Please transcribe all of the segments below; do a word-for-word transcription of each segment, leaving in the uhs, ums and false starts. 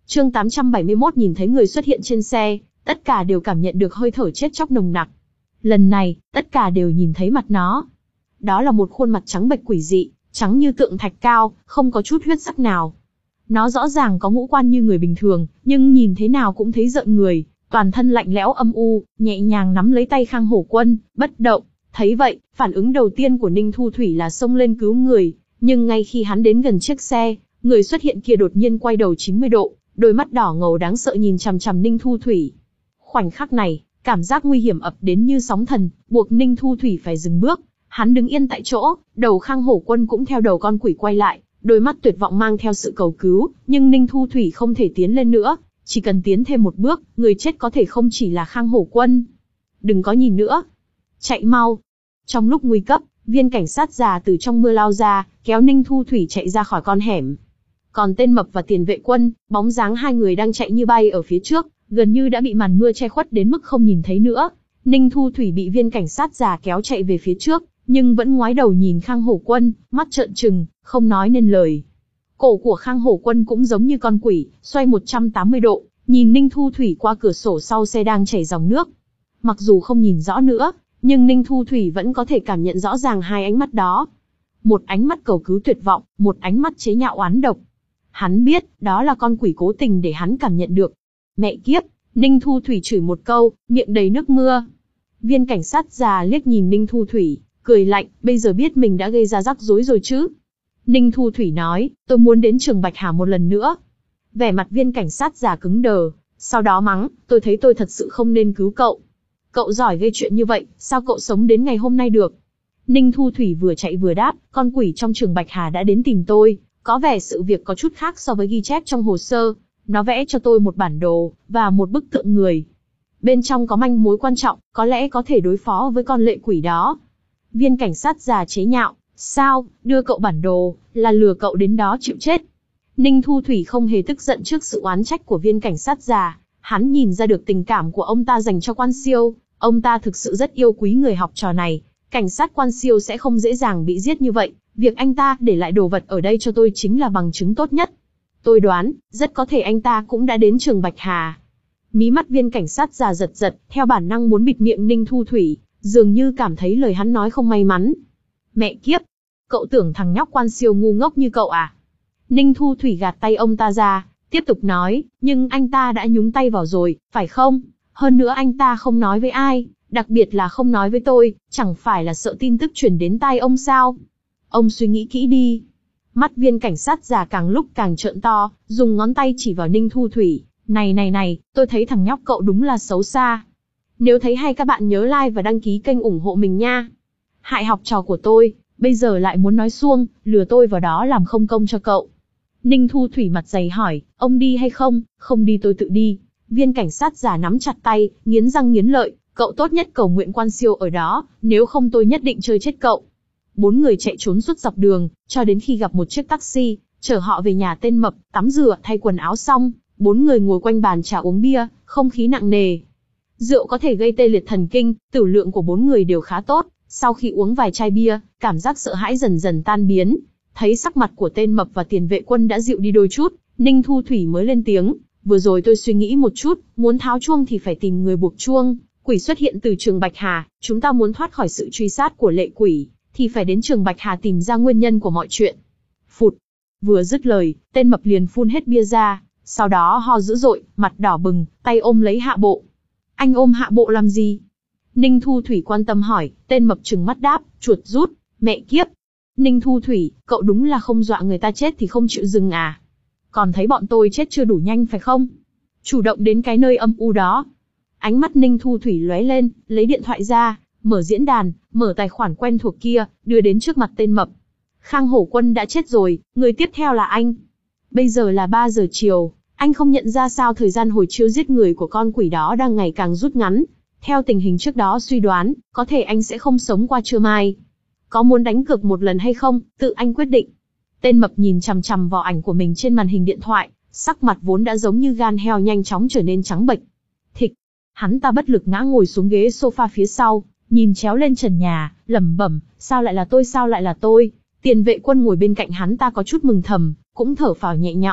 Chương tám trăm bảy mươi mốt nhìn thấy người xuất hiện trên xe, tất cả đều cảm nhận được hơi thở chết chóc nồng nặc. Lần này, tất cả đều nhìn thấy mặt nó. Đó là một khuôn mặt trắng bệch quỷ dị, trắng như tượng thạch cao, không có chút huyết sắc nào. Nó rõ ràng có ngũ quan như người bình thường, nhưng nhìn thế nào cũng thấy rợn người, toàn thân lạnh lẽo âm u, nhẹ nhàng nắm lấy tay Khang Hổ Quân, bất động. Thấy vậy, phản ứng đầu tiên của Ninh Thu Thủy là xông lên cứu người, nhưng ngay khi hắn đến gần chiếc xe, người xuất hiện kia đột nhiên quay đầu chín mươi độ, đôi mắt đỏ ngầu đáng sợ nhìn chằm chằm Ninh Thu Thủy. Khoảnh khắc này, cảm giác nguy hiểm ập đến như sóng thần, buộc Ninh Thu Thủy phải dừng bước. Hắn đứng yên tại chỗ, đầu Khang Hổ Quân cũng theo đầu con quỷ quay lại, đôi mắt tuyệt vọng mang theo sự cầu cứu, nhưng Ninh Thu Thủy không thể tiến lên nữa, chỉ cần tiến thêm một bước, người chết có thể không chỉ là Khang Hổ Quân. Đừng có nhìn nữa, chạy mau. Trong lúc nguy cấp, viên cảnh sát già từ trong mưa lao ra, kéo Ninh Thu Thủy chạy ra khỏi con hẻm. Còn tên mập và tiền vệ quân, bóng dáng hai người đang chạy như bay ở phía trước, gần như đã bị màn mưa che khuất đến mức không nhìn thấy nữa. Ninh Thu Thủy bị viên cảnh sát già kéo chạy về phía trước, nhưng vẫn ngoái đầu nhìn Khang Hổ Quân, mắt trợn trừng, không nói nên lời. Cổ của Khang Hổ Quân cũng giống như con quỷ, xoay một trăm tám mươi độ, nhìn Ninh Thu Thủy qua cửa sổ sau xe đang chảy dòng nước. Mặc dù không nhìn rõ nữa, nhưng Ninh Thu Thủy vẫn có thể cảm nhận rõ ràng hai ánh mắt đó. Một ánh mắt cầu cứu tuyệt vọng, một ánh mắt chế nhạo oán độc. Hắn biết, đó là con quỷ cố tình để hắn cảm nhận được. Mẹ kiếp, Ninh Thu Thủy chửi một câu, miệng đầy nước mưa. Viên cảnh sát già liếc nhìn Ninh Thu Thủy, cười lạnh, bây giờ biết mình đã gây ra rắc rối rồi chứ. Ninh Thu Thủy nói, tôi muốn đến trường Bạch Hà một lần nữa. Vẻ mặt viên cảnh sát già cứng đờ, sau đó mắng, tôi thấy tôi thật sự không nên cứu cậu. Cậu giỏi gây chuyện như vậy, sao cậu sống đến ngày hôm nay được? Ninh Thu Thủy vừa chạy vừa đáp, con quỷ trong trường Bạch Hà đã đến tìm tôi, có vẻ sự việc có chút khác so với ghi chép trong hồ sơ. Nó vẽ cho tôi một bản đồ, và một bức tượng người. Bên trong có manh mối quan trọng, có lẽ có thể đối phó với con lệ quỷ đó. Viên cảnh sát già chế nhạo, sao, đưa cậu bản đồ, là lừa cậu đến đó chịu chết. Ninh Thu Thủy không hề tức giận trước sự oán trách của viên cảnh sát già, hắn nhìn ra được tình cảm của ông ta dành cho Quan Siêu, ông ta thực sự rất yêu quý người học trò này, cảnh sát Quan Siêu sẽ không dễ dàng bị giết như vậy, việc anh ta để lại đồ vật ở đây cho tôi chính là bằng chứng tốt nhất. Tôi đoán, rất có thể anh ta cũng đã đến trường Bạch Hà. Mí mắt viên cảnh sát già giật giật, theo bản năng muốn bịt miệng Ninh Thu Thủy, dường như cảm thấy lời hắn nói không may mắn. Mẹ kiếp, cậu tưởng thằng nhóc Quan Siêu ngu ngốc như cậu à? Ninh Thu Thủy gạt tay ông ta ra, tiếp tục nói, nhưng anh ta đã nhúng tay vào rồi, phải không? Hơn nữa anh ta không nói với ai, đặc biệt là không nói với tôi, chẳng phải là sợ tin tức truyền đến tai ông sao? Ông suy nghĩ kỹ đi. Mắt viên cảnh sát già càng lúc càng trợn to, dùng ngón tay chỉ vào Ninh Thu Thủy. Này này này, tôi thấy thằng nhóc cậu đúng là xấu xa. Nếu thấy hay các bạn nhớ like và đăng ký kênh ủng hộ mình nha. Hại học trò của tôi, bây giờ lại muốn nói suông, lừa tôi vào đó làm không công cho cậu. Ninh Thu Thủy mặt dày hỏi, ông đi hay không? Không đi tôi tự đi. Viên cảnh sát già nắm chặt tay, nghiến răng nghiến lợi, cậu tốt nhất cầu nguyện Quan Siêu ở đó, nếu không tôi nhất định chơi chết cậu. Bốn người chạy trốn suốt dọc đường, cho đến khi gặp một chiếc taxi, chở họ về nhà tên mập, tắm rửa, thay quần áo xong, bốn người ngồi quanh bàn trà uống bia, không khí nặng nề. Rượu có thể gây tê liệt thần kinh, tử lượng của bốn người đều khá tốt, sau khi uống vài chai bia, cảm giác sợ hãi dần dần tan biến. Thấy sắc mặt của tên mập và tiền vệ quân đã dịu đi đôi chút, Ninh Thu Thủy mới lên tiếng, vừa rồi tôi suy nghĩ một chút, muốn tháo chuông thì phải tìm người buộc chuông, quỷ xuất hiện từ trường Bạch Hà, chúng ta muốn thoát khỏi sự truy sát của lệ quỷ, thì phải đến trường Bạch Hà tìm ra nguyên nhân của mọi chuyện. Phụt, vừa dứt lời, tên mập liền phun hết bia ra, sau đó ho dữ dội, mặt đỏ bừng, tay ôm lấy Hạ Bộ. Anh ôm Hạ Bộ làm gì? Ninh Thu Thủy quan tâm hỏi, tên mập trừng mắt đáp, chuột rút, mẹ kiếp. Ninh Thu Thủy, cậu đúng là không dọa người ta chết thì không chịu dừng à? Còn thấy bọn tôi chết chưa đủ nhanh phải không? Chủ động đến cái nơi âm u đó. Ánh mắt Ninh Thu Thủy lóe lên, lấy điện thoại ra, mở diễn đàn, mở tài khoản quen thuộc kia, đưa đến trước mặt tên mập. Khang Hổ Quân đã chết rồi, người tiếp theo là anh. Bây giờ là ba giờ chiều, anh không nhận ra sao thời gian hồi chiếu giết người của con quỷ đó đang ngày càng rút ngắn. Theo tình hình trước đó suy đoán, có thể anh sẽ không sống qua trưa mai. Có muốn đánh cược một lần hay không, tự anh quyết định. Tên mập nhìn chằm chằm vào ảnh của mình trên màn hình điện thoại, sắc mặt vốn đã giống như gan heo nhanh chóng trở nên trắng bệch. Thịch, hắn ta bất lực ngã ngồi xuống ghế sofa phía sau, nhìn chéo lên trần nhà, lẩm bẩm, sao lại là tôi, sao lại là tôi. Tiền vệ quân ngồi bên cạnh hắn ta có chút mừng thầm, cũng thở phào nhẹ nhõm,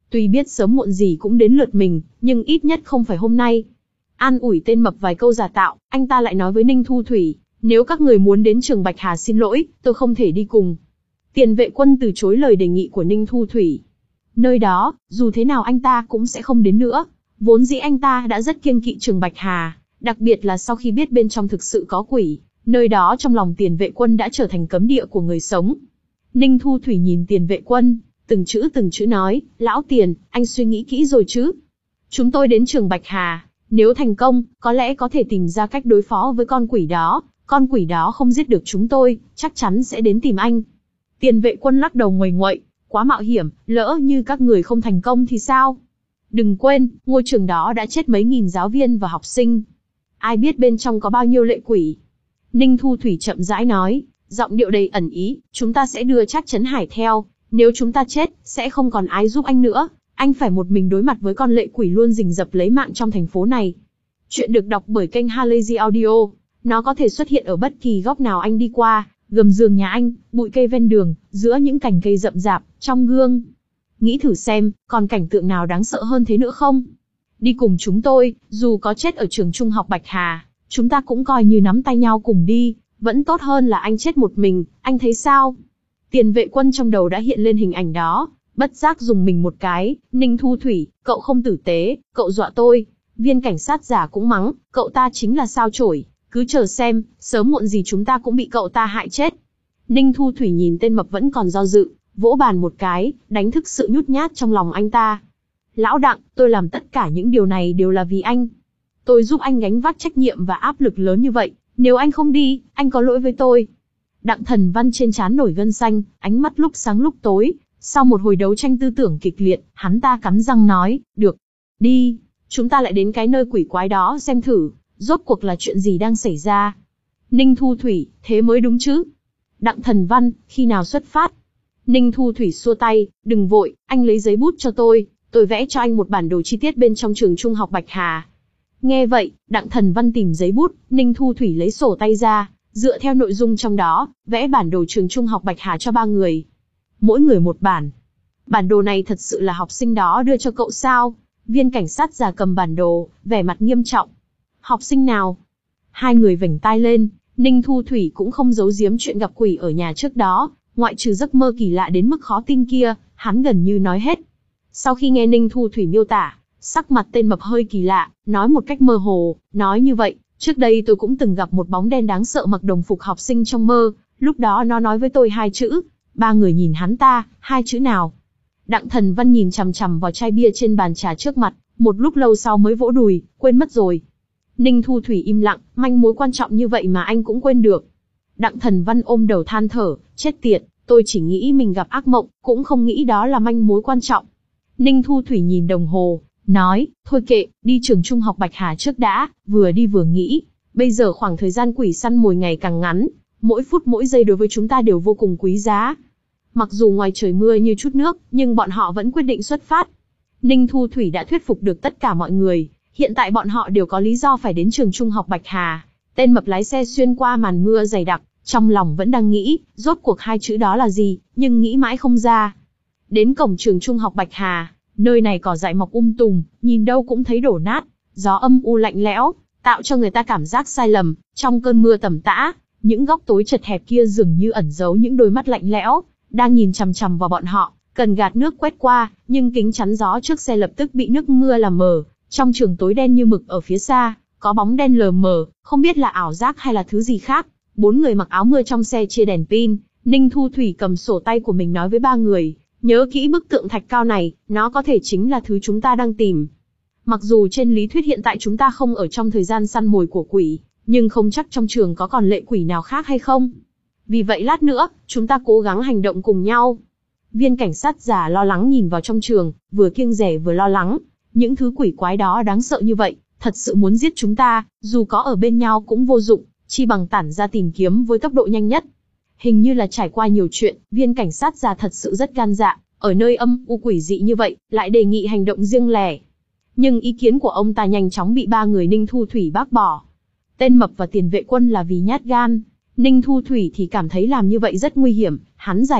Tuy biết sớm muộn gì cũng đến lượt mình, nhưng ít nhất không phải hôm nay. An ủi tên mập vài câu giả tạo, anh ta lại nói với Ninh Thu Thủy, nếu các người muốn đến trường Bạch Hà xin lỗi, tôi không thể đi cùng. Tiền vệ quân từ chối lời đề nghị của Ninh Thu Thủy. Nơi đó, dù thế nào anh ta cũng sẽ không đến nữa. Vốn dĩ anh ta đã rất kiêng kỵ trường Bạch Hà, đặc biệt là sau khi biết bên trong thực sự có quỷ, nơi đó trong lòng tiền vệ quân đã trở thành cấm địa của người sống. Ninh Thu Thủy nhìn tiền vệ quân, từng chữ từng chữ nói, lão Tiền, anh suy nghĩ kỹ rồi chứ? Chúng tôi đến trường Bạch Hà, nếu thành công, có lẽ có thể tìm ra cách đối phó với con quỷ đó, con quỷ đó không giết được chúng tôi, chắc chắn sẽ đến tìm anh. Tiền vệ quân lắc đầu nguầy nguậy, quá mạo hiểm, lỡ như các người không thành công thì sao? Đừng quên, ngôi trường đó đã chết mấy nghìn giáo viên và học sinh. Ai biết bên trong có bao nhiêu lệ quỷ? Ninh Thu Thủy chậm rãi nói, giọng điệu đầy ẩn ý, chúng ta sẽ đưa Trác Chấn Hải theo, nếu chúng ta chết, sẽ không còn ai giúp anh nữa, anh phải một mình đối mặt với con lệ quỷ luôn rình rập lấy mạng trong thành phố này. Chuyện được đọc bởi kênh Halazy Audio, nó có thể xuất hiện ở bất kỳ góc nào anh đi qua, gầm giường nhà anh, bụi cây ven đường, giữa những cành cây rậm rạp, trong gương. Nghĩ thử xem, còn cảnh tượng nào đáng sợ hơn thế nữa không? Đi cùng chúng tôi, dù có chết ở trường trung học Bạch Hà, chúng ta cũng coi như nắm tay nhau cùng đi, vẫn tốt hơn là anh chết một mình, anh thấy sao? Tiền vệ quân trong đầu đã hiện lên hình ảnh đó, bất giác dùng mình một cái, Ninh Thu Thủy, cậu không tử tế, cậu dọa tôi. Viên cảnh sát giả cũng mắng, cậu ta chính là sao chổi, cứ chờ xem, sớm muộn gì chúng ta cũng bị cậu ta hại chết. Ninh Thu Thủy nhìn tên mập vẫn còn do dự, vỗ bàn một cái, đánh thức sự nhút nhát trong lòng anh ta. Lão Đặng, tôi làm tất cả những điều này đều là vì anh. Tôi giúp anh gánh vác trách nhiệm và áp lực lớn như vậy, nếu anh không đi, anh có lỗi với tôi. Đặng Thần Văn trên trán nổi gân xanh, ánh mắt lúc sáng lúc tối. Sau một hồi đấu tranh tư tưởng kịch liệt, hắn ta cắn răng nói, được, đi, chúng ta lại đến cái nơi quỷ quái đó xem thử, rốt cuộc là chuyện gì đang xảy ra. Ninh Thu Thủy, thế mới đúng chứ. Đặng Thần Văn, khi nào xuất phát? Ninh Thu Thủy xua tay, đừng vội, anh lấy giấy bút cho tôi, tôi vẽ cho anh một bản đồ chi tiết bên trong trường trung học Bạch Hà. Nghe vậy, Đặng Thần Văn tìm giấy bút, Ninh Thu Thủy lấy sổ tay ra, dựa theo nội dung trong đó, vẽ bản đồ trường trung học Bạch Hà cho ba người. Mỗi người một bản. Bản đồ này thật sự là học sinh đó đưa cho cậu sao? Viên cảnh sát già cầm bản đồ, vẻ mặt nghiêm trọng. Học sinh nào? Hai người vểnh tai lên, Ninh Thu Thủy cũng không giấu giếm chuyện gặp quỷ ở nhà trước đó, ngoại trừ giấc mơ kỳ lạ đến mức khó tin kia, hắn gần như nói hết. Sau khi nghe Ninh Thu Thủy miêu tả, sắc mặt tên mập hơi kỳ lạ, nói một cách mơ hồ, nói như vậy, trước đây tôi cũng từng gặp một bóng đen đáng sợ mặc đồng phục học sinh trong mơ, lúc đó nó nói với tôi hai chữ. Ba người nhìn hắn ta, hai chữ nào? Đặng Thần Văn nhìn chằm chằm vào chai bia trên bàn trà trước mặt, một lúc lâu sau mới vỗ đùi, quên mất rồi. Ninh Thu Thủy im lặng, manh mối quan trọng như vậy mà anh cũng quên được. Đặng Thần Văn ôm đầu than thở, chết tiệt, tôi chỉ nghĩ mình gặp ác mộng, cũng không nghĩ đó là manh mối quan trọng. Ninh Thu Thủy nhìn đồng hồ, nói, thôi kệ, đi trường trung học Bạch Hà trước đã, vừa đi vừa nghĩ, bây giờ khoảng thời gian quỷ săn mồi ngày càng ngắn, mỗi phút mỗi giây đối với chúng ta đều vô cùng quý giá. Mặc dù ngoài trời mưa như chút nước, nhưng bọn họ vẫn quyết định xuất phát. Ninh Thu Thủy đã thuyết phục được tất cả mọi người, hiện tại bọn họ đều có lý do phải đến trường trung học Bạch Hà. Tên mập lái xe xuyên qua màn mưa dày đặc, trong lòng vẫn đang nghĩ, rốt cuộc hai chữ đó là gì, nhưng nghĩ mãi không ra. Đến cổng trường trung học Bạch Hà, nơi này cỏ dại mọc um tùm, nhìn đâu cũng thấy đổ nát, gió âm u lạnh lẽo, tạo cho người ta cảm giác sai lầm, trong cơn mưa tầm tã. Những góc tối chật hẹp kia dường như ẩn giấu những đôi mắt lạnh lẽo, đang nhìn chằm chằm vào bọn họ, cần gạt nước quét qua, nhưng kính chắn gió trước xe lập tức bị nước mưa làm mờ. Trong trường tối đen như mực ở phía xa, có bóng đen lờ mờ, không biết là ảo giác hay là thứ gì khác. Bốn người mặc áo mưa trong xe chia đèn pin, Ninh Thu Thủy cầm sổ tay của mình nói với ba người, nhớ kỹ bức tượng thạch cao này, nó có thể chính là thứ chúng ta đang tìm. Mặc dù trên lý thuyết hiện tại chúng ta không ở trong thời gian săn mồi của quỷ, nhưng không chắc trong trường có còn lệ quỷ nào khác hay không. Vì vậy lát nữa, chúng ta cố gắng hành động cùng nhau. Viên cảnh sát già lo lắng nhìn vào trong trường, vừa kiêng dè vừa lo lắng. Những thứ quỷ quái đó đáng sợ như vậy, thật sự muốn giết chúng ta, dù có ở bên nhau cũng vô dụng, chi bằng tản ra tìm kiếm với tốc độ nhanh nhất. Hình như là trải qua nhiều chuyện, viên cảnh sát già thật sự rất gan dạ, ở nơi âm u quỷ dị như vậy, lại đề nghị hành động riêng lẻ. Nhưng ý kiến của ông ta nhanh chóng bị ba người Ninh Thu Thủy bác bỏ. Tên mập và tiền vệ quân là vì nhát gan, Ninh Thu Thủy thì cảm thấy làm như vậy rất nguy hiểm, hắn giải thích,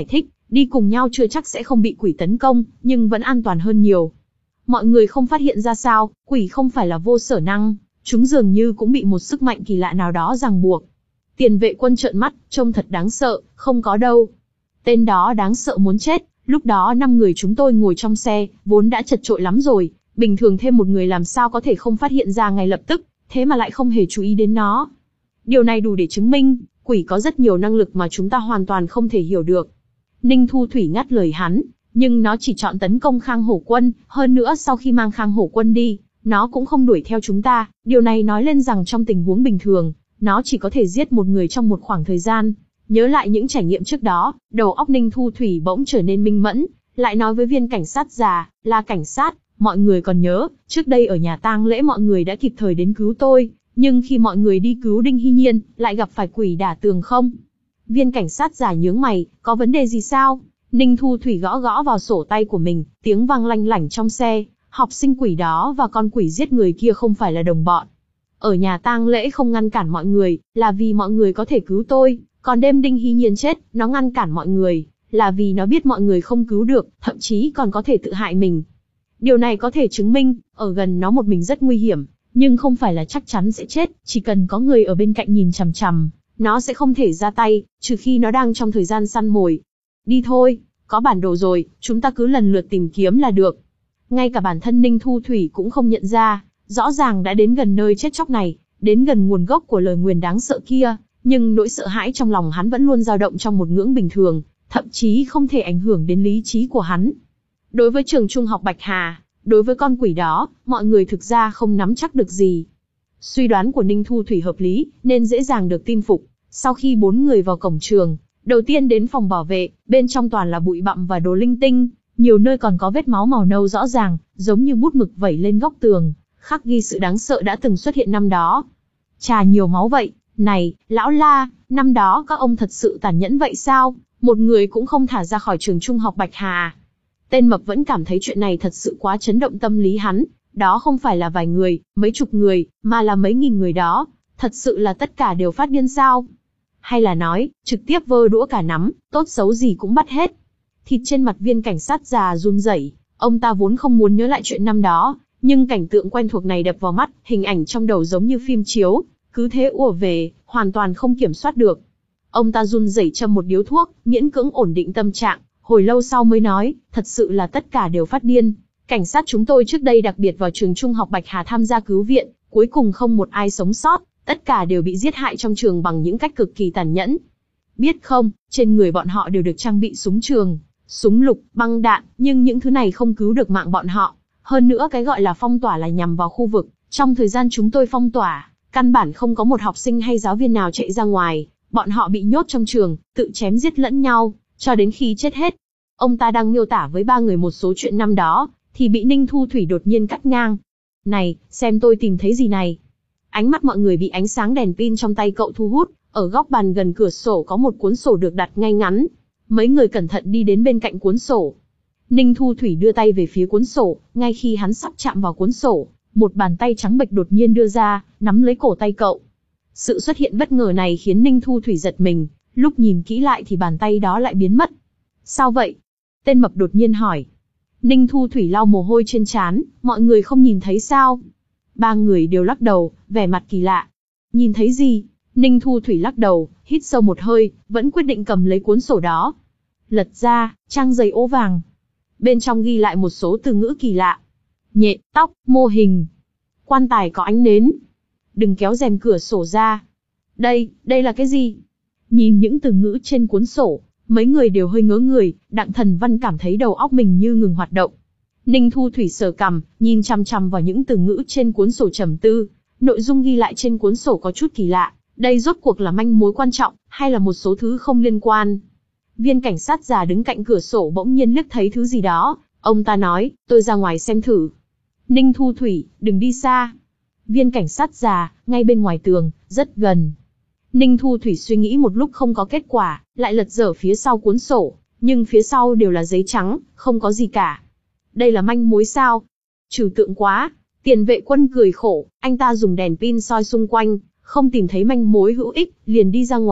Đi cùng nhau chưa chắc sẽ không bị quỷ tấn công, nhưng vẫn an toàn hơn nhiều. Mọi người không phát hiện ra sao, quỷ không phải là vô sở năng, chúng dường như cũng bị một sức mạnh kỳ lạ nào đó ràng buộc. Tiền vệ quân trợn mắt, trông thật đáng sợ, không có đâu. Tên đó đáng sợ muốn chết, lúc đó năm người chúng tôi ngồi trong xe, vốn đã chật chội lắm rồi, bình thường thêm một người làm sao có thể không phát hiện ra ngay lập tức, thế mà lại không hề chú ý đến nó. Điều này đủ để chứng minh, quỷ có rất nhiều năng lực mà chúng ta hoàn toàn không thể hiểu được. Ninh Thu Thủy ngắt lời hắn, nhưng nó chỉ chọn tấn công Khang Hổ Quân, hơn nữa sau khi mang Khang Hổ Quân đi, nó cũng không đuổi theo chúng ta, điều này nói lên rằng trong tình huống bình thường, nó chỉ có thể giết một người trong một khoảng thời gian. Nhớ lại những trải nghiệm trước đó, đầu óc Ninh Thu Thủy bỗng trở nên minh mẫn, lại nói với viên cảnh sát già, là cảnh sát, mọi người còn nhớ, trước đây ở nhà tang lễ mọi người đã kịp thời đến cứu tôi, nhưng khi mọi người đi cứu Đinh Hy Nhiên, lại gặp phải quỷ đả tường không? Viên cảnh sát già nhướng mày, có vấn đề gì sao? Ninh Thu Thủy gõ gõ vào sổ tay của mình, tiếng vang lanh lảnh trong xe, học sinh quỷ đó và con quỷ giết người kia không phải là đồng bọn. Ở nhà tang lễ không ngăn cản mọi người, là vì mọi người có thể cứu tôi, còn đêm Đinh Hy Nhiên chết, nó ngăn cản mọi người, là vì nó biết mọi người không cứu được, thậm chí còn có thể tự hại mình. Điều này có thể chứng minh, ở gần nó một mình rất nguy hiểm, nhưng không phải là chắc chắn sẽ chết, chỉ cần có người ở bên cạnh nhìn chằm chằm, nó sẽ không thể ra tay, trừ khi nó đang trong thời gian săn mồi. Đi thôi, có bản đồ rồi, chúng ta cứ lần lượt tìm kiếm là được. Ngay cả bản thân Ninh Thu Thủy cũng không nhận ra, rõ ràng đã đến gần nơi chết chóc này, đến gần nguồn gốc của lời nguyền đáng sợ kia, nhưng nỗi sợ hãi trong lòng hắn vẫn luôn dao động trong một ngưỡng bình thường, thậm chí không thể ảnh hưởng đến lý trí của hắn. Đối với trường trung học Bạch Hà, đối với con quỷ đó, mọi người thực ra không nắm chắc được gì. Suy đoán của Ninh Thu Thủy hợp lý, nên dễ dàng được tin phục. Sau khi bốn người vào cổng trường, đầu tiên đến phòng bảo vệ, bên trong toàn là bụi bặm và đồ linh tinh, nhiều nơi còn có vết máu màu nâu rõ ràng, giống như bút mực vẩy lên góc tường, khắc ghi sự đáng sợ đã từng xuất hiện năm đó. Chà, nhiều máu vậy, này, lão La, năm đó các ông thật sự tàn nhẫn vậy sao? Một người cũng không thả ra khỏi trường trung học Bạch Hà. Tên Mập vẫn cảm thấy chuyện này thật sự quá chấn động tâm lý hắn, đó không phải là vài người, mấy chục người, mà là mấy nghìn người đó, thật sự là tất cả đều phát điên sao? Hay là nói, trực tiếp vơ đũa cả nắm, tốt xấu gì cũng bắt hết. Thịt trên mặt viên cảnh sát già run rẩy, ông ta vốn không muốn nhớ lại chuyện năm đó, nhưng cảnh tượng quen thuộc này đập vào mắt, hình ảnh trong đầu giống như phim chiếu, cứ thế ùa về, hoàn toàn không kiểm soát được. Ông ta run rẩy châm một điếu thuốc, miễn cưỡng ổn định tâm trạng, hồi lâu sau mới nói, thật sự là tất cả đều phát điên. Cảnh sát chúng tôi trước đây đặc biệt vào trường trung học Bạch Hà tham gia cứu viện, cuối cùng không một ai sống sót, tất cả đều bị giết hại trong trường bằng những cách cực kỳ tàn nhẫn. Biết không, trên người bọn họ đều được trang bị súng trường, súng lục, băng đạn, nhưng những thứ này không cứu được mạng bọn họ. Hơn nữa cái gọi là phong tỏa là nhằm vào khu vực, trong thời gian chúng tôi phong tỏa, căn bản không có một học sinh hay giáo viên nào chạy ra ngoài, bọn họ bị nhốt trong trường, tự chém giết lẫn nhau, cho đến khi chết hết. Ông ta đang miêu tả với ba người một số chuyện năm đó, thì bị Ninh Thu Thủy đột nhiên cắt ngang. Này, xem tôi tìm thấy gì này. Ánh mắt mọi người bị ánh sáng đèn pin trong tay cậu thu hút, ở góc bàn gần cửa sổ có một cuốn sổ được đặt ngay ngắn. Mấy người cẩn thận đi đến bên cạnh cuốn sổ. Ninh Thu Thủy đưa tay về phía cuốn sổ, ngay khi hắn sắp chạm vào cuốn sổ, một bàn tay trắng bệch đột nhiên đưa ra, nắm lấy cổ tay cậu. Sự xuất hiện bất ngờ này khiến Ninh Thu Thủy giật mình, lúc nhìn kỹ lại thì bàn tay đó lại biến mất. Sao vậy? Tên Mập đột nhiên hỏi. Ninh Thu Thủy lau mồ hôi trên trán, mọi người không nhìn thấy sao? Ba người đều lắc đầu, vẻ mặt kỳ lạ. Nhìn thấy gì? Ninh Thu Thủy lắc đầu, hít sâu một hơi, vẫn quyết định cầm lấy cuốn sổ đó. Lật ra, trang giấy ố vàng. Bên trong ghi lại một số từ ngữ kỳ lạ. Nhện, tóc, mô hình. Quan tài có ánh nến. Đừng kéo rèm cửa sổ ra. Đây, đây là cái gì? Nhìn những từ ngữ trên cuốn sổ, mấy người đều hơi ngớ người, Đặng Thần Văn cảm thấy đầu óc mình như ngừng hoạt động. Ninh Thu Thủy sờ cằm, nhìn chằm chằm vào những từ ngữ trên cuốn sổ trầm tư. Nội dung ghi lại trên cuốn sổ có chút kỳ lạ, đây rốt cuộc là manh mối quan trọng, hay là một số thứ không liên quan? Viên cảnh sát già đứng cạnh cửa sổ bỗng nhiên liếc thấy thứ gì đó, ông ta nói, tôi ra ngoài xem thử. Ninh Thu Thủy, đừng đi xa. Viên cảnh sát già, ngay bên ngoài tường, rất gần. Ninh Thu Thủy suy nghĩ một lúc không có kết quả, lại lật dở phía sau cuốn sổ, nhưng phía sau đều là giấy trắng, không có gì cả. Đây là manh mối sao? Trừu tượng quá. Tiền vệ quân cười khổ, anh ta dùng đèn pin soi xung quanh, không tìm thấy manh mối hữu ích, liền đi ra ngoài,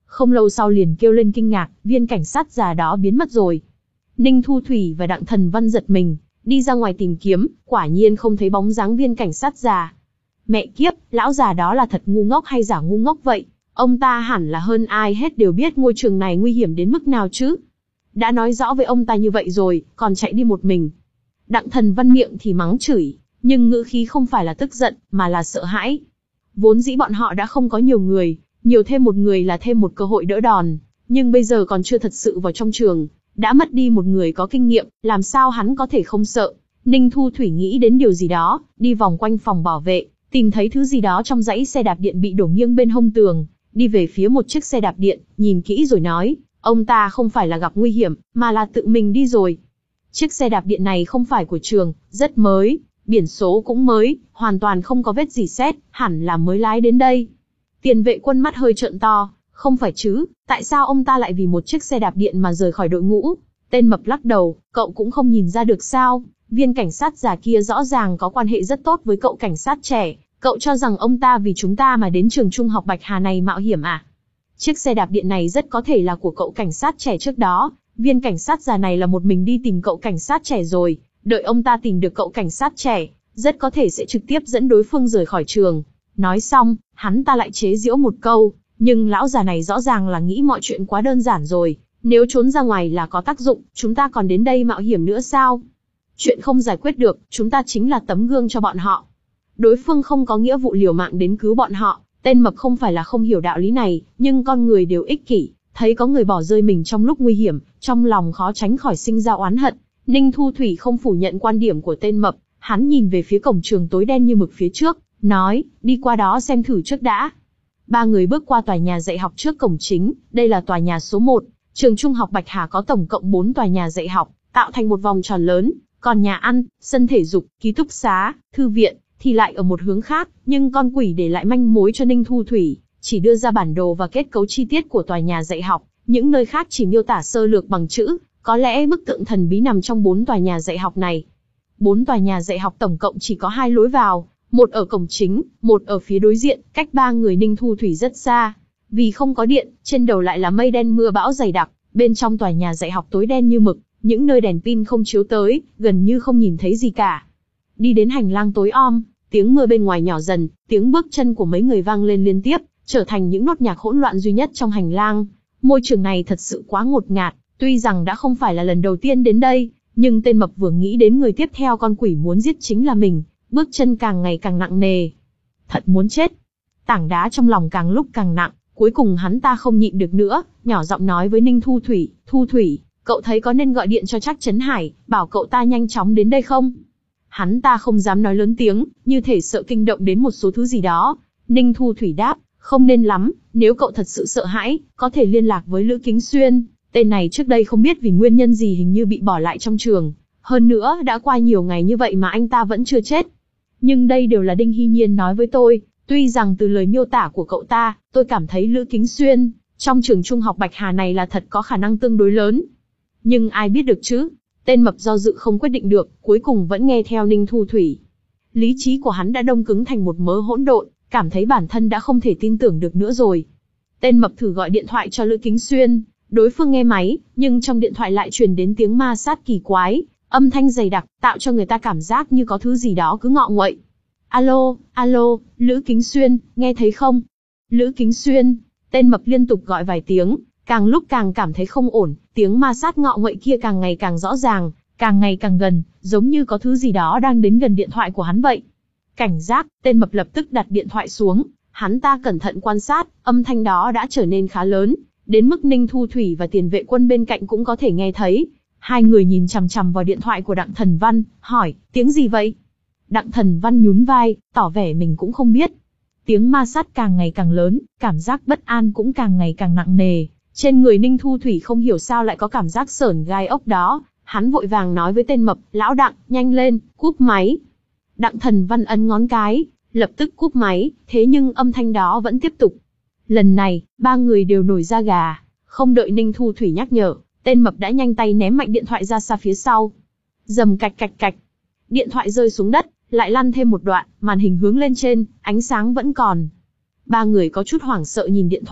không lâu sau liền kêu lên kinh ngạc, viên cảnh sát già đó biến mất rồi. Ninh Thu Thủy và Đặng Thần Văn giật mình, đi ra ngoài tìm kiếm, quả nhiên không thấy bóng dáng viên cảnh sát già. Mẹ kiếp, lão già đó là thật ngu ngốc hay giả ngu ngốc vậy? Ông ta hẳn là hơn ai hết đều biết ngôi trường này nguy hiểm đến mức nào chứ. Đã nói rõ với ông ta như vậy rồi, còn chạy đi một mình. Đặng Thần Văn miệng thì mắng chửi, nhưng ngữ khí không phải là tức giận, mà là sợ hãi. Vốn dĩ bọn họ đã không có nhiều người, nhiều thêm một người là thêm một cơ hội đỡ đòn, nhưng bây giờ còn chưa thật sự vào trong trường, đã mất đi một người có kinh nghiệm, làm sao hắn có thể không sợ. Ninh Thu Thủy nghĩ đến điều gì đó, đi vòng quanh phòng bảo vệ, tìm thấy thứ gì đó trong dãy xe đạp điện bị đổ nghiêng bên hông tường, đi về phía một chiếc xe đạp điện, nhìn kỹ rồi nói, ông ta không phải là gặp nguy hiểm, mà là tự mình đi rồi. Chiếc xe đạp điện này không phải của trường, rất mới, biển số cũng mới, hoàn toàn không có vết gì sét, hẳn là mới lái đến đây. Tiền vệ quân mắt hơi trợn to, không phải chứ, tại sao ông ta lại vì một chiếc xe đạp điện mà rời khỏi đội ngũ? Tên mập lắc đầu, cậu cũng không nhìn ra được sao, viên cảnh sát già kia rõ ràng có quan hệ rất tốt với cậu cảnh sát trẻ, cậu cho rằng ông ta vì chúng ta mà đến trường trung học Bạch Hà này mạo hiểm à? Chiếc xe đạp điện này rất có thể là của cậu cảnh sát trẻ trước đó, viên cảnh sát già này là một mình đi tìm cậu cảnh sát trẻ rồi, đợi ông ta tìm được cậu cảnh sát trẻ, rất có thể sẽ trực tiếp dẫn đối phương rời khỏi trường. Nói xong, hắn ta lại chế giễu một câu, nhưng lão già này rõ ràng là nghĩ mọi chuyện quá đơn giản rồi, nếu trốn ra ngoài là có tác dụng, chúng ta còn đến đây mạo hiểm nữa sao? Chuyện không giải quyết được, chúng ta chính là tấm gương cho bọn họ. Đối phương không có nghĩa vụ liều mạng đến cứu bọn họ, tên mập không phải là không hiểu đạo lý này, nhưng con người đều ích kỷ, thấy có người bỏ rơi mình trong lúc nguy hiểm, trong lòng khó tránh khỏi sinh ra oán hận. Ninh Thu Thủy không phủ nhận quan điểm của tên mập, hắn nhìn về phía cổng trường tối đen như mực phía trước, nói, đi qua đó xem thử trước đã. Ba người bước qua tòa nhà dạy học trước cổng chính, đây là tòa nhà số một, trường trung học Bạch Hà có tổng cộng bốn tòa nhà dạy học, tạo thành một vòng tròn lớn, còn nhà ăn, sân thể dục, ký túc xá, thư viện, thì lại ở một hướng khác, nhưng con quỷ để lại manh mối cho Ninh Thu Thủy, chỉ đưa ra bản đồ và kết cấu chi tiết của tòa nhà dạy học, những nơi khác chỉ miêu tả sơ lược bằng chữ, có lẽ bức tượng thần bí nằm trong bốn tòa nhà dạy học này. Bốn tòa nhà dạy học tổng cộng chỉ có hai lối vào, một ở cổng chính, một ở phía đối diện, cách ba người Ninh Thu Thủy rất xa. Vì không có điện, trên đầu lại là mây đen mưa bão dày đặc, bên trong tòa nhà dạy học tối đen như mực, những nơi đèn pin không chiếu tới, gần như không nhìn thấy gì cả. Đi đến hành lang tối om, tiếng mưa bên ngoài nhỏ dần, tiếng bước chân của mấy người vang lên liên tiếp, trở thành những nốt nhạc hỗn loạn duy nhất trong hành lang. Môi trường này thật sự quá ngột ngạt, tuy rằng đã không phải là lần đầu tiên đến đây, nhưng tên mập vừa nghĩ đến người tiếp theo con quỷ muốn giết chính là mình, bước chân càng ngày càng nặng nề. Thật muốn chết. Tảng đá trong lòng càng lúc càng nặng, cuối cùng hắn ta không nhịn được nữa, nhỏ giọng nói với Ninh Thu Thủy, Thu Thủy, cậu thấy có nên gọi điện cho Trác Chấn Hải, bảo cậu ta nhanh chóng đến đây không? Hắn ta không dám nói lớn tiếng, như thể sợ kinh động đến một số thứ gì đó. Ninh Thu Thủy đáp, không nên lắm, nếu cậu thật sự sợ hãi, có thể liên lạc với Lữ Kính Xuyên, tên này trước đây không biết vì nguyên nhân gì hình như bị bỏ lại trong trường. Hơn nữa, đã qua nhiều ngày như vậy mà anh ta vẫn chưa chết. Nhưng đây đều là Đinh Hy Nhiên nói với tôi, tuy rằng từ lời miêu tả của cậu ta, tôi cảm thấy Lữ Kính Xuyên, trong trường trung học Bạch Hà này là thật có khả năng tương đối lớn. Nhưng ai biết được chứ? Tên mập do dự không quyết định được, cuối cùng vẫn nghe theo Ninh Thu Thủy. Lý trí của hắn đã đông cứng thành một mớ hỗn độn, cảm thấy bản thân đã không thể tin tưởng được nữa rồi. Tên mập thử gọi điện thoại cho Lữ Kính Xuyên, đối phương nghe máy, nhưng trong điện thoại lại truyền đến tiếng ma sát kỳ quái, âm thanh dày đặc, tạo cho người ta cảm giác như có thứ gì đó cứ ngọ nguậy. Alo, alo, Lữ Kính Xuyên, nghe thấy không? Lữ Kính Xuyên, tên mập liên tục gọi vài tiếng, càng lúc càng cảm thấy không ổn, tiếng ma sát ngọ nguậy kia càng ngày càng rõ ràng, càng ngày càng gần, giống như có thứ gì đó đang đến gần điện thoại của hắn vậy. Cảnh giác, tên mập lập tức đặt điện thoại xuống, hắn ta cẩn thận quan sát, âm thanh đó đã trở nên khá lớn, đến mức Ninh Thu Thủy và tiền vệ quân bên cạnh cũng có thể nghe thấy. Hai người nhìn chằm chằm vào điện thoại của Đặng Thần Văn, hỏi, tiếng gì vậy? Đặng Thần Văn nhún vai, tỏ vẻ mình cũng không biết. Tiếng ma sát càng ngày càng lớn, cảm giác bất an cũng càng ngày càng nặng nề. Trên người Ninh Thu Thủy không hiểu sao lại có cảm giác sởn gai ốc đó. Hắn vội vàng nói với tên mập, lão Đặng, nhanh lên, cúp máy. Đặng Thần Văn ấn ngón cái, lập tức cúp máy, thế nhưng âm thanh đó vẫn tiếp tục. Lần này, ba người đều nổi da gà, không đợi Ninh Thu Thủy nhắc nhở, tên mập đã nhanh tay ném mạnh điện thoại ra xa phía sau. Rầm cạch cạch cạch, điện thoại rơi xuống đất, lại lăn thêm một đoạn, màn hình hướng lên trên, ánh sáng vẫn còn. Ba người có chút hoảng sợ nhìn điện thoại,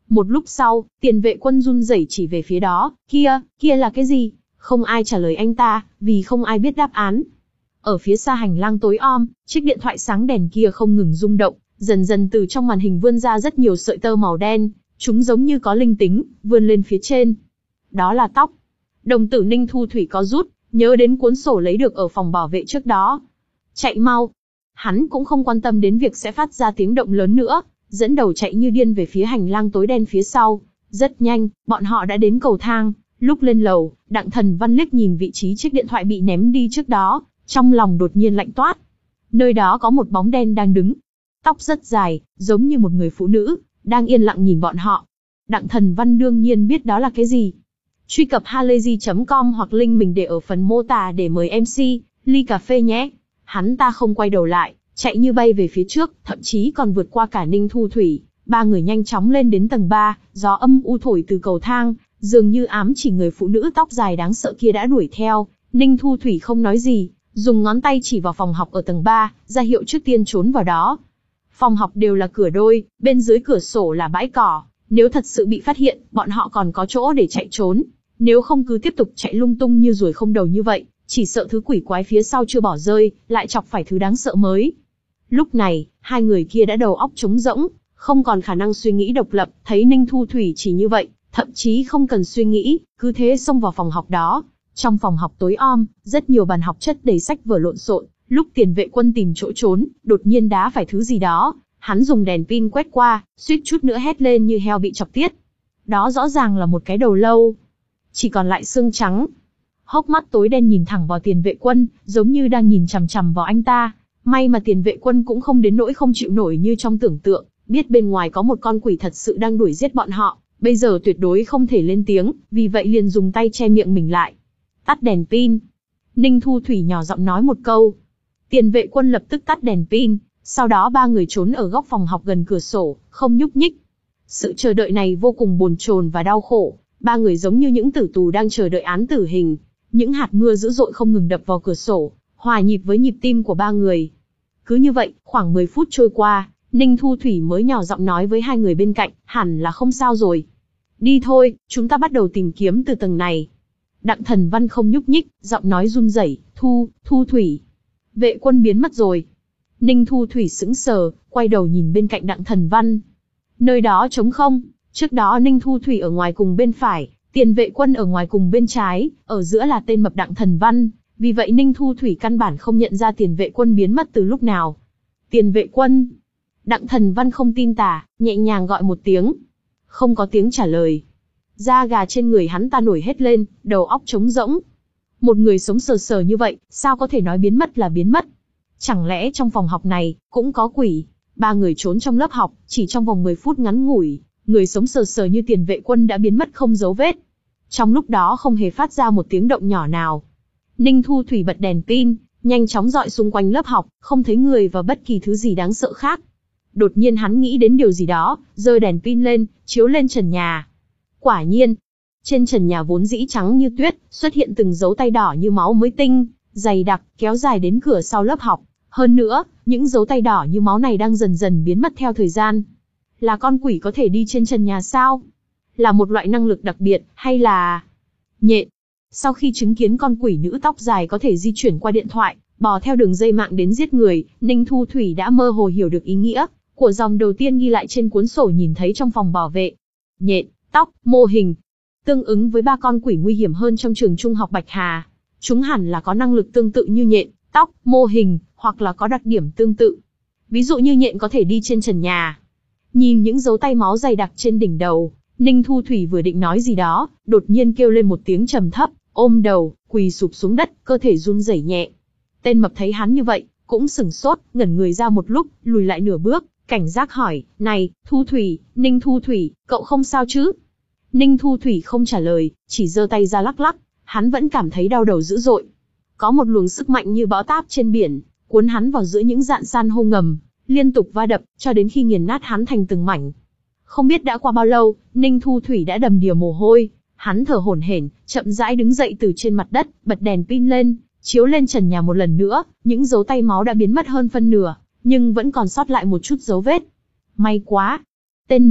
Một lúc sau, tiền vệ quân run rẩy chỉ về phía đó, kia, kia là cái gì? Không ai trả lời anh ta, vì không ai biết đáp án. Ở phía xa hành lang tối om, chiếc điện thoại sáng đèn kia không ngừng rung động, dần dần từ trong màn hình vươn ra rất nhiều sợi tơ màu đen, chúng giống như có linh tính, vươn lên phía trên. Đó là tóc. Đồng tử Ninh Thu Thủy có rút, nhớ đến cuốn sổ lấy được ở phòng bảo vệ trước đó. Chạy mau. Hắn cũng không quan tâm đến việc sẽ phát ra tiếng động lớn nữa, dẫn đầu chạy như điên về phía hành lang tối đen phía sau. Rất nhanh, bọn họ đã đến cầu thang. Lúc lên lầu, Đặng Thần Văn liếc nhìn vị trí chiếc điện thoại bị ném đi trước đó, trong lòng đột nhiên lạnh toát. Nơi đó có một bóng đen đang đứng. Tóc rất dài, giống như một người phụ nữ, đang yên lặng nhìn bọn họ. Đặng Thần Văn đương nhiên biết đó là cái gì. Truy cập halayzi chấm com hoặc link mình để ở phần mô tả để mời em xê, ly cà phê nhé. Hắn ta không quay đầu lại, chạy như bay về phía trước, thậm chí còn vượt qua cả Ninh Thu Thủy. Ba người nhanh chóng lên đến tầng ba, gió âm u thổi từ cầu thang, dường như ám chỉ người phụ nữ tóc dài đáng sợ kia đã đuổi theo. Ninh Thu Thủy không nói gì, dùng ngón tay chỉ vào phòng học ở tầng ba, ra hiệu trước tiên trốn vào đó. Phòng học đều là cửa đôi, bên dưới cửa sổ là bãi cỏ, nếu thật sự bị phát hiện, bọn họ còn có chỗ để chạy trốn. Nếu không cứ tiếp tục chạy lung tung như ruồi không đầu như vậy, chỉ sợ thứ quỷ quái phía sau chưa bỏ rơi, lại chọc phải thứ đáng sợ mới. Lúc này, hai người kia đã đầu óc trống rỗng, không còn khả năng suy nghĩ độc lập, thấy Ninh Thu Thủy chỉ như vậy, thậm chí không cần suy nghĩ, cứ thế xông vào phòng học đó. Trong phòng học tối om, rất nhiều bàn học chất đầy sách vở lộn xộn, lúc tiền vệ quân tìm chỗ trốn, đột nhiên đá phải thứ gì đó, hắn dùng đèn pin quét qua, suýt chút nữa hét lên như heo bị chọc tiết. Đó rõ ràng là một cái đầu lâu, chỉ còn lại xương trắng. Hốc mắt tối đen nhìn thẳng vào tiền vệ quân, giống như đang nhìn chằm chằm vào anh ta. May mà tiền vệ quân cũng không đến nỗi không chịu nổi như trong tưởng tượng, biết bên ngoài có một con quỷ thật sự đang đuổi giết bọn họ, bây giờ tuyệt đối không thể lên tiếng, vì vậy liền dùng tay che miệng mình lại. Tắt đèn pin. Ninh Thu Thủy nhỏ giọng nói một câu. Tiền vệ quân lập tức tắt đèn pin, sau đó ba người trốn ở góc phòng học gần cửa sổ, không nhúc nhích. Sự chờ đợi này vô cùng bồn chồn và đau khổ, ba người giống như những tử tù đang chờ đợi án tử hình. Những hạt mưa dữ dội không ngừng đập vào cửa sổ, hòa nhịp với nhịp tim của ba người. Cứ như vậy, khoảng mười phút trôi qua, Ninh Thu Thủy mới nhỏ giọng nói với hai người bên cạnh, hẳn là không sao rồi. Đi thôi, chúng ta bắt đầu tìm kiếm từ tầng này. Đặng Thần Văn không nhúc nhích, giọng nói run rẩy, Thu, Thu Thủy. Vệ quân biến mất rồi. Ninh Thu Thủy sững sờ, quay đầu nhìn bên cạnh Đặng Thần Văn. Nơi đó trống không, trước đó Ninh Thu Thủy ở ngoài cùng bên phải, tiền vệ quân ở ngoài cùng bên trái, ở giữa là tên mập Đặng Thần Văn, vì vậy Ninh Thu Thủy căn bản không nhận ra tiền vệ quân biến mất từ lúc nào. Tiền vệ quân. Đặng Thần Văn không tin tả, nhẹ nhàng gọi một tiếng. Không có tiếng trả lời. Da gà trên người hắn ta nổi hết lên, đầu óc trống rỗng. Một người sống sờ sờ như vậy, sao có thể nói biến mất là biến mất? Chẳng lẽ trong phòng học này, cũng có quỷ? Ba người trốn trong lớp học, chỉ trong vòng mười phút ngắn ngủi, người sống sờ sờ như tiền vệ quân đã biến mất không dấu vết. Trong lúc đó không hề phát ra một tiếng động nhỏ nào. Ninh Thu Thủy bật đèn pin, nhanh chóng dọi xung quanh lớp học, không thấy người và bất kỳ thứ gì đáng sợ khác. Đột nhiên hắn nghĩ đến điều gì đó, giơ đèn pin lên, chiếu lên trần nhà. Quả nhiên, trên trần nhà vốn dĩ trắng như tuyết, xuất hiện từng dấu tay đỏ như máu mới tinh, dày đặc, kéo dài đến cửa sau lớp học. Hơn nữa, những dấu tay đỏ như máu này đang dần dần biến mất theo thời gian. Là con quỷ có thể đi trên trần nhà sao? Là một loại năng lực đặc biệt, hay là nhện? Sau khi chứng kiến con quỷ nữ tóc dài có thể di chuyển qua điện thoại, bò theo đường dây mạng đến giết người, Ninh Thu Thủy đã mơ hồ hiểu được ý nghĩa của dòng đầu tiên ghi lại trên cuốn sổ nhìn thấy trong phòng bảo vệ. Nhện, tóc, mô hình. Tương ứng với ba con quỷ nguy hiểm hơn trong trường trung học Bạch Hà. Chúng hẳn là có năng lực tương tự như nhện, tóc, mô hình, hoặc là có đặc điểm tương tự. Ví dụ như nhện có thể đi trên trần nhà. Nhìn những dấu tay máu dày đặc trên đỉnh đầu, Ninh Thu Thủy vừa định nói gì đó, đột nhiên kêu lên một tiếng trầm thấp, ôm đầu, quỳ sụp xuống đất, cơ thể run rẩy nhẹ. Tên mập thấy hắn như vậy, cũng sửng sốt, ngẩn người ra một lúc, lùi lại nửa bước, cảnh giác hỏi, này, Thu Thủy, Ninh Thu Thủy, cậu không sao chứ? Ninh Thu Thủy không trả lời, chỉ giơ tay ra lắc lắc, hắn vẫn cảm thấy đau đầu dữ dội. Có một luồng sức mạnh như bão táp trên biển, cuốn hắn vào giữa những dạn san hô ngầm, liên tục va đập, cho đến khi nghiền nát hắn thành từng mảnh. Không biết đã qua bao lâu, Ninh Thu Thủy đã đầm đìa mồ hôi, hắn thở hổn hển, chậm rãi đứng dậy từ trên mặt đất, bật đèn pin lên, chiếu lên trần nhà một lần nữa, những dấu tay máu đã biến mất hơn phân nửa, nhưng vẫn còn sót lại một chút dấu vết. May quá! Tên mập,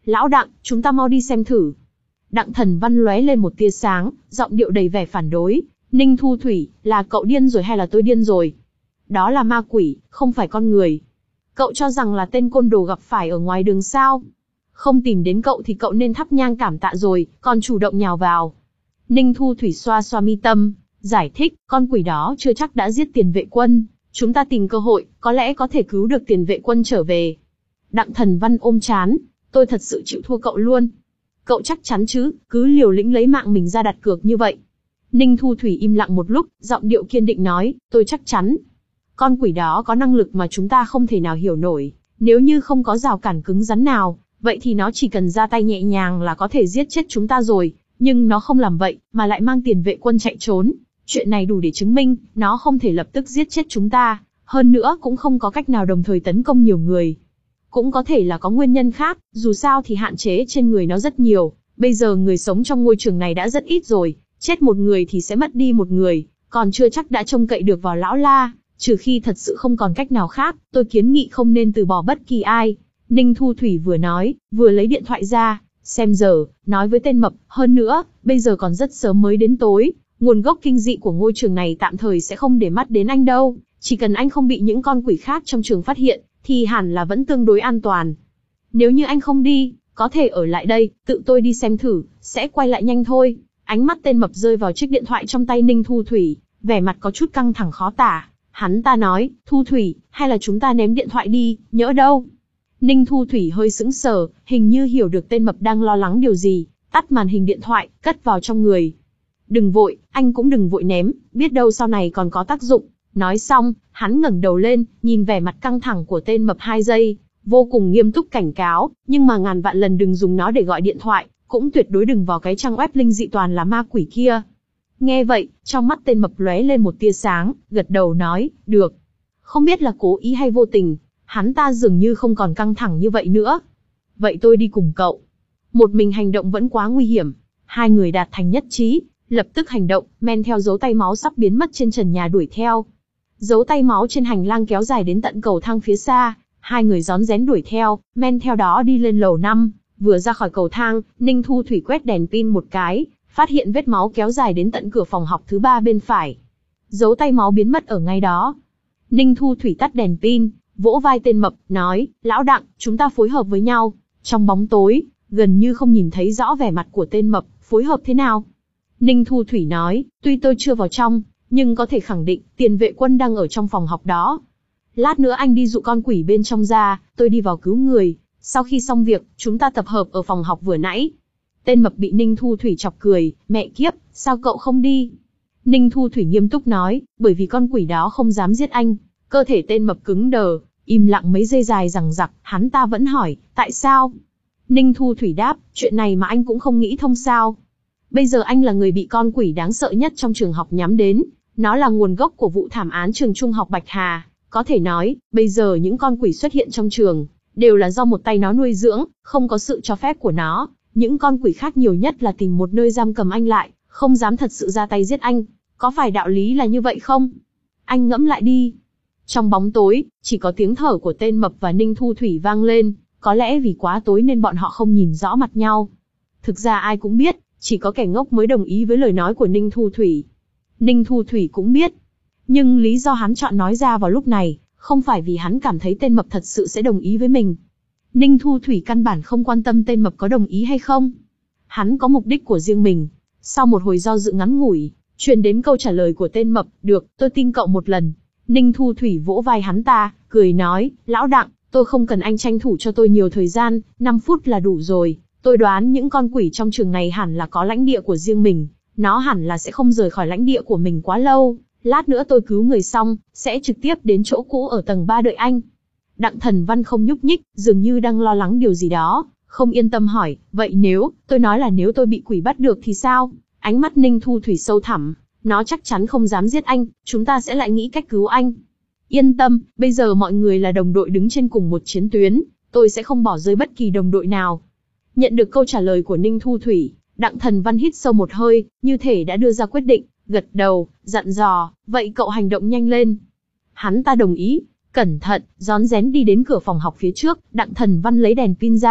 Lão Đặng, chúng ta mau đi xem thử. Đặng Thần Văn lóe lên một tia sáng, giọng điệu đầy vẻ phản đối. Ninh Thu Thủy, là cậu điên rồi hay là tôi điên rồi? Đó là ma quỷ, không phải con người. Cậu cho rằng là tên côn đồ gặp phải ở ngoài đường sao? Không tìm đến cậu thì cậu nên thắp nhang cảm tạ rồi, còn chủ động nhào vào. Ninh Thu Thủy xoa xoa mi tâm, giải thích, con quỷ đó chưa chắc đã giết Tiền Vệ Quân. Chúng ta tìm cơ hội, có lẽ có thể cứu được Tiền Vệ Quân trở về. Đặng Thần Văn ôm chán, tôi thật sự chịu thua cậu luôn. Cậu chắc chắn chứ, cứ liều lĩnh lấy mạng mình ra đặt cược như vậy. Ninh Thu Thủy im lặng một lúc, giọng điệu kiên định nói, tôi chắc chắn. Con quỷ đó có năng lực mà chúng ta không thể nào hiểu nổi. Nếu như không có rào cản cứng rắn nào, vậy thì nó chỉ cần ra tay nhẹ nhàng là có thể giết chết chúng ta rồi. Nhưng nó không làm vậy, mà lại mang Tiền Vệ Quân chạy trốn. Chuyện này đủ để chứng minh, nó không thể lập tức giết chết chúng ta. Hơn nữa cũng không có cách nào đồng thời tấn công nhiều người. Cũng có thể là có nguyên nhân khác, dù sao thì hạn chế trên người nó rất nhiều. Bây giờ người sống trong ngôi trường này đã rất ít rồi. Chết một người thì sẽ mất đi một người, còn chưa chắc đã trông cậy được vào lão La. Trừ khi thật sự không còn cách nào khác, tôi kiến nghị không nên từ bỏ bất kỳ ai. Ninh Thu Thủy vừa nói, vừa lấy điện thoại ra, xem giờ, nói với tên mập, hơn nữa, bây giờ còn rất sớm mới đến tối, nguồn gốc kinh dị của ngôi trường này tạm thời sẽ không để mắt đến anh đâu, chỉ cần anh không bị những con quỷ khác trong trường phát hiện, thì hẳn là vẫn tương đối an toàn. Nếu như anh không đi, có thể ở lại đây, tự tôi đi xem thử, sẽ quay lại nhanh thôi. Ánh mắt tên mập rơi vào chiếc điện thoại trong tay Ninh Thu Thủy, vẻ mặt có chút căng thẳng khó tả. Hắn ta nói, Thu Thủy, hay là chúng ta ném điện thoại đi, nhỡ đâu. Ninh Thu Thủy hơi sững sờ, hình như hiểu được tên mập đang lo lắng điều gì, tắt màn hình điện thoại, cất vào trong người. Đừng vội, anh cũng đừng vội ném, biết đâu sau này còn có tác dụng. Nói xong, hắn ngẩng đầu lên, nhìn vẻ mặt căng thẳng của tên mập hai giây, vô cùng nghiêm túc cảnh cáo, nhưng mà ngàn vạn lần đừng dùng nó để gọi điện thoại, cũng tuyệt đối đừng vào cái trang web linh dị toàn là ma quỷ kia. Nghe vậy, trong mắt tên mập lóe lên một tia sáng, gật đầu nói, được. Không biết là cố ý hay vô tình, hắn ta dường như không còn căng thẳng như vậy nữa. Vậy tôi đi cùng cậu. Một mình hành động vẫn quá nguy hiểm. Hai người đạt thành nhất trí, lập tức hành động, men theo dấu tay máu sắp biến mất trên trần nhà đuổi theo. Dấu tay máu trên hành lang kéo dài đến tận cầu thang phía xa, hai người rón rén đuổi theo, men theo đó đi lên lầu năm. Vừa ra khỏi cầu thang, Ninh Thu Thủy quét đèn pin một cái, phát hiện vết máu kéo dài đến tận cửa phòng học thứ ba bên phải. Dấu tay máu biến mất ở ngay đó. Ninh Thu Thủy tắt đèn pin, vỗ vai tên mập, nói, Lão Đặng, chúng ta phối hợp với nhau. Trong bóng tối, gần như không nhìn thấy rõ vẻ mặt của tên mập, phối hợp thế nào? Ninh Thu Thủy nói, tuy tôi chưa vào trong, nhưng có thể khẳng định, Tiền Vệ Quân đang ở trong phòng học đó. Lát nữa anh đi dụ con quỷ bên trong ra, tôi đi vào cứu người. Sau khi xong việc, chúng ta tập hợp ở phòng học vừa nãy. Tên mập bị Ninh Thu Thủy chọc cười, mẹ kiếp, sao cậu không đi? Ninh Thu Thủy nghiêm túc nói, bởi vì con quỷ đó không dám giết anh. Cơ thể tên mập cứng đờ, im lặng mấy giây dài rằng rặc, hắn ta vẫn hỏi, tại sao? Ninh Thu Thủy đáp, chuyện này mà anh cũng không nghĩ thông sao? Bây giờ anh là người bị con quỷ đáng sợ nhất trong trường học nhắm đến, nó là nguồn gốc của vụ thảm án trường trung học Bạch Hà. Có thể nói, bây giờ những con quỷ xuất hiện trong trường, đều là do một tay nó nuôi dưỡng, không có sự cho phép của nó. Những con quỷ khác nhiều nhất là tìm một nơi giam cầm anh lại, không dám thật sự ra tay giết anh. Có phải đạo lý là như vậy không? Anh ngẫm lại đi. Trong bóng tối, chỉ có tiếng thở của tên mập và Ninh Thu Thủy vang lên, có lẽ vì quá tối nên bọn họ không nhìn rõ mặt nhau. Thực ra ai cũng biết, chỉ có kẻ ngốc mới đồng ý với lời nói của Ninh Thu Thủy. Ninh Thu Thủy cũng biết. Nhưng lý do hắn chọn nói ra vào lúc này, không phải vì hắn cảm thấy tên mập thật sự sẽ đồng ý với mình. Ninh Thu Thủy căn bản không quan tâm tên mập có đồng ý hay không. Hắn có mục đích của riêng mình. Sau một hồi do dự ngắn ngủi, truyền đến câu trả lời của tên mập, được, tôi tin cậu một lần. Ninh Thu Thủy vỗ vai hắn ta, cười nói, Lão Đặng, tôi không cần anh tranh thủ cho tôi nhiều thời gian, năm phút là đủ rồi. Tôi đoán những con quỷ trong trường này hẳn là có lãnh địa của riêng mình, nó hẳn là sẽ không rời khỏi lãnh địa của mình quá lâu. Lát nữa tôi cứu người xong, sẽ trực tiếp đến chỗ cũ ở tầng ba đợi anh. Đặng Thần Văn không nhúc nhích, dường như đang lo lắng điều gì đó, không yên tâm hỏi, vậy nếu, tôi nói là nếu tôi bị quỷ bắt được thì sao? Ánh mắt Ninh Thu Thủy sâu thẳm, nó chắc chắn không dám giết anh, chúng ta sẽ lại nghĩ cách cứu anh. Yên tâm, bây giờ mọi người là đồng đội đứng trên cùng một chiến tuyến, tôi sẽ không bỏ rơi bất kỳ đồng đội nào. Nhận được câu trả lời của Ninh Thu Thủy, Đặng Thần Văn hít sâu một hơi, như thể đã đưa ra quyết định, gật đầu, dặn dò, vậy cậu hành động nhanh lên. Hắn ta đồng ý, cẩn thận, rón rén đi đến cửa phòng học phía trước, Đặng Thần Văn lấy đèn pin ra,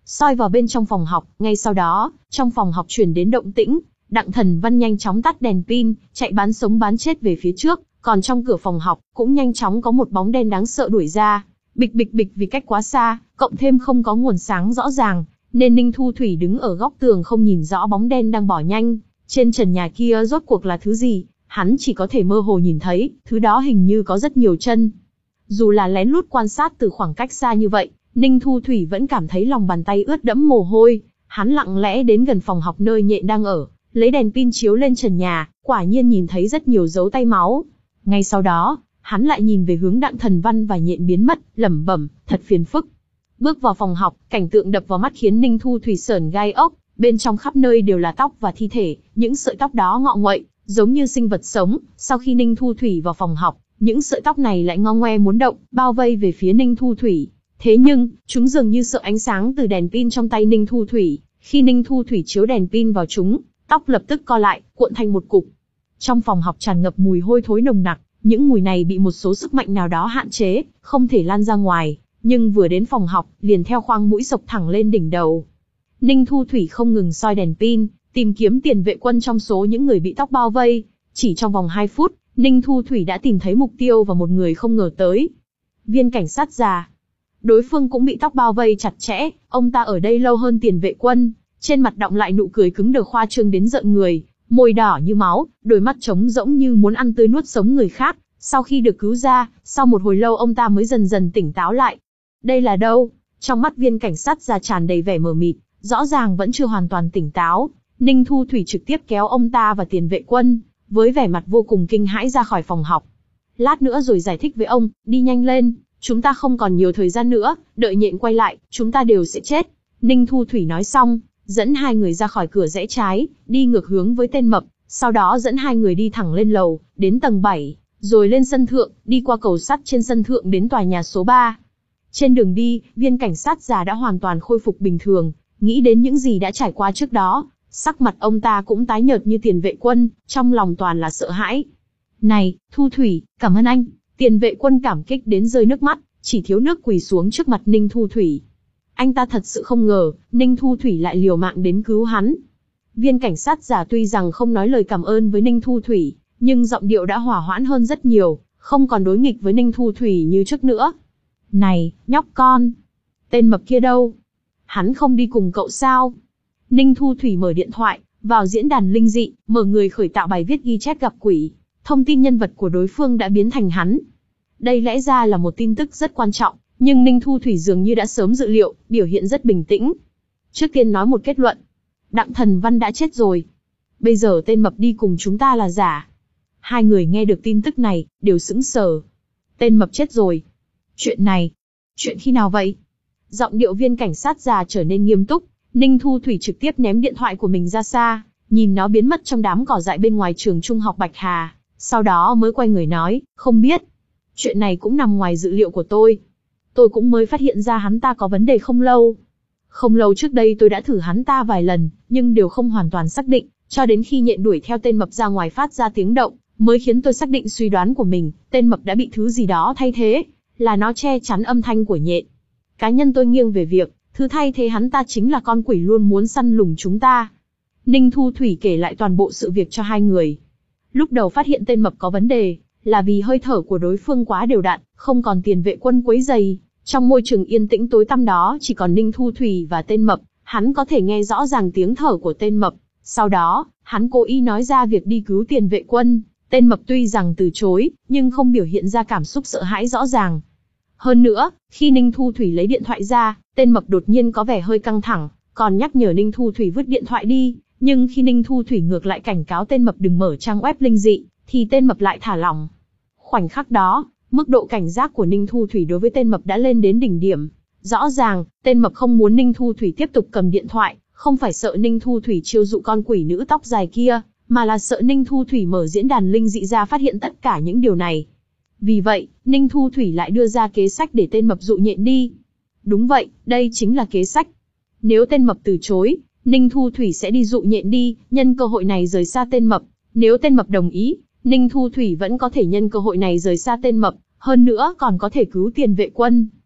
soi vào bên trong phòng học. Ngay sau đó, trong phòng học truyền đến động tĩnh, Đặng Thần Văn nhanh chóng tắt đèn pin, chạy bán sống bán chết về phía trước, còn trong cửa phòng học cũng nhanh chóng có một bóng đen đáng sợ đuổi ra. Bịch bịch bịch, vì cách quá xa, cộng thêm không có nguồn sáng rõ ràng, nên Ninh Thu Thủy đứng ở góc tường không nhìn rõ bóng đen đang bỏ nhanh. Trên trần nhà kia rốt cuộc là thứ gì, hắn chỉ có thể mơ hồ nhìn thấy, thứ đó hình như có rất nhiều chân. Dù là lén lút quan sát từ khoảng cách xa như vậy, Ninh Thu Thủy vẫn cảm thấy lòng bàn tay ướt đẫm mồ hôi. Hắn lặng lẽ đến gần phòng học nơi Nhện đang ở, lấy đèn pin chiếu lên trần nhà, quả nhiên nhìn thấy rất nhiều dấu tay máu. Ngay sau đó, hắn lại nhìn về hướng Đặng Thần Văn và Nhện biến mất, lẩm bẩm, thật phiền phức. Bước vào phòng học, cảnh tượng đập vào mắt khiến Ninh Thu Thủy sởn gai ốc, bên trong khắp nơi đều là tóc và thi thể, những sợi tóc đó ngọ nguậy, giống như sinh vật sống. Sau khi Ninh Thu Thủy vào phòng học, những sợi tóc này lại ngo ngoe muốn động, bao vây về phía Ninh Thu Thủy. Thế nhưng, chúng dường như sợ ánh sáng từ đèn pin trong tay Ninh Thu Thủy. Khi Ninh Thu Thủy chiếu đèn pin vào chúng, tóc lập tức co lại, cuộn thành một cục. Trong phòng học tràn ngập mùi hôi thối nồng nặc, những mùi này bị một số sức mạnh nào đó hạn chế, không thể lan ra ngoài, nhưng vừa đến phòng học, liền theo khoang mũi xộc thẳng lên đỉnh đầu. Ninh Thu Thủy không ngừng soi đèn pin, tìm kiếm Tiền Vệ Quân trong số những người bị tóc bao vây. Chỉ trong vòng hai phút, Ninh Thu Thủy đã tìm thấy mục tiêu và một người không ngờ tới. Viên cảnh sát già. Đối phương cũng bị tóc bao vây chặt chẽ, ông ta ở đây lâu hơn Tiền Vệ Quân, trên mặt đọng lại nụ cười cứng đờ khoa trương đến rợn người, môi đỏ như máu, đôi mắt trống rỗng như muốn ăn tươi nuốt sống người khác. Sau khi được cứu ra, sau một hồi lâu ông ta mới dần dần tỉnh táo lại. Đây là đâu? Trong mắt viên cảnh sát già tràn đầy vẻ mờ mịt, rõ ràng vẫn chưa hoàn toàn tỉnh táo. Ninh Thu Thủy trực tiếp kéo ông ta và Tiền Vệ Quân, với vẻ mặt vô cùng kinh hãi ra khỏi phòng học. Lát nữa rồi giải thích với ông, đi nhanh lên, chúng ta không còn nhiều thời gian nữa, đợi Nhện quay lại, chúng ta đều sẽ chết. Ninh Thu Thủy nói xong, dẫn hai người ra khỏi cửa rẽ trái, đi ngược hướng với tên mập, sau đó dẫn hai người đi thẳng lên lầu, đến tầng bảy, rồi lên sân thượng, đi qua cầu sắt trên sân thượng đến tòa nhà số ba. Trên đường đi, viên cảnh sát già đã hoàn toàn khôi phục bình thường, nghĩ đến những gì đã trải qua trước đó, sắc mặt ông ta cũng tái nhợt như Tiền Vệ Quân, trong lòng toàn là sợ hãi. Này, Thu Thủy, cảm ơn anh. Tiền Vệ Quân cảm kích đến rơi nước mắt, chỉ thiếu nước quỳ xuống trước mặt Ninh Thu Thủy. Anh ta thật sự không ngờ, Ninh Thu Thủy lại liều mạng đến cứu hắn. Viên cảnh sát già tuy rằng không nói lời cảm ơn với Ninh Thu Thủy, nhưng giọng điệu đã hỏa hoãn hơn rất nhiều, không còn đối nghịch với Ninh Thu Thủy như trước nữa. Này, nhóc con, tên mập kia đâu? Hắn không đi cùng cậu sao? Ninh Thu Thủy mở điện thoại, vào diễn đàn linh dị, mở người khởi tạo bài viết ghi chép gặp quỷ. Thông tin nhân vật của đối phương đã biến thành hắn. Đây lẽ ra là một tin tức rất quan trọng, nhưng Ninh Thu Thủy dường như đã sớm dự liệu, biểu hiện rất bình tĩnh. Trước tiên nói một kết luận. Đặng Thần Văn đã chết rồi. Bây giờ tên mập đi cùng chúng ta là giả. Hai người nghe được tin tức này, đều sững sờ. Tên mập chết rồi. Chuyện này, chuyện khi nào vậy? Giọng điệu viên cảnh sát già trở nên nghiêm túc. Ninh Thu Thủy trực tiếp ném điện thoại của mình ra xa, nhìn nó biến mất trong đám cỏ dại bên ngoài trường trung học Bạch Hà. Sau đó mới quay người nói, không biết. Chuyện này cũng nằm ngoài dự liệu của tôi. Tôi cũng mới phát hiện ra hắn ta có vấn đề không lâu. Không lâu trước đây tôi đã thử hắn ta vài lần, nhưng đều không hoàn toàn xác định, cho đến khi Nhện đuổi theo tên mập ra ngoài phát ra tiếng động, mới khiến tôi xác định suy đoán của mình, tên mập đã bị thứ gì đó thay thế, là nó che chắn âm thanh của Nhện. Cá nhân tôi nghiêng về việc, thứ thay thế hắn ta chính là con quỷ luôn muốn săn lùng chúng ta. Ninh Thu Thủy kể lại toàn bộ sự việc cho hai người. Lúc đầu phát hiện tên mập có vấn đề, là vì hơi thở của đối phương quá đều đặn, không còn Tiền Vệ Quân quấy rầy. Trong môi trường yên tĩnh tối tăm đó chỉ còn Ninh Thu Thủy và tên mập, hắn có thể nghe rõ ràng tiếng thở của tên mập. Sau đó, hắn cố ý nói ra việc đi cứu Tiền Vệ Quân. Tên mập tuy rằng từ chối, nhưng không biểu hiện ra cảm xúc sợ hãi rõ ràng. Hơn nữa, khi Ninh Thu Thủy lấy điện thoại ra, tên mập đột nhiên có vẻ hơi căng thẳng, còn nhắc nhở Ninh Thu Thủy vứt điện thoại đi. Nhưng khi Ninh Thu Thủy ngược lại cảnh cáo tên mập đừng mở trang web linh dị, thì tên mập lại thả lỏng. Khoảnh khắc đó, mức độ cảnh giác của Ninh Thu Thủy đối với tên mập đã lên đến đỉnh điểm. Rõ ràng, tên mập không muốn Ninh Thu Thủy tiếp tục cầm điện thoại, không phải sợ Ninh Thu Thủy chiêu dụ con quỷ nữ tóc dài kia, mà là sợ Ninh Thu Thủy mở diễn đàn linh dị ra phát hiện tất cả những điều này. Vì vậy, Ninh Thu Thủy lại đưa ra kế sách để tên mập dụ Nhện đi. Đúng vậy, đây chính là kế sách. Nếu tên mập từ chối, Ninh Thu Thủy sẽ đi dụ Nhện đi, nhân cơ hội này rời xa tên mập. Nếu tên mập đồng ý, Ninh Thu Thủy vẫn có thể nhân cơ hội này rời xa tên mập, hơn nữa còn có thể cứu Tiền Vệ Quân.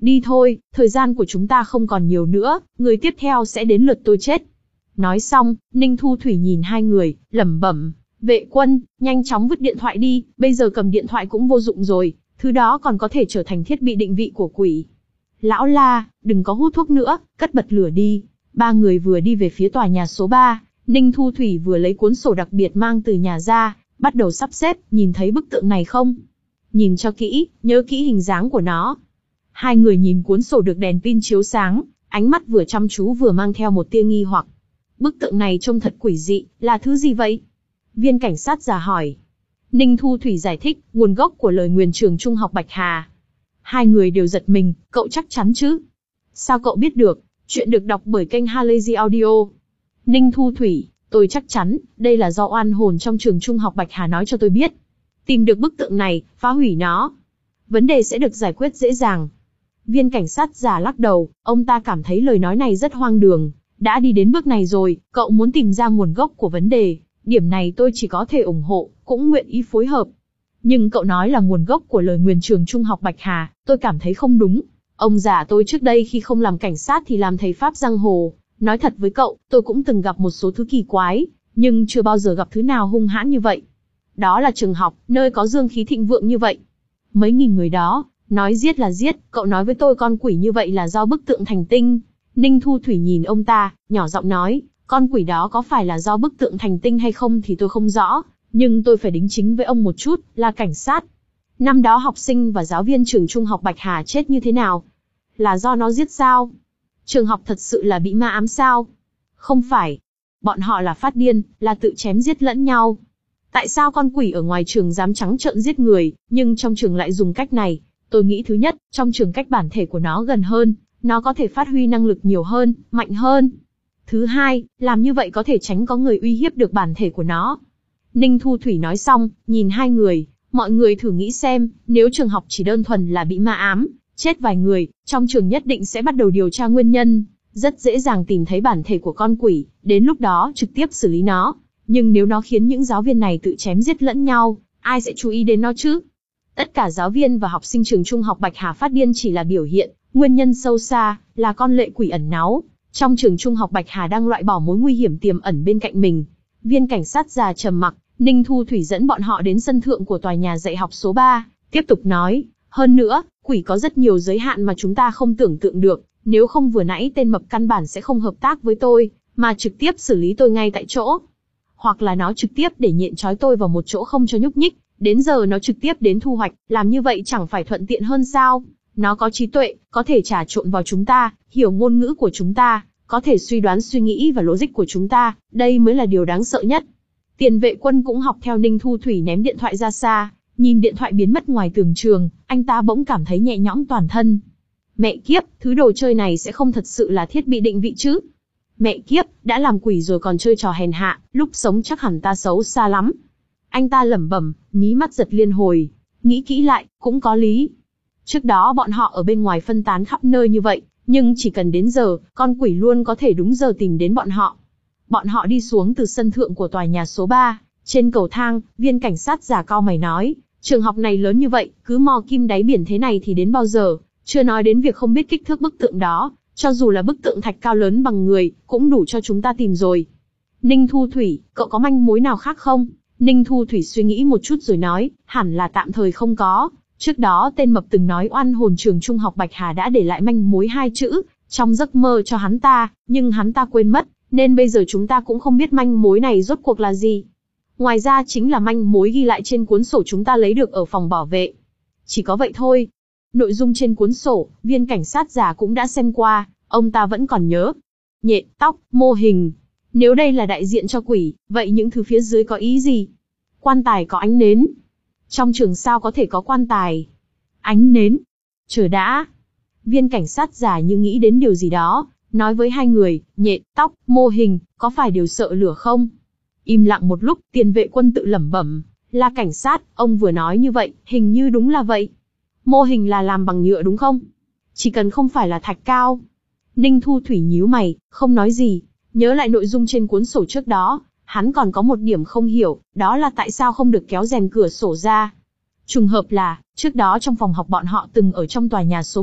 Đi thôi, thời gian của chúng ta không còn nhiều nữa, người tiếp theo sẽ đến lượt tôi chết. Nói xong, Ninh Thu Thủy nhìn hai người, lẩm bẩm, vệ quân, nhanh chóng vứt điện thoại đi, bây giờ cầm điện thoại cũng vô dụng rồi, thứ đó còn có thể trở thành thiết bị định vị của quỷ. Lão La, đừng có hút thuốc nữa, cất bật lửa đi. Ba người vừa đi về phía tòa nhà số ba, Ninh Thu Thủy vừa lấy cuốn sổ đặc biệt mang từ nhà ra, bắt đầu sắp xếp, nhìn thấy bức tượng này không? Nhìn cho kỹ, nhớ kỹ hình dáng của nó. Hai người nhìn cuốn sổ được đèn pin chiếu sáng, ánh mắt vừa chăm chú vừa mang theo một tia nghi hoặc. Bức tượng này trông thật quỷ dị, là thứ gì vậy? Viên cảnh sát già hỏi. Ninh Thu Thủy giải thích, nguồn gốc của lời nguyền trường trung học Bạch Hà. Hai người đều giật mình, cậu chắc chắn chứ? Sao cậu biết được? Chuyện được đọc bởi kênh Halazy Audio. Ninh Thu Thủy, tôi chắc chắn, đây là do oan hồn trong trường trung học Bạch Hà nói cho tôi biết. Tìm được bức tượng này, phá hủy nó. Vấn đề sẽ được giải quyết dễ dàng. Viên cảnh sát già lắc đầu, ông ta cảm thấy lời nói này rất hoang đường. Đã đi đến bước này rồi, cậu muốn tìm ra nguồn gốc của vấn đề. Điểm này tôi chỉ có thể ủng hộ, cũng nguyện ý phối hợp. Nhưng cậu nói là nguồn gốc của lời nguyền trường trung học Bạch Hà, tôi cảm thấy không đúng. Ông già tôi trước đây khi không làm cảnh sát thì làm thầy Pháp giang hồ. Nói thật với cậu, tôi cũng từng gặp một số thứ kỳ quái, nhưng chưa bao giờ gặp thứ nào hung hãn như vậy. Đó là trường học, nơi có dương khí thịnh vượng như vậy. Mấy nghìn người đó, nói giết là giết, cậu nói với tôi con quỷ như vậy là do bức tượng thành tinh. Ninh Thu Thủy nhìn ông ta, nhỏ giọng nói, con quỷ đó có phải là do bức tượng thành tinh hay không thì tôi không rõ, nhưng tôi phải đính chính với ông một chút, là cảnh sát. Năm đó học sinh và giáo viên trường trung học Bạch Hà chết như thế nào? Là do nó giết sao? Trường học thật sự là bị ma ám sao? Không phải. Bọn họ là phát điên, là tự chém giết lẫn nhau. Tại sao con quỷ ở ngoài trường dám trắng trợn giết người, nhưng trong trường lại dùng cách này? Tôi nghĩ thứ nhất, trong trường cách bản thể của nó gần hơn, nó có thể phát huy năng lực nhiều hơn, mạnh hơn. Thứ hai, làm như vậy có thể tránh có người uy hiếp được bản thể của nó. Ninh Thu Thủy nói xong, nhìn hai người, mọi người thử nghĩ xem, nếu trường học chỉ đơn thuần là bị ma ám, chết vài người, trong trường nhất định sẽ bắt đầu điều tra nguyên nhân, rất dễ dàng tìm thấy bản thể của con quỷ, đến lúc đó trực tiếp xử lý nó. Nhưng nếu nó khiến những giáo viên này tự chém giết lẫn nhau, ai sẽ chú ý đến nó chứ? Tất cả giáo viên và học sinh trường trung học Bạch Hà phát điên chỉ là biểu hiện, nguyên nhân sâu xa, là con lệ quỷ ẩn náu. Trong trường trung học Bạch Hà đang loại bỏ mối nguy hiểm tiềm ẩn bên cạnh mình. Viên cảnh sát già trầm mặc, Ninh Thu Thủy dẫn bọn họ đến sân thượng của tòa nhà dạy học số ba, tiếp tục nói, hơn nữa, quỷ có rất nhiều giới hạn mà chúng ta không tưởng tượng được, nếu không vừa nãy tên mập căn bản sẽ không hợp tác với tôi, mà trực tiếp xử lý tôi ngay tại chỗ. Hoặc là nó trực tiếp để nhện trói tôi vào một chỗ không cho nhúc nhích, đến giờ nó trực tiếp đến thu hoạch, làm như vậy chẳng phải thuận tiện hơn sao? Nó có trí tuệ, có thể trà trộn vào chúng ta, hiểu ngôn ngữ của chúng ta, có thể suy đoán suy nghĩ và logic của chúng ta, đây mới là điều đáng sợ nhất. Tiền vệ quân cũng học theo Ninh Thu Thủy ném điện thoại ra xa, nhìn điện thoại biến mất ngoài tường trường, anh ta bỗng cảm thấy nhẹ nhõm toàn thân. Mẹ kiếp, thứ đồ chơi này sẽ không thật sự là thiết bị định vị chứ? Mẹ kiếp, đã làm quỷ rồi còn chơi trò hèn hạ, lúc sống chắc hẳn ta xấu xa lắm. Anh ta lẩm bẩm, mí mắt giật liên hồi, nghĩ kỹ lại, cũng có lý. Trước đó bọn họ ở bên ngoài phân tán khắp nơi như vậy, nhưng chỉ cần đến giờ, con quỷ luôn có thể đúng giờ tìm đến bọn họ. Bọn họ đi xuống từ sân thượng của tòa nhà số ba, trên cầu thang, viên cảnh sát già cau mày nói, trường học này lớn như vậy, cứ mò kim đáy biển thế này thì đến bao giờ, chưa nói đến việc không biết kích thước bức tượng đó, cho dù là bức tượng thạch cao lớn bằng người, cũng đủ cho chúng ta tìm rồi. Ninh Thu Thủy, cậu có manh mối nào khác không? Ninh Thu Thủy suy nghĩ một chút rồi nói, hẳn là tạm thời không có. Trước đó tên mập từng nói oan hồn trường trung học Bạch Hà đã để lại manh mối hai chữ, trong giấc mơ cho hắn ta, nhưng hắn ta quên mất, nên bây giờ chúng ta cũng không biết manh mối này rốt cuộc là gì. Ngoài ra chính là manh mối ghi lại trên cuốn sổ chúng ta lấy được ở phòng bảo vệ. Chỉ có vậy thôi. Nội dung trên cuốn sổ, viên cảnh sát già cũng đã xem qua, ông ta vẫn còn nhớ. Nhện, tóc, mô hình. Nếu đây là đại diện cho quỷ, vậy những thứ phía dưới có ý gì? Quan tài có ánh nến. Trong trường sao có thể có quan tài? Ánh nến. Chờ đã. Viên cảnh sát già như nghĩ đến điều gì đó, nói với hai người, nhện, tóc, mô hình, có phải đều sợ lửa không? Im lặng một lúc, tiền vệ quân tự lẩm bẩm, là cảnh sát, ông vừa nói như vậy, hình như đúng là vậy. Mô hình là làm bằng nhựa đúng không? Chỉ cần không phải là thạch cao. Ninh Thu Thủy nhíu mày, không nói gì, nhớ lại nội dung trên cuốn sổ trước đó, hắn còn có một điểm không hiểu, đó là tại sao không được kéo rèm cửa sổ ra. Trùng hợp là, trước đó trong phòng học bọn họ từng ở trong tòa nhà số một,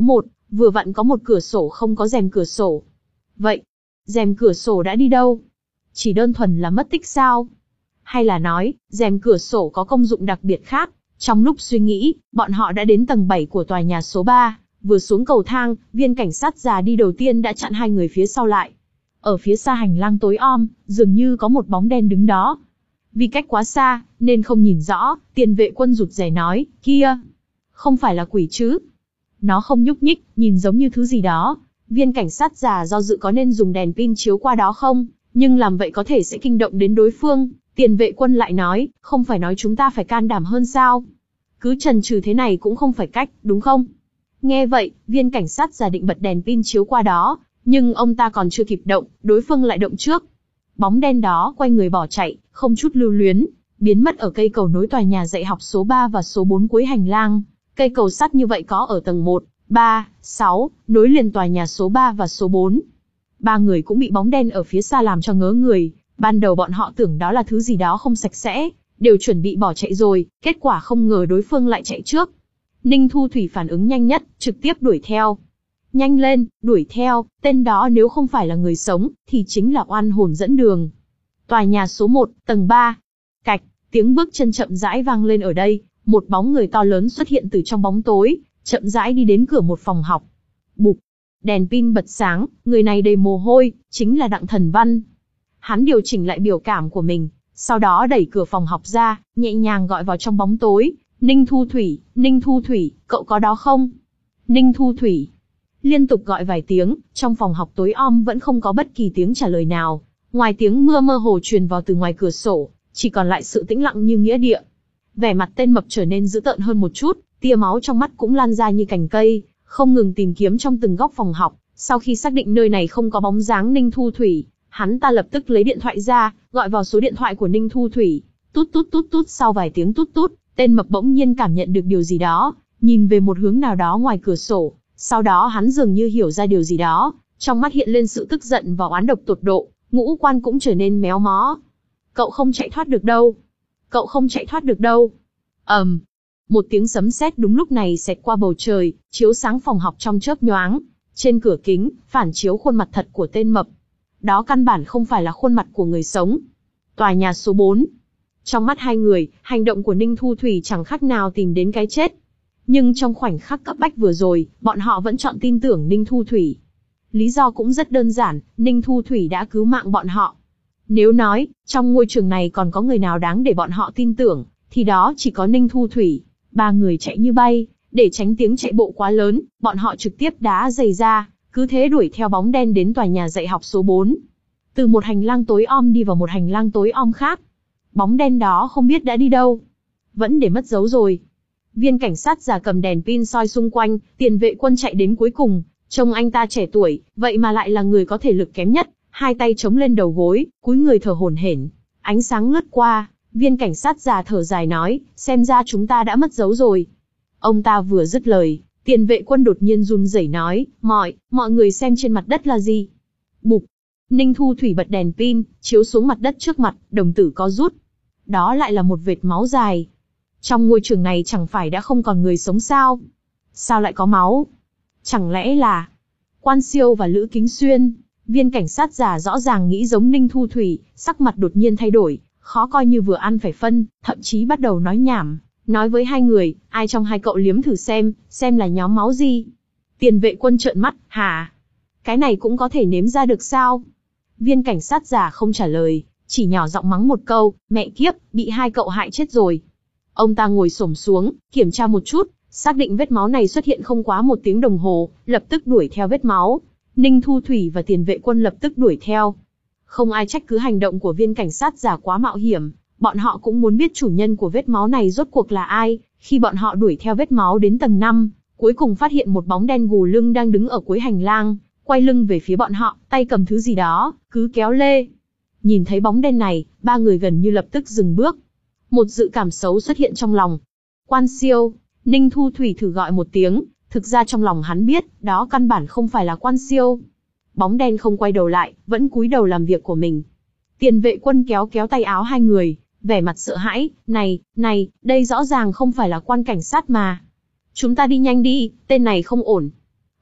Vừa vặn có một cửa sổ không có rèm cửa sổ. Vậy, rèm cửa sổ đã đi đâu? Chỉ đơn thuần là mất tích sao? Hay là nói, rèm cửa sổ có công dụng đặc biệt khác? Trong lúc suy nghĩ, bọn họ đã đến tầng bảy của tòa nhà số ba, vừa xuống cầu thang, viên cảnh sát già đi đầu tiên đã chặn hai người phía sau lại. Ở phía xa hành lang tối om, dường như có một bóng đen đứng đó. Vì cách quá xa, nên không nhìn rõ, tiền vệ quân rụt rè nói, kia, không phải là quỷ chứ? Nó không nhúc nhích, nhìn giống như thứ gì đó. Viên cảnh sát già do dự có nên dùng đèn pin chiếu qua đó không, nhưng làm vậy có thể sẽ kinh động đến đối phương. Tiền vệ quân lại nói, không phải nói chúng ta phải can đảm hơn sao? Cứ chần chừ thế này cũng không phải cách, đúng không? Nghe vậy, viên cảnh sát già định bật đèn pin chiếu qua đó, nhưng ông ta còn chưa kịp động, đối phương lại động trước. Bóng đen đó quay người bỏ chạy, không chút lưu luyến, biến mất ở cây cầu nối tòa nhà dạy học số ba và số bốn cuối hành lang. Cây cầu sắt như vậy có ở tầng một, ba, sáu, nối liền tòa nhà số ba và số bốn. Ba người cũng bị bóng đen ở phía xa làm cho ngớ người, ban đầu bọn họ tưởng đó là thứ gì đó không sạch sẽ, đều chuẩn bị bỏ chạy rồi, kết quả không ngờ đối phương lại chạy trước. Ninh Thu Thủy phản ứng nhanh nhất, trực tiếp đuổi theo. Nhanh lên, đuổi theo, tên đó nếu không phải là người sống, thì chính là oan hồn dẫn đường. Tòa nhà số một, tầng ba. Cạch, tiếng bước chân chậm rãi vang lên ở đây, một bóng người to lớn xuất hiện từ trong bóng tối, chậm rãi đi đến cửa một phòng học. Bụp, đèn pin bật sáng, người này đầy mồ hôi, chính là Đặng Thần Văn. Hắn điều chỉnh lại biểu cảm của mình, sau đó đẩy cửa phòng học ra, nhẹ nhàng gọi vào trong bóng tối. Ninh Thu Thủy, Ninh Thu Thủy, cậu có đó không? Ninh Thu Thủy. Liên tục gọi vài tiếng, trong phòng học tối om vẫn không có bất kỳ tiếng trả lời nào. Ngoài tiếng mưa mơ hồ truyền vào từ ngoài cửa sổ, chỉ còn lại sự tĩnh lặng như nghĩa địa. Vẻ mặt tên mập trở nên dữ tợn hơn một chút, tia máu trong mắt cũng lan ra như cành cây, không ngừng tìm kiếm trong từng góc phòng học. Sau khi xác định nơi này không có bóng dáng Ninh Thu Thủy, hắn ta lập tức lấy điện thoại ra, gọi vào số điện thoại của Ninh Thu Thủy. Tút tút tút tút, sau vài tiếng tút tút, tên mập bỗng nhiên cảm nhận được điều gì đó, nhìn về một hướng nào đó ngoài cửa sổ. Sau đó hắn dường như hiểu ra điều gì đó, trong mắt hiện lên sự tức giận và oán độc tột độ, ngũ quan cũng trở nên méo mó. Cậu không chạy thoát được đâu. Cậu không chạy thoát được đâu. ầm, um, một tiếng sấm sét đúng lúc này xẹt qua bầu trời, chiếu sáng phòng học trong chớp nhoáng. Trên cửa kính, phản chiếu khuôn mặt thật của tên mập. Đó căn bản không phải là khuôn mặt của người sống. Tòa nhà số bốn. Trong mắt hai người, hành động của Ninh Thu Thủy chẳng khác nào tìm đến cái chết. Nhưng trong khoảnh khắc cấp bách vừa rồi, bọn họ vẫn chọn tin tưởng Ninh Thu Thủy. Lý do cũng rất đơn giản, Ninh Thu Thủy đã cứu mạng bọn họ. Nếu nói, trong ngôi trường này còn có người nào đáng để bọn họ tin tưởng, thì đó chỉ có Ninh Thu Thủy. Ba người chạy như bay, để tránh tiếng chạy bộ quá lớn, bọn họ trực tiếp đá giày ra, cứ thế đuổi theo bóng đen đến tòa nhà dạy học số bốn. Từ một hành lang tối om đi vào một hành lang tối om khác. Bóng đen đó không biết đã đi đâu. Vẫn để mất dấu rồi. Viên cảnh sát già cầm đèn pin soi xung quanh, tiền vệ quân chạy đến cuối cùng, trông anh ta trẻ tuổi, vậy mà lại là người có thể lực kém nhất, hai tay chống lên đầu gối, cúi người thở hổn hển. Ánh sáng lướt qua, viên cảnh sát già thở dài nói, xem ra chúng ta đã mất dấu rồi. Ông ta vừa dứt lời, tiền vệ quân đột nhiên run rẩy nói, mọi, mọi người xem trên mặt đất là gì? Bụp, Ninh Thu Thủy bật đèn pin, chiếu xuống mặt đất trước mặt, đồng tử có rút. Đó lại là một vệt máu dài. Trong ngôi trường này chẳng phải đã không còn người sống sao? Sao lại có máu? Chẳng lẽ là Quan Siêu và Lữ Kính Xuyên? Viên cảnh sát già rõ ràng nghĩ giống Ninh Thu Thủy, sắc mặt đột nhiên thay đổi, khó coi như vừa ăn phải phân, thậm chí bắt đầu nói nhảm, nói với hai người, ai trong hai cậu liếm thử xem, xem là nhóm máu gì. Tiền vệ quân trợn mắt, hả? Cái này cũng có thể nếm ra được sao? Viên cảnh sát già không trả lời, chỉ nhỏ giọng mắng một câu, mẹ kiếp, bị hai cậu hại chết rồi. Ông ta ngồi xổm xuống, kiểm tra một chút, xác định vết máu này xuất hiện không quá một tiếng đồng hồ, lập tức đuổi theo vết máu. Ninh Thu Thủy và tiền vệ quân lập tức đuổi theo. Không ai trách cứ hành động của viên cảnh sát giả quá mạo hiểm, bọn họ cũng muốn biết chủ nhân của vết máu này rốt cuộc là ai. Khi bọn họ đuổi theo vết máu đến tầng năm, cuối cùng phát hiện một bóng đen gù lưng đang đứng ở cuối hành lang, quay lưng về phía bọn họ, tay cầm thứ gì đó, cứ kéo lê. Nhìn thấy bóng đen này, ba người gần như lập tức dừng bước. Một dự cảm xấu xuất hiện trong lòng. Quan Siêu, Ninh Thu Thủy thử gọi một tiếng, thực ra trong lòng hắn biết, đó căn bản không phải là Quan Siêu. Bóng đen không quay đầu lại, vẫn cúi đầu làm việc của mình. Tiền vệ quân kéo kéo tay áo hai người, vẻ mặt sợ hãi, này, này, đây rõ ràng không phải là quan cảnh sát mà. Chúng ta đi nhanh đi, tên này không ổn.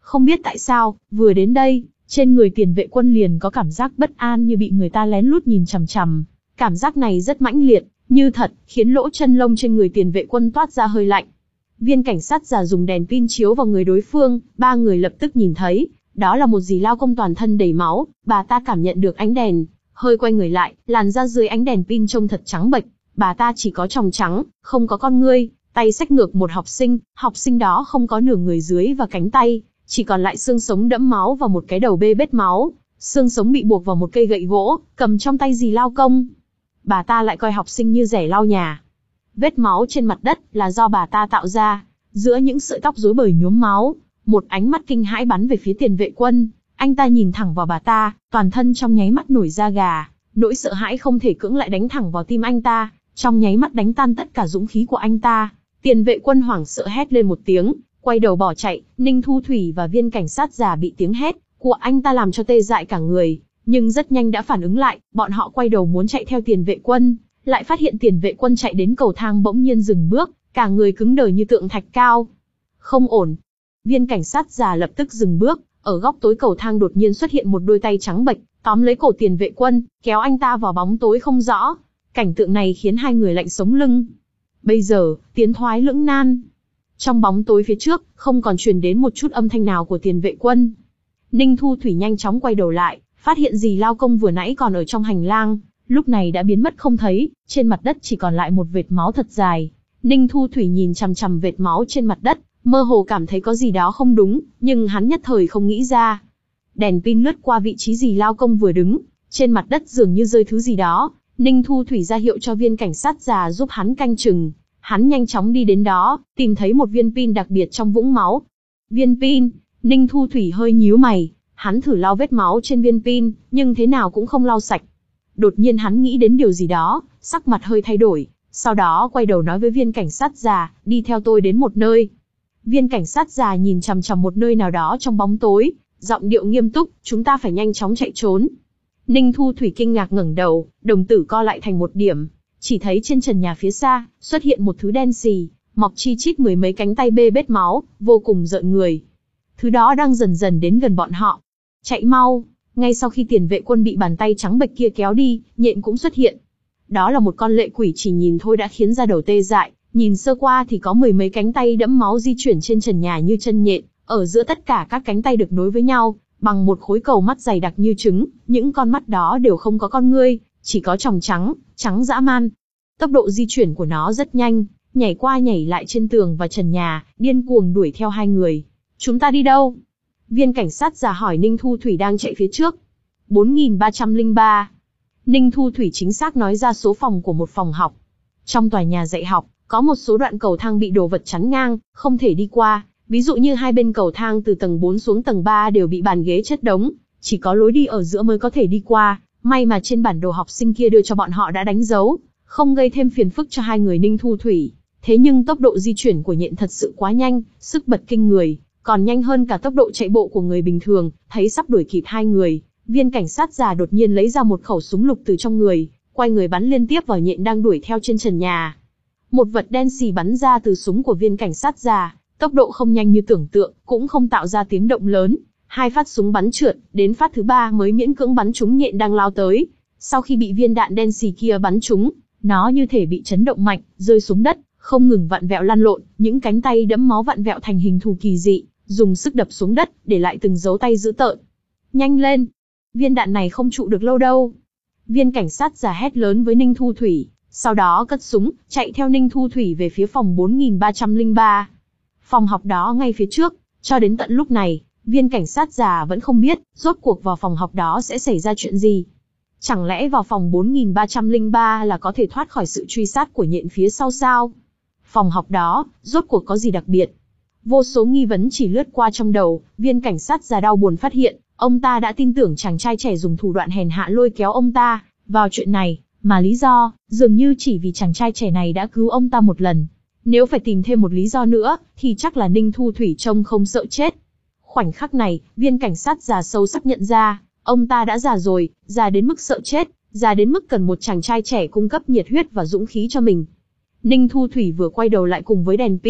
Không biết tại sao, vừa đến đây, trên người tiền vệ quân liền có cảm giác bất an như bị người ta lén lút nhìn chằm chằm. Cảm giác này rất mãnh liệt, như thật, khiến lỗ chân lông trên người tiền vệ quân toát ra hơi lạnh. Viên cảnh sát già dùng đèn pin chiếu vào người đối phương, ba người lập tức nhìn thấy, đó là một dì lao công toàn thân đầy máu. Bà ta cảm nhận được ánh đèn, hơi quay người lại, làn da dưới ánh đèn pin trông thật trắng bệch. Bà ta chỉ có tròng trắng, không có con ngươi, tay xách ngược một học sinh, học sinh đó không có nửa người dưới và cánh tay, chỉ còn lại xương sống đẫm máu và một cái đầu bê bết máu. Xương sống bị buộc vào một cây gậy gỗ, cầm trong tay dì lao công. Bà ta lại coi học sinh như rẻ lau nhà. Vết máu trên mặt đất là do bà ta tạo ra, giữa những sợi tóc rối bời nhuốm máu. Một ánh mắt kinh hãi bắn về phía tiền vệ quân, anh ta nhìn thẳng vào bà ta, toàn thân trong nháy mắt nổi da gà, nỗi sợ hãi không thể cưỡng lại đánh thẳng vào tim anh ta, trong nháy mắt đánh tan tất cả dũng khí của anh ta. Tiền vệ quân hoảng sợ hét lên một tiếng, quay đầu bỏ chạy. Ninh Thu Thủy và viên cảnh sát già bị tiếng hét của anh ta làm cho tê dại cả người, nhưng rất nhanh đã phản ứng lại. Bọn họ quay đầu muốn chạy theo tiền vệ quân, lại phát hiện tiền vệ quân chạy đến cầu thang bỗng nhiên dừng bước, cả người cứng đờ như tượng thạch cao. Không ổn. Viên cảnh sát già lập tức dừng bước. Ở góc tối cầu thang đột nhiên xuất hiện một đôi tay trắng bệch, tóm lấy cổ tiền vệ quân, kéo anh ta vào bóng tối không rõ. Cảnh tượng này khiến hai người lạnh sống lưng. Bây giờ, tiến thoái lưỡng nan. Trong bóng tối phía trước, không còn truyền đến một chút âm thanh nào của tiền vệ quân. Ninh Thu Thủy nhanh chóng quay đầu lại, phát hiện dì lao công vừa nãy còn ở trong hành lang, lúc này đã biến mất không thấy, trên mặt đất chỉ còn lại một vệt máu thật dài. Ninh Thu Thủy nhìn chằm chằm vệt máu trên mặt đất, mơ hồ cảm thấy có gì đó không đúng, nhưng hắn nhất thời không nghĩ ra. Đèn pin lướt qua vị trí dì lao công vừa đứng, trên mặt đất dường như rơi thứ gì đó. Ninh Thu Thủy ra hiệu cho viên cảnh sát già giúp hắn canh chừng. Hắn nhanh chóng đi đến đó, tìm thấy một viên pin đặc biệt trong vũng máu. Viên pin, Ninh Thu Thủy hơi nhíu mày, hắn thử lau vết máu trên viên pin, nhưng thế nào cũng không lau sạch. Đột nhiên hắn nghĩ đến điều gì đó, sắc mặt hơi thay đổi, sau đó quay đầu nói với viên cảnh sát già, đi theo tôi đến một nơi. Viên cảnh sát già nhìn chằm chằm một nơi nào đó trong bóng tối, giọng điệu nghiêm túc, chúng ta phải nhanh chóng chạy trốn. Ninh Thu Thủy kinh ngạc ngẩng đầu, đồng tử co lại thành một điểm, chỉ thấy trên trần nhà phía xa, xuất hiện một thứ đen xì, mọc chi chít mười mấy cánh tay bê bết máu, vô cùng rợn người. Thứ đó đang dần dần đến gần bọn họ. Chạy mau, ngay sau khi tiền vệ quân bị bàn tay trắng bệch kia kéo đi, nhện cũng xuất hiện. Đó là một con lệ quỷ chỉ nhìn thôi đã khiến da đầu tê dại, nhìn sơ qua thì có mười mấy cánh tay đẫm máu di chuyển trên trần nhà như chân nhện, ở giữa tất cả các cánh tay được nối với nhau, bằng một khối cầu mắt dày đặc như trứng, những con mắt đó đều không có con ngươi, chỉ có tròng trắng, trắng dã man. Tốc độ di chuyển của nó rất nhanh, nhảy qua nhảy lại trên tường và trần nhà, điên cuồng đuổi theo hai người. Chúng ta đi đâu? Viên cảnh sát già hỏi Ninh Thu Thủy đang chạy phía trước. bốn nghìn ba trăm lẻ ba. Ninh Thu Thủy chính xác nói ra số phòng của một phòng học. Trong tòa nhà dạy học, có một số đoạn cầu thang bị đồ vật chắn ngang, không thể đi qua. Ví dụ như hai bên cầu thang từ tầng bốn xuống tầng ba đều bị bàn ghế chất đống, chỉ có lối đi ở giữa mới có thể đi qua. May mà trên bản đồ học sinh kia đưa cho bọn họ đã đánh dấu, không gây thêm phiền phức cho hai người Ninh Thu Thủy. Thế nhưng tốc độ di chuyển của nhện thật sự quá nhanh, sức bật kinh người, còn nhanh hơn cả tốc độ chạy bộ của người bình thường. Thấy sắp đuổi kịp hai người, viên cảnh sát già đột nhiên lấy ra một khẩu súng lục từ trong người, quay người bắn liên tiếp vào nhện đang đuổi theo trên trần nhà. Một vật đen xì bắn ra từ súng của viên cảnh sát già, tốc độ không nhanh như tưởng tượng, cũng không tạo ra tiếng động lớn. Hai phát súng bắn trượt, đến phát thứ ba mới miễn cưỡng bắn trúng nhện đang lao tới. Sau khi bị viên đạn đen xì kia bắn trúng, nó như thể bị chấn động mạnh, rơi xuống đất, không ngừng vặn vẹo lăn lộn, những cánh tay đẫm máu vặn vẹo thành hình thù kỳ dị, dùng sức đập xuống đất, để lại từng dấu tay dữ tợn. Nhanh lên! Viên đạn này không trụ được lâu đâu. Viên cảnh sát già hét lớn với Ninh Thu Thủy, sau đó cất súng, chạy theo Ninh Thu Thủy về phía phòng bốn nghìn ba trăm lẻ ba. Phòng học đó ngay phía trước, cho đến tận lúc này, viên cảnh sát già vẫn không biết, rốt cuộc vào phòng học đó sẽ xảy ra chuyện gì. Chẳng lẽ vào phòng bốn nghìn ba trăm lẻ ba là có thể thoát khỏi sự truy sát của nhện phía sau sao? Phòng học đó, rốt cuộc có gì đặc biệt? Vô số nghi vấn chỉ lướt qua trong đầu, viên cảnh sát già đau buồn phát hiện, ông ta đã tin tưởng chàng trai trẻ dùng thủ đoạn hèn hạ lôi kéo ông ta vào chuyện này, mà lý do, dường như chỉ vì chàng trai trẻ này đã cứu ông ta một lần. Nếu phải tìm thêm một lý do nữa, thì chắc là Ninh Thu Thủy trông không sợ chết. Khoảnh khắc này, viên cảnh sát già sâu sắc nhận ra, ông ta đã già rồi, già đến mức sợ chết, già đến mức cần một chàng trai trẻ cung cấp nhiệt huyết và dũng khí cho mình. Ninh Thu Thủy vừa quay đầu lại cùng với đèn pin,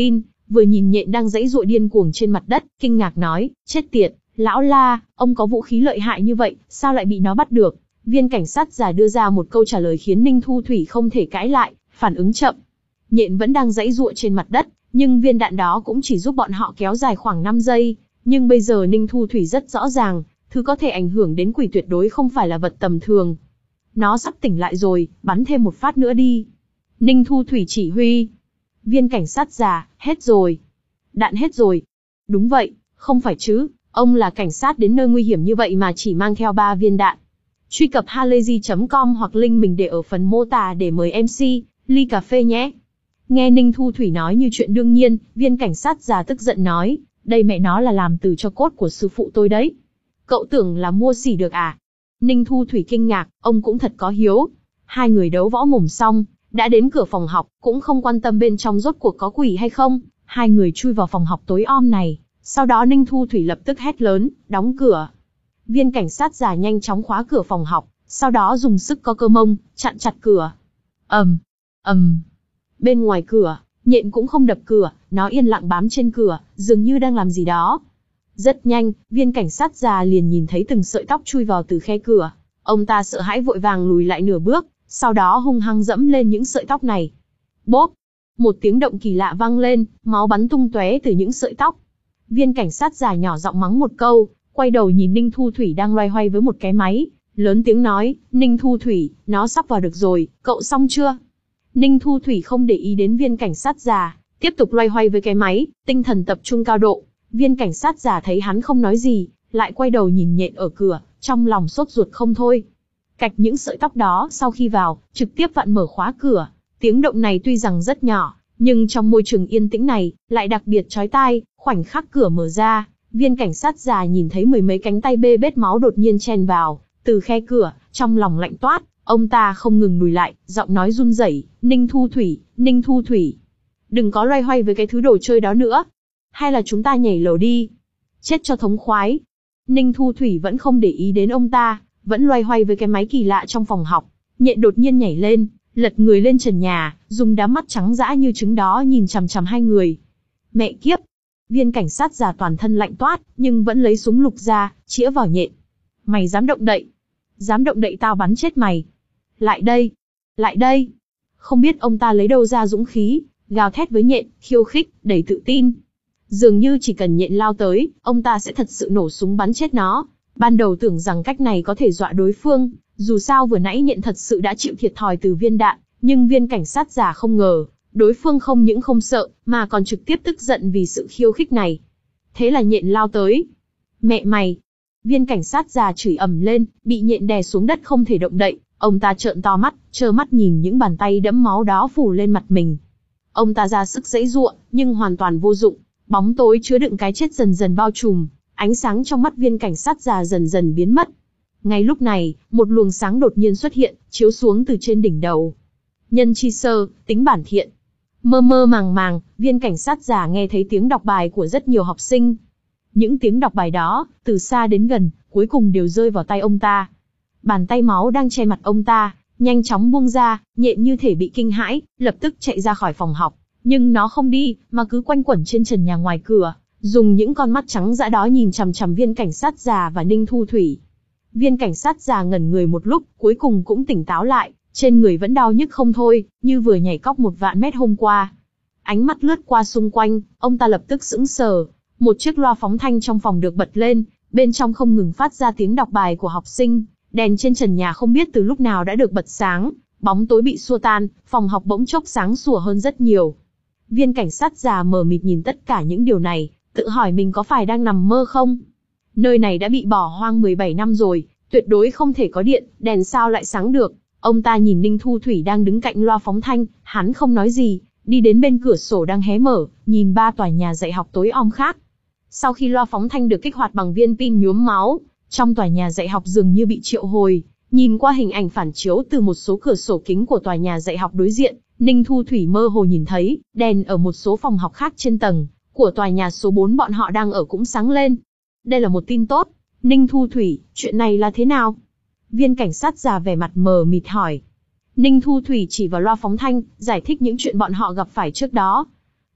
vừa nhìn nhện đang giãy giụa điên cuồng trên mặt đất, kinh ngạc nói, chết tiệt, lão La, ông có vũ khí lợi hại như vậy, sao lại bị nó bắt được? Viên cảnh sát già đưa ra một câu trả lời khiến Ninh Thu Thủy không thể cãi lại, phản ứng chậm. Nhện vẫn đang giãy giụa trên mặt đất, nhưng viên đạn đó cũng chỉ giúp bọn họ kéo dài khoảng năm giây. Nhưng bây giờ Ninh Thu Thủy rất rõ ràng, thứ có thể ảnh hưởng đến quỷ tuyệt đối không phải là vật tầm thường. Nó sắp tỉnh lại rồi, bắn thêm một phát nữa đi. Ninh Thu Thủy chỉ huy. Viên cảnh sát già, hết rồi. Đạn hết rồi. Đúng vậy, không phải chứ, ông là cảnh sát đến nơi nguy hiểm như vậy mà chỉ mang theo ba viên đạn. Truy cập halayzi chấm com hoặc link mình để ở phần mô tả để mời em xê, ly cà phê nhé. Nghe Ninh Thu Thủy nói như chuyện đương nhiên, viên cảnh sát già tức giận nói, đây mẹ nó là làm từ cho cốt của sư phụ tôi đấy. Cậu tưởng là mua xỉ được à? Ninh Thu Thủy kinh ngạc, ông cũng thật có hiếu. Hai người đấu võ mồm xong, đã đến cửa phòng học, cũng không quan tâm bên trong rốt cuộc có quỷ hay không. Hai người chui vào phòng học tối om này. Sau đó Ninh Thu Thủy lập tức hét lớn, đóng cửa. Viên cảnh sát già nhanh chóng khóa cửa phòng học, sau đó dùng sức co cơ mông, chặn chặt cửa. ầm, ầm. Bên ngoài cửa, nhện cũng không đập cửa, nó yên lặng bám trên cửa, dường như đang làm gì đó. Rất nhanh, viên cảnh sát già liền nhìn thấy từng sợi tóc chui vào từ khe cửa. Ông ta sợ hãi vội vàng lùi lại nửa bước, sau đó hung hăng dẫm lên những sợi tóc này. Bốp! Một tiếng động kỳ lạ vang lên, máu bắn tung tóe từ những sợi tóc. Viên cảnh sát già nhỏ giọng mắng một câu, quay đầu nhìn Ninh Thu Thủy đang loay hoay với một cái máy, lớn tiếng nói, Ninh Thu Thủy, nó sắp vào được rồi, cậu xong chưa? Ninh Thu Thủy không để ý đến viên cảnh sát già, tiếp tục loay hoay với cái máy, tinh thần tập trung cao độ. Viên cảnh sát già thấy hắn không nói gì, lại quay đầu nhìn nhện ở cửa, trong lòng sốt ruột không thôi. Cạch những sợi tóc đó sau khi vào, trực tiếp vặn mở khóa cửa. Tiếng động này tuy rằng rất nhỏ, nhưng trong môi trường yên tĩnh này, lại đặc biệt chói tai. Khoảnh khắc cửa mở ra, viên cảnh sát già nhìn thấy mười mấy cánh tay bê bết máu đột nhiên chen vào, từ khe cửa, trong lòng lạnh toát. Ông ta không ngừng lùi lại, giọng nói run rẩy, Ninh Thu Thủy, Ninh Thu Thủy. Đừng có loay hoay với cái thứ đồ chơi đó nữa. Hay là chúng ta nhảy lầu đi. Chết cho thống khoái. Ninh Thu Thủy vẫn không để ý đến ông ta, vẫn loay hoay với cái máy kỳ lạ trong phòng học. Nhện đột nhiên nhảy lên, lật người lên trần nhà, dùng đám mắt trắng dã như trứng đó nhìn chằm chằm hai người. Mẹ kiếp! Viên cảnh sát già toàn thân lạnh toát, nhưng vẫn lấy súng lục ra, chĩa vào nhện. Mày dám động đậy? Dám động đậy tao bắn chết mày. Lại đây! Lại đây! Không biết ông ta lấy đâu ra dũng khí, gào thét với nhện, khiêu khích, đầy tự tin. Dường như chỉ cần nhện lao tới, ông ta sẽ thật sự nổ súng bắn chết nó. Ban đầu tưởng rằng cách này có thể dọa đối phương, dù sao vừa nãy nhện thật sự đã chịu thiệt thòi từ viên đạn, nhưng viên cảnh sát già không ngờ, đối phương không những không sợ, mà còn trực tiếp tức giận vì sự khiêu khích này. Thế là nhện lao tới. Mẹ mày! Viên cảnh sát già chửi ầm lên, bị nhện đè xuống đất không thể động đậy. Ông ta trợn to mắt, trơ mắt nhìn những bàn tay đẫm máu đó phủ lên mặt mình. Ông ta ra sức giãy giụa, nhưng hoàn toàn vô dụng. Bóng tối chứa đựng cái chết dần dần bao trùm, ánh sáng trong mắt viên cảnh sát già dần dần biến mất. Ngay lúc này, một luồng sáng đột nhiên xuất hiện, chiếu xuống từ trên đỉnh đầu. Nhân chi sơ, tính bản thiện. Mơ mơ màng màng, viên cảnh sát già nghe thấy tiếng đọc bài của rất nhiều học sinh. Những tiếng đọc bài đó, từ xa đến gần, cuối cùng đều rơi vào tay ông ta. Bàn tay máu đang che mặt ông ta, nhanh chóng buông ra, nhện như thể bị kinh hãi, lập tức chạy ra khỏi phòng học. Nhưng nó không đi, mà cứ quanh quẩn trên trần nhà ngoài cửa, dùng những con mắt trắng dã đó nhìn chằm chằm viên cảnh sát già và Ninh Thu Thủy. Viên cảnh sát già ngẩn người một lúc, cuối cùng cũng tỉnh táo lại, trên người vẫn đau nhức không thôi, như vừa nhảy cóc một vạn mét hôm qua. Ánh mắt lướt qua xung quanh, ông ta lập tức sững sờ. Một chiếc loa phóng thanh trong phòng được bật lên, bên trong không ngừng phát ra tiếng đọc bài của học sinh. Đèn trên trần nhà không biết từ lúc nào đã được bật sáng, bóng tối bị xua tan, phòng học bỗng chốc sáng sủa hơn rất nhiều. Viên cảnh sát già mờ mịt nhìn tất cả những điều này, tự hỏi mình có phải đang nằm mơ không? Nơi này đã bị bỏ hoang mười bảy năm rồi, tuyệt đối không thể có điện, đèn sao lại sáng được. Ông ta nhìn Ninh Thu Thủy đang đứng cạnh loa phóng thanh, hắn không nói gì, đi đến bên cửa sổ đang hé mở, nhìn ba tòa nhà dạy học tối om khác. Sau khi loa phóng thanh được kích hoạt bằng viên pin nhuốm máu, trong tòa nhà dạy học dường như bị triệu hồi, nhìn qua hình ảnh phản chiếu từ một số cửa sổ kính của tòa nhà dạy học đối diện, Ninh Thu Thủy mơ hồ nhìn thấy, đèn ở một số phòng học khác trên tầng của tòa nhà số bốn bọn họ đang ở cũng sáng lên. Đây là một tin tốt. Ninh Thu Thủy, chuyện này là thế nào? Viên cảnh sát già vẻ mặt mờ mịt hỏi. Ninh Thu Thủy chỉ vào loa phóng thanh, giải thích những chuyện bọn họ gặp phải trước đó.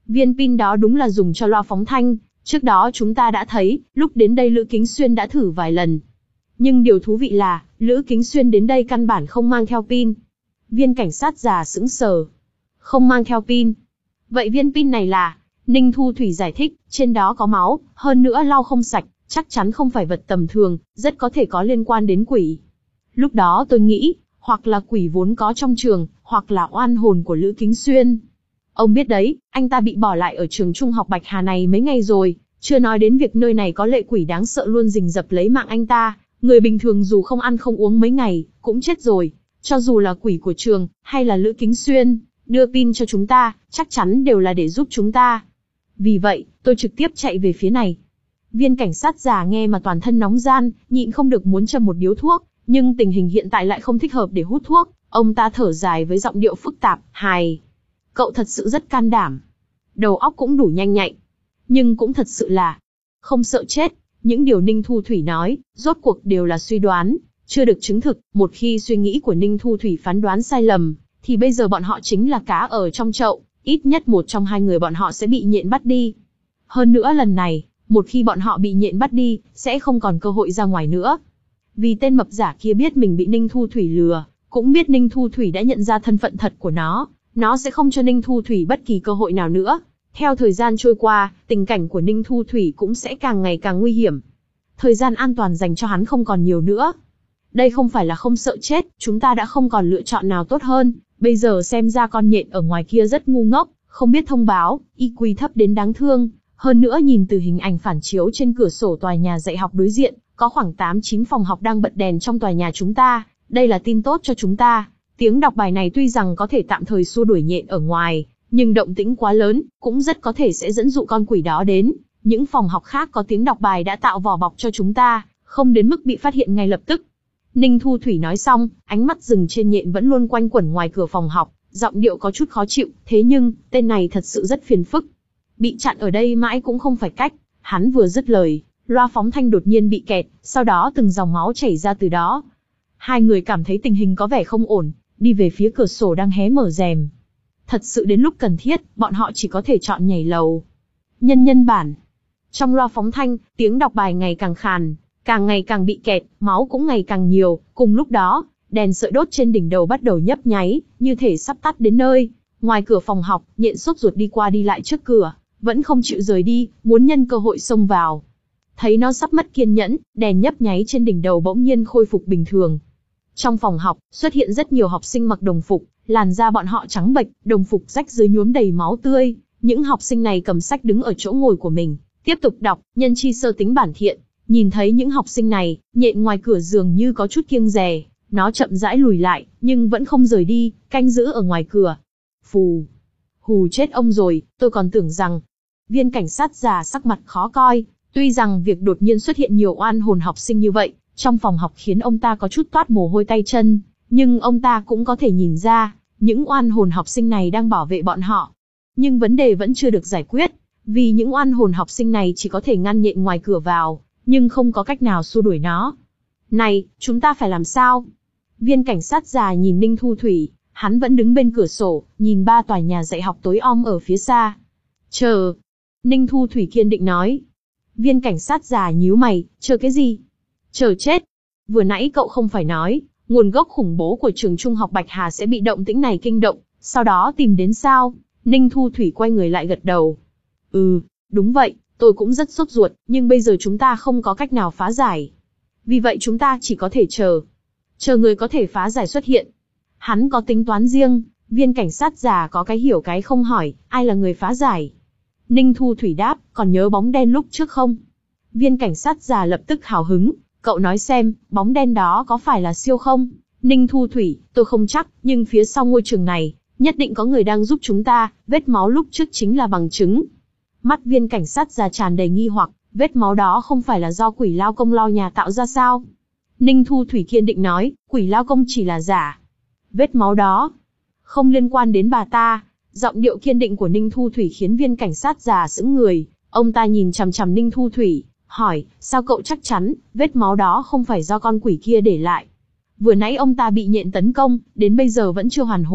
Viên pin đó đúng là dùng cho loa phóng thanh, trước đó chúng ta đã thấy, lúc đến đây Lữ Kính Xuyên đã thử vài lần. Nhưng điều thú vị là, Lữ Kính Xuyên đến đây căn bản không mang theo pin. Viên cảnh sát già sững sờ. Không mang theo pin. Vậy viên pin này là? Ninh Thu Thủy giải thích, trên đó có máu, hơn nữa lau không sạch, chắc chắn không phải vật tầm thường, rất có thể có liên quan đến quỷ. Lúc đó tôi nghĩ, hoặc là quỷ vốn có trong trường, hoặc là oan hồn của Lữ Kính Xuyên. Ông biết đấy, anh ta bị bỏ lại ở trường trung học Bạch Hà này mấy ngày rồi, chưa nói đến việc nơi này có lệ quỷ đáng sợ luôn rình rập lấy mạng anh ta. Người bình thường dù không ăn không uống mấy ngày, cũng chết rồi. Cho dù là quỷ của trường, hay là Lữ Kính Xuyên, đưa pin cho chúng ta, chắc chắn đều là để giúp chúng ta. Vì vậy, tôi trực tiếp chạy về phía này. Viên cảnh sát già nghe mà toàn thân nóng gian, nhịn không được muốn châm một điếu thuốc, nhưng tình hình hiện tại lại không thích hợp để hút thuốc. Ông ta thở dài với giọng điệu phức tạp, hài. Cậu thật sự rất can đảm. Đầu óc cũng đủ nhanh nhạy. Nhưng cũng thật sự là không sợ chết. Những điều Ninh Thu Thủy nói, rốt cuộc đều là suy đoán, chưa được chứng thực. Một khi suy nghĩ của Ninh Thu Thủy phán đoán sai lầm, thì bây giờ bọn họ chính là cá ở trong chậu, ít nhất một trong hai người bọn họ sẽ bị nhện bắt đi. Hơn nữa lần này, một khi bọn họ bị nhện bắt đi, sẽ không còn cơ hội ra ngoài nữa. Vì tên mập giả kia biết mình bị Ninh Thu Thủy lừa, cũng biết Ninh Thu Thủy đã nhận ra thân phận thật của nó, nó sẽ không cho Ninh Thu Thủy bất kỳ cơ hội nào nữa. Theo thời gian trôi qua, tình cảnh của Ninh Thu Thủy cũng sẽ càng ngày càng nguy hiểm. Thời gian an toàn dành cho hắn không còn nhiều nữa. Đây không phải là không sợ chết, chúng ta đã không còn lựa chọn nào tốt hơn. Bây giờ xem ra con nhện ở ngoài kia rất ngu ngốc, không biết thông báo, i kiu thấp đến đáng thương. Hơn nữa nhìn từ hình ảnh phản chiếu trên cửa sổ tòa nhà dạy học đối diện, có khoảng tám chín phòng học đang bật đèn trong tòa nhà chúng ta. Đây là tin tốt cho chúng ta. Tiếng đọc bài này tuy rằng có thể tạm thời xua đuổi nhện ở ngoài, nhưng động tĩnh quá lớn, cũng rất có thể sẽ dẫn dụ con quỷ đó đến. Những phòng học khác có tiếng đọc bài đã tạo vỏ bọc cho chúng ta, không đến mức bị phát hiện ngay lập tức. Ninh Thu Thủy nói xong, ánh mắt dừng trên nhện vẫn luôn quanh quẩn ngoài cửa phòng học, giọng điệu có chút khó chịu, thế nhưng, tên này thật sự rất phiền phức. Bị chặn ở đây mãi cũng không phải cách. Hắn vừa dứt lời, loa phóng thanh đột nhiên bị kẹt, sau đó từng dòng máu chảy ra từ đó. Hai người cảm thấy tình hình có vẻ không ổn, đi về phía cửa sổ đang hé mở rèm. Thật sự đến lúc cần thiết, bọn họ chỉ có thể chọn nhảy lầu. Nhân nhân bản. Trong loa phóng thanh, tiếng đọc bài ngày càng khàn, càng ngày càng bị kẹt, máu cũng ngày càng nhiều. Cùng lúc đó, đèn sợi đốt trên đỉnh đầu bắt đầu nhấp nháy, như thể sắp tắt đến nơi. Ngoài cửa phòng học, nhện sốt ruột đi qua đi lại trước cửa, vẫn không chịu rời đi, muốn nhân cơ hội xông vào. Thấy nó sắp mất kiên nhẫn, đèn nhấp nháy trên đỉnh đầu bỗng nhiên khôi phục bình thường. Trong phòng học, xuất hiện rất nhiều học sinh mặc đồng phục, làn da bọn họ trắng bệch, đồng phục rách dưới nhuốm đầy máu tươi. Những học sinh này cầm sách đứng ở chỗ ngồi của mình, tiếp tục đọc, nhân chi sơ tính bản thiện. Nhìn thấy những học sinh này, nhện ngoài cửa dường như có chút kiêng dè, nó chậm rãi lùi lại, nhưng vẫn không rời đi, canh giữ ở ngoài cửa. Phù, hù chết ông rồi, tôi còn tưởng rằng. Viên cảnh sát già sắc mặt khó coi, tuy rằng việc đột nhiên xuất hiện nhiều oan hồn học sinh như vậy, trong phòng học khiến ông ta có chút toát mồ hôi tay chân, nhưng ông ta cũng có thể nhìn ra, những oan hồn học sinh này đang bảo vệ bọn họ. Nhưng vấn đề vẫn chưa được giải quyết, vì những oan hồn học sinh này chỉ có thể ngăn nhện ngoài cửa vào, nhưng không có cách nào xua đuổi nó. Này, chúng ta phải làm sao? Viên cảnh sát già nhìn Ninh Thu Thủy, hắn vẫn đứng bên cửa sổ, nhìn ba tòa nhà dạy học tối om ở phía xa. Chờ. Ninh Thu Thủy kiên định nói. Viên cảnh sát già nhíu mày, chờ cái gì? Chờ chết. Vừa nãy cậu không phải nói, nguồn gốc khủng bố của trường trung học Bạch Hà sẽ bị động tĩnh này kinh động, sau đó tìm đến sao? Ninh Thu Thủy quay người lại gật đầu. Ừ, đúng vậy, tôi cũng rất sốt ruột, nhưng bây giờ chúng ta không có cách nào phá giải. Vì vậy chúng ta chỉ có thể chờ. Chờ người có thể phá giải xuất hiện. Hắn có tính toán riêng, viên cảnh sát già có cái hiểu cái không hỏi, ai là người phá giải. Ninh Thu Thủy đáp, còn nhớ bóng đen lúc trước không? Viên cảnh sát già lập tức hào hứng, cậu nói xem, bóng đen đó có phải là siêu không? Ninh Thu Thủy, tôi không chắc, nhưng phía sau ngôi trường này, nhất định có người đang giúp chúng ta, vết máu lúc trước chính là bằng chứng. Mắt viên cảnh sát già tràn đầy nghi hoặc, vết máu đó không phải là do quỷ lao công lo nhà tạo ra sao? Ninh Thu Thủy kiên định nói, quỷ lao công chỉ là giả. Vết máu đó không liên quan đến bà ta. Giọng điệu kiên định của Ninh Thu Thủy khiến viên cảnh sát già sững người. Ông ta nhìn chằm chằm Ninh Thu Thủy, hỏi, sao cậu chắc chắn, vết máu đó không phải do con quỷ kia để lại? Vừa nãy ông ta bị nhện tấn công, đến bây giờ vẫn chưa hoàn hồn.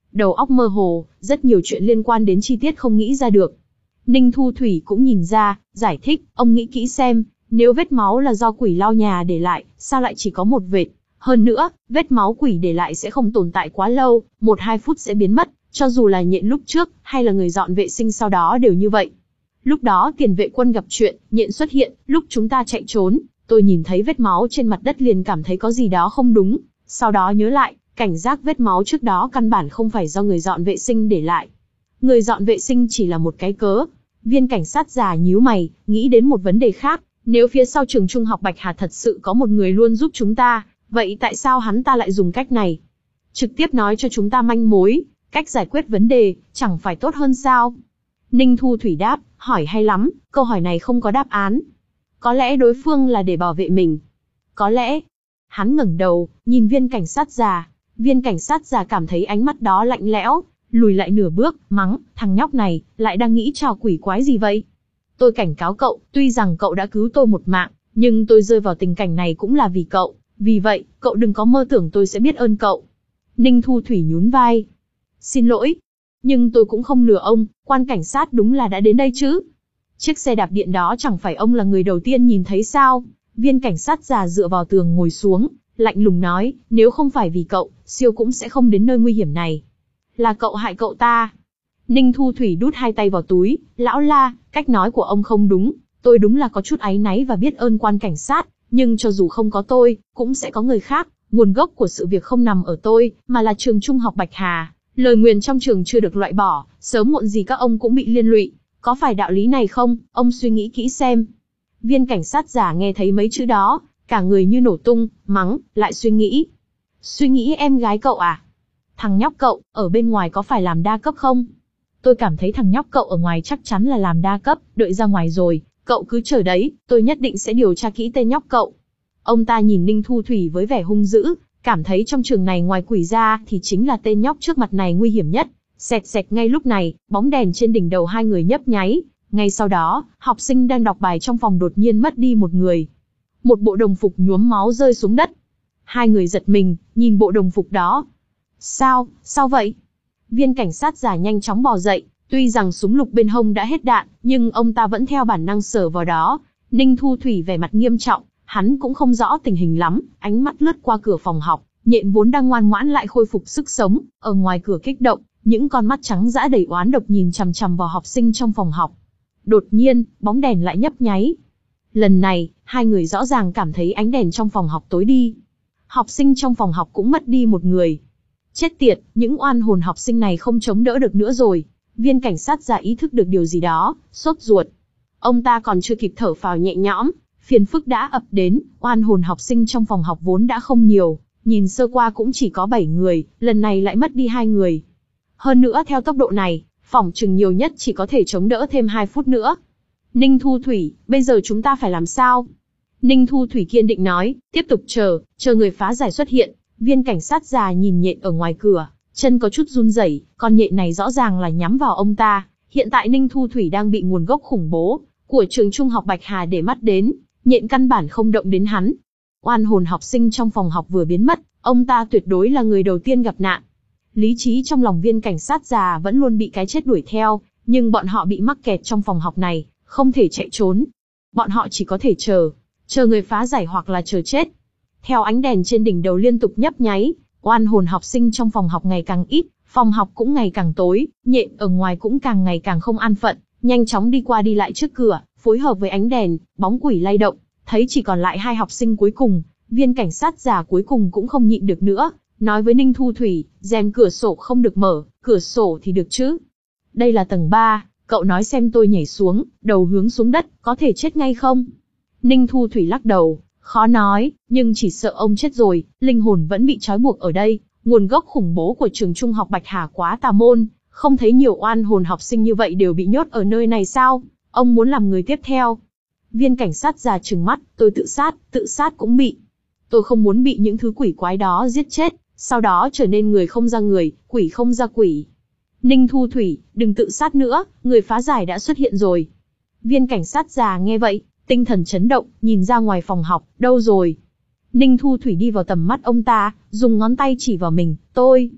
đầu óc mơ hồ, rất nhiều chuyện liên quan đến chi tiết không nghĩ ra được. Ninh Thu Thủy cũng nhìn ra, giải thích, ông nghĩ kỹ xem, nếu vết máu là do quỷ lau nhà để lại, sao lại chỉ có một vệt? Hơn nữa, vết máu quỷ để lại sẽ không tồn tại quá lâu, một hai phút sẽ biến mất, cho dù là nhện lúc trước, hay là người dọn vệ sinh sau đó đều như vậy. Lúc đó tiền vệ quân gặp chuyện, nhện xuất hiện, lúc chúng ta chạy trốn, tôi nhìn thấy vết máu trên mặt đất liền cảm thấy có gì đó không đúng, sau đó nhớ lại, cảnh giác vết máu trước đó căn bản không phải do người dọn vệ sinh để lại. Người dọn vệ sinh chỉ là một cái cớ. Viên cảnh sát già nhíu mày, nghĩ đến một vấn đề khác, nếu phía sau trường trung học Bạch Hà thật sự có một người luôn giúp chúng ta, vậy tại sao hắn ta lại dùng cách này? Trực tiếp nói cho chúng ta manh mối, cách giải quyết vấn đề, chẳng phải tốt hơn sao? Ninh Thu Thủy đáp, hỏi hay lắm, câu hỏi này không có đáp án. Có lẽ đối phương là để bảo vệ mình. Có lẽ. Hắn ngẩng đầu, nhìn viên cảnh sát già. Viên cảnh sát già cảm thấy ánh mắt đó lạnh lẽo, lùi lại nửa bước, mắng, thằng nhóc này, lại đang nghĩ trò quỷ quái gì vậy? Tôi cảnh cáo cậu, tuy rằng cậu đã cứu tôi một mạng, nhưng tôi rơi vào tình cảnh này cũng là vì cậu, vì vậy, cậu đừng có mơ tưởng tôi sẽ biết ơn cậu. Ninh Thu Thủy nhún vai. Xin lỗi, nhưng tôi cũng không lừa ông, quan cảnh sát đúng là đã đến đây chứ. Chiếc xe đạp điện đó chẳng phải ông là người đầu tiên nhìn thấy sao? Viên cảnh sát già dựa vào tường ngồi xuống, lạnh lùng nói, nếu không phải vì cậu, siêu cũng sẽ không đến nơi nguy hiểm này. Là cậu hại cậu ta. Ninh Thu Thủy đút hai tay vào túi, lão la, cách nói của ông không đúng, tôi đúng là có chút áy náy và biết ơn quan cảnh sát, nhưng cho dù không có tôi, cũng sẽ có người khác, nguồn gốc của sự việc không nằm ở tôi, mà là trường trung học Bạch Hà, lời nguyền trong trường chưa được loại bỏ, sớm muộn gì các ông cũng bị liên lụy, có phải đạo lý này không, ông suy nghĩ kỹ xem. Viên cảnh sát giả nghe thấy mấy chữ đó, cả người như nổ tung, mắng, lại suy nghĩ. Suy nghĩ em gái cậu à? Thằng nhóc cậu, ở bên ngoài có phải làm đa cấp không? Tôi cảm thấy thằng nhóc cậu ở ngoài chắc chắn là làm đa cấp, đợi ra ngoài rồi, cậu cứ chờ đấy, tôi nhất định sẽ điều tra kỹ tên nhóc cậu. Ông ta nhìn Ninh Thu Thủy với vẻ hung dữ, cảm thấy trong trường này ngoài quỷ ra thì chính là tên nhóc trước mặt này nguy hiểm nhất. Xẹt xẹt ngay lúc này, bóng đèn trên đỉnh đầu hai người nhấp nháy. Ngay sau đó, học sinh đang đọc bài trong phòng đột nhiên mất đi một người. Một bộ đồng phục nhuốm máu rơi xuống đất. Hai người giật mình, nhìn bộ đồng phục đó. Sao, sao vậy? Viên cảnh sát giả nhanh chóng bò dậy, tuy rằng súng lục bên hông đã hết đạn, nhưng ông ta vẫn theo bản năng sờ vào đó. Ninh Thu Thủy vẻ mặt nghiêm trọng, hắn cũng không rõ tình hình lắm, ánh mắt lướt qua cửa phòng học, nhện vốn đang ngoan ngoãn lại khôi phục sức sống, ở ngoài cửa kích động, những con mắt trắng dã đầy oán độc nhìn chằm chằm vào học sinh trong phòng học. Đột nhiên, bóng đèn lại nhấp nháy. Lần này, hai người rõ ràng cảm thấy ánh đèn trong phòng học tối đi. Học sinh trong phòng học cũng mất đi một người. Chết tiệt, những oan hồn học sinh này không chống đỡ được nữa rồi. Viên cảnh sát giả ý thức được điều gì đó, sốt ruột. Ông ta còn chưa kịp thở phào nhẹ nhõm, phiền phức đã ập đến, oan hồn học sinh trong phòng học vốn đã không nhiều, nhìn sơ qua cũng chỉ có bảy người, lần này lại mất đi hai người. Hơn nữa theo tốc độ này, phỏng chừng nhiều nhất chỉ có thể chống đỡ thêm hai phút nữa. Ninh Thu Thủy, bây giờ chúng ta phải làm sao? Ninh Thu Thủy kiên định nói, tiếp tục chờ, chờ người phá giải xuất hiện. Viên cảnh sát già nhìn nhện ở ngoài cửa, chân có chút run rẩy, con nhện này rõ ràng là nhắm vào ông ta. Hiện tại Ninh Thu Thủy đang bị nguồn gốc khủng bố của trường trung học Bạch Hà để mắt đến, nhện căn bản không động đến hắn. Oan hồn học sinh trong phòng học vừa biến mất, ông ta tuyệt đối là người đầu tiên gặp nạn. Lý trí trong lòng viên cảnh sát già vẫn luôn bị cái chết đuổi theo, nhưng bọn họ bị mắc kẹt trong phòng học này, không thể chạy trốn. Bọn họ chỉ có thể chờ, chờ người phá giải hoặc là chờ chết. Theo ánh đèn trên đỉnh đầu liên tục nhấp nháy, oan hồn học sinh trong phòng học ngày càng ít, phòng học cũng ngày càng tối, nhện ở ngoài cũng càng ngày càng không an phận, nhanh chóng đi qua đi lại trước cửa, phối hợp với ánh đèn, bóng quỷ lay động, thấy chỉ còn lại hai học sinh cuối cùng, viên cảnh sát già cuối cùng cũng không nhịn được nữa, nói với Ninh Thu Thủy, rèm cửa sổ không được mở, cửa sổ thì được chứ. Đây là tầng ba, cậu nói xem tôi nhảy xuống, đầu hướng xuống đất, có thể chết ngay không? Ninh Thu Thủy lắc đầu, khó nói, nhưng chỉ sợ ông chết rồi, linh hồn vẫn bị trói buộc ở đây, nguồn gốc khủng bố của trường trung học Bạch Hà quá tà môn, không thấy nhiều oan hồn học sinh như vậy đều bị nhốt ở nơi này sao? Ông muốn làm người tiếp theo? Viên cảnh sát già trừng mắt, tôi tự sát, tự sát cũng bị. Tôi không muốn bị những thứ quỷ quái đó giết chết, sau đó trở nên người không ra người, quỷ không ra quỷ. Ninh Thu Thủy, đừng tự sát nữa, người phá giải đã xuất hiện rồi. Viên cảnh sát già nghe vậy, tinh thần chấn động, nhìn ra ngoài phòng học, đâu rồi? Ninh Thu Thủy đi vào tầm mắt ông ta, dùng ngón tay chỉ vào mình, tôi.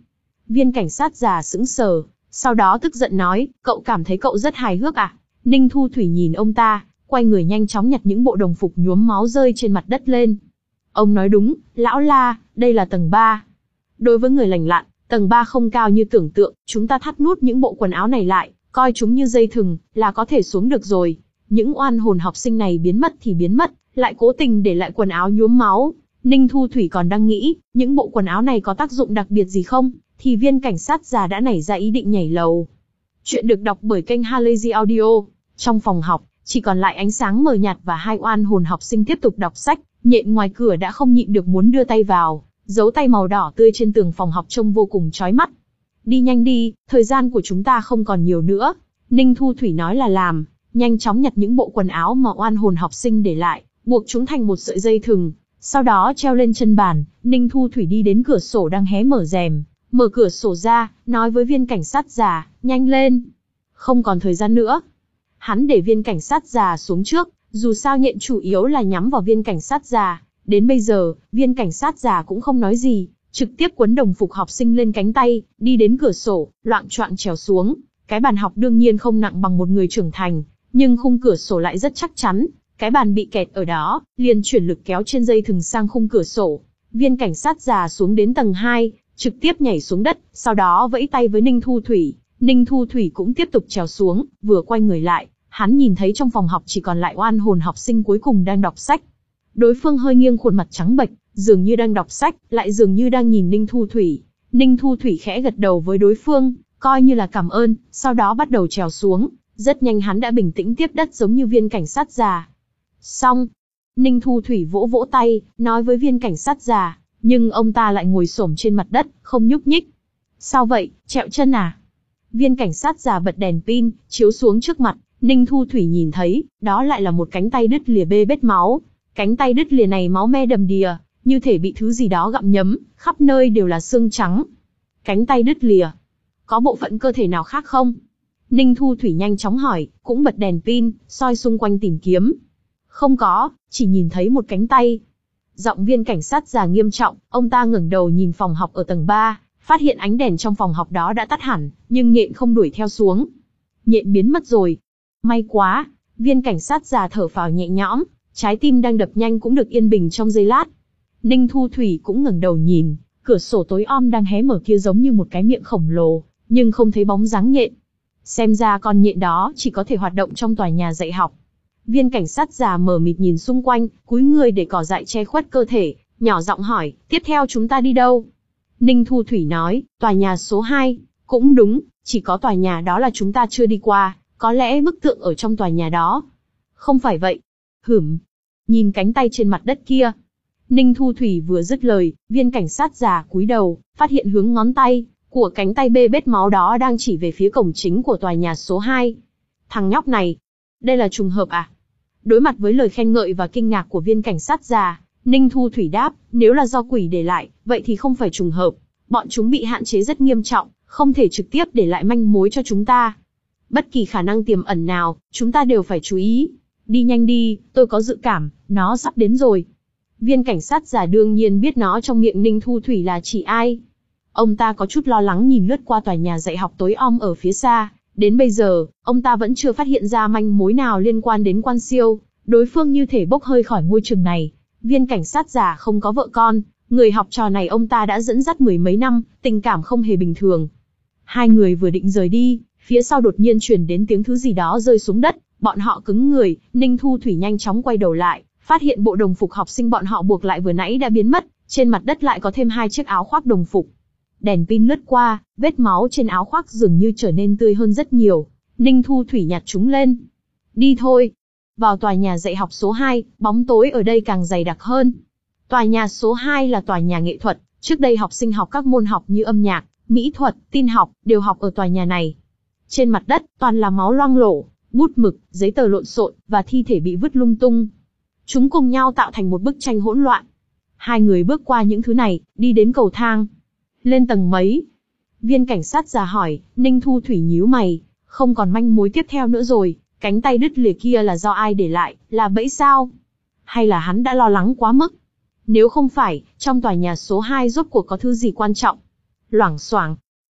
Viên cảnh sát già sững sờ, sau đó tức giận nói, cậu cảm thấy cậu rất hài hước à? Ninh Thu Thủy nhìn ông ta, quay người nhanh chóng nhặt những bộ đồng phục nhuốm máu rơi trên mặt đất lên. Ông nói đúng, lão La, đây là tầng ba. Đối với người lành lặn, tầng ba không cao như tưởng tượng, chúng ta thắt nút những bộ quần áo này lại, coi chúng như dây thừng, là có thể xuống được rồi. Những oan hồn học sinh này biến mất thì biến mất, lại cố tình để lại quần áo nhuốm máu. Ninh Thu Thủy còn đang nghĩ, những bộ quần áo này có tác dụng đặc biệt gì không, thì viên cảnh sát già đã nảy ra ý định nhảy lầu. Chuyện được đọc bởi kênh Halazy Audio. Trong phòng học, chỉ còn lại ánh sáng mờ nhạt và hai oan hồn học sinh tiếp tục đọc sách. Nhện ngoài cửa đã không nhịn được muốn đưa tay vào, dấu tay màu đỏ tươi trên tường phòng học trông vô cùng chói mắt. Đi nhanh đi, thời gian của chúng ta không còn nhiều nữa. Ninh Thu Thủy nói là làm, nhanh chóng nhặt những bộ quần áo mà oan hồn học sinh để lại, buộc chúng thành một sợi dây thừng, sau đó treo lên chân bàn. Ninh Thu Thủy đi đến cửa sổ đang hé mở rèm, mở cửa sổ ra, nói với viên cảnh sát già, nhanh lên. Không còn thời gian nữa. Hắn để viên cảnh sát già xuống trước, dù sao nhện chủ yếu là nhắm vào viên cảnh sát già. Đến bây giờ, viên cảnh sát già cũng không nói gì, trực tiếp quấn đồng phục học sinh lên cánh tay, đi đến cửa sổ, loạng choạng trèo xuống. Cái bàn học đương nhiên không nặng bằng một người trưởng thành, nhưng khung cửa sổ lại rất chắc chắn. Cái bàn bị kẹt ở đó, liền chuyển lực kéo trên dây thừng sang khung cửa sổ. Viên cảnh sát già xuống đến tầng hai, trực tiếp nhảy xuống đất, sau đó vẫy tay với Ninh Thu Thủy. Ninh Thu Thủy cũng tiếp tục trèo xuống, vừa quay người lại, hắn nhìn thấy trong phòng học chỉ còn lại oan hồn học sinh cuối cùng đang đọc sách. Đối phương hơi nghiêng khuôn mặt trắng bệch, dường như đang đọc sách, lại dường như đang nhìn Ninh Thu Thủy. Ninh Thu Thủy khẽ gật đầu với đối phương, coi như là cảm ơn, sau đó bắt đầu trèo xuống. Rất nhanh hắn đã bình tĩnh tiếp đất giống như viên cảnh sát già. Xong. Ninh Thu Thủy vỗ vỗ tay, nói với viên cảnh sát già, nhưng ông ta lại ngồi xổm trên mặt đất, không nhúc nhích. Sao vậy, trẹo chân à? Viên cảnh sát già bật đèn pin, chiếu xuống trước mặt. Ninh Thu Thủy nhìn thấy, đó lại là một cánh tay đứt lìa bê bết máu. Cánh tay đứt lìa này máu me đầm đìa, như thể bị thứ gì đó gặm nhấm, khắp nơi đều là xương trắng. Cánh tay đứt lìa. Có bộ phận cơ thể nào khác không? Ninh Thu Thủy nhanh chóng hỏi, cũng bật đèn pin, soi xung quanh tìm kiếm. Không có, chỉ nhìn thấy một cánh tay. Giọng viên cảnh sát già nghiêm trọng, ông ta ngẩng đầu nhìn phòng học ở tầng ba, phát hiện ánh đèn trong phòng học đó đã tắt hẳn, nhưng nhện không đuổi theo xuống. Nhện biến mất rồi. May quá, viên cảnh sát già thở phào nhẹ nhõm, trái tim đang đập nhanh cũng được yên bình trong giây lát. Ninh Thu Thủy cũng ngẩng đầu nhìn, cửa sổ tối om đang hé mở kia giống như một cái miệng khổng lồ, nhưng không thấy bóng dáng nhện. Xem ra con nhện đó chỉ có thể hoạt động trong tòa nhà dạy học. Viên cảnh sát già mờ mịt nhìn xung quanh, cúi người để cỏ dại che khuất cơ thể, nhỏ giọng hỏi, tiếp theo chúng ta đi đâu? Ninh Thu Thủy nói, tòa nhà số hai. Cũng đúng, chỉ có tòa nhà đó là chúng ta chưa đi qua, có lẽ bức tượng ở trong tòa nhà đó. Không phải vậy. Hửm. Nhìn cánh tay trên mặt đất kia. Ninh Thu Thủy vừa dứt lời, viên cảnh sát già cúi đầu, phát hiện hướng ngón tay của cánh tay bê bết máu đó đang chỉ về phía cổng chính của tòa nhà số hai. Thằng nhóc này, đây là trùng hợp à? Đối mặt với lời khen ngợi và kinh ngạc của viên cảnh sát già, Ninh Thu Thủy đáp, nếu là do quỷ để lại, vậy thì không phải trùng hợp. Bọn chúng bị hạn chế rất nghiêm trọng, không thể trực tiếp để lại manh mối cho chúng ta. Bất kỳ khả năng tiềm ẩn nào, chúng ta đều phải chú ý. Đi nhanh đi, tôi có dự cảm, nó sắp đến rồi. Viên cảnh sát già đương nhiên biết nó trong miệng Ninh Thu Thủy là chỉ ai. Ông ta có chút lo lắng nhìn lướt qua tòa nhà dạy học tối om ở phía xa. Đến bây giờ, ông ta vẫn chưa phát hiện ra manh mối nào liên quan đến Quan Siêu. Đối phương như thể bốc hơi khỏi ngôi trường này. Viên cảnh sát già không có vợ con, người học trò này ông ta đã dẫn dắt mười mấy năm, tình cảm không hề bình thường. Hai người vừa định rời đi, phía sau đột nhiên truyền đến tiếng thứ gì đó rơi xuống đất, bọn họ cứng người. Ninh Thu Thủy nhanh chóng quay đầu lại, phát hiện bộ đồng phục học sinh bọn họ buộc lại vừa nãy đã biến mất, trên mặt đất lại có thêm hai chiếc áo khoác đồng phục. Đèn pin lướt qua, vết máu trên áo khoác dường như trở nên tươi hơn rất nhiều. Ninh Thu Thủy nhặt chúng lên. Đi thôi. Vào tòa nhà dạy học số hai, bóng tối ở đây càng dày đặc hơn. Tòa nhà số hai là tòa nhà nghệ thuật, trước đây học sinh học các môn học như âm nhạc, mỹ thuật, tin học, đều học ở tòa nhà này. Trên mặt đất, toàn là máu loang lổ, bút mực, giấy tờ lộn xộn, và thi thể bị vứt lung tung. Chúng cùng nhau tạo thành một bức tranh hỗn loạn. Hai người bước qua những thứ này, đi đến cầu thang. Lên tầng mấy? Viên cảnh sát già hỏi. Ninh Thu Thủy nhíu mày, không còn manh mối tiếp theo nữa rồi. Cánh tay đứt lìa kia là do ai để lại, là bẫy sao? Hay là hắn đã lo lắng quá mức? Nếu không phải, trong tòa nhà số hai rốt cuộc có thứ gì quan trọng? Loảng xoảng.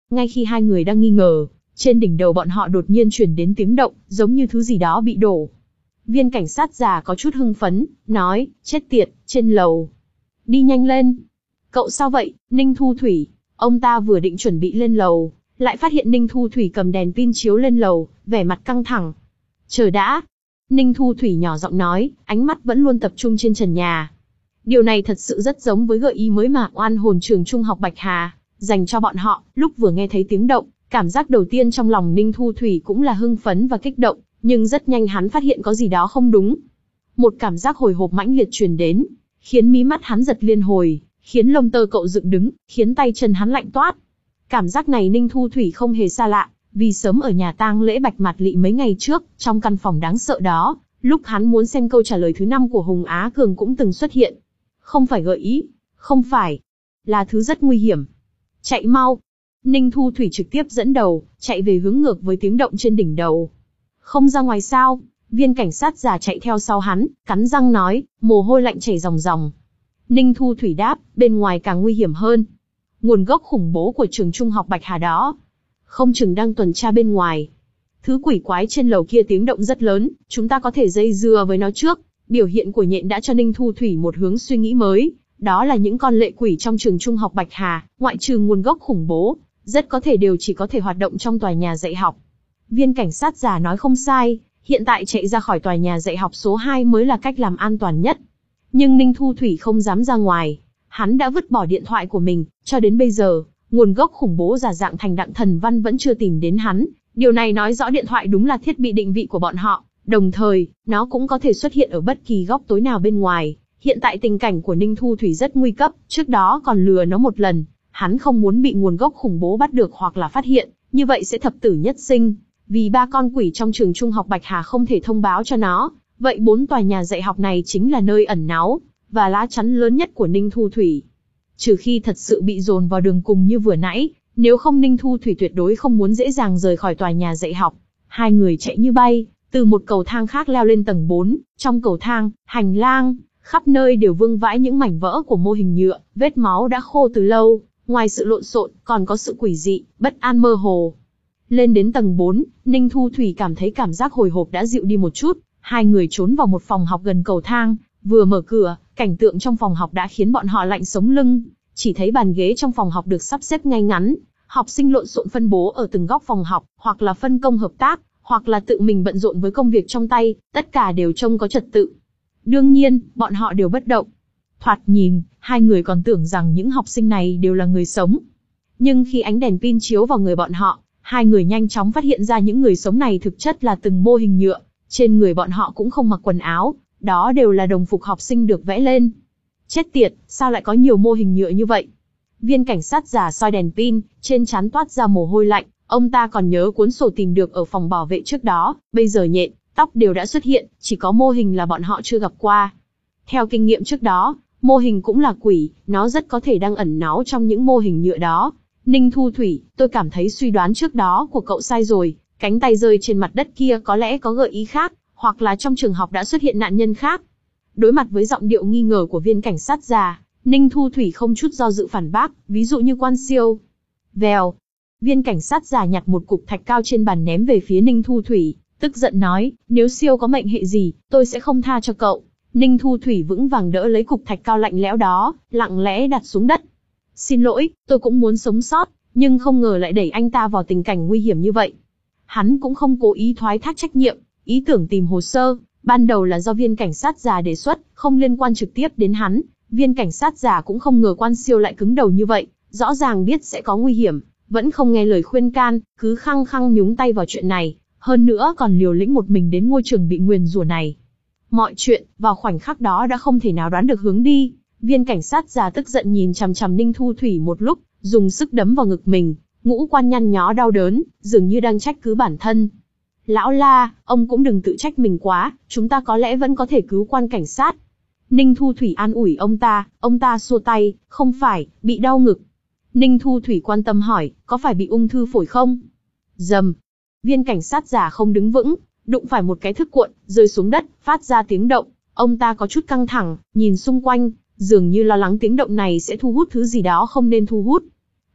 Ngay khi hai người đang nghi ngờ, trên đỉnh đầu bọn họ đột nhiên truyền đến tiếng động, giống như thứ gì đó bị đổ. Viên cảnh sát già có chút hưng phấn, nói, chết tiệt, trên lầu. Đi nhanh lên. Cậu sao vậy, Ninh Thu Thủy? Ông ta vừa định chuẩn bị lên lầu, lại phát hiện Ninh Thu Thủy cầm đèn pin chiếu lên lầu, vẻ mặt căng thẳng. Chờ đã. Ninh Thu Thủy nhỏ giọng nói, ánh mắt vẫn luôn tập trung trên trần nhà. Điều này thật sự rất giống với gợi ý mới mà oan hồn trường trung học Bạch Hà dành cho bọn họ. Lúc vừa nghe thấy tiếng động, cảm giác đầu tiên trong lòng Ninh Thu Thủy cũng là hưng phấn và kích động, nhưng rất nhanh hắn phát hiện có gì đó không đúng. Một cảm giác hồi hộp mãnh liệt truyền đến, khiến mí mắt hắn giật liên hồi, khiến lông tơ cậu dựng đứng, khiến tay chân hắn lạnh toát. Cảm giác này Ninh Thu Thủy không hề xa lạ, vì sớm ở nhà tang lễ Bạch Mạt Lị mấy ngày trước, trong căn phòng đáng sợ đó, lúc hắn muốn xem câu trả lời thứ năm của Hùng Á Cường cũng từng xuất hiện. Không phải gợi ý, không phải, là thứ rất nguy hiểm. Chạy mau. Ninh Thu Thủy trực tiếp dẫn đầu, chạy về hướng ngược với tiếng động trên đỉnh đầu. Không ra ngoài sao? Viên cảnh sát già chạy theo sau hắn, cắn răng nói, mồ hôi lạnh chảy ròng ròng. Ninh Thu Thủy đáp, bên ngoài càng nguy hiểm hơn. Nguồn gốc khủng bố của trường trung học Bạch Hà đó, không chừng đang tuần tra bên ngoài. Thứ quỷ quái trên lầu kia tiếng động rất lớn, chúng ta có thể dây dưa với nó trước. Biểu hiện của nhện đã cho Ninh Thu Thủy một hướng suy nghĩ mới, đó là những con lệ quỷ trong trường trung học Bạch Hà, ngoại trừ nguồn gốc khủng bố, rất có thể đều chỉ có thể hoạt động trong tòa nhà dạy học. Viên cảnh sát già nói không sai, hiện tại chạy ra khỏi tòa nhà dạy học số hai mới là cách làm an toàn nhất. Nhưng Ninh Thu Thủy không dám ra ngoài, hắn đã vứt bỏ điện thoại của mình, cho đến bây giờ, nguồn gốc khủng bố giả dạng thành Đặng Thần Văn vẫn chưa tìm đến hắn, điều này nói rõ điện thoại đúng là thiết bị định vị của bọn họ. Đồng thời, nó cũng có thể xuất hiện ở bất kỳ góc tối nào bên ngoài. Hiện tại tình cảnh của Ninh Thu Thủy rất nguy cấp, trước đó còn lừa nó một lần. Hắn không muốn bị nguồn gốc khủng bố bắt được hoặc là phát hiện, như vậy sẽ thập tử nhất sinh. Vì ba con quỷ trong trường trung học Bạch Hà không thể thông báo cho nó, vậy bốn tòa nhà dạy học này chính là nơi ẩn náu, và lá chắn lớn nhất của Ninh Thu Thủy. Trừ khi thật sự bị dồn vào đường cùng như vừa nãy, nếu không Ninh Thu Thủy tuyệt đối không muốn dễ dàng rời khỏi tòa nhà dạy học. Hai người chạy như bay, từ một cầu thang khác leo lên tầng bốn, trong cầu thang, hành lang, khắp nơi đều vương vãi những mảnh vỡ của mô hình nhựa, vết máu đã khô từ lâu, ngoài sự lộn xộn, còn có sự quỷ dị, bất an mơ hồ. Lên đến tầng bốn, Ninh Thu Thủy cảm thấy cảm giác hồi hộp đã dịu đi một chút, hai người trốn vào một phòng học gần cầu thang, vừa mở cửa, cảnh tượng trong phòng học đã khiến bọn họ lạnh sống lưng, chỉ thấy bàn ghế trong phòng học được sắp xếp ngay ngắn, học sinh lộn xộn phân bố ở từng góc phòng học, hoặc là phân công hợp tác, hoặc là tự mình bận rộn với công việc trong tay, tất cả đều trông có trật tự. Đương nhiên, bọn họ đều bất động. Thoạt nhìn, hai người còn tưởng rằng những học sinh này đều là người sống. Nhưng khi ánh đèn pin chiếu vào người bọn họ, hai người nhanh chóng phát hiện ra những người sống này thực chất là từng mô hình nhựa, trên người bọn họ cũng không mặc quần áo, đó đều là đồng phục học sinh được vẽ lên. Chết tiệt, sao lại có nhiều mô hình nhựa như vậy? Viên cảnh sát già soi đèn pin, trên trán toát ra mồ hôi lạnh. Ông ta còn nhớ cuốn sổ tìm được ở phòng bảo vệ trước đó, bây giờ nhện, tóc đều đã xuất hiện, chỉ có mô hình là bọn họ chưa gặp qua. Theo kinh nghiệm trước đó, mô hình cũng là quỷ, nó rất có thể đang ẩn náu trong những mô hình nhựa đó. Ninh Thu Thủy, tôi cảm thấy suy đoán trước đó của cậu sai rồi, cánh tay rơi trên mặt đất kia có lẽ có gợi ý khác, hoặc là trong trường học đã xuất hiện nạn nhân khác. Đối mặt với giọng điệu nghi ngờ của viên cảnh sát già, Ninh Thu Thủy không chút do dự phản bác, ví dụ như Quan Siêu. Vèo. Viên cảnh sát già nhặt một cục thạch cao trên bàn ném về phía Ninh Thu Thủy, tức giận nói, nếu Siêu có mệnh hệ gì, tôi sẽ không tha cho cậu. Ninh Thu Thủy vững vàng đỡ lấy cục thạch cao lạnh lẽo đó, lặng lẽ đặt xuống đất. Xin lỗi, tôi cũng muốn sống sót, nhưng không ngờ lại đẩy anh ta vào tình cảnh nguy hiểm như vậy. Hắn cũng không cố ý thoái thác trách nhiệm, ý tưởng tìm hồ sơ, ban đầu là do viên cảnh sát già đề xuất, không liên quan trực tiếp đến hắn. Viên cảnh sát già cũng không ngờ Quan Siêu lại cứng đầu như vậy, rõ ràng biết sẽ có nguy hiểm, vẫn không nghe lời khuyên can, cứ khăng khăng nhúng tay vào chuyện này, hơn nữa còn liều lĩnh một mình đến ngôi trường bị nguyền rủa này. Mọi chuyện, vào khoảnh khắc đó đã không thể nào đoán được hướng đi. Viên cảnh sát già tức giận nhìn chằm chằm Ninh Thu Thủy một lúc, dùng sức đấm vào ngực mình, ngũ quan nhăn nhó đau đớn, dường như đang trách cứ bản thân. Lão La, ông cũng đừng tự trách mình quá, chúng ta có lẽ vẫn có thể cứu Quan cảnh sát. Ninh Thu Thủy an ủi ông ta, ông ta xua tay, không phải, bị đau ngực. Ninh Thu Thủy quan tâm hỏi, có phải bị ung thư phổi không? Dầm. Viên cảnh sát già không đứng vững, đụng phải một cái thức cuộn, rơi xuống đất, phát ra tiếng động. Ông ta có chút căng thẳng, nhìn xung quanh, dường như lo lắng tiếng động này sẽ thu hút thứ gì đó không nên thu hút.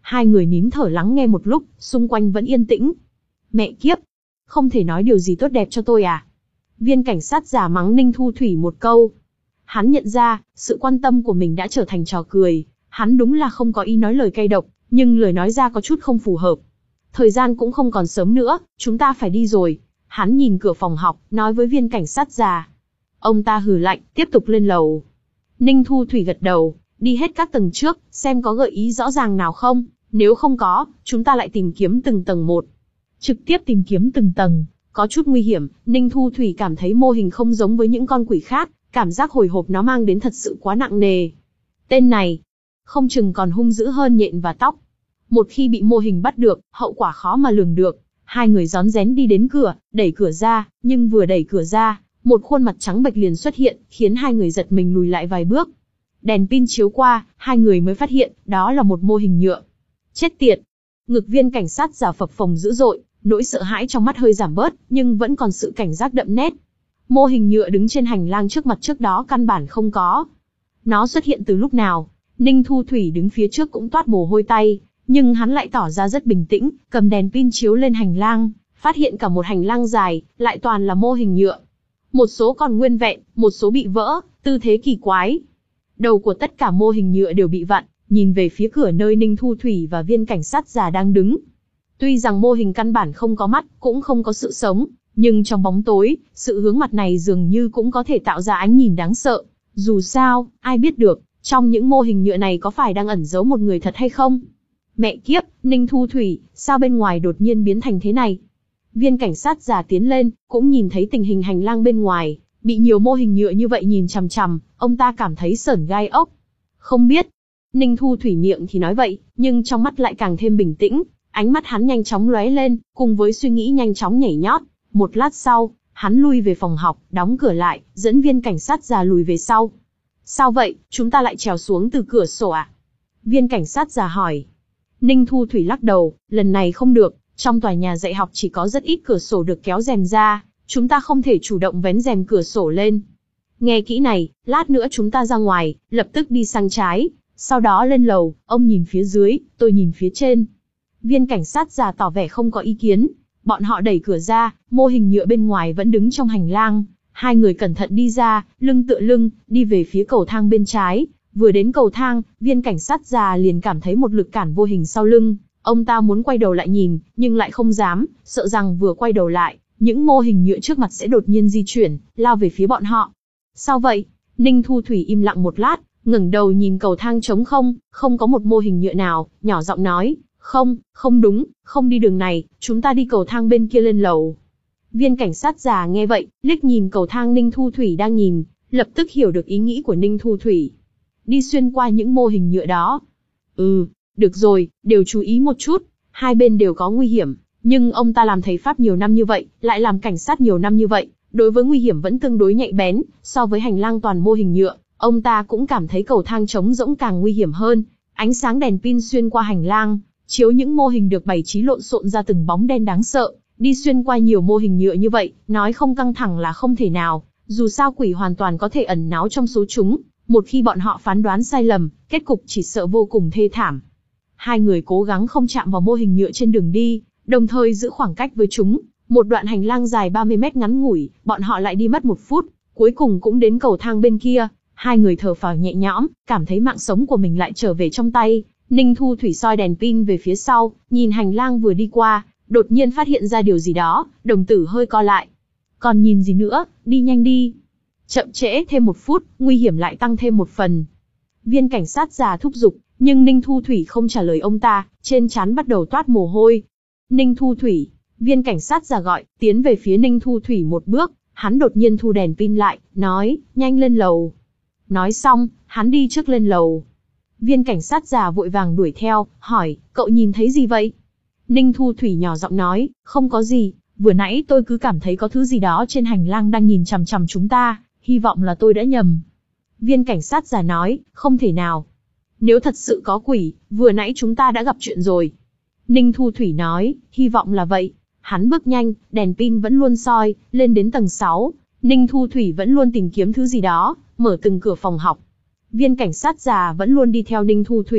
Hai người nín thở lắng nghe một lúc, xung quanh vẫn yên tĩnh. Mẹ kiếp! Không thể nói điều gì tốt đẹp cho tôi à? Viên cảnh sát già mắng Ninh Thu Thủy một câu. Hắn nhận ra, sự quan tâm của mình đã trở thành trò cười. Hắn đúng là không có ý nói lời cay độc, nhưng lời nói ra có chút không phù hợp. Thời gian cũng không còn sớm nữa, chúng ta phải đi rồi. Hắn nhìn cửa phòng học, nói với viên cảnh sát già. Ông ta hừ lạnh, tiếp tục lên lầu. Ninh Thu Thủy gật đầu, đi hết các tầng trước, xem có gợi ý rõ ràng nào không. Nếu không có, chúng ta lại tìm kiếm từng tầng một. Trực tiếp tìm kiếm từng tầng, có chút nguy hiểm. Ninh Thu Thủy cảm thấy mô hình không giống với những con quỷ khác, cảm giác hồi hộp nó mang đến thật sự quá nặng nề. Tên này, không chừng còn hung dữ hơn nhện và tóc. Một khi bị mô hình bắt được, hậu quả khó mà lường được. Hai người rón rén đi đến cửa, đẩy cửa ra, nhưng vừa đẩy cửa ra, một khuôn mặt trắng bệch liền xuất hiện, khiến hai người giật mình lùi lại vài bước. Đèn pin chiếu qua, hai người mới phát hiện, đó là một mô hình nhựa. Chết tiệt! Ngực viên cảnh sát giả phập phồng dữ dội, nỗi sợ hãi trong mắt hơi giảm bớt, nhưng vẫn còn sự cảnh giác đậm nét. Mô hình nhựa đứng trên hành lang trước mặt trước đó căn bản không có. Nó xuất hiện từ lúc nào? Ninh Thu Thủy đứng phía trước cũng toát mồ hôi tay, nhưng hắn lại tỏ ra rất bình tĩnh, cầm đèn pin chiếu lên hành lang, phát hiện cả một hành lang dài, lại toàn là mô hình nhựa. Một số còn nguyên vẹn, một số bị vỡ, tư thế kỳ quái. Đầu của tất cả mô hình nhựa đều bị vặn, nhìn về phía cửa nơi Ninh Thu Thủy và viên cảnh sát già đang đứng. Tuy rằng mô hình căn bản không có mắt, cũng không có sự sống, nhưng trong bóng tối, sự hướng mặt này dường như cũng có thể tạo ra ánh nhìn đáng sợ. Dù sao, ai biết được, trong những mô hình nhựa này có phải đang ẩn giấu một người thật hay không? Mẹ kiếp, Ninh Thu Thủy, sao bên ngoài đột nhiên biến thành thế này? Viên cảnh sát già tiến lên, cũng nhìn thấy tình hình hành lang bên ngoài, bị nhiều mô hình nhựa như vậy nhìn chằm chằm, ông ta cảm thấy sởn gai ốc. Không biết. Ninh Thu Thủy miệng thì nói vậy, nhưng trong mắt lại càng thêm bình tĩnh, ánh mắt hắn nhanh chóng lóe lên, cùng với suy nghĩ nhanh chóng nhảy nhót. Một lát sau, hắn lui về phòng học, đóng cửa lại, dẫn viên cảnh sát già lùi về sau. Sao vậy, chúng ta lại trèo xuống từ cửa sổ à? Viên cảnh sát già hỏi. Ninh Thu Thủy lắc đầu, lần này không được, trong tòa nhà dạy học chỉ có rất ít cửa sổ được kéo rèm ra, chúng ta không thể chủ động vén rèm cửa sổ lên. Nghe kỹ này, lát nữa chúng ta ra ngoài, lập tức đi sang trái, sau đó lên lầu, ông nhìn phía dưới, tôi nhìn phía trên. Viên cảnh sát già tỏ vẻ không có ý kiến, bọn họ đẩy cửa ra, mô hình nhựa bên ngoài vẫn đứng trong hành lang, hai người cẩn thận đi ra, lưng tựa lưng, đi về phía cầu thang bên trái. Vừa đến cầu thang, viên cảnh sát già liền cảm thấy một lực cản vô hình sau lưng, ông ta muốn quay đầu lại nhìn, nhưng lại không dám, sợ rằng vừa quay đầu lại, những mô hình nhựa trước mặt sẽ đột nhiên di chuyển, lao về phía bọn họ. Sao vậy? Ninh Thu Thủy im lặng một lát, ngẩng đầu nhìn cầu thang trống không, không có một mô hình nhựa nào, nhỏ giọng nói, không, không đúng, không đi đường này, chúng ta đi cầu thang bên kia lên lầu. Viên cảnh sát già nghe vậy, liếc nhìn cầu thang Ninh Thu Thủy đang nhìn, lập tức hiểu được ý nghĩ của Ninh Thu Thủy. Đi xuyên qua những mô hình nhựa đó. Ừ, được rồi, đều chú ý một chút, hai bên đều có nguy hiểm, nhưng ông ta làm thầy Pháp nhiều năm như vậy, lại làm cảnh sát nhiều năm như vậy, đối với nguy hiểm vẫn tương đối nhạy bén, so với hành lang toàn mô hình nhựa, ông ta cũng cảm thấy cầu thang trống rỗng càng nguy hiểm hơn. Ánh sáng đèn pin xuyên qua hành lang, chiếu những mô hình được bày trí lộn xộn ra từng bóng đen đáng sợ, đi xuyên qua nhiều mô hình nhựa như vậy, nói không căng thẳng là không thể nào, dù sao quỷ hoàn toàn có thể ẩn náu trong số chúng. Một khi bọn họ phán đoán sai lầm, kết cục chỉ sợ vô cùng thê thảm. Hai người cố gắng không chạm vào mô hình nhựa trên đường đi, đồng thời giữ khoảng cách với chúng. Một đoạn hành lang dài ba mươi mét ngắn ngủi, bọn họ lại đi mất một phút, cuối cùng cũng đến cầu thang bên kia. Hai người thở phào nhẹ nhõm, cảm thấy mạng sống của mình lại trở về trong tay. Ninh Thu Thủy soi đèn pin về phía sau, nhìn hành lang vừa đi qua, đột nhiên phát hiện ra điều gì đó, đồng tử hơi co lại. Còn nhìn gì nữa, đi nhanh đi. Chậm trễ thêm một phút, nguy hiểm lại tăng thêm một phần. Viên cảnh sát già thúc giục, nhưng Ninh Thu Thủy không trả lời ông ta, trên trán bắt đầu toát mồ hôi. Ninh Thu Thủy, viên cảnh sát già gọi, tiến về phía Ninh Thu Thủy một bước, hắn đột nhiên thu đèn pin lại, nói, nhanh lên lầu. Nói xong, hắn đi trước lên lầu. Viên cảnh sát già vội vàng đuổi theo, hỏi, cậu nhìn thấy gì vậy? Ninh Thu Thủy nhỏ giọng nói, không có gì, vừa nãy tôi cứ cảm thấy có thứ gì đó trên hành lang đang nhìn chằm chằm chúng ta, hy vọng là tôi đã nhầm. Viên cảnh sát già nói, không thể nào. Nếu thật sự có quỷ, vừa nãy chúng ta đã gặp chuyện rồi. Ninh Thu Thủy nói, hy vọng là vậy. Hắn bước nhanh, đèn pin vẫn luôn soi, lên đến tầng sáu. Ninh Thu Thủy vẫn luôn tìm kiếm thứ gì đó, mở từng cửa phòng học. Viên cảnh sát già vẫn luôn đi theo Ninh Thu Thủy,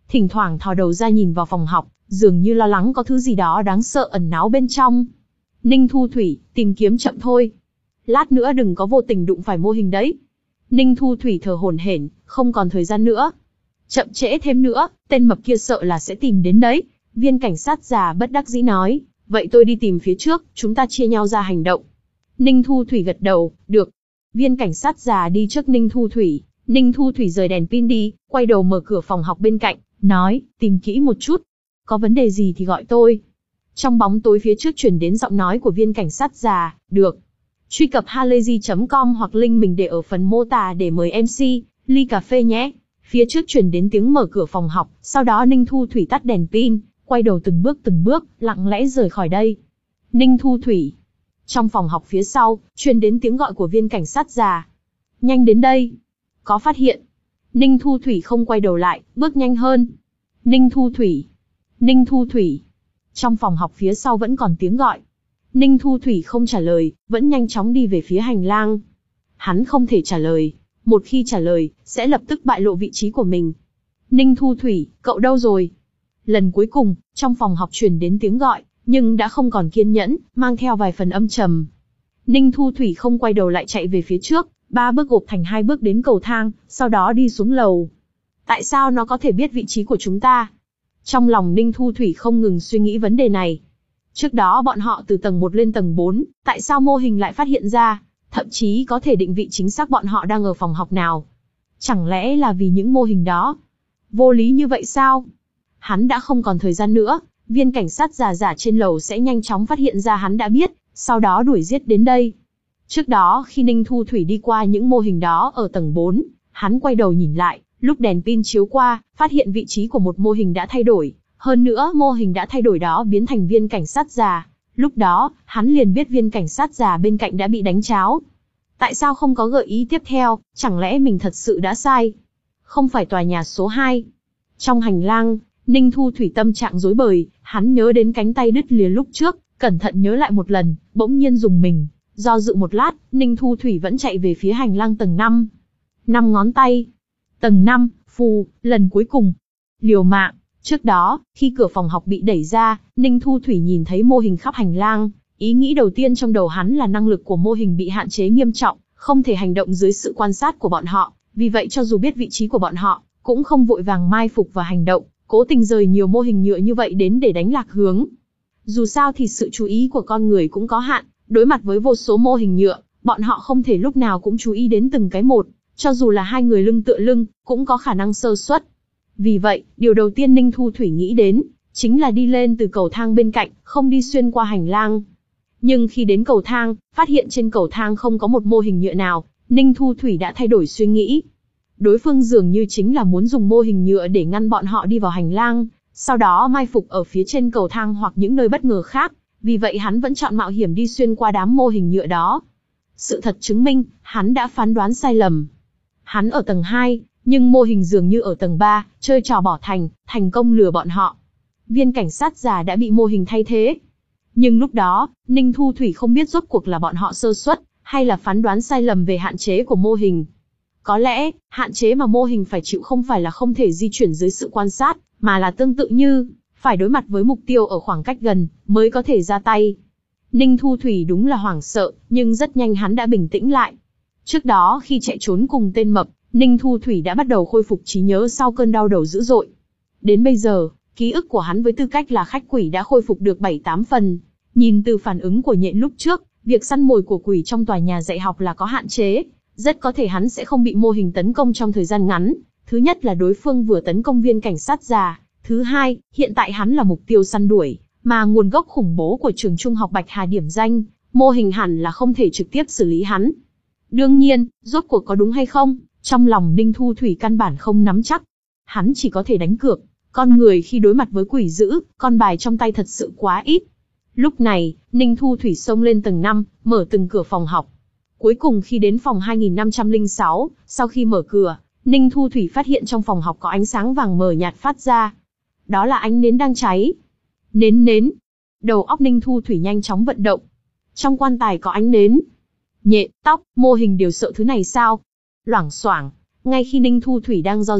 thỉnh thoảng thò đầu ra nhìn vào phòng học, dường như lo lắng có thứ gì đó đáng sợ ẩn náu bên trong. Ninh Thu Thủy, tìm kiếm chậm thôi. Lát nữa đừng có vô tình đụng phải mô hình đấy. Ninh Thu Thủy thở hổn hển, không còn thời gian nữa. Chậm trễ thêm nữa, tên mập kia sợ là sẽ tìm đến đấy. Viên cảnh sát già bất đắc dĩ nói, vậy tôi đi tìm phía trước, chúng ta chia nhau ra hành động. Ninh Thu Thủy gật đầu, được. Viên cảnh sát già đi trước Ninh Thu Thủy. Ninh Thu Thủy rời đèn pin đi, quay đầu mở cửa phòng học bên cạnh, nói, tìm kỹ một chút. Có vấn đề gì thì gọi tôi. Trong bóng tối phía trước truyền đến giọng nói của viên cảnh sát già, được. Truy cập halayzi chấm com hoặc link mình để ở phần mô tả để mời em xê, ly cà phê nhé. Phía trước truyền đến tiếng mở cửa phòng học, sau đó Ninh Thu Thủy tắt đèn pin, quay đầu từng bước từng bước, lặng lẽ rời khỏi đây. Ninh Thu Thủy. Trong phòng học phía sau, truyền đến tiếng gọi của viên cảnh sát già. Nhanh đến đây. Có phát hiện. Ninh Thu Thủy không quay đầu lại, bước nhanh hơn. Ninh Thu Thủy. Ninh Thu Thủy. Trong phòng học phía sau vẫn còn tiếng gọi. Ninh Thu Thủy không trả lời, vẫn nhanh chóng đi về phía hành lang. Hắn không thể trả lời. Một khi trả lời, sẽ lập tức bại lộ vị trí của mình. Ninh Thu Thủy, cậu đâu rồi? Lần cuối cùng, trong phòng học truyền đến tiếng gọi, nhưng đã không còn kiên nhẫn, mang theo vài phần âm trầm. Ninh Thu Thủy không quay đầu lại chạy về phía trước, ba bước gộp thành hai bước đến cầu thang, sau đó đi xuống lầu. Tại sao nó có thể biết vị trí của chúng ta? Trong lòng Ninh Thu Thủy không ngừng suy nghĩ vấn đề này. Trước đó bọn họ từ tầng một lên tầng bốn, tại sao mô hình lại phát hiện ra, thậm chí có thể định vị chính xác bọn họ đang ở phòng học nào. Chẳng lẽ là vì những mô hình đó? Vô lý như vậy sao? Hắn đã không còn thời gian nữa, viên cảnh sát già giả trên lầu sẽ nhanh chóng phát hiện ra hắn đã biết, sau đó đuổi giết đến đây. Trước đó khi Ninh Thu Thủy đi qua những mô hình đó ở tầng bốn, hắn quay đầu nhìn lại, lúc đèn pin chiếu qua, phát hiện vị trí của một mô hình đã thay đổi. Hơn nữa mô hình đã thay đổi đó biến thành viên cảnh sát già. Lúc đó, hắn liền biết viên cảnh sát già bên cạnh đã bị đánh tráo. Tại sao không có gợi ý tiếp theo, chẳng lẽ mình thật sự đã sai? Không phải tòa nhà số hai. Trong hành lang, Ninh Thu Thủy tâm trạng rối bời, hắn nhớ đến cánh tay đứt lìa lúc trước, cẩn thận nhớ lại một lần, bỗng nhiên dùng mình. Do dự một lát, Ninh Thu Thủy vẫn chạy về phía hành lang tầng năm. Năm ngón tay. Tầng năm, phù, lần cuối cùng. Liều mạng. Trước đó, khi cửa phòng học bị đẩy ra, Ninh Thu Thủy nhìn thấy mô hình khắp hành lang. Ý nghĩ đầu tiên trong đầu hắn là năng lực của mô hình bị hạn chế nghiêm trọng, không thể hành động dưới sự quan sát của bọn họ. Vì vậy cho dù biết vị trí của bọn họ, cũng không vội vàng mai phục và hành động, cố tình rời nhiều mô hình nhựa như vậy đến để đánh lạc hướng. Dù sao thì sự chú ý của con người cũng có hạn, đối mặt với vô số mô hình nhựa, bọn họ không thể lúc nào cũng chú ý đến từng cái một, cho dù là hai người lưng tựa lưng, cũng có khả năng sơ suất. Vì vậy, điều đầu tiên Ninh Thu Thủy nghĩ đến, chính là đi lên từ cầu thang bên cạnh, không đi xuyên qua hành lang. Nhưng khi đến cầu thang, phát hiện trên cầu thang không có một mô hình nhựa nào, Ninh Thu Thủy đã thay đổi suy nghĩ. Đối phương dường như chính là muốn dùng mô hình nhựa để ngăn bọn họ đi vào hành lang, sau đó mai phục ở phía trên cầu thang hoặc những nơi bất ngờ khác, vì vậy hắn vẫn chọn mạo hiểm đi xuyên qua đám mô hình nhựa đó. Sự thật chứng minh, hắn đã phán đoán sai lầm. Hắn ở tầng hai, nhưng mô hình dường như ở tầng ba, chơi trò bỏ thành, thành công lừa bọn họ. Viên cảnh sát già đã bị mô hình thay thế. Nhưng lúc đó, Ninh Thu Thủy không biết rốt cuộc là bọn họ sơ suất, hay là phán đoán sai lầm về hạn chế của mô hình. Có lẽ, hạn chế mà mô hình phải chịu không phải là không thể di chuyển dưới sự quan sát, mà là tương tự như, phải đối mặt với mục tiêu ở khoảng cách gần, mới có thể ra tay. Ninh Thu Thủy đúng là hoảng sợ, nhưng rất nhanh hắn đã bình tĩnh lại. Trước đó khi chạy trốn cùng tên mập, Ninh Thu Thủy đã bắt đầu khôi phục trí nhớ sau cơn đau đầu dữ dội. Đến bây giờ, ký ức của hắn với tư cách là khách quỷ đã khôi phục được bảy tám phần. Nhìn từ phản ứng của nhện lúc trước, việc săn mồi của quỷ trong tòa nhà dạy học là có hạn chế. Rất có thể hắn sẽ không bị mô hình tấn công trong thời gian ngắn. Thứ nhất là đối phương vừa tấn công viên cảnh sát già. Thứ hai, hiện tại hắn là mục tiêu săn đuổi, mà nguồn gốc khủng bố của trường trung học Bạch Hà điểm danh, mô hình hẳn là không thể trực tiếp xử lý hắn. Đương nhiên, rốt cuộc có đúng hay không, trong lòng Ninh Thu Thủy căn bản không nắm chắc. Hắn chỉ có thể đánh cược. Con người khi đối mặt với quỷ dữ, con bài trong tay thật sự quá ít. Lúc này, Ninh Thu Thủy xông lên tầng năm, mở từng cửa phòng học. Cuối cùng khi đến phòng hai nghìn năm trăm lẻ sáu, sau khi mở cửa, Ninh Thu Thủy phát hiện trong phòng học có ánh sáng vàng mờ nhạt phát ra. Đó là ánh nến đang cháy. Nến nến. Đầu óc Ninh Thu Thủy nhanh chóng vận động. Trong quan tài có ánh nến. Nhện, tóc, mô hình đều sợ thứ này sao? Loảng xoảng. Ngay khi Ninh Thu Thủy đang do dự,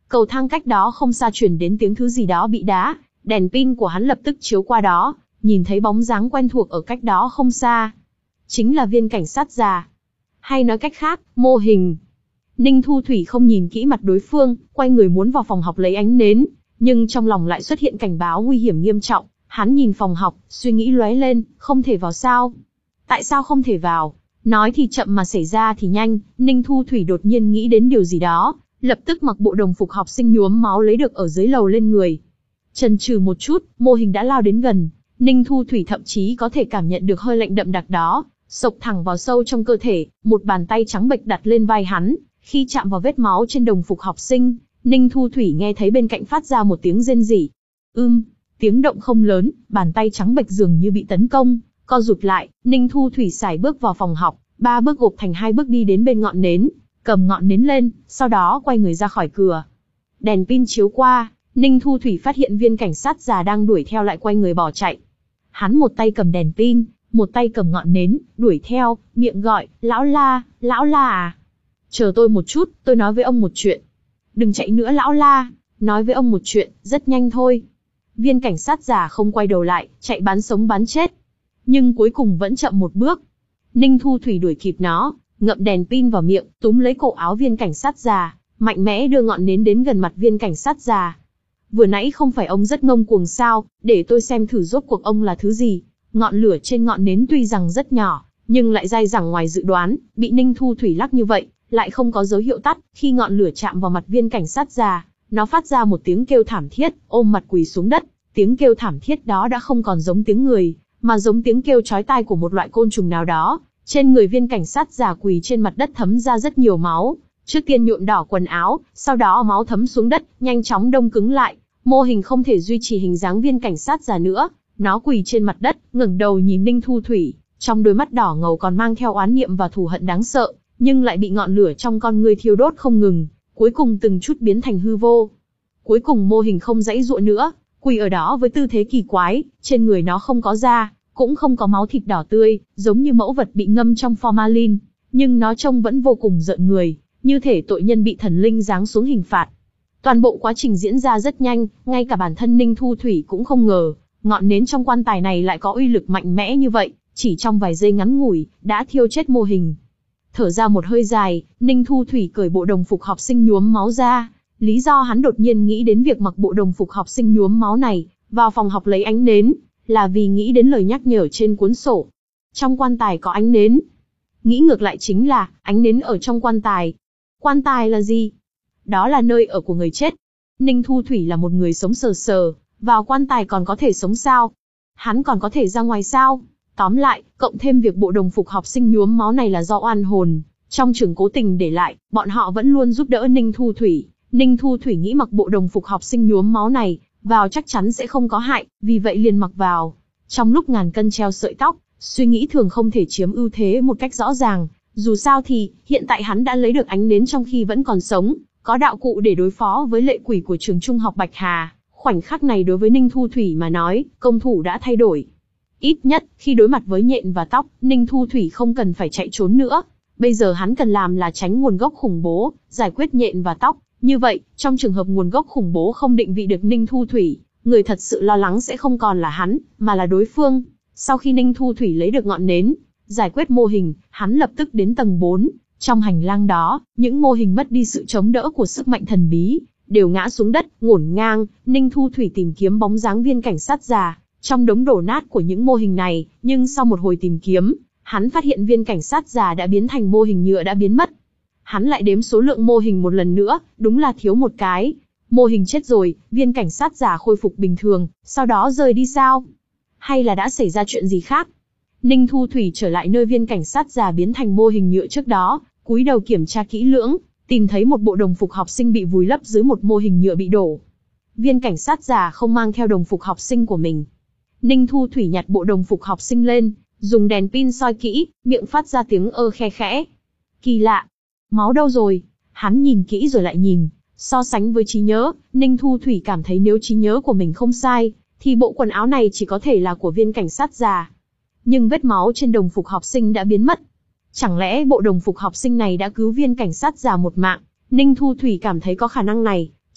Cầu thang cách đó không xa truyền đến tiếng thứ gì đó bị đá, đèn pin của hắn lập tức chiếu qua đó, nhìn thấy bóng dáng quen thuộc ở cách đó không xa. Chính là viên cảnh sát già. Hay nói cách khác, mô hình. Ninh Thu Thủy không nhìn kỹ mặt đối phương, quay người muốn vào phòng học lấy ánh nến, nhưng trong lòng lại xuất hiện cảnh báo nguy hiểm nghiêm trọng. Hắn nhìn phòng học, suy nghĩ lóe lên, không thể vào sao? Tại sao không thể vào? Nói thì chậm mà xảy ra thì nhanh, Ninh Thu Thủy đột nhiên nghĩ đến điều gì đó, lập tức mặc bộ đồng phục học sinh nhuốm máu lấy được ở dưới lầu lên người. Chần chừ một chút, mô hình đã lao đến gần, Ninh Thu Thủy thậm chí có thể cảm nhận được hơi lạnh đậm đặc đó, xộc thẳng vào sâu trong cơ thể, một bàn tay trắng bệch đặt lên vai hắn, khi chạm vào vết máu trên đồng phục học sinh, Ninh Thu Thủy nghe thấy bên cạnh phát ra một tiếng rên rỉ. Ưm, tiếng động không lớn, bàn tay trắng bệch dường như bị tấn công, co rụt lại, Ninh Thu Thủy sải bước vào phòng học, ba bước gộp thành hai bước đi đến bên ngọn nến, cầm ngọn nến lên, sau đó quay người ra khỏi cửa. Đèn pin chiếu qua, Ninh Thu Thủy phát hiện viên cảnh sát già đang đuổi theo lại quay người bỏ chạy. Hắn một tay cầm đèn pin, một tay cầm ngọn nến, đuổi theo, miệng gọi, lão la, lão la à. Chờ tôi một chút, tôi nói với ông một chuyện. Đừng chạy nữa lão la, nói với ông một chuyện, rất nhanh thôi. Viên cảnh sát già không quay đầu lại, chạy bán sống bán chết. Nhưng cuối cùng vẫn chậm một bước. Ninh Thu Thủy đuổi kịp nó, ngậm đèn pin vào miệng, túm lấy cổ áo viên cảnh sát già, mạnh mẽ đưa ngọn nến đến gần mặt viên cảnh sát già. Vừa nãy không phải ông rất ngông cuồng sao, để tôi xem thử rốt cuộc ông là thứ gì. Ngọn lửa trên ngọn nến tuy rằng rất nhỏ, nhưng lại dai dẳng ngoài dự đoán, bị Ninh Thu Thủy lắc như vậy, lại không có dấu hiệu tắt. Khi ngọn lửa chạm vào mặt viên cảnh sát già, nó phát ra một tiếng kêu thảm thiết, ôm mặt quỳ xuống đất. Tiếng kêu thảm thiết đó đã không còn giống tiếng người, mà giống tiếng kêu chói tai của một loại côn trùng nào đó. Trên người viên cảnh sát già quỳ trên mặt đất thấm ra rất nhiều máu, trước tiên nhuộm đỏ quần áo, sau đó máu thấm xuống đất, nhanh chóng đông cứng lại. Mô hình không thể duy trì hình dáng viên cảnh sát già nữa, nó quỳ trên mặt đất, ngẩng đầu nhìn Ninh Thu Thủy, trong đôi mắt đỏ ngầu còn mang theo oán niệm và thù hận đáng sợ, nhưng lại bị ngọn lửa trong con ngươi thiêu đốt không ngừng, cuối cùng từng chút biến thành hư vô. Cuối cùng mô hình không giãy giụa nữa, quỳ ở đó với tư thế kỳ quái, trên người nó không có da, cũng không có máu thịt đỏ tươi, giống như mẫu vật bị ngâm trong formalin, nhưng nó trông vẫn vô cùng rợn người, như thể tội nhân bị thần linh giáng xuống hình phạt. Toàn bộ quá trình diễn ra rất nhanh, ngay cả bản thân Ninh Thu Thủy cũng không ngờ, ngọn nến trong quan tài này lại có uy lực mạnh mẽ như vậy, chỉ trong vài giây ngắn ngủi, đã thiêu chết mô hình. Thở ra một hơi dài, Ninh Thu Thủy cởi bộ đồng phục học sinh nhuốm máu ra. Lý do hắn đột nhiên nghĩ đến việc mặc bộ đồng phục học sinh nhuốm máu này, vào phòng học lấy ánh nến, là vì nghĩ đến lời nhắc nhở trên cuốn sổ. Trong quan tài có ánh nến. Nghĩ ngược lại chính là, ánh nến ở trong quan tài. Quan tài là gì? Đó là nơi ở của người chết. Ninh Thu Thủy là một người sống sờ sờ, vào quan tài còn có thể sống sao? Hắn còn có thể ra ngoài sao? Tóm lại, cộng thêm việc bộ đồng phục học sinh nhuốm máu này là do oan hồn trong trường cố tình để lại, bọn họ vẫn luôn giúp đỡ Ninh Thu Thủy. Ninh Thu Thủy nghĩ mặc bộ đồng phục học sinh nhuốm máu này, vào chắc chắn sẽ không có hại, vì vậy liền mặc vào. Trong lúc ngàn cân treo sợi tóc, suy nghĩ thường không thể chiếm ưu thế một cách rõ ràng. Dù sao thì, hiện tại hắn đã lấy được ánh nến trong khi vẫn còn sống, có đạo cụ để đối phó với lệ quỷ của trường trung học Bạch Hà. Khoảnh khắc này đối với Ninh Thu Thủy mà nói, công thủ đã thay đổi. Ít nhất, khi đối mặt với nhện và tóc, Ninh Thu Thủy không cần phải chạy trốn nữa. Bây giờ hắn cần làm là tránh nguồn gốc khủng bố, giải quyết nhện và tóc. Như vậy, trong trường hợp nguồn gốc khủng bố không định vị được Ninh Thu Thủy, người thật sự lo lắng sẽ không còn là hắn, mà là đối phương. Sau khi Ninh Thu Thủy lấy được ngọn nến, giải quyết mô hình, hắn lập tức đến tầng bốn. Trong hành lang đó, những mô hình mất đi sự chống đỡ của sức mạnh thần bí, đều ngã xuống đất, ngổn ngang. Ninh Thu Thủy tìm kiếm bóng dáng viên cảnh sát già trong đống đổ nát của những mô hình này, nhưng sau một hồi tìm kiếm, hắn phát hiện viên cảnh sát già đã biến thành mô hình nhựa đã biến mất. Hắn lại đếm số lượng mô hình một lần nữa, đúng là thiếu một cái. Mô hình chết rồi, viên cảnh sát già khôi phục bình thường, sau đó rời đi sao? Hay là đã xảy ra chuyện gì khác? Ninh Thu Thủy trở lại nơi viên cảnh sát già biến thành mô hình nhựa trước đó, cúi đầu kiểm tra kỹ lưỡng, tìm thấy một bộ đồng phục học sinh bị vùi lấp dưới một mô hình nhựa bị đổ. Viên cảnh sát già không mang theo đồng phục học sinh của mình. Ninh Thu Thủy nhặt bộ đồng phục học sinh lên, dùng đèn pin soi kỹ, miệng phát ra tiếng ơ khe khẽ. Kỳ lạ, máu đâu rồi? Hắn nhìn kỹ rồi lại nhìn, so sánh với trí nhớ, Ninh Thu Thủy cảm thấy nếu trí nhớ của mình không sai, thì bộ quần áo này chỉ có thể là của viên cảnh sát già. Nhưng vết máu trên đồng phục học sinh đã biến mất. Chẳng lẽ bộ đồng phục học sinh này đã cứu viên cảnh sát già một mạng? Ninh Thu Thủy cảm thấy có khả năng này,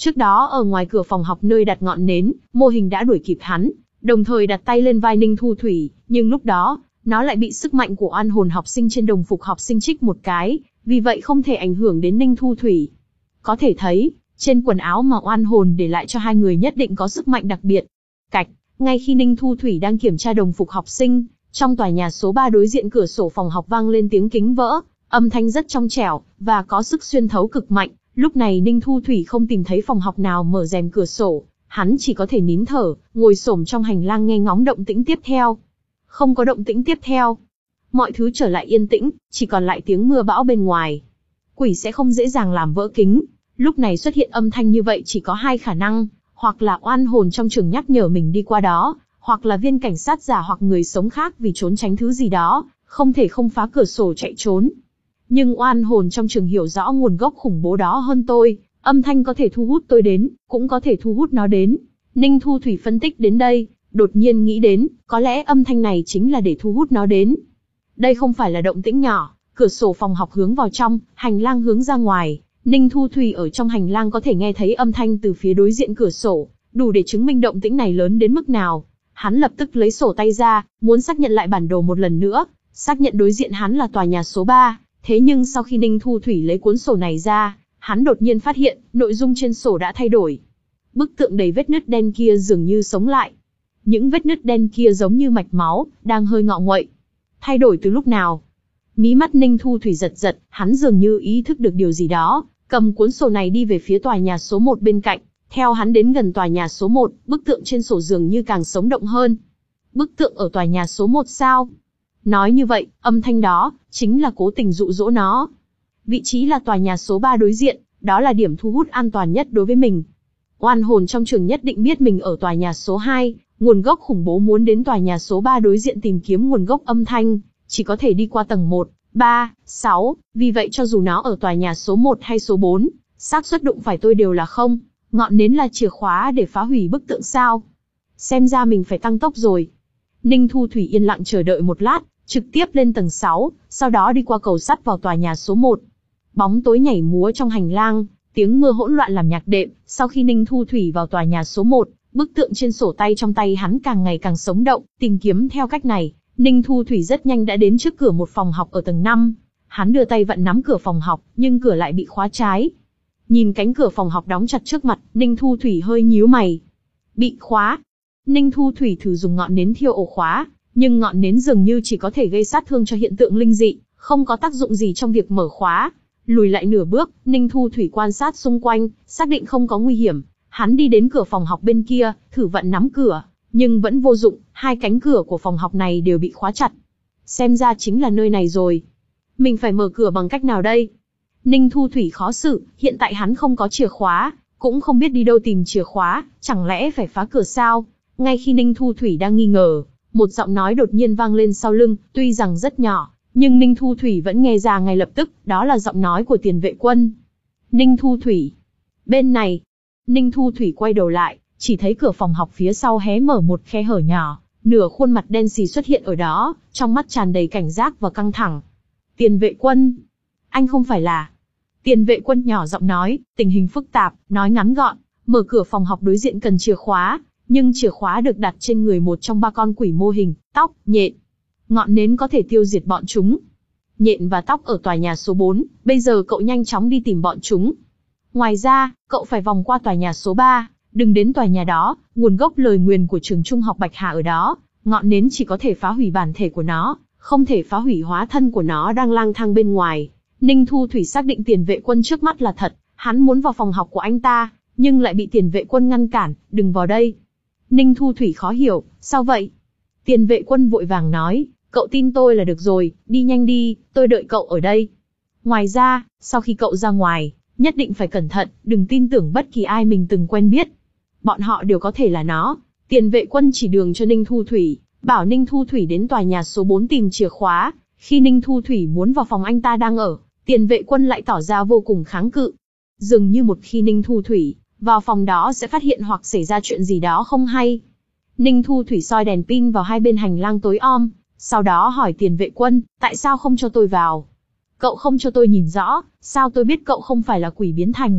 Trước đó ở ngoài cửa phòng học nơi đặt ngọn nến, mô hình đã đuổi kịp hắn, đồng thời đặt tay lên vai Ninh Thu Thủy, nhưng lúc đó, nó lại bị sức mạnh của oan hồn học sinh trên đồng phục học sinh trích một cái, vì vậy không thể ảnh hưởng đến Ninh Thu Thủy. Có thể thấy, trên quần áo mà oan hồn để lại cho hai người nhất định có sức mạnh đặc biệt. Cạch, ngay khi Ninh Thu Thủy đang kiểm tra đồng phục học sinh, trong tòa nhà số ba đối diện cửa sổ phòng học vang lên tiếng kính vỡ, âm thanh rất trong trẻo, và có sức xuyên thấu cực mạnh. Lúc này Ninh Thu Thủy không tìm thấy phòng học nào mở rèm cửa sổ, hắn chỉ có thể nín thở, ngồi xổm trong hành lang nghe ngóng động tĩnh tiếp theo. Không có động tĩnh tiếp theo. Mọi thứ trở lại yên tĩnh, chỉ còn lại tiếng mưa bão bên ngoài. Quỷ sẽ không dễ dàng làm vỡ kính. Lúc này xuất hiện âm thanh như vậy chỉ có hai khả năng, hoặc là oan hồn trong trường nhắc nhở mình đi qua đó, hoặc là viên cảnh sát giả hoặc người sống khác vì trốn tránh thứ gì đó, không thể không phá cửa sổ chạy trốn. Nhưng oan hồn trong trường hiểu rõ nguồn gốc khủng bố đó hơn tôi, âm thanh có thể thu hút tôi đến, cũng có thể thu hút nó đến. Ninh Thu Thủy phân tích đến đây, đột nhiên nghĩ đến, có lẽ âm thanh này chính là để thu hút nó đến. Đây không phải là động tĩnh nhỏ, cửa sổ phòng học hướng vào trong, hành lang hướng ra ngoài. Ninh Thu Thủy ở trong hành lang có thể nghe thấy âm thanh từ phía đối diện cửa sổ, đủ để chứng minh động tĩnh này lớn đến mức nào. Hắn lập tức lấy sổ tay ra, muốn xác nhận lại bản đồ một lần nữa, xác nhận đối diện hắn là tòa nhà số ba. Thế nhưng sau khi Ninh Thu Thủy lấy cuốn sổ này ra, hắn đột nhiên phát hiện, nội dung trên sổ đã thay đổi. Bức tượng đầy vết nứt đen kia dường như sống lại. Những vết nứt đen kia giống như mạch máu, đang hơi ngọ nguậy. Thay đổi từ lúc nào? Mí mắt Ninh Thu Thủy giật giật, hắn dường như ý thức được điều gì đó, cầm cuốn sổ này đi về phía tòa nhà số một bên cạnh. Theo hắn đến gần tòa nhà số một, bức tượng trên sổ dường như càng sống động hơn. Bức tượng ở tòa nhà số một sao? Nói như vậy, âm thanh đó, chính là cố tình dụ dỗ nó. Vị trí là tòa nhà số ba đối diện, đó là điểm thu hút an toàn nhất đối với mình. Oan hồn trong trường nhất định biết mình ở tòa nhà số hai, nguồn gốc khủng bố muốn đến tòa nhà số ba đối diện tìm kiếm nguồn gốc âm thanh, chỉ có thể đi qua tầng một, ba, sáu, vì vậy cho dù nó ở tòa nhà số một hay số bốn, xác suất đụng phải tôi đều là không. Ngọn nến là chìa khóa để phá hủy bức tượng sao? Xem ra mình phải tăng tốc rồi. Ninh Thu Thủy yên lặng chờ đợi một lát, trực tiếp lên tầng sáu, sau đó đi qua cầu sắt vào tòa nhà số một. Bóng tối nhảy múa trong hành lang, tiếng mưa hỗn loạn làm nhạc đệm. Sau khi Ninh Thu Thủy vào tòa nhà số một, bức tượng trên sổ tay trong tay hắn càng ngày càng sống động. Tìm kiếm theo cách này, Ninh Thu Thủy rất nhanh đã đến trước cửa một phòng học ở tầng năm. Hắn đưa tay vặn nắm cửa phòng học, nhưng cửa lại bị khóa trái. Nhìn cánh cửa phòng học đóng chặt trước mặt, Ninh Thu Thủy hơi nhíu mày. Bị khóa. Ninh Thu Thủy thử dùng ngọn nến thiêu ổ khóa, nhưng ngọn nến dường như chỉ có thể gây sát thương cho hiện tượng linh dị, không có tác dụng gì trong việc mở khóa. Lùi lại nửa bước, Ninh Thu Thủy quan sát xung quanh, xác định không có nguy hiểm. Hắn đi đến cửa phòng học bên kia, thử vặn nắm cửa, nhưng vẫn vô dụng, hai cánh cửa của phòng học này đều bị khóa chặt. Xem ra chính là nơi này rồi. Mình phải mở cửa bằng cách nào đây? Ninh Thu Thủy khó xử, hiện tại hắn không có chìa khóa, cũng không biết đi đâu tìm chìa khóa, chẳng lẽ phải phá cửa sao? Ngay khi Ninh Thu Thủy đang nghi ngờ, một giọng nói đột nhiên vang lên sau lưng, tuy rằng rất nhỏ, nhưng Ninh Thu Thủy vẫn nghe ra ngay lập tức, đó là giọng nói của Tiền Vệ Quân. Ninh Thu Thủy. Bên này. Ninh Thu Thủy quay đầu lại, chỉ thấy cửa phòng học phía sau hé mở một khe hở nhỏ, nửa khuôn mặt đen xì xuất hiện ở đó, trong mắt tràn đầy cảnh giác và căng thẳng. Tiền Vệ Quân. Anh không phải là... Tiền Vệ Quân nhỏ giọng nói, tình hình phức tạp, nói ngắn gọn, mở cửa phòng học đối diện cần chìa khóa, nhưng chìa khóa được đặt trên người một trong ba con quỷ mô hình, tóc, nhện. Ngọn nến có thể tiêu diệt bọn chúng. Nhện và tóc ở tòa nhà số bốn, bây giờ cậu nhanh chóng đi tìm bọn chúng. Ngoài ra, cậu phải vòng qua tòa nhà số ba, đừng đến tòa nhà đó, nguồn gốc lời nguyền của trường trung học Bạch Hà ở đó, ngọn nến chỉ có thể phá hủy bản thể của nó, không thể phá hủy hóa thân của nó đang lang thang bên ngoài. Ninh Thu Thủy xác định Tiền Vệ Quân trước mắt là thật, hắn muốn vào phòng học của anh ta, nhưng lại bị Tiền Vệ Quân ngăn cản, đừng vào đây. Ninh Thu Thủy khó hiểu, sao vậy? Tiền Vệ Quân vội vàng nói, cậu tin tôi là được rồi, đi nhanh đi, tôi đợi cậu ở đây. Ngoài ra, sau khi cậu ra ngoài, nhất định phải cẩn thận, đừng tin tưởng bất kỳ ai mình từng quen biết. Bọn họ đều có thể là nó. Tiền Vệ Quân chỉ đường cho Ninh Thu Thủy, bảo Ninh Thu Thủy đến tòa nhà số bốn tìm chìa khóa. Khi Ninh Thu Thủy muốn vào phòng anh ta đang ở, Tiền Vệ Quân lại tỏ ra vô cùng kháng cự. Dường như một khi Ninh Thu Thủy vào phòng đó sẽ phát hiện hoặc xảy ra chuyện gì đó không hay. Ninh Thu Thủy soi đèn pin vào hai bên hành lang tối om, sau đó hỏi Tiền Vệ Quân, tại sao không cho tôi vào? Cậu không cho tôi nhìn rõ, sao tôi biết cậu không phải là quỷ biến thành?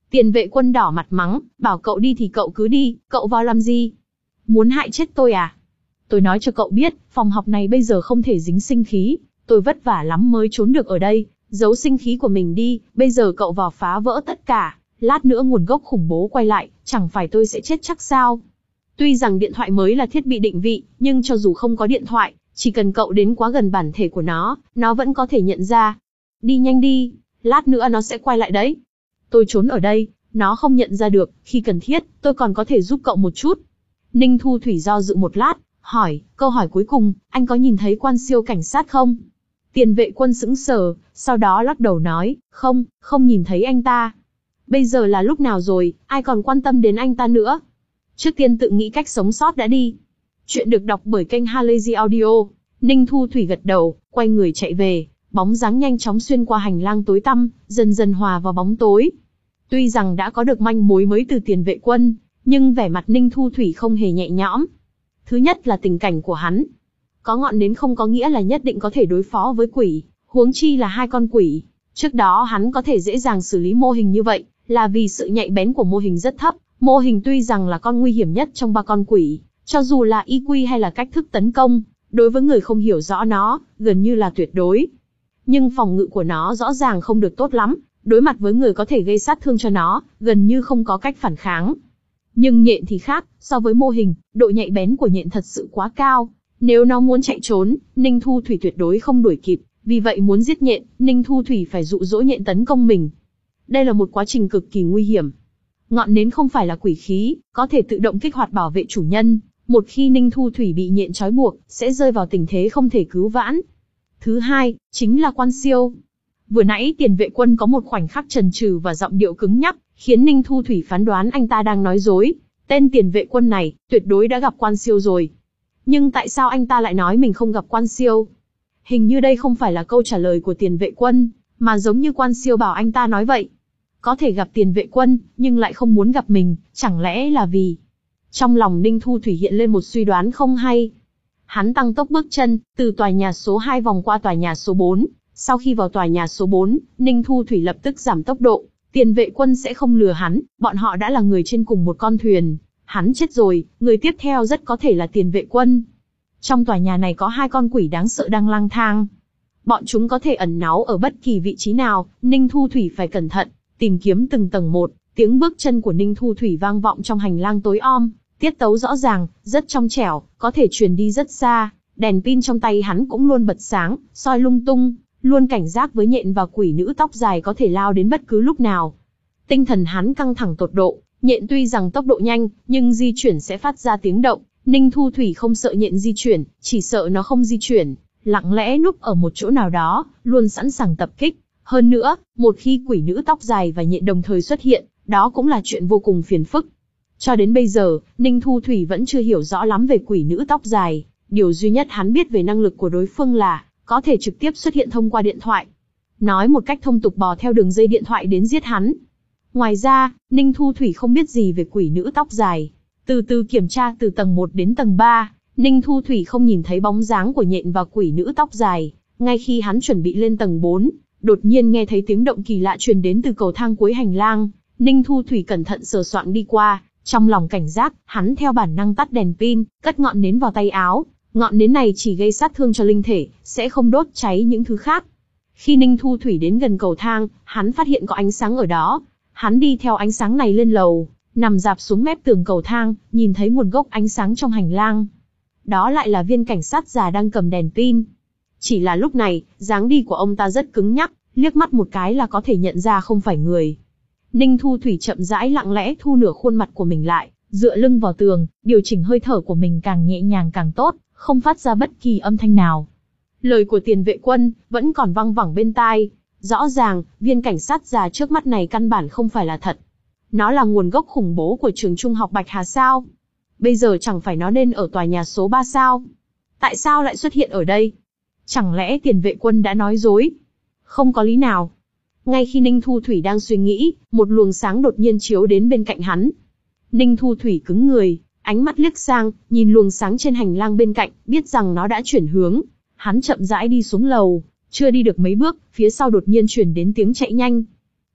Tiền vệ quân đỏ mặt mắng, bảo cậu đi thì cậu cứ đi, cậu vào làm gì? Muốn hại chết tôi à? Tôi nói cho cậu biết, phòng học này bây giờ không thể dính sinh khí, tôi vất vả lắm mới trốn được ở đây, giấu sinh khí của mình đi, bây giờ cậu vào phá vỡ tất cả, lát nữa nguồn gốc khủng bố quay lại, chẳng phải tôi sẽ chết chắc sao? Tuy rằng điện thoại mới là thiết bị định vị, nhưng cho dù không có điện thoại, chỉ cần cậu đến quá gần bản thể của nó, nó vẫn có thể nhận ra. Đi nhanh đi, lát nữa nó sẽ quay lại đấy. Tôi trốn ở đây, nó không nhận ra được, khi cần thiết, tôi còn có thể giúp cậu một chút. Ninh Thu Thủy do dự một lát, hỏi, câu hỏi cuối cùng, anh có nhìn thấy quan siêu cảnh sát không? Tiền vệ quân sững sờ, sau đó lắc đầu nói, không, không nhìn thấy anh ta. Bây giờ là lúc nào rồi, ai còn quan tâm đến anh ta nữa? Trước tiên tự nghĩ cách sống sót đã đi. Chuyện được đọc bởi kênh Halazy Audio. Ninh Thu Thủy gật đầu, quay người chạy về, bóng dáng nhanh chóng xuyên qua hành lang tối tăm, dần dần hòa vào bóng tối. Tuy rằng đã có được manh mối mới từ tiền vệ quân, nhưng vẻ mặt Ninh Thu Thủy không hề nhẹ nhõm. Thứ nhất là tình cảnh của hắn. Có ngọn nến không có nghĩa là nhất định có thể đối phó với quỷ, huống chi là hai con quỷ. Trước đó hắn có thể dễ dàng xử lý mô hình như vậy, là vì sự nhạy bén của mô hình rất thấp. Mô hình tuy rằng là con nguy hiểm nhất trong ba con quỷ, cho dù là i kiu hay là cách thức tấn công, đối với người không hiểu rõ nó, gần như là tuyệt đối. Nhưng phòng ngự của nó rõ ràng không được tốt lắm, đối mặt với người có thể gây sát thương cho nó, gần như không có cách phản kháng. Nhưng nhện thì khác, so với mô hình, độ nhạy bén của nhện thật sự quá cao. Nếu nó muốn chạy trốn, Ninh Thu Thủy tuyệt đối không đuổi kịp, vì vậy muốn giết nhện, Ninh Thu Thủy phải dụ dỗ nhện tấn công mình. Đây là một quá trình cực kỳ nguy hiểm. Ngọn nến không phải là quỷ khí, có thể tự động kích hoạt bảo vệ chủ nhân. Một khi Ninh Thu Thủy bị nhện trói buộc, sẽ rơi vào tình thế không thể cứu vãn. Thứ hai, chính là quan siêu. Vừa nãy tiền vệ quân có một khoảnh khắc chần chừ và giọng điệu cứng nhắc, khiến Ninh Thu Thủy phán đoán anh ta đang nói dối. Tên tiền vệ quân này, tuyệt đối đã gặp quan siêu rồi. Nhưng tại sao anh ta lại nói mình không gặp quan siêu? Hình như đây không phải là câu trả lời của tiền vệ quân, mà giống như quan siêu bảo anh ta nói vậy. Có thể gặp tiền vệ quân, nhưng lại không muốn gặp mình, chẳng lẽ là vì... Trong lòng Ninh Thu Thủy hiện lên một suy đoán không hay. Hắn tăng tốc bước chân, từ tòa nhà số hai vòng qua tòa nhà số bốn. Sau khi vào tòa nhà số bốn, Ninh Thu Thủy lập tức giảm tốc độ. Tiền vệ quân sẽ không lừa hắn, bọn họ đã là người trên cùng một con thuyền. Hắn chết rồi, người tiếp theo rất có thể là tiền vệ quân. Trong tòa nhà này có hai con quỷ đáng sợ đang lang thang. Bọn chúng có thể ẩn náu ở bất kỳ vị trí nào, Ninh Thu Thủy phải cẩn thận, tìm kiếm từng tầng một. Tiếng bước chân của Ninh Thu Thủy vang vọng trong hành lang tối om, tiết tấu rõ ràng, rất trong trẻo, có thể truyền đi rất xa. Đèn pin trong tay hắn cũng luôn bật sáng, soi lung tung, luôn cảnh giác với nhện và quỷ nữ tóc dài có thể lao đến bất cứ lúc nào. Tinh thần hắn căng thẳng tột độ, nhện tuy rằng tốc độ nhanh, nhưng di chuyển sẽ phát ra tiếng động. Ninh Thu Thủy không sợ nhện di chuyển, chỉ sợ nó không di chuyển, lặng lẽ núp ở một chỗ nào đó, luôn sẵn sàng tập kích. Hơn nữa, một khi quỷ nữ tóc dài và nhện đồng thời xuất hiện, đó cũng là chuyện vô cùng phiền phức. Cho đến bây giờ, Ninh Thu Thủy vẫn chưa hiểu rõ lắm về quỷ nữ tóc dài. Điều duy nhất hắn biết về năng lực của đối phương là có thể trực tiếp xuất hiện thông qua điện thoại. Nói một cách thông tục bò theo đường dây điện thoại đến giết hắn. Ngoài ra, Ninh Thu Thủy không biết gì về quỷ nữ tóc dài. Từ từ kiểm tra từ tầng một đến tầng ba, Ninh Thu Thủy không nhìn thấy bóng dáng của nhện và quỷ nữ tóc dài. Ngay khi hắn chuẩn bị lên tầng bốn, đột nhiên nghe thấy tiếng động kỳ lạ truyền đến từ cầu thang cuối hành lang. Ninh Thu Thủy cẩn thận sờ soạng đi qua, trong lòng cảnh giác, hắn theo bản năng tắt đèn pin, cất ngọn nến vào tay áo. Ngọn nến này chỉ gây sát thương cho linh thể, sẽ không đốt cháy những thứ khác. Khi Ninh Thu Thủy đến gần cầu thang, hắn phát hiện có ánh sáng ở đó. Hắn đi theo ánh sáng này lên lầu, nằm dạp xuống mép tường cầu thang, nhìn thấy nguồn gốc ánh sáng trong hành lang. Đó lại là viên cảnh sát già đang cầm đèn pin. Chỉ là lúc này, dáng đi của ông ta rất cứng nhắc, liếc mắt một cái là có thể nhận ra không phải người. Ninh Thu Thủy chậm rãi lặng lẽ thu nửa khuôn mặt của mình lại, dựa lưng vào tường, điều chỉnh hơi thở của mình càng nhẹ nhàng càng tốt, không phát ra bất kỳ âm thanh nào. Lời của tiền vệ quân vẫn còn văng vẳng bên tai. Rõ ràng, viên cảnh sát già trước mắt này căn bản không phải là thật. Nó là nguồn gốc khủng bố của trường trung học Bạch Hà sao? Bây giờ chẳng phải nó nên ở tòa nhà số ba sao? Tại sao lại xuất hiện ở đây? Chẳng lẽ tiền vệ quân đã nói dối? Không có lý nào. Ngay khi Ninh Thu Thủy đang suy nghĩ, một luồng sáng đột nhiên chiếu đến bên cạnh hắn. Ninh Thu Thủy cứng người, ánh mắt liếc sang, nhìn luồng sáng trên hành lang bên cạnh, biết rằng nó đã chuyển hướng. Hắn chậm rãi đi xuống lầu, chưa đi được mấy bước, phía sau đột nhiên truyền đến tiếng chạy nhanh.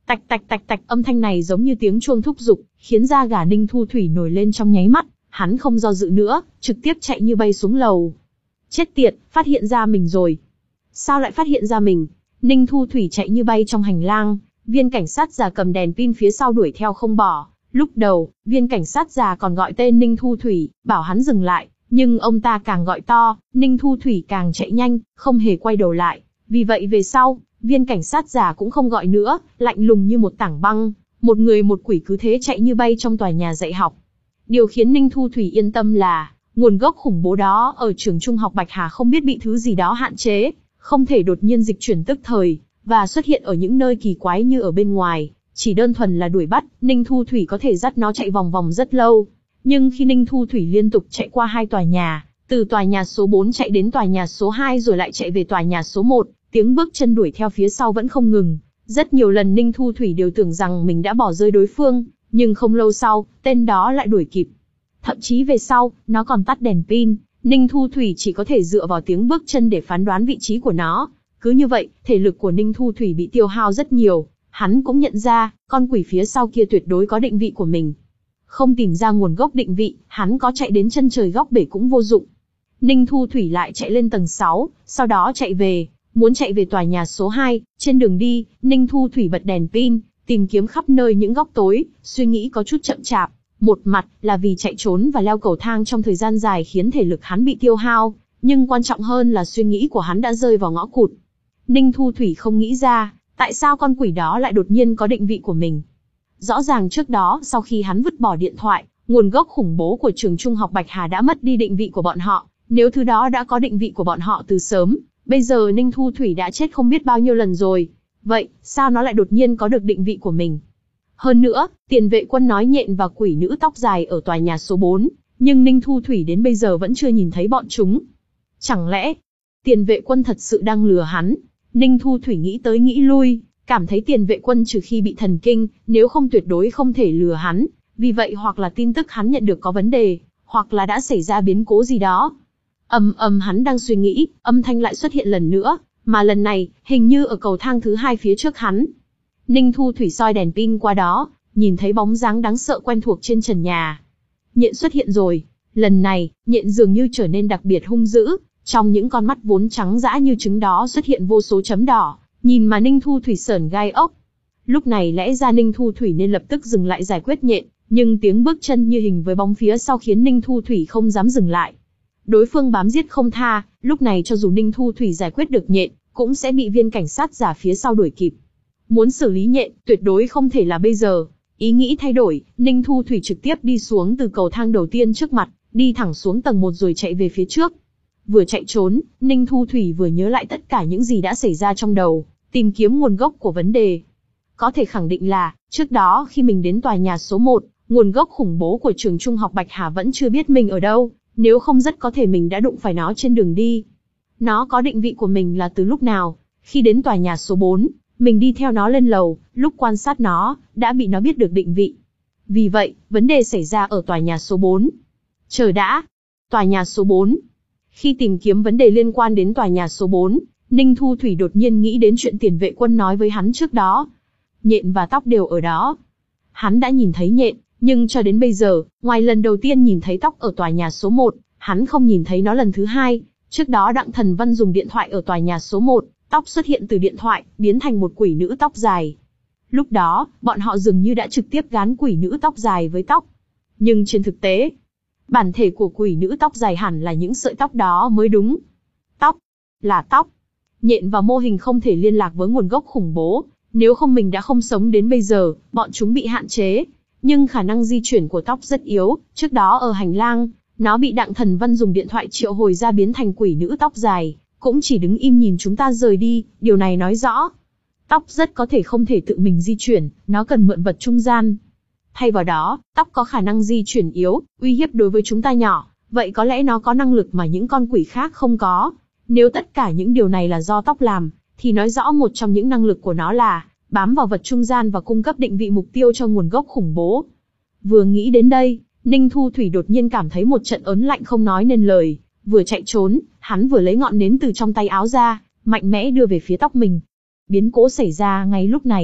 Tạch tạch tạch tạch, âm thanh này giống như tiếng chuông thúc giục, khiến da gà Ninh Thu Thủy nổi lên trong nháy mắt, hắn không do dự nữa, trực tiếp chạy như bay xuống lầu. Chết tiệt, phát hiện ra mình rồi. Sao lại phát hiện ra mình? Ninh Thu Thủy chạy như bay trong hành lang, viên cảnh sát già cầm đèn pin phía sau đuổi theo không bỏ. Lúc đầu, viên cảnh sát già còn gọi tên Ninh Thu Thủy, bảo hắn dừng lại, nhưng ông ta càng gọi to, Ninh Thu Thủy càng chạy nhanh, không hề quay đầu lại. Vì vậy về sau, viên cảnh sát già cũng không gọi nữa, lạnh lùng như một tảng băng, một người một quỷ cứ thế chạy như bay trong tòa nhà dạy học. Điều khiến Ninh Thu Thủy yên tâm là, nguồn gốc khủng bố đó ở trường trung học Bạch Hà không biết bị thứ gì đó hạn chế, không thể đột nhiên dịch chuyển tức thời, và xuất hiện ở những nơi kỳ quái như ở bên ngoài. Chỉ đơn thuần là đuổi bắt, Ninh Thu Thủy có thể dắt nó chạy vòng vòng rất lâu. Nhưng khi Ninh Thu Thủy liên tục chạy qua hai tòa nhà, từ tòa nhà số bốn chạy đến tòa nhà số hai rồi lại chạy về tòa nhà số một, tiếng bước chân đuổi theo phía sau vẫn không ngừng. Rất nhiều lần Ninh Thu Thủy đều tưởng rằng mình đã bỏ rơi đối phương, nhưng không lâu sau, tên đó lại đuổi kịp. Thậm chí về sau, nó còn tắt đèn pin, Ninh Thu Thủy chỉ có thể dựa vào tiếng bước chân để phán đoán vị trí của nó. Cứ như vậy, thể lực của Ninh Thu Thủy bị tiêu hao rất nhiều. Hắn cũng nhận ra, con quỷ phía sau kia tuyệt đối có định vị của mình. Không tìm ra nguồn gốc định vị, hắn có chạy đến chân trời góc bể cũng vô dụng. Ninh Thu Thủy lại chạy lên tầng sáu, sau đó chạy về, muốn chạy về tòa nhà số hai. Trên đường đi, Ninh Thu Thủy bật đèn pin, tìm kiếm khắp nơi những góc tối, suy nghĩ có chút chậm chạp. Một mặt là vì chạy trốn và leo cầu thang trong thời gian dài khiến thể lực hắn bị tiêu hao, nhưng quan trọng hơn là suy nghĩ của hắn đã rơi vào ngõ cụt. Ninh Thu Thủy không nghĩ ra, tại sao con quỷ đó lại đột nhiên có định vị của mình. Rõ ràng trước đó, sau khi hắn vứt bỏ điện thoại, nguồn gốc khủng bố của trường trung học Bạch Hà đã mất đi định vị của bọn họ. Nếu thứ đó đã có định vị của bọn họ từ sớm, bây giờ Ninh Thu Thủy đã chết không biết bao nhiêu lần rồi. Vậy, sao nó lại đột nhiên có được định vị của mình? Hơn nữa, tiền vệ quân nói nhện và quỷ nữ tóc dài ở tòa nhà số bốn, nhưng Ninh Thu Thủy đến bây giờ vẫn chưa nhìn thấy bọn chúng. Chẳng lẽ, tiền vệ quân thật sự đang lừa hắn? Ninh Thu Thủy nghĩ tới nghĩ lui, cảm thấy tiền vệ quân trừ khi bị thần kinh, nếu không tuyệt đối không thể lừa hắn. Vì vậy hoặc là tin tức hắn nhận được có vấn đề, hoặc là đã xảy ra biến cố gì đó. Ầm ầm, hắn đang suy nghĩ, âm thanh lại xuất hiện lần nữa, mà lần này, hình như ở cầu thang thứ hai phía trước hắn. Ninh Thu Thủy soi đèn pin qua đó, nhìn thấy bóng dáng đáng sợ quen thuộc trên trần nhà. Nhện xuất hiện rồi. Lần này, nhện dường như trở nên đặc biệt hung dữ, trong những con mắt vốn trắng dã như trứng đó xuất hiện vô số chấm đỏ, nhìn mà Ninh Thu Thủy sởn gai ốc. Lúc này lẽ ra Ninh Thu Thủy nên lập tức dừng lại giải quyết nhện, nhưng tiếng bước chân như hình với bóng phía sau khiến Ninh Thu Thủy không dám dừng lại. Đối phương bám giết không tha, lúc này cho dù Ninh Thu Thủy giải quyết được nhện, cũng sẽ bị viên cảnh sát giả phía sau đuổi kịp. Muốn xử lý nhện, tuyệt đối không thể là bây giờ. Ý nghĩ thay đổi, Ninh Thu Thủy trực tiếp đi xuống từ cầu thang đầu tiên trước mặt, đi thẳng xuống tầng một rồi chạy về phía trước. Vừa chạy trốn, Ninh Thu Thủy vừa nhớ lại tất cả những gì đã xảy ra trong đầu, tìm kiếm nguồn gốc của vấn đề. Có thể khẳng định là, trước đó khi mình đến tòa nhà số một, nguồn gốc khủng bố của trường trung học Bạch Hà vẫn chưa biết mình ở đâu, nếu không rất có thể mình đã đụng phải nó trên đường đi. Nó có định vị của mình là từ lúc nào? Khi đến tòa nhà số bốn, mình đi theo nó lên lầu, lúc quan sát nó, đã bị nó biết được định vị. Vì vậy, vấn đề xảy ra ở tòa nhà số bốn. Chờ đã! Tòa nhà số bốn. Khi tìm kiếm vấn đề liên quan đến tòa nhà số bốn, Ninh Thu Thủy đột nhiên nghĩ đến chuyện tiền vệ quân nói với hắn trước đó. Nhện và tóc đều ở đó. Hắn đã nhìn thấy nhện, nhưng cho đến bây giờ, ngoài lần đầu tiên nhìn thấy tóc ở tòa nhà số một, hắn không nhìn thấy nó lần thứ hai. Trước đó Đặng Thần Văn dùng điện thoại ở tòa nhà số một, tóc xuất hiện từ điện thoại, biến thành một quỷ nữ tóc dài. Lúc đó, bọn họ dường như đã trực tiếp gán quỷ nữ tóc dài với tóc. Nhưng trên thực tế, bản thể của quỷ nữ tóc dài hẳn là những sợi tóc đó mới đúng. Tóc, là tóc. Nhện và mô hình không thể liên lạc với nguồn gốc khủng bố, nếu không mình đã không sống đến bây giờ, bọn chúng bị hạn chế. Nhưng khả năng di chuyển của tóc rất yếu, trước đó ở hành lang, nó bị Đặng Thần Văn dùng điện thoại triệu hồi ra biến thành quỷ nữ tóc dài, cũng chỉ đứng im nhìn chúng ta rời đi, điều này nói rõ. Tóc rất có thể không thể tự mình di chuyển, nó cần mượn vật trung gian. Thay vào đó, tóc có khả năng di chuyển yếu, uy hiếp đối với chúng ta nhỏ, vậy có lẽ nó có năng lực mà những con quỷ khác không có. Nếu tất cả những điều này là do tóc làm, thì nói rõ một trong những năng lực của nó là bám vào vật trung gian và cung cấp định vị mục tiêu cho nguồn gốc khủng bố. Vừa nghĩ đến đây, Ninh Thu Thủy đột nhiên cảm thấy một trận ớn lạnh không nói nên lời, vừa chạy trốn, hắn vừa lấy ngọn nến từ trong tay áo ra, mạnh mẽ đưa về phía tóc mình. Biến cố xảy ra ngay lúc này.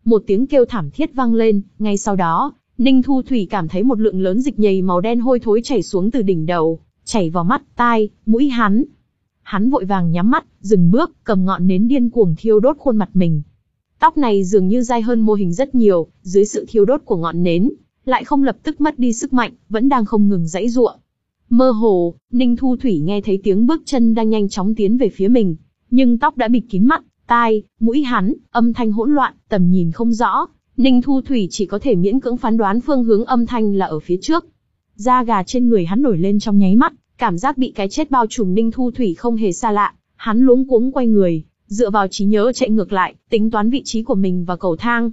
một tiếng kêu thảm thiết vang lên, ngay sau đó, Ninh Thu Thủy cảm thấy một lượng lớn dịch nhầy màu đen hôi thối chảy xuống từ đỉnh đầu, chảy vào mắt, tai, mũi hắn. Hắn vội vàng nhắm mắt, dừng bước, cầm ngọn nến điên cuồng thiêu đốt khuôn mặt mình. Tóc này dường như dai hơn mô hình rất nhiều, dưới sự thiêu đốt của ngọn nến, lại không lập tức mất đi sức mạnh, vẫn đang không ngừng giãy giụa. Mơ hồ, Ninh Thu Thủy nghe thấy tiếng bước chân đang nhanh chóng tiến về phía mình, nhưng tóc đã bịt kín mắt, tai, mũi hắn, âm thanh hỗn loạn, tầm nhìn không rõ. Ninh Thu Thủy chỉ có thể miễn cưỡng phán đoán phương hướng âm thanh là ở phía trước. Da gà trên người hắn nổi lên trong nháy mắt, cảm giác bị cái chết bao trùm Ninh Thu Thủy không hề xa lạ. Hắn luống cuống quay người, dựa vào trí nhớ chạy ngược lại, tính toán vị trí của mình và cầu thang.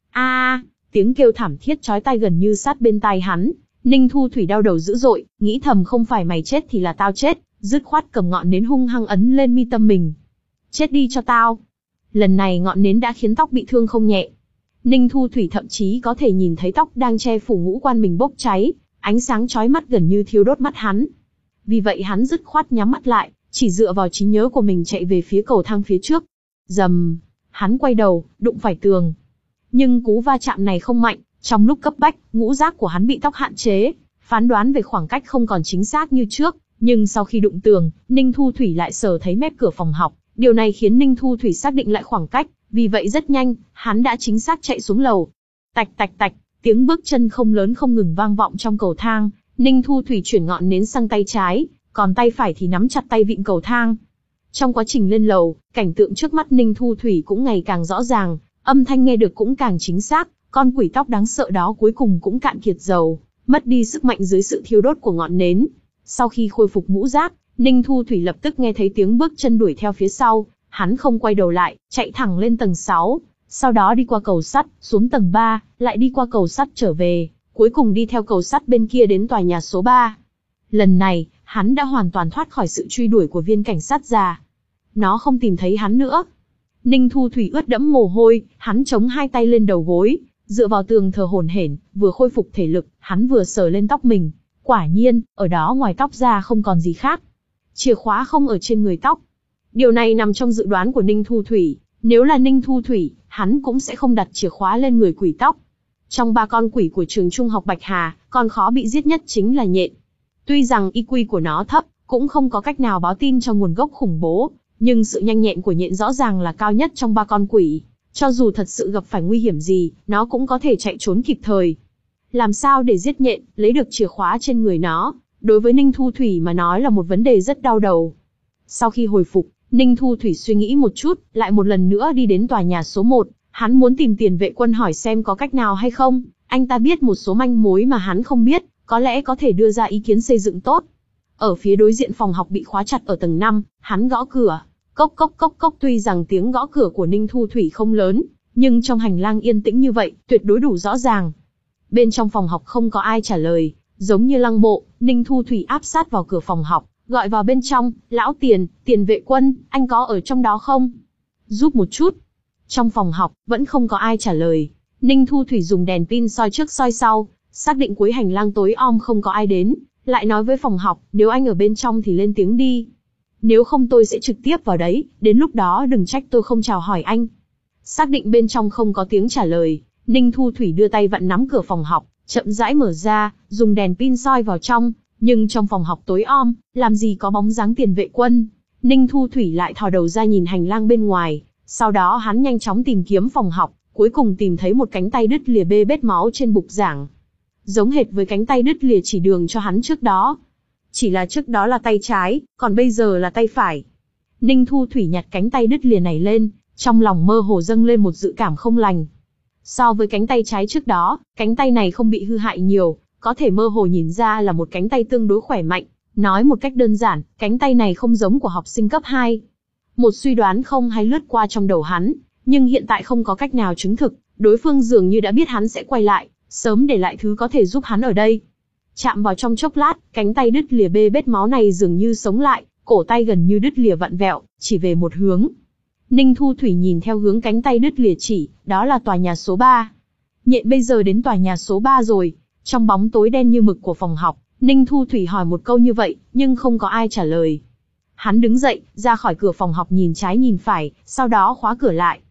A, tiếng kêu thảm thiết chói tai gần như sát bên tai hắn. Ninh Thu Thủy đau đầu dữ dội, nghĩ thầm không phải mày chết thì là tao chết, dứt khoát cầm ngọn nến hung hăng ấn lên mi tâm mình. Chết đi cho tao. Lần này ngọn nến đã khiến tóc bị thương không nhẹ. Ninh Thu Thủy thậm chí có thể nhìn thấy tóc đang che phủ ngũ quan mình bốc cháy, ánh sáng chói mắt gần như thiêu đốt mắt hắn. Vì vậy hắn dứt khoát nhắm mắt lại, chỉ dựa vào trí nhớ của mình chạy về phía cầu thang phía trước. Rầm, hắn quay đầu, đụng phải tường. Nhưng cú va chạm này không mạnh, trong lúc cấp bách, ngũ giác của hắn bị tóc hạn chế, phán đoán về khoảng cách không còn chính xác như trước. Nhưng sau khi đụng tường, Ninh Thu Thủy lại sờ thấy mép cửa phòng học. Điều này khiến Ninh Thu Thủy xác định lại khoảng cách, vì vậy rất nhanh, hắn đã chính xác chạy xuống lầu. Tạch tạch tạch, tiếng bước chân không lớn không ngừng vang vọng trong cầu thang. Ninh Thu Thủy chuyển ngọn nến sang tay trái, còn tay phải thì nắm chặt tay vịn cầu thang. Trong quá trình lên lầu, cảnh tượng trước mắt Ninh Thu Thủy cũng ngày càng rõ ràng, âm thanh nghe được cũng càng chính xác, con quỷ tóc đáng sợ đó cuối cùng cũng cạn kiệt dầu, mất đi sức mạnh dưới sự thiêu đốt của ngọn nến. Sau khi khôi phục ngũ giác, Ninh Thu Thủy lập tức nghe thấy tiếng bước chân đuổi theo phía sau, hắn không quay đầu lại, chạy thẳng lên tầng sáu, sau đó đi qua cầu sắt, xuống tầng ba, lại đi qua cầu sắt trở về, cuối cùng đi theo cầu sắt bên kia đến tòa nhà số ba. Lần này, hắn đã hoàn toàn thoát khỏi sự truy đuổi của viên cảnh sát già. Nó không tìm thấy hắn nữa. Ninh Thu Thủy ướt đẫm mồ hôi, hắn chống hai tay lên đầu gối, dựa vào tường thở hổn hển, vừa khôi phục thể lực, hắn vừa sờ lên tóc mình. Quả nhiên, ở đó ngoài tóc ra không còn gì khác. Chìa khóa không ở trên người tóc. Điều này nằm trong dự đoán của Ninh Thu Thủy. Nếu là Ninh Thu Thủy, hắn cũng sẽ không đặt chìa khóa lên người quỷ tóc. Trong ba con quỷ của trường trung học Bạch Hà, con khó bị giết nhất chính là nhện. Tuy rằng i kiu của nó thấp, cũng không có cách nào báo tin cho nguồn gốc khủng bố, nhưng sự nhanh nhẹn của nhện rõ ràng là cao nhất trong ba con quỷ. Cho dù thật sự gặp phải nguy hiểm gì, nó cũng có thể chạy trốn kịp thời. Làm sao để giết nhện, lấy được chìa khóa trên người nó, đối với Ninh Thu Thủy mà nói là một vấn đề rất đau đầu. Sau khi hồi phục, Ninh Thu Thủy suy nghĩ một chút, lại một lần nữa đi đến tòa nhà số một, hắn muốn tìm Tiền Vệ Quân hỏi xem có cách nào hay không, anh ta biết một số manh mối mà hắn không biết, có lẽ có thể đưa ra ý kiến xây dựng tốt. Ở phía đối diện phòng học bị khóa chặt ở tầng năm, hắn gõ cửa, cốc cốc cốc cốc, tuy rằng tiếng gõ cửa của Ninh Thu Thủy không lớn, nhưng trong hành lang yên tĩnh như vậy, tuyệt đối đủ rõ ràng. Bên trong phòng học không có ai trả lời, giống như lăng mộ, Ninh Thu Thủy áp sát vào cửa phòng học, gọi vào bên trong, lão Tiền, Tiền Vệ Quân, anh có ở trong đó không? Giúp một chút. Trong phòng học, vẫn không có ai trả lời. Ninh Thu Thủy dùng đèn pin soi trước soi sau, xác định cuối hành lang tối om không có ai đến, lại nói với phòng học, nếu anh ở bên trong thì lên tiếng đi. Nếu không tôi sẽ trực tiếp vào đấy, đến lúc đó đừng trách tôi không chào hỏi anh. Xác định bên trong không có tiếng trả lời, Ninh Thu Thủy đưa tay vặn nắm cửa phòng học, chậm rãi mở ra, dùng đèn pin soi vào trong, nhưng trong phòng học tối om, làm gì có bóng dáng Tiền Vệ Quân. Ninh Thu Thủy lại thò đầu ra nhìn hành lang bên ngoài, sau đó hắn nhanh chóng tìm kiếm phòng học, cuối cùng tìm thấy một cánh tay đứt lìa bê bết máu trên bục giảng. Giống hệt với cánh tay đứt lìa chỉ đường cho hắn trước đó. Chỉ là trước đó là tay trái, còn bây giờ là tay phải. Ninh Thu Thủy nhặt cánh tay đứt lìa này lên, trong lòng mơ hồ dâng lên một dự cảm không lành. So với cánh tay trái trước đó, cánh tay này không bị hư hại nhiều, có thể mơ hồ nhìn ra là một cánh tay tương đối khỏe mạnh. Nói một cách đơn giản, cánh tay này không giống của học sinh cấp hai. Một suy đoán không hay lướt qua trong đầu hắn, nhưng hiện tại không có cách nào chứng thực, đối phương dường như đã biết hắn sẽ quay lại, sớm để lại thứ có thể giúp hắn ở đây. Chạm vào trong chốc lát, cánh tay đứt lìa bê bết máu này dường như sống lại, cổ tay gần như đứt lìa vặn vẹo, chỉ về một hướng. Ninh Thu Thủy nhìn theo hướng cánh tay đứt lìa chỉ, đó là tòa nhà số ba. Nhện bây giờ đến tòa nhà số ba rồi. Trong bóng tối đen như mực của phòng học, Ninh Thu Thủy hỏi một câu như vậy, nhưng không có ai trả lời. Hắn đứng dậy, ra khỏi cửa phòng học nhìn trái nhìn phải, sau đó khóa cửa lại.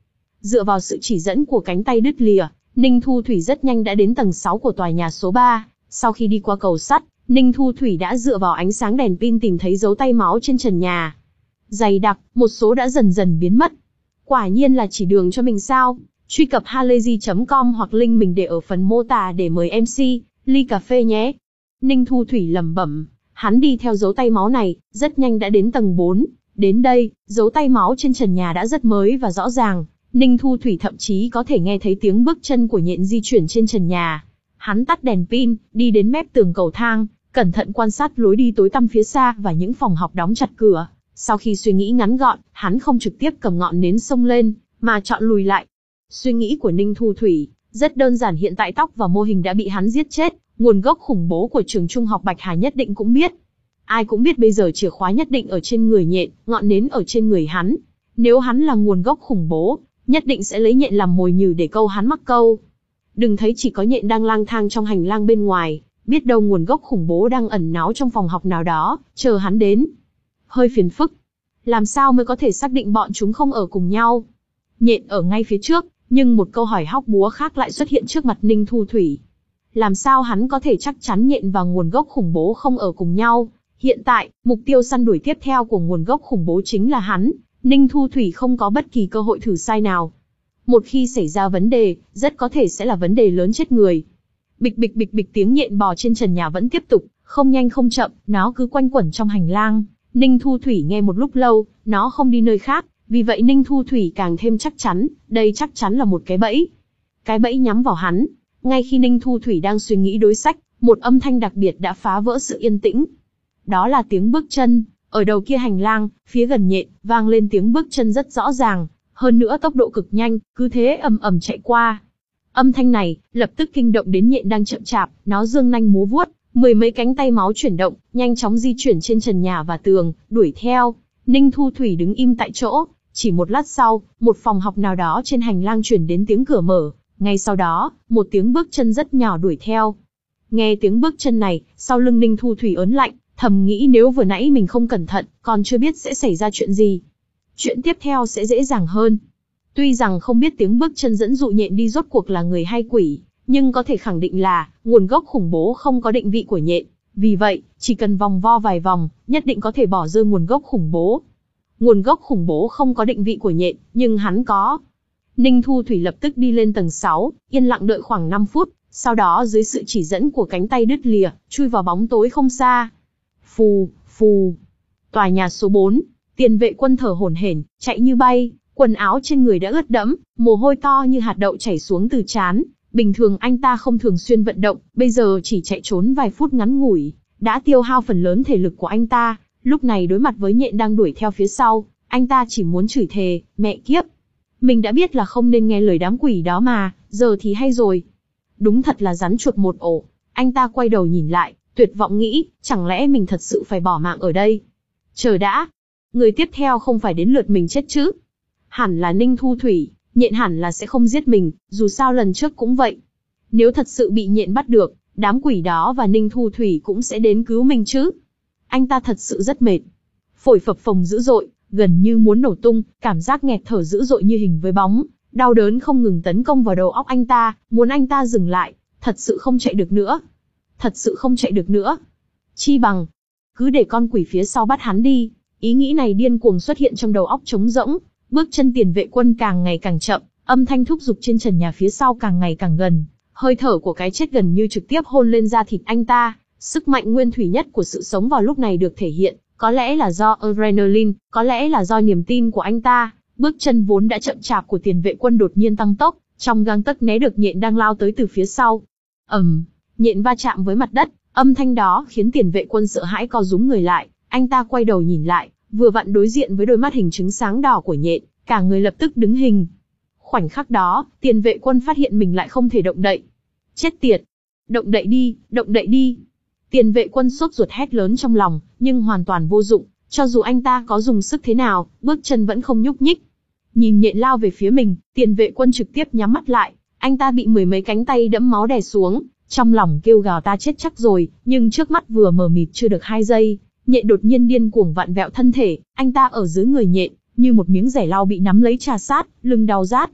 Dựa vào sự chỉ dẫn của cánh tay đứt lìa, Ninh Thu Thủy rất nhanh đã đến tầng sáu của tòa nhà số ba. Sau khi đi qua cầu sắt, Ninh Thu Thủy đã dựa vào ánh sáng đèn pin tìm thấy dấu tay máu trên trần nhà. Dày đặc, một số đã dần dần biến mất. Quả nhiên là chỉ đường cho mình sao? Truy cập halayzi chấm com hoặc link mình để ở phần mô tả để mời em xê, ly cà phê nhé. Ninh Thu Thủy lẩm bẩm, hắn đi theo dấu tay máu này, rất nhanh đã đến tầng bốn. Đến đây, dấu tay máu trên trần nhà đã rất mới và rõ ràng. Ninh Thu Thủy thậm chí có thể nghe thấy tiếng bước chân của nhện di chuyển trên trần nhà. Hắn tắt đèn pin, đi đến mép tường cầu thang, cẩn thận quan sát lối đi tối tăm phía xa và những phòng học đóng chặt cửa. Sau khi suy nghĩ ngắn gọn, hắn không trực tiếp cầm ngọn nến xông lên, mà chọn lùi lại. Suy nghĩ của Ninh Thu Thủy rất đơn giản, hiện tại Tóc và Mô Hình đã bị hắn giết chết, nguồn gốc khủng bố của trường trung học Bạch Hà nhất định cũng biết. Ai cũng biết bây giờ chìa khóa nhất định ở trên người nhện, ngọn nến ở trên người hắn. Nếu hắn là nguồn gốc khủng bố, nhất định sẽ lấy nhện làm mồi nhử để câu hắn mắc câu. Đừng thấy chỉ có nhện đang lang thang trong hành lang bên ngoài, biết đâu nguồn gốc khủng bố đang ẩn náu trong phòng học nào đó, chờ hắn đến. Hơi phiền phức. Làm sao mới có thể xác định bọn chúng không ở cùng nhau? Nhện ở ngay phía trước, nhưng một câu hỏi hóc búa khác lại xuất hiện trước mặt Ninh Thu Thủy. Làm sao hắn có thể chắc chắn nhện và nguồn gốc khủng bố không ở cùng nhau? Hiện tại, mục tiêu săn đuổi tiếp theo của nguồn gốc khủng bố chính là hắn. Ninh Thu Thủy không có bất kỳ cơ hội thử sai nào. Một khi xảy ra vấn đề, rất có thể sẽ là vấn đề lớn chết người. Bịch bịch bịch bịch, tiếng nhện bò trên trần nhà vẫn tiếp tục, không nhanh không chậm, nó cứ quanh quẩn trong hành lang. Ninh Thu Thủy nghe một lúc lâu, nó không đi nơi khác, vì vậy Ninh Thu Thủy càng thêm chắc chắn, đây chắc chắn là một cái bẫy. Cái bẫy nhắm vào hắn. Ngay khi Ninh Thu Thủy đang suy nghĩ đối sách, một âm thanh đặc biệt đã phá vỡ sự yên tĩnh. Đó là tiếng bước chân. Ở đầu kia hành lang, phía gần nhện, vang lên tiếng bước chân rất rõ ràng, hơn nữa tốc độ cực nhanh, cứ thế ầm ầm chạy qua. Âm thanh này, lập tức kinh động đến nhện đang chậm chạp, nó giương nanh múa vuốt, mười mấy cánh tay máu chuyển động, nhanh chóng di chuyển trên trần nhà và tường, đuổi theo. Ninh Thu Thủy đứng im tại chỗ, chỉ một lát sau, một phòng học nào đó trên hành lang truyền đến tiếng cửa mở, ngay sau đó, một tiếng bước chân rất nhỏ đuổi theo. Nghe tiếng bước chân này, sau lưng Ninh Thu Thủy ớn lạnh, thầm nghĩ nếu vừa nãy mình không cẩn thận, còn chưa biết sẽ xảy ra chuyện gì. Chuyện tiếp theo sẽ dễ dàng hơn. Tuy rằng không biết tiếng bước chân dẫn dụ nhện đi rốt cuộc là người hay quỷ, nhưng có thể khẳng định là, nguồn gốc khủng bố không có định vị của nhện. Vì vậy, chỉ cần vòng vo vài vòng, nhất định có thể bỏ rơi nguồn gốc khủng bố. Nguồn gốc khủng bố không có định vị của nhện, nhưng hắn có. Ninh Thu Thủy lập tức đi lên tầng sáu, yên lặng đợi khoảng năm phút, sau đó dưới sự chỉ dẫn của cánh tay đứt lìa, chui vào bóng tối không xa. Phù, phù. Tòa nhà số bốn, Tiền Vệ Quân thở hổn hển, chạy như bay, quần áo trên người đã ướt đẫm, mồ hôi to như hạt đậu chảy xuống từ trán. Bình thường anh ta không thường xuyên vận động, bây giờ chỉ chạy trốn vài phút ngắn ngủi, đã tiêu hao phần lớn thể lực của anh ta. Lúc này đối mặt với nhện đang đuổi theo phía sau, anh ta chỉ muốn chửi thề, mẹ kiếp. Mình đã biết là không nên nghe lời đám quỷ đó mà, giờ thì hay rồi. Đúng thật là rắn chuột một ổ. Anh ta quay đầu nhìn lại, tuyệt vọng nghĩ, chẳng lẽ mình thật sự phải bỏ mạng ở đây? Chờ đã, người tiếp theo không phải đến lượt mình chết chứ? Hẳn là Ninh Thu Thủy, nhện hẳn là sẽ không giết mình, dù sao lần trước cũng vậy. Nếu thật sự bị nhện bắt được, đám quỷ đó và Ninh Thu Thủy cũng sẽ đến cứu mình chứ. Anh ta thật sự rất mệt. Phổi phập phồng dữ dội, gần như muốn nổ tung, cảm giác nghẹt thở dữ dội như hình với bóng. Đau đớn không ngừng tấn công vào đầu óc anh ta, muốn anh ta dừng lại, thật sự không chạy được nữa. Thật sự không chạy được nữa. Chi bằng, cứ để con quỷ phía sau bắt hắn đi. Ý nghĩ này điên cuồng xuất hiện trong đầu óc trống rỗng. Bước chân Tiền Vệ Quân càng ngày càng chậm, âm thanh thúc giục trên trần nhà phía sau càng ngày càng gần. Hơi thở của cái chết gần như trực tiếp hôn lên da thịt anh ta. Sức mạnh nguyên thủy nhất của sự sống vào lúc này được thể hiện, có lẽ là do adrenaline, có lẽ là do niềm tin của anh ta. Bước chân vốn đã chậm chạp của Tiền Vệ Quân đột nhiên tăng tốc, trong gang tấc né được nhện đang lao tới từ phía sau. ầm, um, nhện va chạm với mặt đất, âm thanh đó khiến Tiền Vệ Quân sợ hãi co rúm người lại. Anh ta quay đầu nhìn lại, vừa vặn đối diện với đôi mắt hình trứng sáng đỏ của nhện, cả người lập tức đứng hình. Khoảnh khắc đó, Tiền Vệ Quân phát hiện mình lại không thể động đậy. Chết tiệt! Động đậy đi, động đậy đi! Tiền Vệ Quân sốt ruột hét lớn trong lòng, nhưng hoàn toàn vô dụng, cho dù anh ta có dùng sức thế nào, bước chân vẫn không nhúc nhích. Nhìn nhện lao về phía mình, Tiền Vệ Quân trực tiếp nhắm mắt lại, anh ta bị mười mấy cánh tay đẫm máu đè xuống, trong lòng kêu gào ta chết chắc rồi, nhưng trước mắt vừa mờ mịt chưa được hai giây, nhện đột nhiên điên cuồng vặn vẹo thân thể, anh ta ở dưới người nhện, như một miếng rẻ lau bị nắm lấy trà sát, lưng đau rát.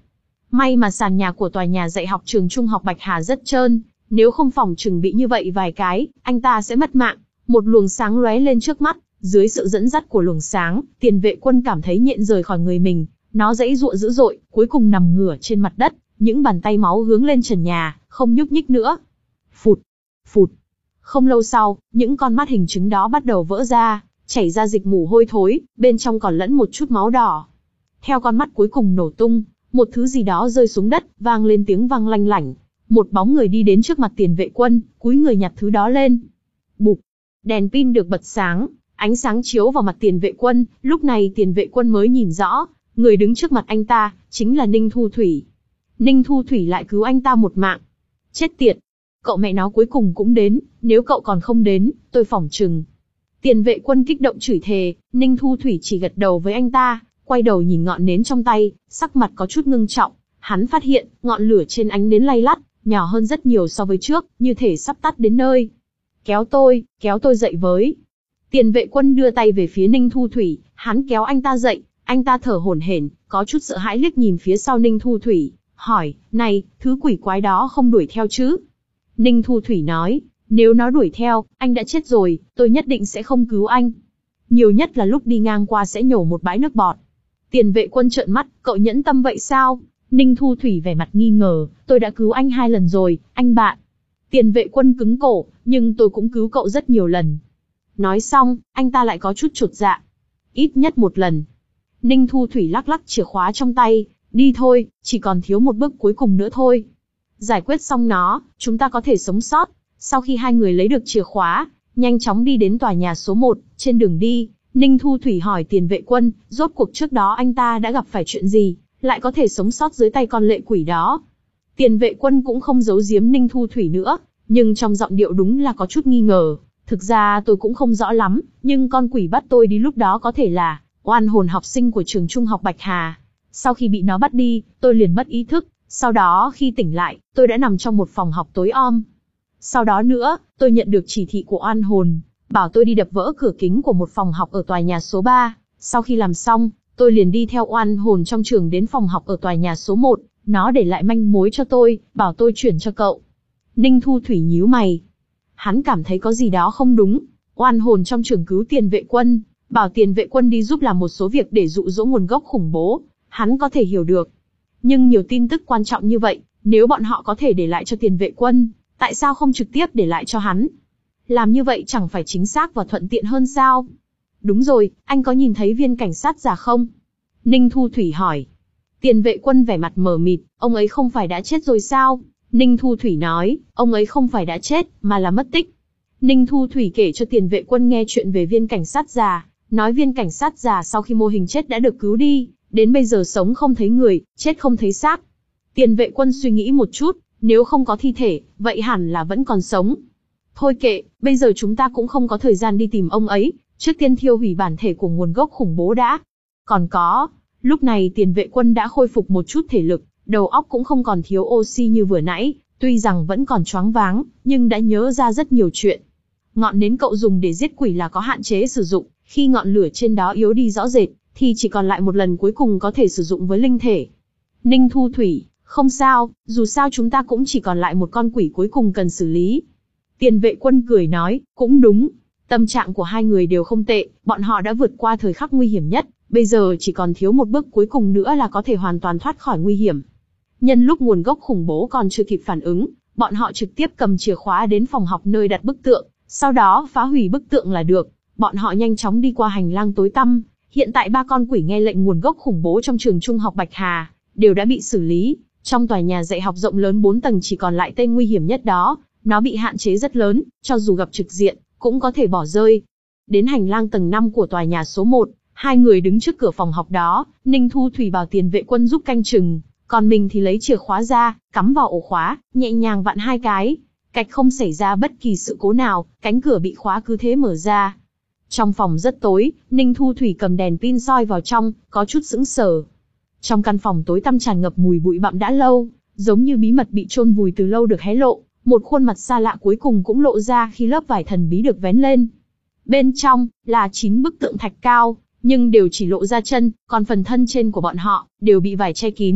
May mà sàn nhà của tòa nhà dạy học trường trung học Bạch Hà rất trơn, nếu không phỏng chừng bị như vậy vài cái, anh ta sẽ mất mạng. Một luồng sáng lóe lên trước mắt, dưới sự dẫn dắt của luồng sáng, Tiền Vệ Quân cảm thấy nhện rời khỏi người mình, nó giãy giụa dữ dội, cuối cùng nằm ngửa trên mặt đất, những bàn tay máu hướng lên trần nhà, không nhúc nhích nữa. Phụt, phụt. Không lâu sau, những con mắt hình trứng đó bắt đầu vỡ ra, chảy ra dịch mù hôi thối, bên trong còn lẫn một chút máu đỏ. Theo con mắt cuối cùng nổ tung, một thứ gì đó rơi xuống đất, vang lên tiếng vang lanh lảnh. Một bóng người đi đến trước mặt Tiền Vệ Quân, cúi người nhặt thứ đó lên. Bụp, đèn pin được bật sáng, ánh sáng chiếu vào mặt Tiền Vệ Quân, lúc này Tiền Vệ Quân mới nhìn rõ, người đứng trước mặt anh ta, chính là Ninh Thu Thủy. Ninh Thu Thủy lại cứu anh ta một mạng. Chết tiệt, cậu mẹ nó cuối cùng cũng đến, nếu cậu còn không đến, tôi phỏng chừng. Tiền Vệ Quân kích động chửi thề, Ninh Thu Thủy chỉ gật đầu với anh ta, quay đầu nhìn ngọn nến trong tay, sắc mặt có chút ngưng trọng. Hắn phát hiện, ngọn lửa trên ánh nến lay lắt, nhỏ hơn rất nhiều so với trước, như thể sắp tắt đến nơi. Kéo tôi, kéo tôi dậy với. Tiền Vệ Quân đưa tay về phía Ninh Thu Thủy, hắn kéo anh ta dậy, anh ta thở hổn hển, có chút sợ hãi liếc nhìn phía sau Ninh Thu Thủy, hỏi, này, thứ quỷ quái đó không đuổi theo chứ? Ninh Thu Thủy nói, nếu nó đuổi theo, anh đã chết rồi, tôi nhất định sẽ không cứu anh. Nhiều nhất là lúc đi ngang qua sẽ nhổ một bãi nước bọt. Tiền Vệ Quân trợn mắt, cậu nhẫn tâm vậy sao? Ninh Thu Thủy vẻ mặt nghi ngờ, tôi đã cứu anh hai lần rồi, anh bạn. Tiền Vệ Quân cứng cổ, nhưng tôi cũng cứu cậu rất nhiều lần. Nói xong, anh ta lại có chút chột dạ. Ít nhất một lần. Ninh Thu Thủy lắc lắc chìa khóa trong tay, đi thôi, chỉ còn thiếu một bước cuối cùng nữa thôi. Giải quyết xong nó, chúng ta có thể sống sót. Sau khi hai người lấy được chìa khóa, nhanh chóng đi đến tòa nhà số một, trên đường đi, Ninh Thu Thủy hỏi Tiền Vệ Quân, rốt cuộc trước đó anh ta đã gặp phải chuyện gì, lại có thể sống sót dưới tay con lệ quỷ đó. Tiền Vệ Quân cũng không giấu giếm Ninh Thu Thủy nữa, nhưng trong giọng điệu đúng là có chút nghi ngờ. Thực ra tôi cũng không rõ lắm, nhưng con quỷ bắt tôi đi lúc đó có thể là oan hồn học sinh của trường trung học Bạch Hà. Sau khi bị nó bắt đi, tôi liền mất ý thức, sau đó khi tỉnh lại, tôi đã nằm trong một phòng học tối om. Sau đó nữa, tôi nhận được chỉ thị của oan hồn, bảo tôi đi đập vỡ cửa kính của một phòng học ở tòa nhà số ba. Sau khi làm xong, tôi liền đi theo oan hồn trong trường đến phòng học ở tòa nhà số một, nó để lại manh mối cho tôi, bảo tôi chuyển cho cậu. Ninh Thu Thủy nhíu mày. Hắn cảm thấy có gì đó không đúng. Oan hồn trong trường cứu Tiền Vệ Quân, bảo Tiền Vệ Quân đi giúp làm một số việc để dụ dỗ nguồn gốc khủng bố, hắn có thể hiểu được. Nhưng nhiều tin tức quan trọng như vậy, nếu bọn họ có thể để lại cho Tiền Vệ Quân, tại sao không trực tiếp để lại cho hắn? Làm như vậy chẳng phải chính xác và thuận tiện hơn sao? Đúng rồi, anh có nhìn thấy viên cảnh sát già không? Ninh Thu Thủy hỏi. Tiền Vệ Quân vẻ mặt mờ mịt, ông ấy không phải đã chết rồi sao? Ninh Thu Thủy nói, ông ấy không phải đã chết, mà là mất tích. Ninh Thu Thủy kể cho Tiền Vệ Quân nghe chuyện về viên cảnh sát già, nói viên cảnh sát già sau khi mô hình chết đã được cứu đi, đến bây giờ sống không thấy người, chết không thấy xác. Tiền Vệ Quân suy nghĩ một chút, nếu không có thi thể, vậy hẳn là vẫn còn sống. Thôi kệ, bây giờ chúng ta cũng không có thời gian đi tìm ông ấy, trước tiên thiêu hủy bản thể của nguồn gốc khủng bố đã. Còn có, lúc này Tiền Vệ Quân đã khôi phục một chút thể lực, đầu óc cũng không còn thiếu oxy như vừa nãy, tuy rằng vẫn còn choáng váng, nhưng đã nhớ ra rất nhiều chuyện. Ngọn nến cậu dùng để giết quỷ là có hạn chế sử dụng, khi ngọn lửa trên đó yếu đi rõ rệt, thì chỉ còn lại một lần cuối cùng có thể sử dụng với linh thể. Ninh Thu Thủy, không sao, dù sao chúng ta cũng chỉ còn lại một con quỷ cuối cùng cần xử lý. Tiền Vệ Quân cười nói, cũng đúng. Tâm trạng của hai người đều không tệ, bọn họ đã vượt qua thời khắc nguy hiểm nhất, bây giờ chỉ còn thiếu một bước cuối cùng nữa là có thể hoàn toàn thoát khỏi nguy hiểm. Nhân lúc nguồn gốc khủng bố còn chưa kịp phản ứng, bọn họ trực tiếp cầm chìa khóa đến phòng học nơi đặt bức tượng, sau đó phá hủy bức tượng là được. Bọn họ nhanh chóng đi qua hành lang tối tăm, hiện tại ba con quỷ nghe lệnh nguồn gốc khủng bố trong trường trung học Bạch Hà, đều đã bị xử lý. Trong tòa nhà dạy học rộng lớn bốn tầng chỉ còn lại tên nguy hiểm nhất đó, nó bị hạn chế rất lớn, cho dù gặp trực diện, cũng có thể bỏ rơi. Đến hành lang tầng năm của tòa nhà số một, hai người đứng trước cửa phòng học đó, Ninh Thu Thủy bảo Tiền Vệ Quân giúp canh chừng, còn mình thì lấy chìa khóa ra, cắm vào ổ khóa, nhẹ nhàng vặn hai cái. Cạch không xảy ra bất kỳ sự cố nào, cánh cửa bị khóa cứ thế mở ra. Trong phòng rất tối, Ninh Thu Thủy cầm đèn pin soi vào trong, có chút sững sờ. Trong căn phòng tối tăm tràn ngập mùi bụi bặm đã lâu, giống như bí mật bị chôn vùi từ lâu được hé lộ, một khuôn mặt xa lạ cuối cùng cũng lộ ra khi lớp vải thần bí được vén lên. Bên trong là chín bức tượng thạch cao, nhưng đều chỉ lộ ra chân, còn phần thân trên của bọn họ đều bị vải che kín.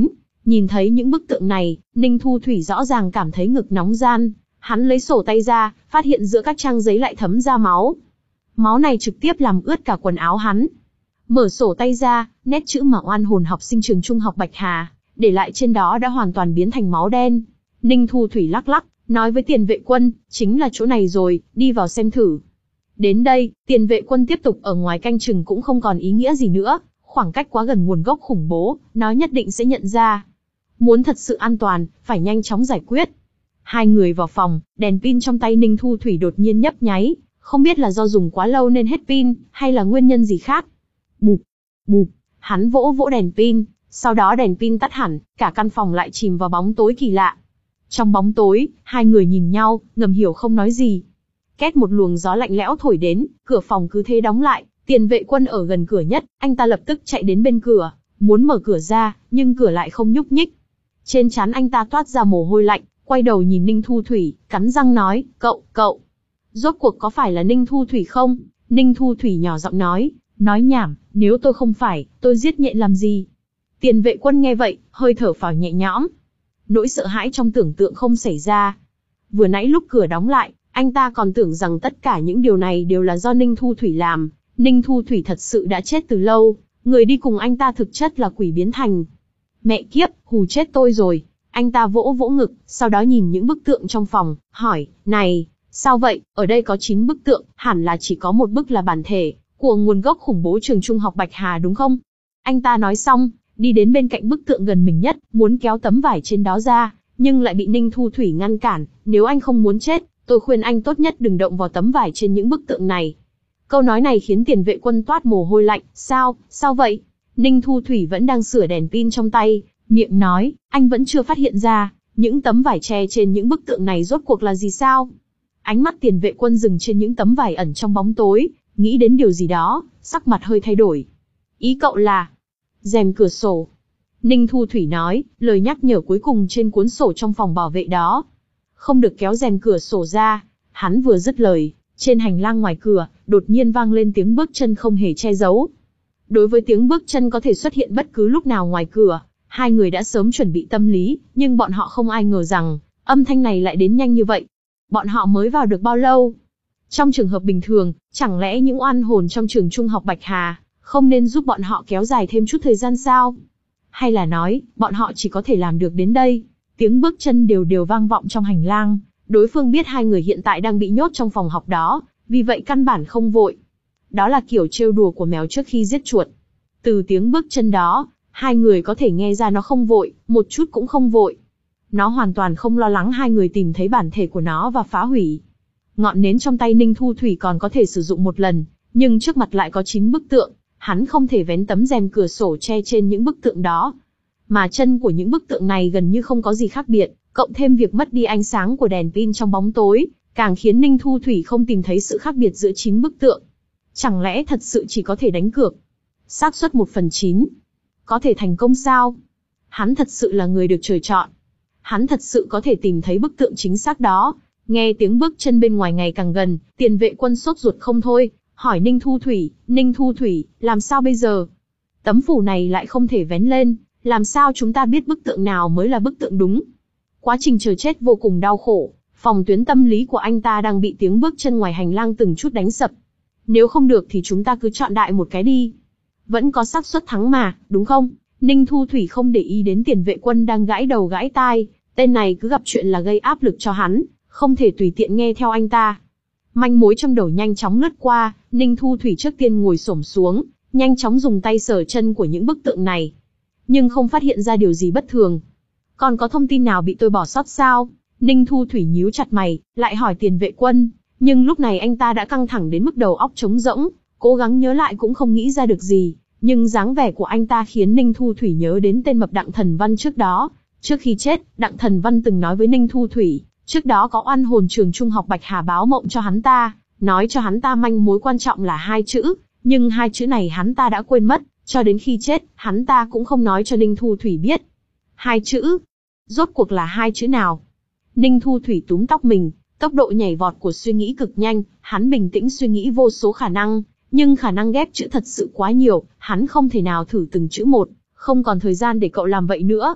Nhìn thấy những bức tượng này, Ninh Thu Thủy rõ ràng cảm thấy ngực nóng gian. Hắn lấy sổ tay ra, phát hiện giữa các trang giấy lại thấm ra máu. Máu này trực tiếp làm ướt cả quần áo hắn. Mở sổ tay ra, nét chữ mà oan hồn học sinh trường trung học Bạch Hà để lại trên đó đã hoàn toàn biến thành máu đen. Ninh Thu Thủy lắc lắc, nói với Tiền Vệ Quân, chính là chỗ này rồi, đi vào xem thử. Đến đây, Tiền Vệ Quân tiếp tục ở ngoài canh chừng cũng không còn ý nghĩa gì nữa, khoảng cách quá gần nguồn gốc khủng bố, nó nhất định sẽ nhận ra. Muốn thật sự an toàn, phải nhanh chóng giải quyết. Hai người vào phòng, đèn pin trong tay Ninh Thu Thủy đột nhiên nhấp nháy, không biết là do dùng quá lâu nên hết pin, hay là nguyên nhân gì khác. Bụp, bụp, hắn vỗ vỗ đèn pin, sau đó đèn pin tắt hẳn, cả căn phòng lại chìm vào bóng tối kỳ lạ. Trong bóng tối, hai người nhìn nhau, ngầm hiểu không nói gì. Két một luồng gió lạnh lẽo thổi đến, cửa phòng cứ thế đóng lại. Tiền Vệ Quân ở gần cửa nhất, anh ta lập tức chạy đến bên cửa, muốn mở cửa ra, nhưng cửa lại không nhúc nhích. Trên trán anh ta toát ra mồ hôi lạnh, quay đầu nhìn Ninh Thu Thủy, cắn răng nói, cậu, cậu. Rốt cuộc có phải là Ninh Thu Thủy không? Ninh Thu Thủy nhỏ giọng nói, nói nhảm, nếu tôi không phải, tôi giết nhện làm gì? Tiền Vệ Quân nghe vậy, hơi thở phào nhẹ nhõm. Nỗi sợ hãi trong tưởng tượng không xảy ra. Vừa nãy lúc cửa đóng lại, anh ta còn tưởng rằng tất cả những điều này đều là do Ninh Thu Thủy làm. Ninh Thu Thủy thật sự đã chết từ lâu, người đi cùng anh ta thực chất là quỷ biến thành. Mẹ kiếp, hù chết tôi rồi. Anh ta vỗ vỗ ngực, sau đó nhìn những bức tượng trong phòng, hỏi, này, sao vậy, ở đây có chín bức tượng, hẳn là chỉ có một bức là bản thể của nguồn gốc khủng bố trường trung học Bạch Hà đúng không? Anh ta nói xong, đi đến bên cạnh bức tượng gần mình nhất, muốn kéo tấm vải trên đó ra, nhưng lại bị Ninh Thu Thủy ngăn cản, nếu anh không muốn chết, tôi khuyên anh tốt nhất đừng động vào tấm vải trên những bức tượng này. Câu nói này khiến Tiền Vệ Quân toát mồ hôi lạnh, sao, sao vậy? Ninh Thu Thủy vẫn đang sửa đèn pin trong tay, miệng nói, anh vẫn chưa phát hiện ra, những tấm vải che trên những bức tượng này rốt cuộc là gì sao? Ánh mắt Tiền Vệ Quân dừng trên những tấm vải ẩn trong bóng tối, nghĩ đến điều gì đó, sắc mặt hơi thay đổi. Ý cậu là, rèm cửa sổ. Ninh Thu Thủy nói, lời nhắc nhở cuối cùng trên cuốn sổ trong phòng bảo vệ đó. Không được kéo rèm cửa sổ ra. Hắn vừa dứt lời, trên hành lang ngoài cửa, đột nhiên vang lên tiếng bước chân không hề che giấu. Đối với tiếng bước chân có thể xuất hiện bất cứ lúc nào ngoài cửa, hai người đã sớm chuẩn bị tâm lý, nhưng bọn họ không ai ngờ rằng, âm thanh này lại đến nhanh như vậy. Bọn họ mới vào được bao lâu? Trong trường hợp bình thường, chẳng lẽ những oan hồn trong trường trung học Bạch Hà không nên giúp bọn họ kéo dài thêm chút thời gian sao? Hay là nói, bọn họ chỉ có thể làm được đến đây? Tiếng bước chân đều đều vang vọng trong hành lang, đối phương biết hai người hiện tại đang bị nhốt trong phòng học đó, vì vậy căn bản không vội. Đó là kiểu trêu đùa của mèo trước khi giết chuột. Từ tiếng bước chân đó, hai người có thể nghe ra nó không vội, một chút cũng không vội. Nó hoàn toàn không lo lắng hai người tìm thấy bản thể của nó và phá hủy. Ngọn nến trong tay Ninh Thu Thủy còn có thể sử dụng một lần, nhưng trước mặt lại có chín bức tượng, hắn không thể vén tấm rèm cửa sổ che trên những bức tượng đó. Mà chân của những bức tượng này gần như không có gì khác biệt, cộng thêm việc mất đi ánh sáng của đèn pin trong bóng tối, càng khiến Ninh Thu Thủy không tìm thấy sự khác biệt giữa chín bức tượng. Chẳng lẽ thật sự chỉ có thể đánh cược? Xác suất một phần chín. Có thể thành công sao? Hắn thật sự là người được trời chọn. Hắn thật sự có thể tìm thấy bức tượng chính xác đó. Nghe tiếng bước chân bên ngoài ngày càng gần, Tiền Vệ Quân sốt ruột không thôi, hỏi Ninh Thu Thủy, Ninh Thu Thủy, làm sao bây giờ? Tấm phủ này lại không thể vén lên, làm sao chúng ta biết bức tượng nào mới là bức tượng đúng? Quá trình chờ chết vô cùng đau khổ, phòng tuyến tâm lý của anh ta đang bị tiếng bước chân ngoài hành lang từng chút đánh sập. Nếu không được thì chúng ta cứ chọn đại một cái đi. Vẫn có xác suất thắng mà, đúng không? Ninh Thu Thủy không để ý đến Tiền Vệ Quân đang gãi đầu gãi tai, tên này cứ gặp chuyện là gây áp lực cho hắn, không thể tùy tiện nghe theo anh ta. Manh mối trong đầu nhanh chóng lướt qua, Ninh Thu Thủy trước tiên ngồi xổm xuống, nhanh chóng dùng tay sờ chân của những bức tượng này. Nhưng không phát hiện ra điều gì bất thường. Còn có thông tin nào bị tôi bỏ sót sao? Ninh Thu Thủy nhíu chặt mày, lại hỏi Tiền Vệ Quân, nhưng lúc này anh ta đã căng thẳng đến mức đầu óc trống rỗng, cố gắng nhớ lại cũng không nghĩ ra được gì, nhưng dáng vẻ của anh ta khiến Ninh Thu Thủy nhớ đến tên mập Đặng Thần Văn trước đó. Trước khi chết, Đặng Thần Văn từng nói với Ninh Thu Thủy, trước đó có oan hồn trường trung học Bạch Hà báo mộng cho hắn ta, nói cho hắn ta manh mối quan trọng là hai chữ, nhưng hai chữ này hắn ta đã quên mất, cho đến khi chết, hắn ta cũng không nói cho Ninh Thu Thủy biết. Hai chữ? Rốt cuộc là hai chữ nào? Ninh Thu Thủy túm tóc mình, tốc độ nhảy vọt của suy nghĩ cực nhanh, hắn bình tĩnh suy nghĩ vô số khả năng, nhưng khả năng ghép chữ thật sự quá nhiều, hắn không thể nào thử từng chữ một, không còn thời gian để cậu làm vậy nữa.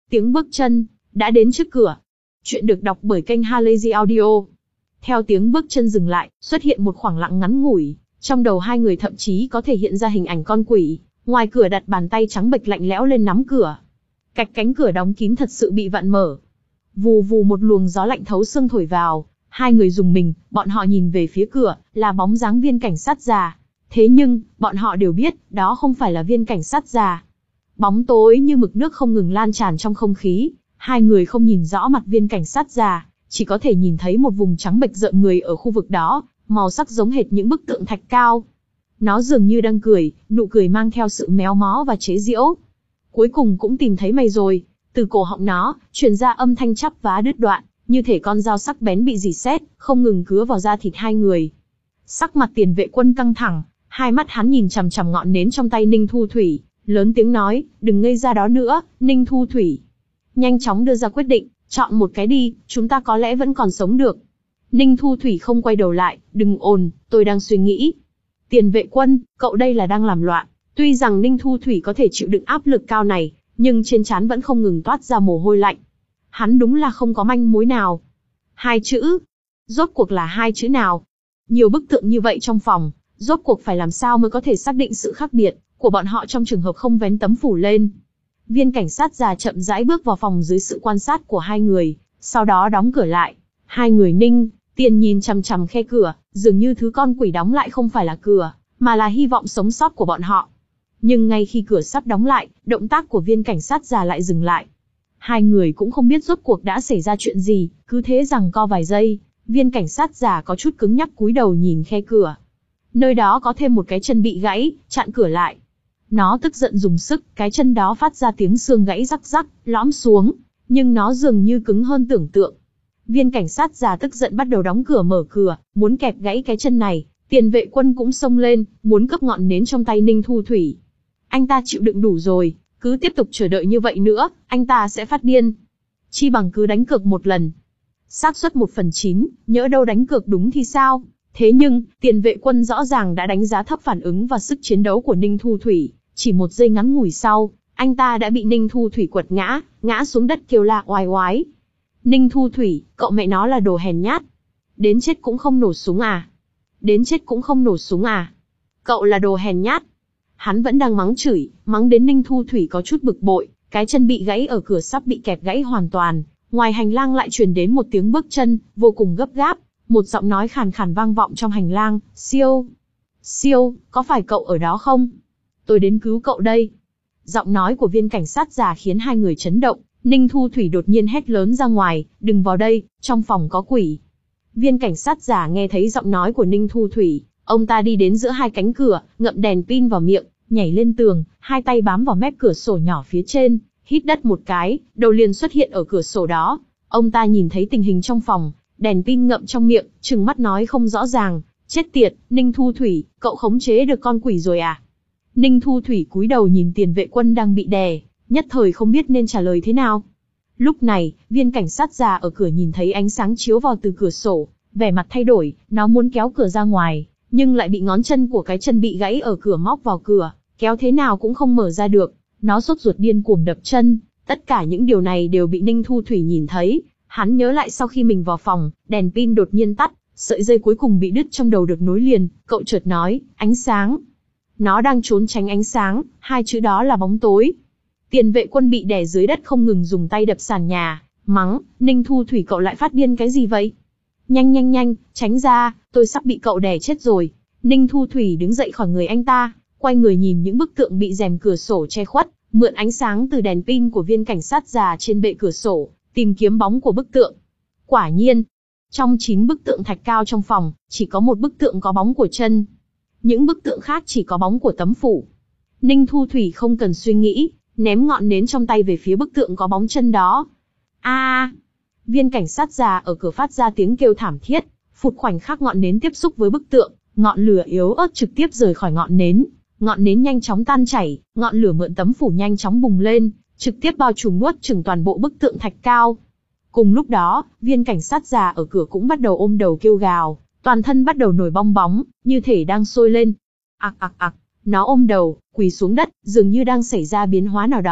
tiếng bước chân đã đến trước cửa. Chuyện được đọc bởi kênh Halazy Audio. Theo tiếng bước chân dừng lại, xuất hiện một khoảng lặng ngắn ngủi, trong đầu hai người thậm chí có thể hiện ra hình ảnh con quỷ, ngoài cửa đặt bàn tay trắng bệch lạnh lẽo lên nắm cửa. Cạch cánh cửa đóng kín thật sự bị vặn mở. Vù vù một luồng gió lạnh thấu xương thổi vào, hai người rùng mình, bọn họ nhìn về phía cửa, là bóng dáng viên cảnh sát già. Thế nhưng, bọn họ đều biết, đó không phải là viên cảnh sát già. Bóng tối như mực nước không ngừng lan tràn trong không khí, hai người không nhìn rõ mặt viên cảnh sát già, chỉ có thể nhìn thấy một vùng trắng bệch rợn người ở khu vực đó, màu sắc giống hệt những bức tượng thạch cao. Nó dường như đang cười, nụ cười mang theo sự méo mó và chế giễu. Cuối cùng cũng tìm thấy mày rồi. Từ cổ họng nó, truyền ra âm thanh chắp vá đứt đoạn, như thể con dao sắc bén bị rỉ sét, không ngừng cứa vào da thịt hai người. Sắc mặt Tiền Vệ Quân căng thẳng, hai mắt hắn nhìn chằm chằm ngọn nến trong tay Ninh Thu Thủy, lớn tiếng nói, đừng ngây ra đó nữa, Ninh Thu Thủy. Nhanh chóng đưa ra quyết định, chọn một cái đi, chúng ta có lẽ vẫn còn sống được. Ninh Thu Thủy không quay đầu lại, đừng ồn, tôi đang suy nghĩ. Tiền Vệ Quân, cậu đây là đang làm loạn. Tuy rằng Ninh Thu Thủy có thể chịu đựng áp lực cao này, nhưng trên trán vẫn không ngừng toát ra mồ hôi lạnh. Hắn đúng là không có manh mối nào. Hai chữ. Rốt cuộc là hai chữ nào? Nhiều bức tượng như vậy trong phòng, rốt cuộc phải làm sao mới có thể xác định sự khác biệt của bọn họ trong trường hợp không vén tấm phủ lên. Viên cảnh sát già chậm rãi bước vào phòng dưới sự quan sát của hai người, sau đó đóng cửa lại. Hai người Ninh, Tiền nhìn chằm chằm khe cửa, dường như thứ con quỷ đóng lại không phải là cửa, mà là hy vọng sống sót của bọn họ. Nhưng ngay khi cửa sắp đóng lại, động tác của viên cảnh sát già lại dừng lại. Hai người cũng không biết rốt cuộc đã xảy ra chuyện gì, cứ thế giằng co vài giây, viên cảnh sát già có chút cứng nhắc cúi đầu nhìn khe cửa. Nơi đó có thêm một cái chân bị gãy, chặn cửa lại. Nó tức giận dùng sức, cái chân đó phát ra tiếng xương gãy rắc rắc, lõm xuống, nhưng nó dường như cứng hơn tưởng tượng. Viên cảnh sát già tức giận bắt đầu đóng cửa mở cửa, muốn kẹp gãy cái chân này. Tiền Vệ Quân cũng xông lên, muốn cướp ngọn nến trong tay Ninh Thu Thủy. Anh ta chịu đựng đủ rồi, cứ tiếp tục chờ đợi như vậy nữa, anh ta sẽ phát điên. Chi bằng cứ đánh cược một lần. Xác suất một phần chín, nhỡ đâu đánh cược đúng thì sao? Thế nhưng, Tiền Vệ Quân rõ ràng đã đánh giá thấp phản ứng và sức chiến đấu của Ninh Thu Thủy. Chỉ một giây ngắn ngủi sau, anh ta đã bị Ninh Thu Thủy quật ngã, ngã xuống đất kêu la oai oái. Ninh Thu Thủy, cậu mẹ nó là đồ hèn nhát. Đến chết cũng không nổ súng à? Đến chết cũng không nổ súng à? Cậu là đồ hèn nhát. Hắn vẫn đang mắng chửi, mắng đến Ninh Thu Thủy có chút bực bội, cái chân bị gãy ở cửa sắp bị kẹp gãy hoàn toàn. Ngoài hành lang lại truyền đến một tiếng bước chân, vô cùng gấp gáp, một giọng nói khàn khàn vang vọng trong hành lang, Siêu. Siêu, có phải cậu ở đó không? Tôi đến cứu cậu đây. Giọng nói của viên cảnh sát già khiến hai người chấn động, Ninh Thu Thủy đột nhiên hét lớn ra ngoài, đừng vào đây, trong phòng có quỷ. Viên cảnh sát già nghe thấy giọng nói của Ninh Thu Thủy, ông ta đi đến giữa hai cánh cửa, ngậm đèn pin vào miệng, nhảy lên tường, hai tay bám vào mép cửa sổ nhỏ phía trên, hít đất một cái, đầu liền xuất hiện ở cửa sổ đó. Ông ta nhìn thấy tình hình trong phòng, đèn pin ngậm trong miệng, trừng mắt nói không rõ ràng, chết tiệt, Ninh Thu Thủy, cậu khống chế được con quỷ rồi à? Ninh Thu Thủy cúi đầu nhìn Tiền Vệ Quân đang bị đè, nhất thời không biết nên trả lời thế nào. Lúc này, viên cảnh sát già ở cửa nhìn thấy ánh sáng chiếu vào từ cửa sổ, vẻ mặt thay đổi, nó muốn kéo cửa ra ngoài, nhưng lại bị ngón chân của cái chân bị gãy ở cửa móc vào cửa, kéo thế nào cũng không mở ra được. Nó sốt ruột điên cuồng đập chân, tất cả những điều này đều bị Ninh Thu Thủy nhìn thấy. Hắn nhớ lại sau khi mình vào phòng, đèn pin đột nhiên tắt, sợi dây cuối cùng bị đứt trong đầu được nối liền, cậu chợt nói, ánh sáng. Nó đang trốn tránh ánh sáng, hai chữ đó là bóng tối. Tiền Vệ Quân bị đè dưới đất không ngừng dùng tay đập sàn nhà, mắng, Ninh Thu Thủy cậu lại phát điên cái gì vậy? Nhanh nhanh nhanh, tránh ra, tôi sắp bị cậu đè chết rồi. Ninh Thu Thủy đứng dậy khỏi người anh ta, quay người nhìn những bức tượng bị rèm cửa sổ che khuất, mượn ánh sáng từ đèn pin của viên cảnh sát già trên bệ cửa sổ, tìm kiếm bóng của bức tượng. Quả nhiên, trong chín bức tượng thạch cao trong phòng, chỉ có một bức tượng có bóng của chân. Những bức tượng khác chỉ có bóng của tấm phủ. Ninh Thu Thủy không cần suy nghĩ, ném ngọn nến trong tay về phía bức tượng có bóng chân đó. A! À, viên cảnh sát già ở cửa phát ra tiếng kêu thảm thiết, phụt khoảnh khắc ngọn nến tiếp xúc với bức tượng, ngọn lửa yếu ớt trực tiếp rời khỏi ngọn nến. Ngọn nến nhanh chóng tan chảy, ngọn lửa mượn tấm phủ nhanh chóng bùng lên, trực tiếp bao trùm nuốt chửng toàn bộ bức tượng thạch cao. Cùng lúc đó, viên cảnh sát già ở cửa cũng bắt đầu ôm đầu kêu gào, toàn thân bắt đầu nổi bong bóng, như thể đang sôi lên. Ặc ặc ặc, nó ôm đầu, quỳ xuống đất, dường như đang xảy ra biến hóa nào đó,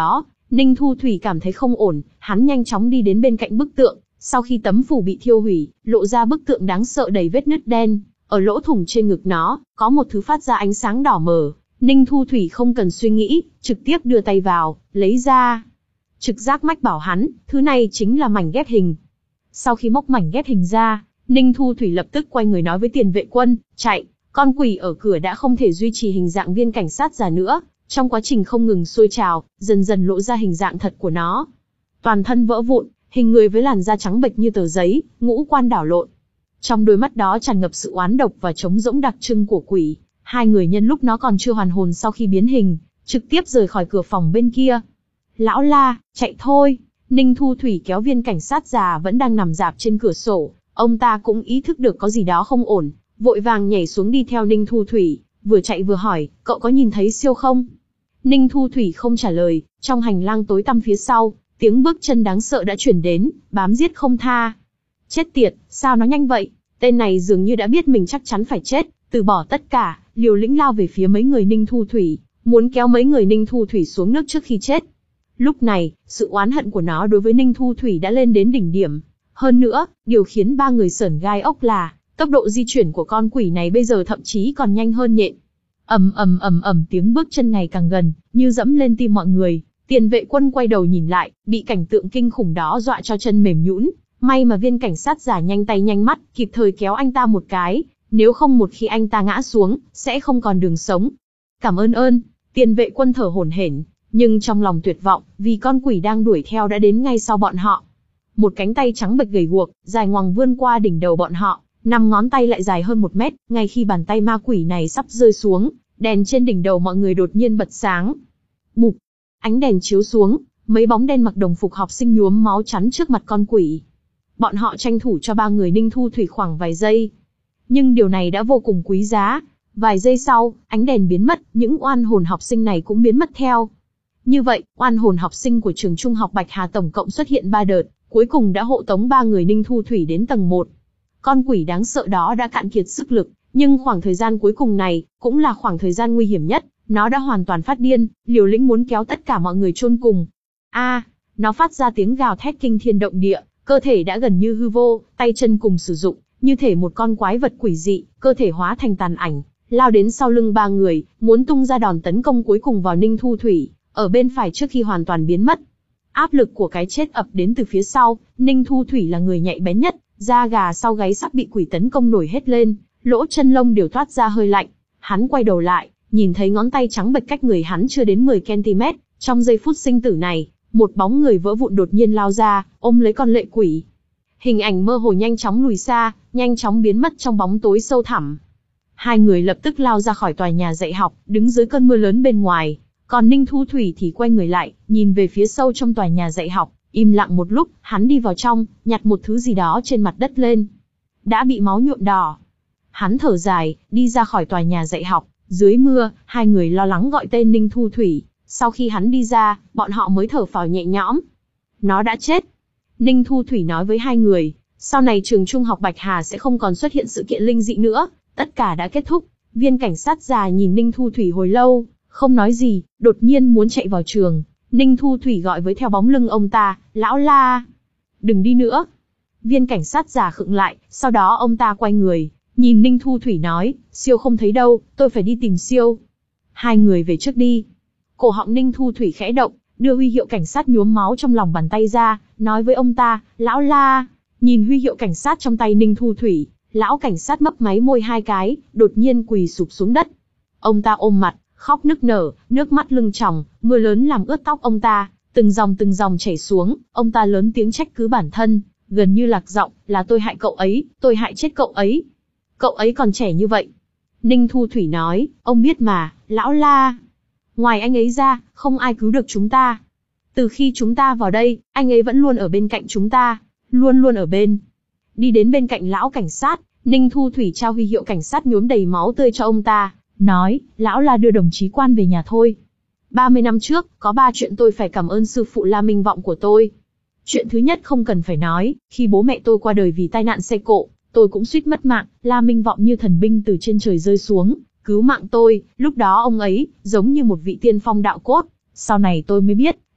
Ninh Thu Thủy cảm thấy không ổn, hắn nhanh chóng đi đến bên cạnh bức tượng, sau khi tấm phủ bị thiêu hủy, lộ ra bức tượng đáng sợ đầy vết nứt đen, ở lỗ thủng trên ngực nó, có một thứ phát ra ánh sáng đỏ mờ. Ninh Thu Thủy không cần suy nghĩ, trực tiếp đưa tay vào, lấy ra. Trực giác mách bảo hắn, thứ này chính là mảnh ghép hình. Sau khi móc mảnh ghép hình ra, Ninh Thu Thủy lập tức quay người nói với Tiền Vệ Quân, chạy. Con quỷ ở cửa đã không thể duy trì hình dạng viên cảnh sát già nữa, trong quá trình không ngừng sôi trào, dần dần lộ ra hình dạng thật của nó. Toàn thân vỡ vụn, hình người với làn da trắng bệch như tờ giấy, ngũ quan đảo lộn. Trong đôi mắt đó tràn ngập sự oán độc và trống rỗng đặc trưng của quỷ. Hai người nhân lúc nó còn chưa hoàn hồn sau khi biến hình, trực tiếp rời khỏi cửa phòng bên kia. Lão la, chạy thôi. Ninh Thu Thủy kéo viên cảnh sát già vẫn đang nằm rạp trên cửa sổ. Ông ta cũng ý thức được có gì đó không ổn, vội vàng nhảy xuống đi theo Ninh Thu Thủy, vừa chạy vừa hỏi, cậu có nhìn thấy siêu không? Ninh Thu Thủy không trả lời, trong hành lang tối tăm phía sau, tiếng bước chân đáng sợ đã chuyển đến, bám giết không tha. Chết tiệt, sao nó nhanh vậy? Tên này dường như đã biết mình chắc chắn phải chết, từ bỏ tất cả, liều lĩnh lao về phía mấy người Ninh Thu Thủy, muốn kéo mấy người Ninh Thu Thủy xuống nước trước khi chết. Lúc này, sự oán hận của nó đối với Ninh Thu Thủy đã lên đến đỉnh điểm. Hơn nữa, điều khiến ba người sởn gai ốc là, tốc độ di chuyển của con quỷ này bây giờ thậm chí còn nhanh hơn nhện. Ầm ầm ầm ầm, tiếng bước chân ngày càng gần, như dẫm lên tim mọi người. Tiền Vệ Quân quay đầu nhìn lại, bị cảnh tượng kinh khủng đó dọa cho chân mềm nhũn. May mà viên cảnh sát giả nhanh tay nhanh mắt, kịp thời kéo anh ta một cái, nếu không một khi anh ta ngã xuống, sẽ không còn đường sống. Cảm ơn ơn, Tiền Vệ Quân thở hổn hển, nhưng trong lòng tuyệt vọng, vì con quỷ đang đuổi theo đã đến ngay sau bọn họ. Một cánh tay trắng bệch gầy guộc, dài ngoằng vươn qua đỉnh đầu bọn họ, năm ngón tay lại dài hơn một mét, ngay khi bàn tay ma quỷ này sắp rơi xuống, đèn trên đỉnh đầu mọi người đột nhiên bật sáng. Bụp, ánh đèn chiếu xuống, mấy bóng đen mặc đồng phục học sinh nhuốm máu chắn trước mặt con quỷ. Bọn họ tranh thủ cho ba người Ninh Thu Thủy khoảng vài giây. Nhưng điều này đã vô cùng quý giá. Vài giây sau, ánh đèn biến mất, những oan hồn học sinh này cũng biến mất theo. Như vậy, oan hồn học sinh của trường trung học Bạch Hà tổng cộng xuất hiện ba đợt, cuối cùng đã hộ tống ba người Ninh Thu Thủy đến tầng một. Con quỷ đáng sợ đó đã cạn kiệt sức lực, nhưng khoảng thời gian cuối cùng này, cũng là khoảng thời gian nguy hiểm nhất. Nó đã hoàn toàn phát điên, liều lĩnh muốn kéo tất cả mọi người chôn cùng. A, à, nó phát ra tiếng gào thét kinh thiên động địa, cơ thể đã gần như hư vô, tay chân cùng sử dụng, như thể một con quái vật quỷ dị, cơ thể hóa thành tàn ảnh, lao đến sau lưng ba người, muốn tung ra đòn tấn công cuối cùng vào Ninh Thu Thủy, ở bên phải trước khi hoàn toàn biến mất. Áp lực của cái chết ập đến từ phía sau, Ninh Thu Thủy là người nhạy bén nhất, da gà sau gáy sắp bị quỷ tấn công nổi hết lên, lỗ chân lông đều toát ra hơi lạnh. Hắn quay đầu lại, nhìn thấy ngón tay trắng bệch cách người hắn chưa đến mười ki lô mét, trong giây phút sinh tử này, một bóng người vỡ vụn đột nhiên lao ra, ôm lấy con lệ quỷ. Hình ảnh mơ hồ nhanh chóng lùi xa, nhanh chóng biến mất trong bóng tối sâu thẳm. Hai người lập tức lao ra khỏi tòa nhà dạy học, đứng dưới cơn mưa lớn bên ngoài. Còn Ninh Thu Thủy thì quay người lại, nhìn về phía sâu trong tòa nhà dạy học, im lặng một lúc, hắn đi vào trong, nhặt một thứ gì đó trên mặt đất lên. Đã bị máu nhuộm đỏ. Hắn thở dài, đi ra khỏi tòa nhà dạy học, dưới mưa, hai người lo lắng gọi tên Ninh Thu Thủy. Sau khi hắn đi ra, bọn họ mới thở phào nhẹ nhõm. Nó đã chết. Ninh Thu Thủy nói với hai người, sau này trường trung học Bạch Hà sẽ không còn xuất hiện sự kiện linh dị nữa, tất cả đã kết thúc. Viên cảnh sát già nhìn Ninh Thu Thủy hồi lâu, không nói gì, đột nhiên muốn chạy vào trường. Ninh Thu Thủy gọi với theo bóng lưng ông ta, lão la. Đừng đi nữa. Viên cảnh sát già khựng lại, sau đó ông ta quay người, nhìn Ninh Thu Thủy nói, siêu không thấy đâu, tôi phải đi tìm siêu. Hai người về trước đi. Cổ họng Ninh Thu Thủy khẽ động, đưa huy hiệu cảnh sát nhuốm máu trong lòng bàn tay ra, nói với ông ta, lão la. Nhìn huy hiệu cảnh sát trong tay Ninh Thu Thủy, lão cảnh sát mấp máy môi hai cái, đột nhiên quỳ sụp xuống đất. Ông ta ôm mặt, khóc nức nở, nước mắt lưng tròng, mưa lớn làm ướt tóc ông ta, từng dòng từng dòng chảy xuống, ông ta lớn tiếng trách cứ bản thân, gần như lạc giọng, là tôi hại cậu ấy, tôi hại chết cậu ấy. Cậu ấy còn trẻ như vậy. Ninh Thu Thủy nói, ông biết mà, lão la. Ngoài anh ấy ra, không ai cứu được chúng ta. Từ khi chúng ta vào đây, anh ấy vẫn luôn ở bên cạnh chúng ta, luôn luôn ở bên. Đi đến bên cạnh lão cảnh sát, Ninh Thu Thủy trao huy hiệu cảnh sát nhuốm đầy máu tươi cho ông ta, nói, lão la đưa đồng chí quan về nhà thôi. ba mươi năm trước, có ba chuyện tôi phải cảm ơn sư phụ La Minh Vọng của tôi. Chuyện thứ nhất không cần phải nói, khi bố mẹ tôi qua đời vì tai nạn xe cộ, tôi cũng suýt mất mạng, La Minh Vọng như thần binh từ trên trời rơi xuống, cứu mạng tôi, lúc đó ông ấy, giống như một vị tiên phong đạo cốt. Sau này tôi mới biết,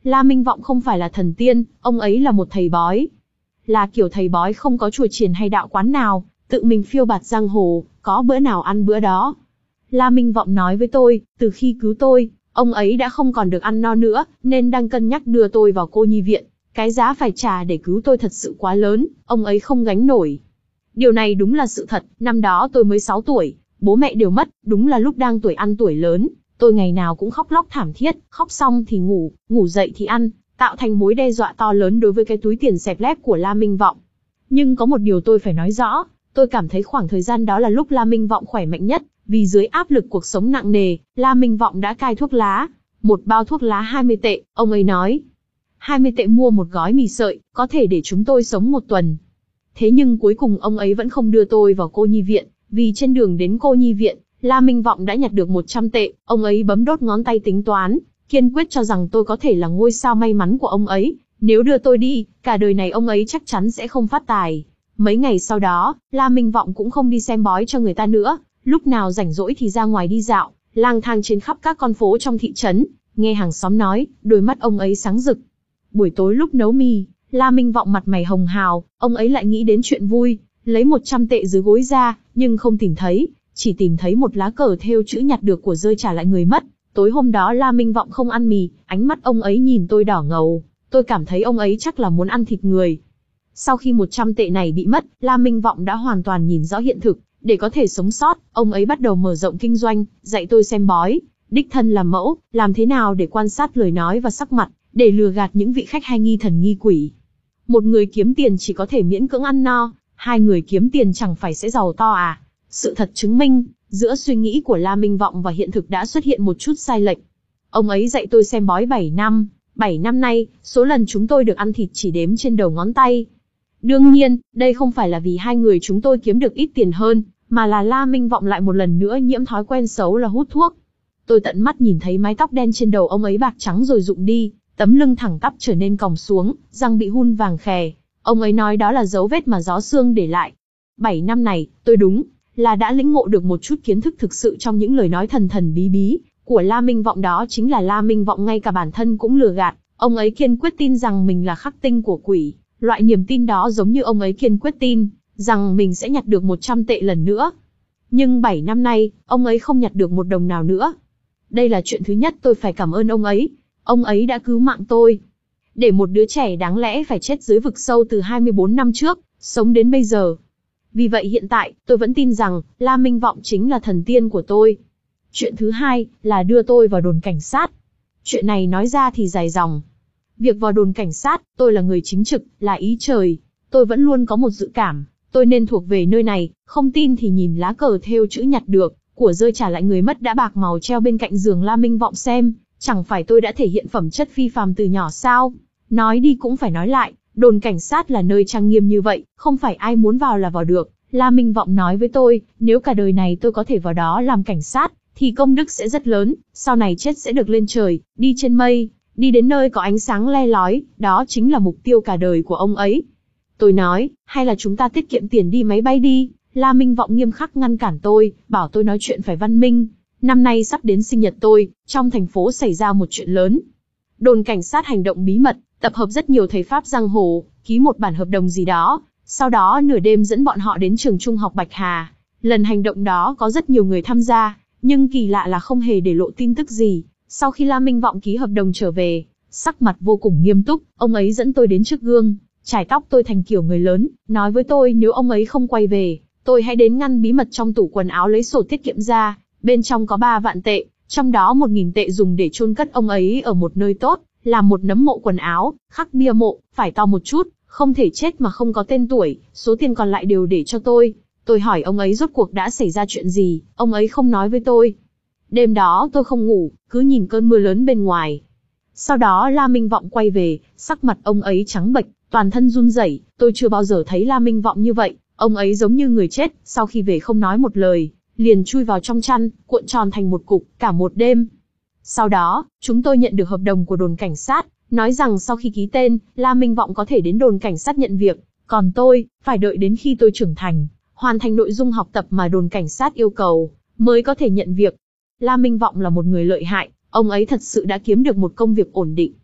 La Minh Vọng không phải là thần tiên, ông ấy là một thầy bói. Là kiểu thầy bói không có chùa chiền hay đạo quán nào, tự mình phiêu bạt giang hồ, có bữa nào ăn bữa đó. La Minh Vọng nói với tôi, từ khi cứu tôi, ông ấy đã không còn được ăn no nữa, nên đang cân nhắc đưa tôi vào cô nhi viện. Cái giá phải trả để cứu tôi thật sự quá lớn, ông ấy không gánh nổi. Điều này đúng là sự thật, năm đó tôi mới sáu tuổi, bố mẹ đều mất, đúng là lúc đang tuổi ăn tuổi lớn. Tôi ngày nào cũng khóc lóc thảm thiết, khóc xong thì ngủ, ngủ dậy thì ăn, tạo thành mối đe dọa to lớn đối với cái túi tiền xẹp lép của La Minh Vọng. Nhưng có một điều tôi phải nói rõ, tôi cảm thấy khoảng thời gian đó là lúc La Minh Vọng khỏe mạnh nhất, vì dưới áp lực cuộc sống nặng nề, La Minh Vọng đã cai thuốc lá. Một bao thuốc lá hai mươi tệ, ông ấy nói. hai mươi tệ mua một gói mì sợi, có thể để chúng tôi sống một tuần. Thế nhưng cuối cùng ông ấy vẫn không đưa tôi vào cô nhi viện, vì trên đường đến cô nhi viện, La Minh Vọng đã nhặt được một trăm tệ, ông ấy bấm đốt ngón tay tính toán, kiên quyết cho rằng tôi có thể là ngôi sao may mắn của ông ấy, nếu đưa tôi đi, cả đời này ông ấy chắc chắn sẽ không phát tài. Mấy ngày sau đó, La Minh Vọng cũng không đi xem bói cho người ta nữa, lúc nào rảnh rỗi thì ra ngoài đi dạo, lang thang trên khắp các con phố trong thị trấn, nghe hàng xóm nói, đôi mắt ông ấy sáng rực. Buổi tối lúc nấu mì, La Minh Vọng mặt mày hồng hào, ông ấy lại nghĩ đến chuyện vui, lấy một trăm tệ dưới gối ra, nhưng không tìm thấy, chỉ tìm thấy một lá cờ thêu chữ nhặt được của rơi trả lại người mất. Tối hôm đó La Minh Vọng không ăn mì, ánh mắt ông ấy nhìn tôi đỏ ngầu, tôi cảm thấy ông ấy chắc là muốn ăn thịt người. Sau khi một trăm tệ này bị mất, La Minh Vọng đã hoàn toàn nhìn rõ hiện thực, để có thể sống sót, ông ấy bắt đầu mở rộng kinh doanh, dạy tôi xem bói, đích thân làm mẫu, làm thế nào để quan sát lời nói và sắc mặt, để lừa gạt những vị khách hay nghi thần nghi quỷ. Một người kiếm tiền chỉ có thể miễn cưỡng ăn no, hai người kiếm tiền chẳng phải sẽ giàu to à? Sự thật chứng minh, giữa suy nghĩ của La Minh Vọng và hiện thực đã xuất hiện một chút sai lệch. Ông ấy dạy tôi xem bói bảy năm, bảy năm nay, số lần chúng tôi được ăn thịt chỉ đếm trên đầu ngón tay. Đương nhiên, đây không phải là vì hai người chúng tôi kiếm được ít tiền hơn, mà là La Minh Vọng lại một lần nữa nhiễm thói quen xấu là hút thuốc. Tôi tận mắt nhìn thấy mái tóc đen trên đầu ông ấy bạc trắng rồi rụng đi, tấm lưng thẳng tắp trở nên còng xuống, răng bị hun vàng khè. Ông ấy nói đó là dấu vết mà gió sương để lại. Bảy năm này, tôi đúng là đã lĩnh ngộ được một chút kiến thức thực sự trong những lời nói thần thần bí bí của La Minh Vọng, đó chính là La Minh Vọng ngay cả bản thân cũng lừa gạt. Ông ấy kiên quyết tin rằng mình là khắc tinh của quỷ, loại niềm tin đó giống như ông ấy kiên quyết tin rằng mình sẽ nhặt được một trăm tệ lần nữa. Nhưng bảy năm nay, ông ấy không nhặt được một đồng nào nữa. Đây là chuyện thứ nhất tôi phải cảm ơn ông ấy. Ông ấy đã cứu mạng tôi. Để một đứa trẻ đáng lẽ phải chết dưới vực sâu từ hai mươi bốn năm trước, sống đến bây giờ. Vì vậy hiện tại, tôi vẫn tin rằng, La Minh Vọng chính là thần tiên của tôi. Chuyện thứ hai, là đưa tôi vào đồn cảnh sát. Chuyện này nói ra thì dài dòng. Việc vào đồn cảnh sát, tôi là người chính trực, là ý trời. Tôi vẫn luôn có một dự cảm, tôi nên thuộc về nơi này, không tin thì nhìn lá cờ thêu chữ nhặt được, của rơi trả lại người mất đã bạc màu treo bên cạnh giường La Minh Vọng xem, chẳng phải tôi đã thể hiện phẩm chất phi phàm từ nhỏ sao? Nói đi cũng phải nói lại, đồn cảnh sát là nơi trang nghiêm như vậy, không phải ai muốn vào là vào được. La Minh Vọng nói với tôi, nếu cả đời này tôi có thể vào đó làm cảnh sát, thì công đức sẽ rất lớn, sau này chết sẽ được lên trời, đi trên mây, đi đến nơi có ánh sáng le lói, đó chính là mục tiêu cả đời của ông ấy. Tôi nói, hay là chúng ta tiết kiệm tiền đi máy bay đi. La Minh Vọng nghiêm khắc ngăn cản tôi, bảo tôi nói chuyện phải văn minh. Năm nay sắp đến sinh nhật tôi, trong thành phố xảy ra một chuyện lớn. Đồn cảnh sát hành động bí mật, tập hợp rất nhiều thầy pháp giang hồ, ký một bản hợp đồng gì đó, sau đó nửa đêm dẫn bọn họ đến trường trung học Bạch Hà. Lần hành động đó có rất nhiều người tham gia, nhưng kỳ lạ là không hề để lộ tin tức gì. Sau khi La Minh Vọng ký hợp đồng trở về, sắc mặt vô cùng nghiêm túc, ông ấy dẫn tôi đến trước gương, chải tóc tôi thành kiểu người lớn, nói với tôi nếu ông ấy không quay về, tôi hãy đến ngăn bí mật trong tủ quần áo lấy sổ tiết kiệm ra, bên trong có ba vạn tệ, trong đó một nghìn tệ dùng để chôn cất ông ấy ở một nơi tốt, làm một nấm mộ quần áo, khắc bia mộ, phải to một chút, không thể chết mà không có tên tuổi, số tiền còn lại đều để cho tôi. Tôi hỏi ông ấy rốt cuộc đã xảy ra chuyện gì, ông ấy không nói với tôi. Đêm đó tôi không ngủ, cứ nhìn cơn mưa lớn bên ngoài. Sau đó La Minh Vọng quay về, sắc mặt ông ấy trắng bệch, toàn thân run rẩy, tôi chưa bao giờ thấy La Minh Vọng như vậy, ông ấy giống như người chết, sau khi về không nói một lời, liền chui vào trong chăn, cuộn tròn thành một cục, cả một đêm. Sau đó, chúng tôi nhận được hợp đồng của đồn cảnh sát, nói rằng sau khi ký tên, La Minh Vọng có thể đến đồn cảnh sát nhận việc, còn tôi, phải đợi đến khi tôi trưởng thành, hoàn thành nội dung học tập mà đồn cảnh sát yêu cầu, mới có thể nhận việc. La Minh Vọng là một người lợi hại, ông ấy thật sự đã kiếm được một công việc ổn định.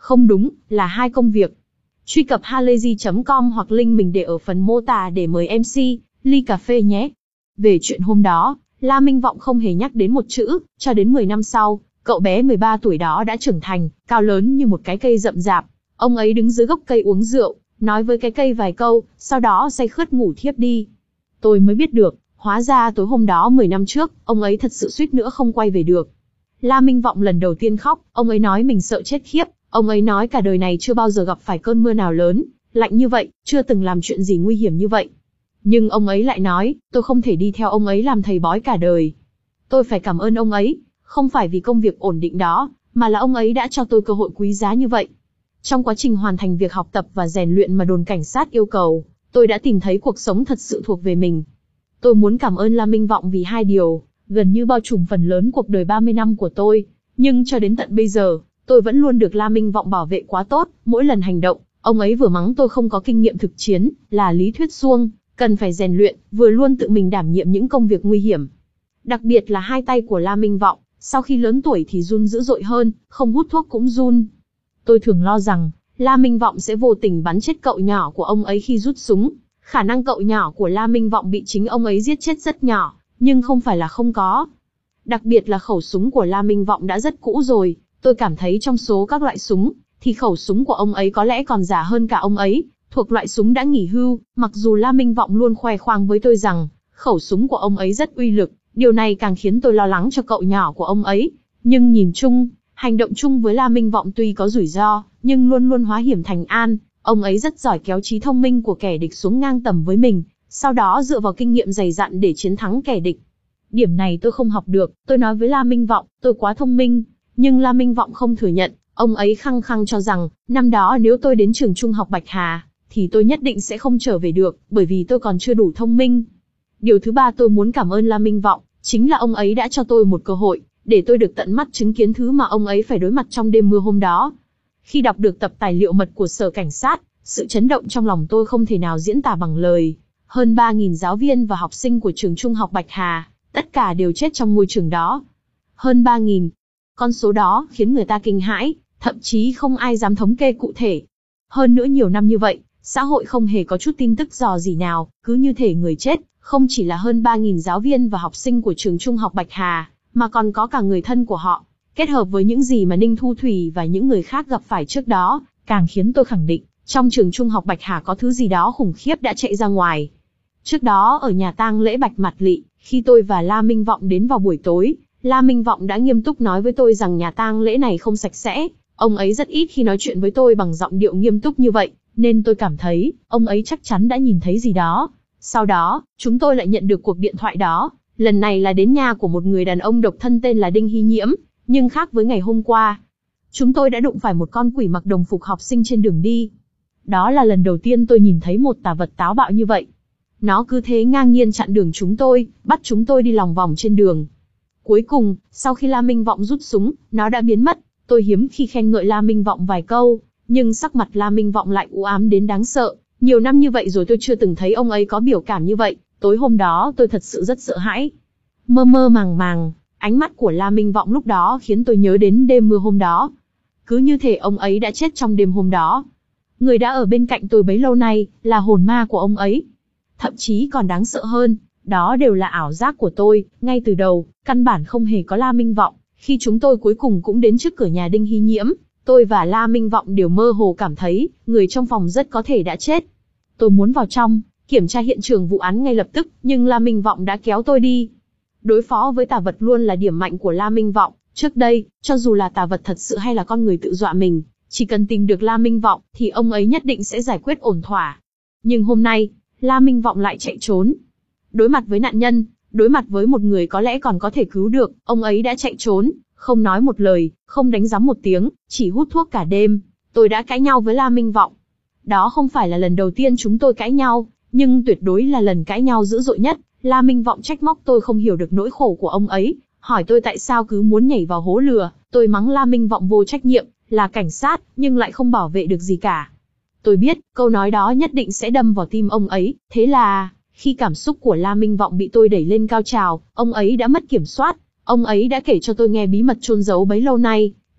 Không đúng, là hai công việc. Truy cập halayzi chấm com hoặc link mình để ở phần mô tả để mời em xê, ly cà phê nhé. Về chuyện hôm đó, La Minh Vọng không hề nhắc đến một chữ, cho đến mười năm sau, cậu bé mười ba tuổi đó đã trưởng thành, cao lớn như một cái cây rậm rạp. Ông ấy đứng dưới gốc cây uống rượu, nói với cái cây vài câu, sau đó say khướt ngủ thiếp đi. Tôi mới biết được, hóa ra tối hôm đó mười năm trước, ông ấy thật sự suýt nữa không quay về được. La Minh Vọng lần đầu tiên khóc, ông ấy nói mình sợ chết khiếp, ông ấy nói cả đời này chưa bao giờ gặp phải cơn mưa nào lớn, lạnh như vậy, chưa từng làm chuyện gì nguy hiểm như vậy. Nhưng ông ấy lại nói, tôi không thể đi theo ông ấy làm thầy bói cả đời. Tôi phải cảm ơn ông ấy, không phải vì công việc ổn định đó, mà là ông ấy đã cho tôi cơ hội quý giá như vậy. Trong quá trình hoàn thành việc học tập và rèn luyện mà đồn cảnh sát yêu cầu, tôi đã tìm thấy cuộc sống thật sự thuộc về mình. Tôi muốn cảm ơn La Minh Vọng vì hai điều, gần như bao trùm phần lớn cuộc đời ba mươi năm của tôi, nhưng cho đến tận bây giờ, tôi vẫn luôn được La Minh Vọng bảo vệ quá tốt, mỗi lần hành động, ông ấy vừa mắng tôi không có kinh nghiệm thực chiến, là lý thuyết suông, cần phải rèn luyện, vừa luôn tự mình đảm nhiệm những công việc nguy hiểm. Đặc biệt là hai tay của La Minh Vọng, sau khi lớn tuổi thì run dữ dội hơn, không hút thuốc cũng run. Tôi thường lo rằng, La Minh Vọng sẽ vô tình bắn chết cậu nhỏ của ông ấy khi rút súng. Khả năng cậu nhỏ của La Minh Vọng bị chính ông ấy giết chết rất nhỏ, nhưng không phải là không có. Đặc biệt là khẩu súng của La Minh Vọng đã rất cũ rồi, tôi cảm thấy trong số các loại súng, thì khẩu súng của ông ấy có lẽ còn già hơn cả ông ấy, thuộc loại súng đã nghỉ hưu, mặc dù La Minh Vọng luôn khoe khoang với tôi rằng, khẩu súng của ông ấy rất uy lực, điều này càng khiến tôi lo lắng cho cậu nhỏ của ông ấy. Nhưng nhìn chung, hành động chung với La Minh Vọng tuy có rủi ro, nhưng luôn luôn hóa hiểm thành an, ông ấy rất giỏi kéo trí thông minh của kẻ địch xuống ngang tầm với mình, sau đó dựa vào kinh nghiệm dày dặn để chiến thắng kẻ địch. Điểm này tôi không học được, tôi nói với La Minh Vọng, tôi quá thông minh, nhưng La Minh Vọng không thừa nhận, ông ấy khăng khăng cho rằng, năm đó nếu tôi đến trường trung học Bạch Hà, thì tôi nhất định sẽ không trở về được, bởi vì tôi còn chưa đủ thông minh. Điều thứ ba tôi muốn cảm ơn La Minh Vọng, chính là ông ấy đã cho tôi một cơ hội, để tôi được tận mắt chứng kiến thứ mà ông ấy phải đối mặt trong đêm mưa hôm đó. Khi đọc được tập tài liệu mật của Sở Cảnh sát, sự chấn động trong lòng tôi không thể nào diễn tả bằng lời. Hơn ba nghìn giáo viên và học sinh của trường trung học Bạch Hà, tất cả đều chết trong ngôi trường đó. Hơn ba nghìn. Con số đó khiến người ta kinh hãi, thậm chí không ai dám thống kê cụ thể. Hơn nữa nhiều năm như vậy, xã hội không hề có chút tin tức rò rỉ nào, cứ như thể người chết, không chỉ là hơn ba nghìn giáo viên và học sinh của trường trung học Bạch Hà, mà còn có cả người thân của họ. Kết hợp với những gì mà Ninh Thu Thủy và những người khác gặp phải trước đó, càng khiến tôi khẳng định, trong trường trung học Bạch Hà có thứ gì đó khủng khiếp đã chạy ra ngoài. Trước đó ở nhà tang lễ Bạch Mạt Lị, khi tôi và La Minh Vọng đến vào buổi tối, La Minh Vọng đã nghiêm túc nói với tôi rằng nhà tang lễ này không sạch sẽ. Ông ấy rất ít khi nói chuyện với tôi bằng giọng điệu nghiêm túc như vậy, nên tôi cảm thấy, ông ấy chắc chắn đã nhìn thấy gì đó. Sau đó, chúng tôi lại nhận được cuộc điện thoại đó, lần này là đến nhà của một người đàn ông độc thân tên là Đinh Hy Nhiễm, nhưng khác với ngày hôm qua. Chúng tôi đã đụng phải một con quỷ mặc đồng phục học sinh trên đường đi. Đó là lần đầu tiên tôi nhìn thấy một tà vật táo bạo như vậy. Nó cứ thế ngang nhiên chặn đường chúng tôi, bắt chúng tôi đi lòng vòng trên đường. Cuối cùng, sau khi La Minh Vọng rút súng, nó đã biến mất. Tôi hiếm khi khen ngợi La Minh Vọng vài câu, nhưng sắc mặt La Minh Vọng lại u ám đến đáng sợ. Nhiều năm như vậy rồi tôi chưa từng thấy ông ấy có biểu cảm như vậy. Tối hôm đó tôi thật sự rất sợ hãi. Mơ mơ màng màng, ánh mắt của La Minh Vọng lúc đó khiến tôi nhớ đến đêm mưa hôm đó. Cứ như thể ông ấy đã chết trong đêm hôm đó. Người đã ở bên cạnh tôi bấy lâu nay, là hồn ma của ông ấy. Thậm chí còn đáng sợ hơn, đó đều là ảo giác của tôi, ngay từ đầu, căn bản không hề có La Minh Vọng. Khi chúng tôi cuối cùng cũng đến trước cửa nhà Đinh Hy Nhiễm, tôi và La Minh Vọng đều mơ hồ cảm thấy, người trong phòng rất có thể đã chết. Tôi muốn vào trong, kiểm tra hiện trường vụ án ngay lập tức, nhưng La Minh Vọng đã kéo tôi đi. Đối phó với tà vật luôn là điểm mạnh của La Minh Vọng. Trước đây, cho dù là tà vật thật sự hay là con người tự dọa mình, chỉ cần tìm được La Minh Vọng, thì ông ấy nhất định sẽ giải quyết ổn thỏa. Nhưng hôm nay, La Minh Vọng lại chạy trốn. Đối mặt với nạn nhân, đối mặt với một người có lẽ còn có thể cứu được, ông ấy đã chạy trốn, không nói một lời, không đánh giám một tiếng, chỉ hút thuốc cả đêm. Tôi đã cãi nhau với La Minh Vọng. Đó không phải là lần đầu tiên chúng tôi cãi nhau, nhưng tuyệt đối là lần cãi nhau dữ dội nhất. La Minh Vọng trách móc tôi không hiểu được nỗi khổ của ông ấy, hỏi tôi tại sao cứ muốn nhảy vào hố lửa. Tôi mắng La Minh Vọng vô trách nhiệm, là cảnh sát, nhưng lại không bảo vệ được gì cả. Tôi biết, câu nói đó nhất định sẽ đâm vào tim ông ấy, thế là, khi cảm xúc của La Minh Vọng bị tôi đẩy lên cao trào, ông ấy đã mất kiểm soát. Ông ấy đã kể cho tôi nghe bí mật chôn giấu bấy lâu nay,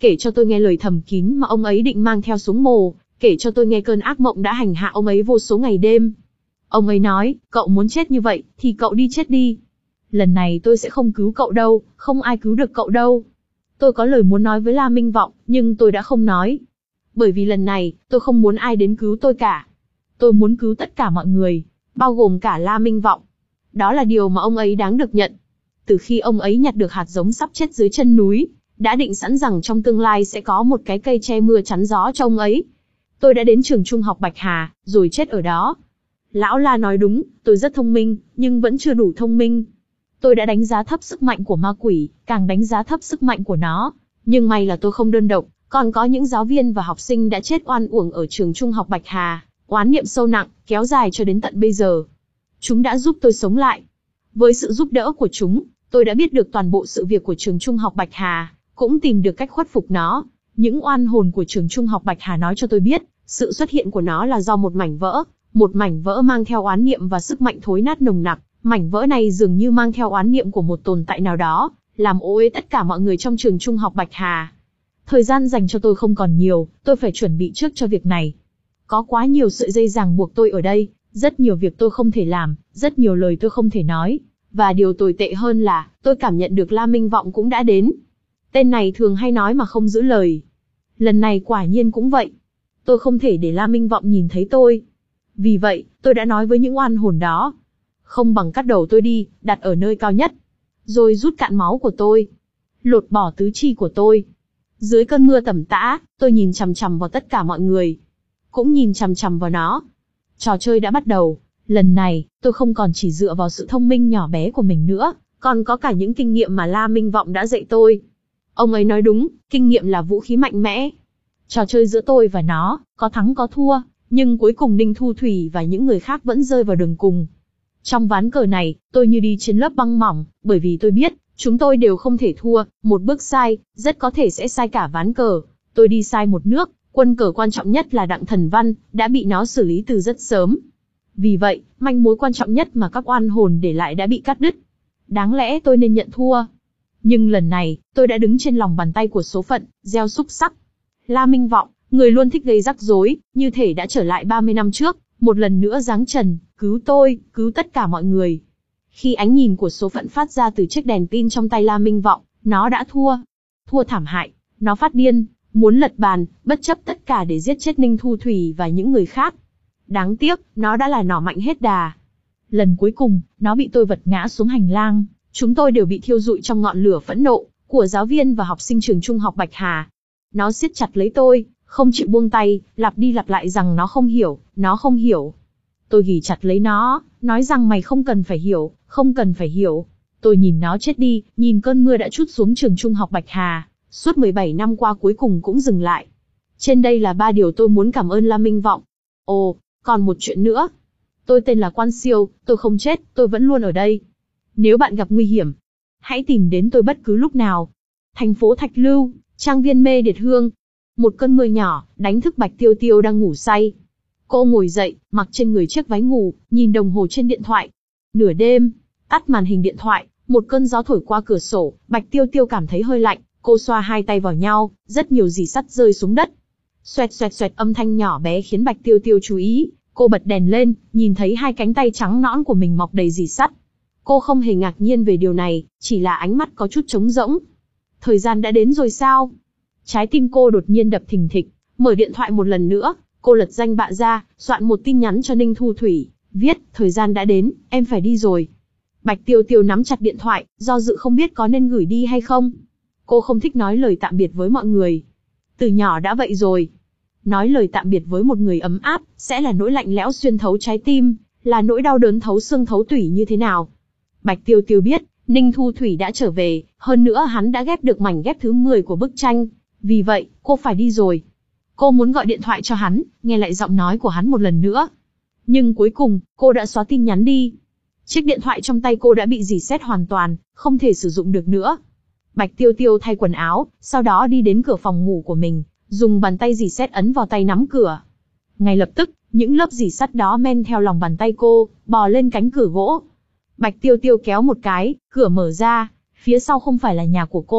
kể cho tôi nghe lời thầm kín mà ông ấy định mang theo xuống mồ, kể cho tôi nghe cơn ác mộng đã hành hạ ông ấy vô số ngày đêm. Ông ấy nói, cậu muốn chết như vậy, thì cậu đi chết đi. Lần này tôi sẽ không cứu cậu đâu, không ai cứu được cậu đâu. Tôi có lời muốn nói với La Minh Vọng, nhưng tôi đã không nói. Bởi vì lần này, tôi không muốn ai đến cứu tôi cả. Tôi muốn cứu tất cả mọi người, bao gồm cả La Minh Vọng. Đó là điều mà ông ấy đáng được nhận. Từ khi ông ấy nhặt được hạt giống sắp chết dưới chân núi, đã định sẵn rằng trong tương lai sẽ có một cái cây che mưa chắn gió cho ông ấy. Tôi đã đến trường trung học Bạch Hà, rồi chết ở đó. Lão La nói đúng, tôi rất thông minh, nhưng vẫn chưa đủ thông minh. Tôi đã đánh giá thấp sức mạnh của ma quỷ, càng đánh giá thấp sức mạnh của nó. Nhưng may là tôi không đơn độc, còn có những giáo viên và học sinh đã chết oan uổng ở trường trung học Bạch Hà, oán niệm sâu nặng, kéo dài cho đến tận bây giờ. Chúng đã giúp tôi sống lại. Với sự giúp đỡ của chúng, tôi đã biết được toàn bộ sự việc của trường trung học Bạch Hà, cũng tìm được cách khuất phục nó. Những oan hồn của trường trung học Bạch Hà nói cho tôi biết, sự xuất hiện của nó là do một mảnh vỡ, một mảnh vỡ mang theo oán niệm và sức mạnh thối nát nồng nặc. Mảnh vỡ này dường như mang theo oán niệm của một tồn tại nào đó, làm ô uế tất cả mọi người trong trường trung học Bạch Hà. Thời gian dành cho tôi không còn nhiều, tôi phải chuẩn bị trước cho việc này. Có quá nhiều sợi dây ràng buộc tôi ở đây, rất nhiều việc tôi không thể làm, rất nhiều lời tôi không thể nói. Và điều tồi tệ hơn là, tôi cảm nhận được La Minh Vọng cũng đã đến. Tên này thường hay nói mà không giữ lời. Lần này quả nhiên cũng vậy. Tôi không thể để La Minh Vọng nhìn thấy tôi. Vì vậy, tôi đã nói với những oan hồn đó. Không bằng cắt đầu tôi đi, đặt ở nơi cao nhất. Rồi rút cạn máu của tôi. Lột bỏ tứ chi của tôi. Dưới cơn mưa tầm tã, tôi nhìn chằm chằm vào tất cả mọi người. Cũng nhìn chằm chằm vào nó. Trò chơi đã bắt đầu. Lần này, tôi không còn chỉ dựa vào sự thông minh nhỏ bé của mình nữa, còn có cả những kinh nghiệm mà La Minh Vọng đã dạy tôi. Ông ấy nói đúng, kinh nghiệm là vũ khí mạnh mẽ. Trò chơi giữa tôi và nó, có thắng có thua, nhưng cuối cùng Ninh Thu Thủy và những người khác vẫn rơi vào đường cùng. Trong ván cờ này, tôi như đi trên lớp băng mỏng, bởi vì tôi biết, chúng tôi đều không thể thua, một bước sai, rất có thể sẽ sai cả ván cờ. Tôi đi sai một nước, quân cờ quan trọng nhất là Đặng Thần Văn, đã bị nó xử lý từ rất sớm. Vì vậy, manh mối quan trọng nhất mà các oan hồn để lại đã bị cắt đứt. Đáng lẽ tôi nên nhận thua. Nhưng lần này, tôi đã đứng trên lòng bàn tay của số phận, gieo xúc sắc. La Minh Vọng, người luôn thích gây rắc rối, như thể đã trở lại ba mươi năm trước, một lần nữa giáng trần, cứu tôi, cứu tất cả mọi người. Khi ánh nhìn của số phận phát ra từ chiếc đèn pin trong tay La Minh Vọng, nó đã thua. Thua thảm hại, nó phát điên, muốn lật bàn, bất chấp tất cả để giết chết Ninh Thu Thủy và những người khác. Đáng tiếc, nó đã là nỏ mạnh hết đà. Lần cuối cùng, nó bị tôi vật ngã xuống hành lang, chúng tôi đều bị thiêu rụi trong ngọn lửa phẫn nộ của giáo viên và học sinh trường trung học Bạch Hà. Nó siết chặt lấy tôi, không chịu buông tay, lặp đi lặp lại rằng nó không hiểu, nó không hiểu. Tôi ghì chặt lấy nó, nói rằng mày không cần phải hiểu, không cần phải hiểu. Tôi nhìn nó chết đi, nhìn cơn mưa đã trút xuống trường trung học Bạch Hà, suốt mười bảy năm qua cuối cùng cũng dừng lại. Trên đây là ba điều tôi muốn cảm ơn La Minh Vọng. Ồ, còn một chuyện nữa. Tôi tên là Quan Siêu, tôi không chết, tôi vẫn luôn ở đây. Nếu bạn gặp nguy hiểm, hãy tìm đến tôi bất cứ lúc nào. Thành phố Thạch Lưu, trang viên Mê Điệt Hương. Một cơn mưa nhỏ, đánh thức Bạch Tiêu Tiêu đang ngủ say. Cô ngồi dậy, mặc trên người chiếc váy ngủ, nhìn đồng hồ trên điện thoại. Nửa đêm, tắt màn hình điện thoại, một cơn gió thổi qua cửa sổ, Bạch Tiêu Tiêu cảm thấy hơi lạnh, cô xoa hai tay vào nhau, rất nhiều rỉ sắt rơi xuống đất. Xoẹt xoẹt xoẹt âm thanh nhỏ bé khiến Bạch Tiêu Tiêu chú ý, cô bật đèn lên, nhìn thấy hai cánh tay trắng nõn của mình mọc đầy rỉ sắt. Cô không hề ngạc nhiên về điều này, chỉ là ánh mắt có chút trống rỗng. Thời gian đã đến rồi sao? Trái tim cô đột nhiên đập thình thịch, mở điện thoại một lần nữa, cô lật danh bạ ra, soạn một tin nhắn cho Ninh Thu Thủy, viết, thời gian đã đến, em phải đi rồi. Bạch Tiêu Tiêu nắm chặt điện thoại, do dự không biết có nên gửi đi hay không. Cô không thích nói lời tạm biệt với mọi người. Từ nhỏ đã vậy rồi. Nói lời tạm biệt với một người ấm áp, sẽ là nỗi lạnh lẽo xuyên thấu trái tim, là nỗi đau đớn thấu xương thấu tủy như thế nào. Bạch Tiêu Tiêu biết, Ninh Thu Thủy đã trở về, hơn nữa hắn đã ghép được mảnh ghép thứ mười của bức tranh. Vì vậy, cô phải đi rồi. Cô muốn gọi điện thoại cho hắn, nghe lại giọng nói của hắn một lần nữa. Nhưng cuối cùng, cô đã xóa tin nhắn đi. Chiếc điện thoại trong tay cô đã bị rỉ sét hoàn toàn, không thể sử dụng được nữa. Bạch Tiêu Tiêu thay quần áo, sau đó đi đến cửa phòng ngủ của mình, dùng bàn tay rỉ sét ấn vào tay nắm cửa. Ngay lập tức, những lớp rỉ sắt đó men theo lòng bàn tay cô, bò lên cánh cửa gỗ. Bạch Tiêu Tiêu kéo một cái, cửa mở ra, phía sau không phải là nhà của cô,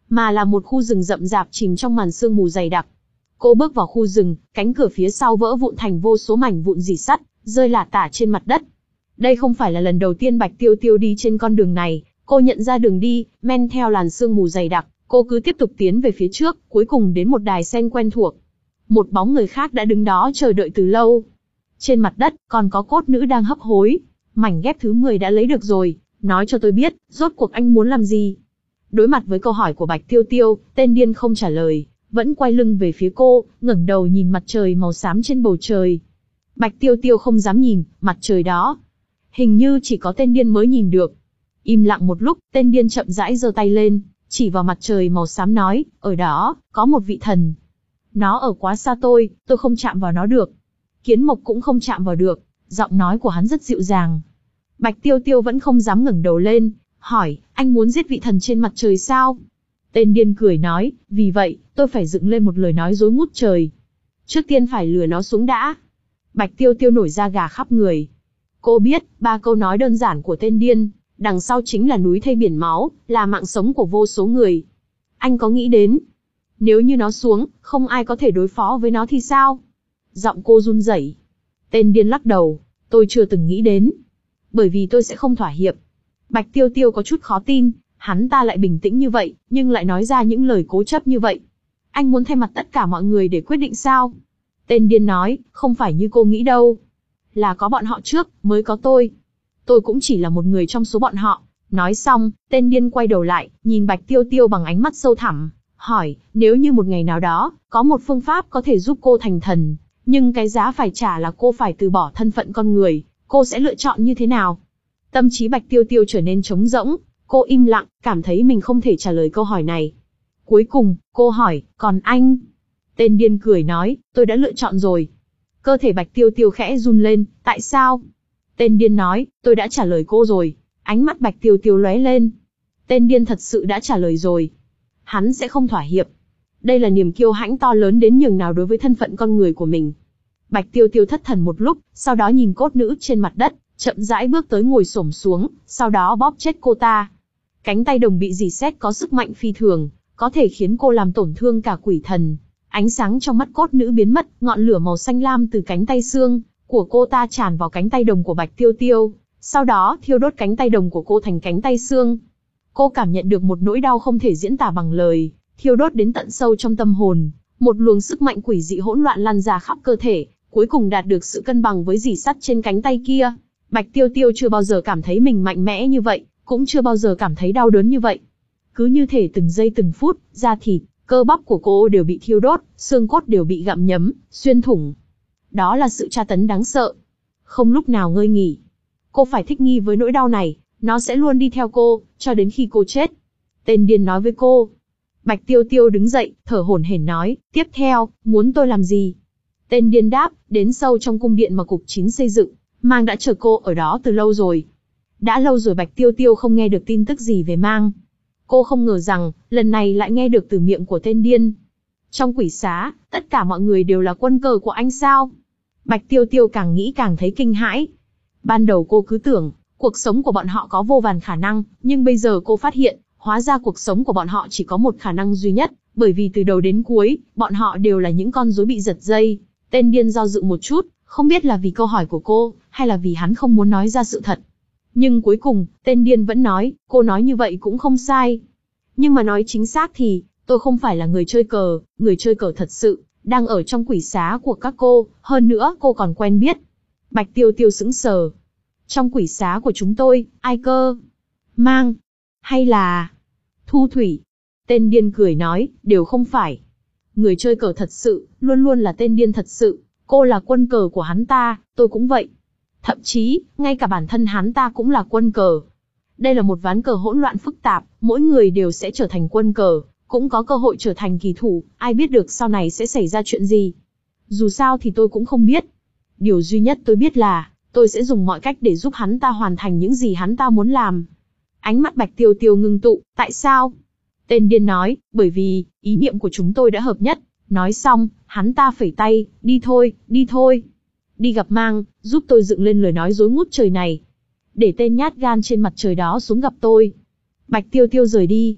mà là một khu rừng rậm rạp chìm trong màn sương mù dày đặc. Cô bước vào khu rừng, cánh cửa phía sau vỡ vụn thành vô số mảnh vụn rỉ sắt, rơi lả tả trên mặt đất. Đây không phải là lần đầu tiên Bạch Tiêu Tiêu đi trên con đường này, cô nhận ra đường đi, men theo làn sương mù dày đặc, cô cứ tiếp tục tiến về phía trước, cuối cùng đến một đài sen quen thuộc. Một bóng người khác đã đứng đó chờ đợi từ lâu. Trên mặt đất, còn có cốt nữ đang hấp hối. Mảnh ghép thứ mười đã lấy được rồi, nói cho tôi biết, rốt cuộc anh muốn làm gì? Đối mặt với câu hỏi của Bạch Tiêu Tiêu, tên điên không trả lời, vẫn quay lưng về phía cô, ngẩng đầu nhìn mặt trời màu xám trên bầu trời. Bạch Tiêu Tiêu không dám nhìn, mặt trời đó. Hình như chỉ có tên điên mới nhìn được. Im lặng một lúc, tên điên chậm rãi giơ tay lên, chỉ vào mặt trời màu xám nói, ở đó, có một vị thần. Nó ở quá xa tôi, tôi không chạm vào nó được. Kiến mộc cũng không chạm vào được, giọng nói của hắn rất dịu dàng. Bạch Tiêu Tiêu vẫn không dám ngẩng đầu lên, hỏi, anh muốn giết vị thần trên mặt trời sao? Tên điên cười nói, vì vậy, tôi phải dựng lên một lời nói dối ngút trời. Trước tiên phải lừa nó xuống đã. Bạch Tiêu Tiêu nổi da gà khắp người. Cô biết, ba câu nói đơn giản của tên điên, đằng sau chính là núi thây biển máu, là mạng sống của vô số người. Anh có nghĩ đến, nếu như nó xuống, không ai có thể đối phó với nó thì sao? Giọng cô run rẩy. Tên điên lắc đầu, tôi chưa từng nghĩ đến. Bởi vì tôi sẽ không thỏa hiệp. Bạch Tiêu Tiêu có chút khó tin, hắn ta lại bình tĩnh như vậy, nhưng lại nói ra những lời cố chấp như vậy. Anh muốn thay mặt tất cả mọi người để quyết định sao? Tên điên nói, không phải như cô nghĩ đâu. Là có bọn họ trước, mới có tôi. Tôi cũng chỉ là một người trong số bọn họ. Nói xong, tên điên quay đầu lại, nhìn Bạch Tiêu Tiêu bằng ánh mắt sâu thẳm, hỏi, nếu như một ngày nào đó, có một phương pháp có thể giúp cô thành thần, nhưng cái giá phải trả là cô phải từ bỏ thân phận con người, cô sẽ lựa chọn như thế nào? Tâm trí Bạch Tiêu Tiêu trở nên trống rỗng, cô im lặng, cảm thấy mình không thể trả lời câu hỏi này. Cuối cùng, cô hỏi, còn anh? Tên điên cười nói, tôi đã lựa chọn rồi. Cơ thể Bạch Tiêu Tiêu khẽ run lên, tại sao? Tên điên nói, tôi đã trả lời cô rồi. Ánh mắt Bạch Tiêu Tiêu lóe lên. Tên điên thật sự đã trả lời rồi. Hắn sẽ không thỏa hiệp. Đây là niềm kiêu hãnh to lớn đến nhường nào đối với thân phận con người của mình. Bạch Tiêu Tiêu thất thần một lúc, sau đó nhìn cốt nữ trên mặt đất, chậm rãi bước tới ngồi xổm xuống, sau đó bóp chết cô ta. Cánh tay đồng bị rỉ sét có sức mạnh phi thường, có thể khiến cô làm tổn thương cả quỷ thần. Ánh sáng trong mắt cốt nữ biến mất, ngọn lửa màu xanh lam từ cánh tay xương của cô ta tràn vào cánh tay đồng của Bạch Tiêu Tiêu, sau đó thiêu đốt cánh tay đồng của cô thành cánh tay xương. Cô cảm nhận được một nỗi đau không thể diễn tả bằng lời, thiêu đốt đến tận sâu trong tâm hồn, một luồng sức mạnh quỷ dị hỗn loạn lan ra khắp cơ thể, cuối cùng đạt được sự cân bằng với rỉ sắt trên cánh tay kia. Bạch Tiêu Tiêu chưa bao giờ cảm thấy mình mạnh mẽ như vậy, cũng chưa bao giờ cảm thấy đau đớn như vậy. Cứ như thể từng giây từng phút, da thịt, cơ bắp của cô đều bị thiêu đốt, xương cốt đều bị gặm nhấm, xuyên thủng. Đó là sự tra tấn đáng sợ. Không lúc nào ngơi nghỉ. Cô phải thích nghi với nỗi đau này, nó sẽ luôn đi theo cô, cho đến khi cô chết. Tên điên nói với cô. Bạch Tiêu Tiêu đứng dậy, thở hổn hển nói, tiếp theo, muốn tôi làm gì? Tên điên đáp, đến sâu trong cung điện mà cục chín xây dựng, Mang đã chờ cô ở đó từ lâu rồi. Đã lâu rồi Bạch Tiêu Tiêu không nghe được tin tức gì về Mang. Cô không ngờ rằng, lần này lại nghe được từ miệng của tên điên. Trong quỷ xá, tất cả mọi người đều là quân cờ của anh sao? Bạch Tiêu Tiêu càng nghĩ càng thấy kinh hãi. Ban đầu cô cứ tưởng, cuộc sống của bọn họ có vô vàn khả năng, nhưng bây giờ cô phát hiện, hóa ra cuộc sống của bọn họ chỉ có một khả năng duy nhất, bởi vì từ đầu đến cuối, bọn họ đều là những con rối bị giật dây. Tên điên do dự một chút, không biết là vì câu hỏi của cô, hay là vì hắn không muốn nói ra sự thật. Nhưng cuối cùng, tên điên vẫn nói, cô nói như vậy cũng không sai. Nhưng mà nói chính xác thì, tôi không phải là người chơi cờ, người chơi cờ thật sự, đang ở trong quỷ xá của các cô, hơn nữa cô còn quen biết. Bạch Tiêu Tiêu sững sờ. Trong quỷ xá của chúng tôi, ai cơ? Mang? Hay là... Thu Thủy? Tên điên cười nói, đều không phải. Người chơi cờ thật sự, luôn luôn là tên điên thật sự, cô là quân cờ của hắn ta, tôi cũng vậy. Thậm chí, ngay cả bản thân hắn ta cũng là quân cờ. Đây là một ván cờ hỗn loạn phức tạp, mỗi người đều sẽ trở thành quân cờ, cũng có cơ hội trở thành kỳ thủ, ai biết được sau này sẽ xảy ra chuyện gì. Dù sao thì tôi cũng không biết. Điều duy nhất tôi biết là, tôi sẽ dùng mọi cách để giúp hắn ta hoàn thành những gì hắn ta muốn làm. Ánh mắt Bạch Tiêu Tiêu ngưng tụ, tại sao? Tên điên nói, bởi vì, ý niệm của chúng tôi đã hợp nhất. Nói xong, hắn ta phẩy tay, đi thôi, đi thôi. Đi gặp Mang, giúp tôi dựng lên lời nói dối ngút trời này. Để tên nhát gan trên mặt trời đó xuống gặp tôi. Bạch Tiêu Tiêu rời đi.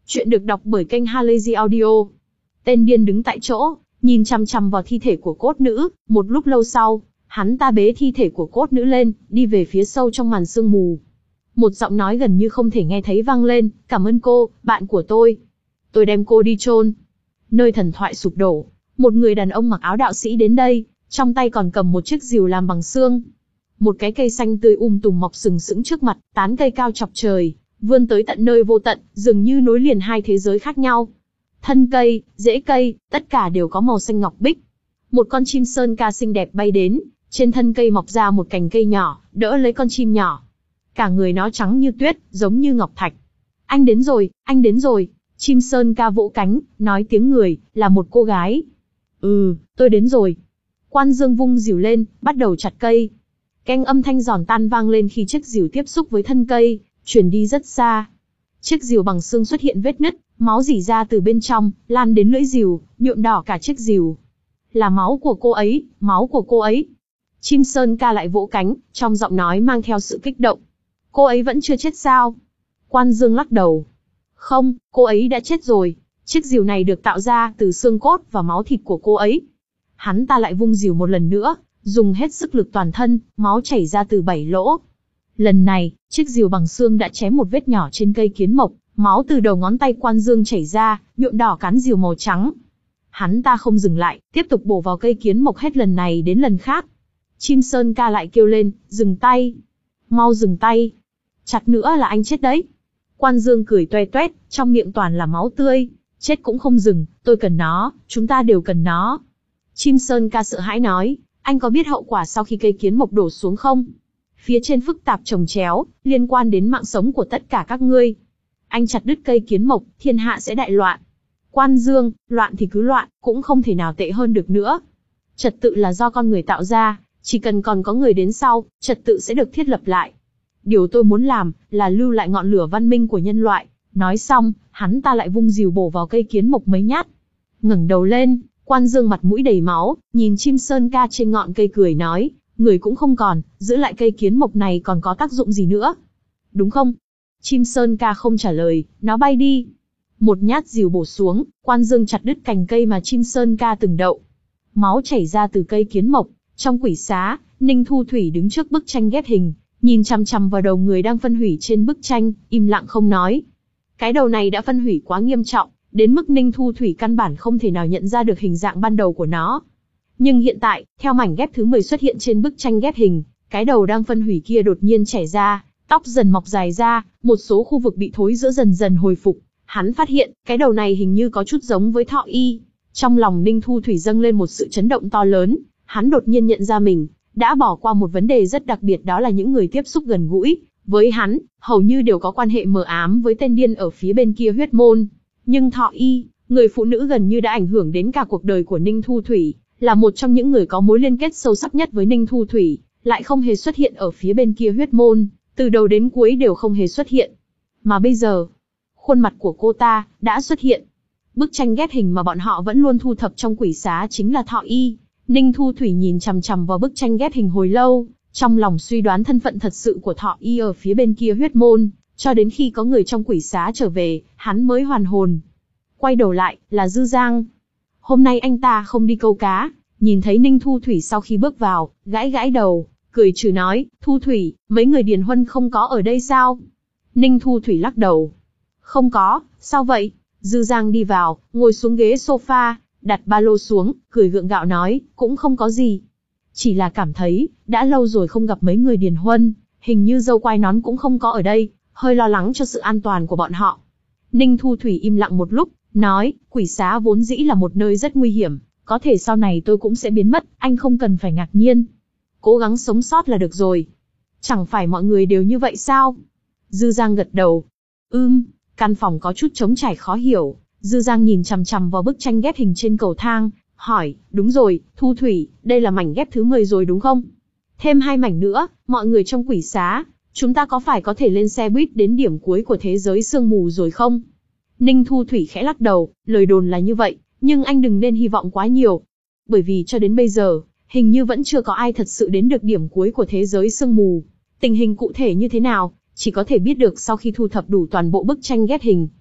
Chuyện được đọc bởi kênh Halazy Audio. Tên điên đứng tại chỗ, nhìn chằm chằm vào thi thể của cốt nữ, một lúc lâu sau, hắn ta bế thi thể của cốt nữ lên, đi về phía sâu trong màn sương mù. Một giọng nói gần như không thể nghe thấy vang lên, cảm ơn cô, bạn của tôi. Tôi đem cô đi chôn. Nơi thần thoại sụp đổ, một người đàn ông mặc áo đạo sĩ đến đây, trong tay còn cầm một chiếc rìu làm bằng xương. Một cái cây xanh tươi um tùm mọc sừng sững trước mặt, tán cây cao chọc trời, vươn tới tận nơi vô tận, dường như nối liền hai thế giới khác nhau. Thân cây, rễ cây, tất cả đều có màu xanh ngọc bích. Một con chim sơn ca xinh đẹp bay đến, trên thân cây mọc ra một cành cây nhỏ, đỡ lấy con chim nhỏ. Cả người nó trắng như tuyết, giống như ngọc thạch. Anh đến rồi, anh đến rồi. Chim sơn ca vỗ cánh, nói tiếng người, là một cô gái. Ừ, tôi đến rồi. Quan Dương vung rìu lên, bắt đầu chặt cây. Keng âm thanh giòn tan vang lên khi chiếc rìu tiếp xúc với thân cây, truyền đi rất xa. Chiếc rìu bằng xương xuất hiện vết nứt, máu rỉ ra từ bên trong, lan đến lưỡi rìu, nhuộm đỏ cả chiếc rìu. Là máu của cô ấy, máu của cô ấy. Chim sơn ca lại vỗ cánh, trong giọng nói mang theo sự kích động. Cô ấy vẫn chưa chết sao? Quan Dương lắc đầu. Không, cô ấy đã chết rồi. Chiếc rìu này được tạo ra từ xương cốt và máu thịt của cô ấy. Hắn ta lại vung rìu một lần nữa, dùng hết sức lực toàn thân, máu chảy ra từ bảy lỗ. Lần này, chiếc rìu bằng xương đã chém một vết nhỏ trên cây kiến mộc, máu từ đầu ngón tay Quan Dương chảy ra, nhuộm đỏ cán rìu màu trắng. Hắn ta không dừng lại, tiếp tục bổ vào cây kiến mộc hết lần này đến lần khác. Chim sơn ca lại kêu lên, dừng tay. Mau dừng tay. Chặt nữa là anh chết đấy. Quan Dương cười toe toét, trong miệng toàn là máu tươi. Chết cũng không dừng, tôi cần nó, chúng ta đều cần nó. Chim sơn ca sợ hãi nói, anh có biết hậu quả sau khi cây kiến mộc đổ xuống không? Phía trên phức tạp chồng chéo, liên quan đến mạng sống của tất cả các ngươi. Anh chặt đứt cây kiến mộc, thiên hạ sẽ đại loạn. Quan Dương, loạn thì cứ loạn, cũng không thể nào tệ hơn được nữa. Trật tự là do con người tạo ra, chỉ cần còn có người đến sau, trật tự sẽ được thiết lập lại. Điều tôi muốn làm, là lưu lại ngọn lửa văn minh của nhân loại. Nói xong, hắn ta lại vung rìu bổ vào cây kiến mộc mấy nhát. Ngẩng đầu lên, Quan Dương mặt mũi đầy máu, nhìn chim sơn ca trên ngọn cây cười nói, người cũng không còn, giữ lại cây kiến mộc này còn có tác dụng gì nữa? Đúng không? Chim sơn ca không trả lời, nó bay đi. Một nhát rìu bổ xuống, Quan Dương chặt đứt cành cây mà chim sơn ca từng đậu. Máu chảy ra từ cây kiến mộc. Trong quỷ xá, Ninh Thu Thủy đứng trước bức tranh ghép hình, nhìn chằm chằm vào đầu người đang phân hủy trên bức tranh, im lặng không nói. Cái đầu này đã phân hủy quá nghiêm trọng, đến mức Ninh Thu Thủy căn bản không thể nào nhận ra được hình dạng ban đầu của nó. Nhưng hiện tại, theo mảnh ghép thứ mười xuất hiện trên bức tranh ghép hình, cái đầu đang phân hủy kia đột nhiên chảy ra, tóc dần mọc dài ra, một số khu vực bị thối rữa dần dần hồi phục. Hắn phát hiện, cái đầu này hình như có chút giống với Thọ Y. Trong lòng Ninh Thu Thủy dâng lên một sự chấn động to lớn, hắn đột nhiên nhận ra mình đã bỏ qua một vấn đề rất đặc biệt, đó là những người tiếp xúc gần gũi với hắn, hầu như đều có quan hệ mờ ám với tên điên ở phía bên kia huyết môn. Nhưng Thọ Y, người phụ nữ gần như đã ảnh hưởng đến cả cuộc đời của Ninh Thu Thủy, là một trong những người có mối liên kết sâu sắc nhất với Ninh Thu Thủy, lại không hề xuất hiện ở phía bên kia huyết môn, từ đầu đến cuối đều không hề xuất hiện. Mà bây giờ, khuôn mặt của cô ta đã xuất hiện. Bức tranh ghép hình mà bọn họ vẫn luôn thu thập trong quỷ xá chính là Thọ Y. Ninh Thu Thủy nhìn chằm chằm vào bức tranh ghép hình hồi lâu, trong lòng suy đoán thân phận thật sự của Thọ Y ở phía bên kia huyết môn, cho đến khi có người trong quỷ xá trở về, hắn mới hoàn hồn. Quay đầu lại, là Dư Giang. Hôm nay anh ta không đi câu cá, nhìn thấy Ninh Thu Thủy sau khi bước vào, gãi gãi đầu, cười trừ nói, Thu Thủy, mấy người Điền Huân không có ở đây sao? Ninh Thu Thủy lắc đầu. Không có, sao vậy? Dư Giang đi vào, ngồi xuống ghế sofa, đặt ba lô xuống, cười gượng gạo nói, cũng không có gì. Chỉ là cảm thấy, đã lâu rồi không gặp mấy người Điền Huân, hình như dâu quai nón cũng không có ở đây, hơi lo lắng cho sự an toàn của bọn họ. Ninh Thu Thủy im lặng một lúc, nói, quỷ xá vốn dĩ là một nơi rất nguy hiểm, có thể sau này tôi cũng sẽ biến mất, anh không cần phải ngạc nhiên. Cố gắng sống sót là được rồi. Chẳng phải mọi người đều như vậy sao? Dư Giang gật đầu. Ưm, căn phòng có chút trống trải khó hiểu. Dư Giang nhìn chằm chằm vào bức tranh ghép hình trên cầu thang, hỏi, đúng rồi, Thu Thủy, đây là mảnh ghép thứ mười rồi đúng không? Thêm hai mảnh nữa, mọi người trong quỷ xá, chúng ta có phải có thể lên xe buýt đến điểm cuối của thế giới sương mù rồi không? Ninh Thu Thủy khẽ lắc đầu, lời đồn là như vậy, nhưng anh đừng nên hy vọng quá nhiều. Bởi vì cho đến bây giờ, hình như vẫn chưa có ai thật sự đến được điểm cuối của thế giới sương mù. Tình hình cụ thể như thế nào, chỉ có thể biết được sau khi thu thập đủ toàn bộ bức tranh ghép hình.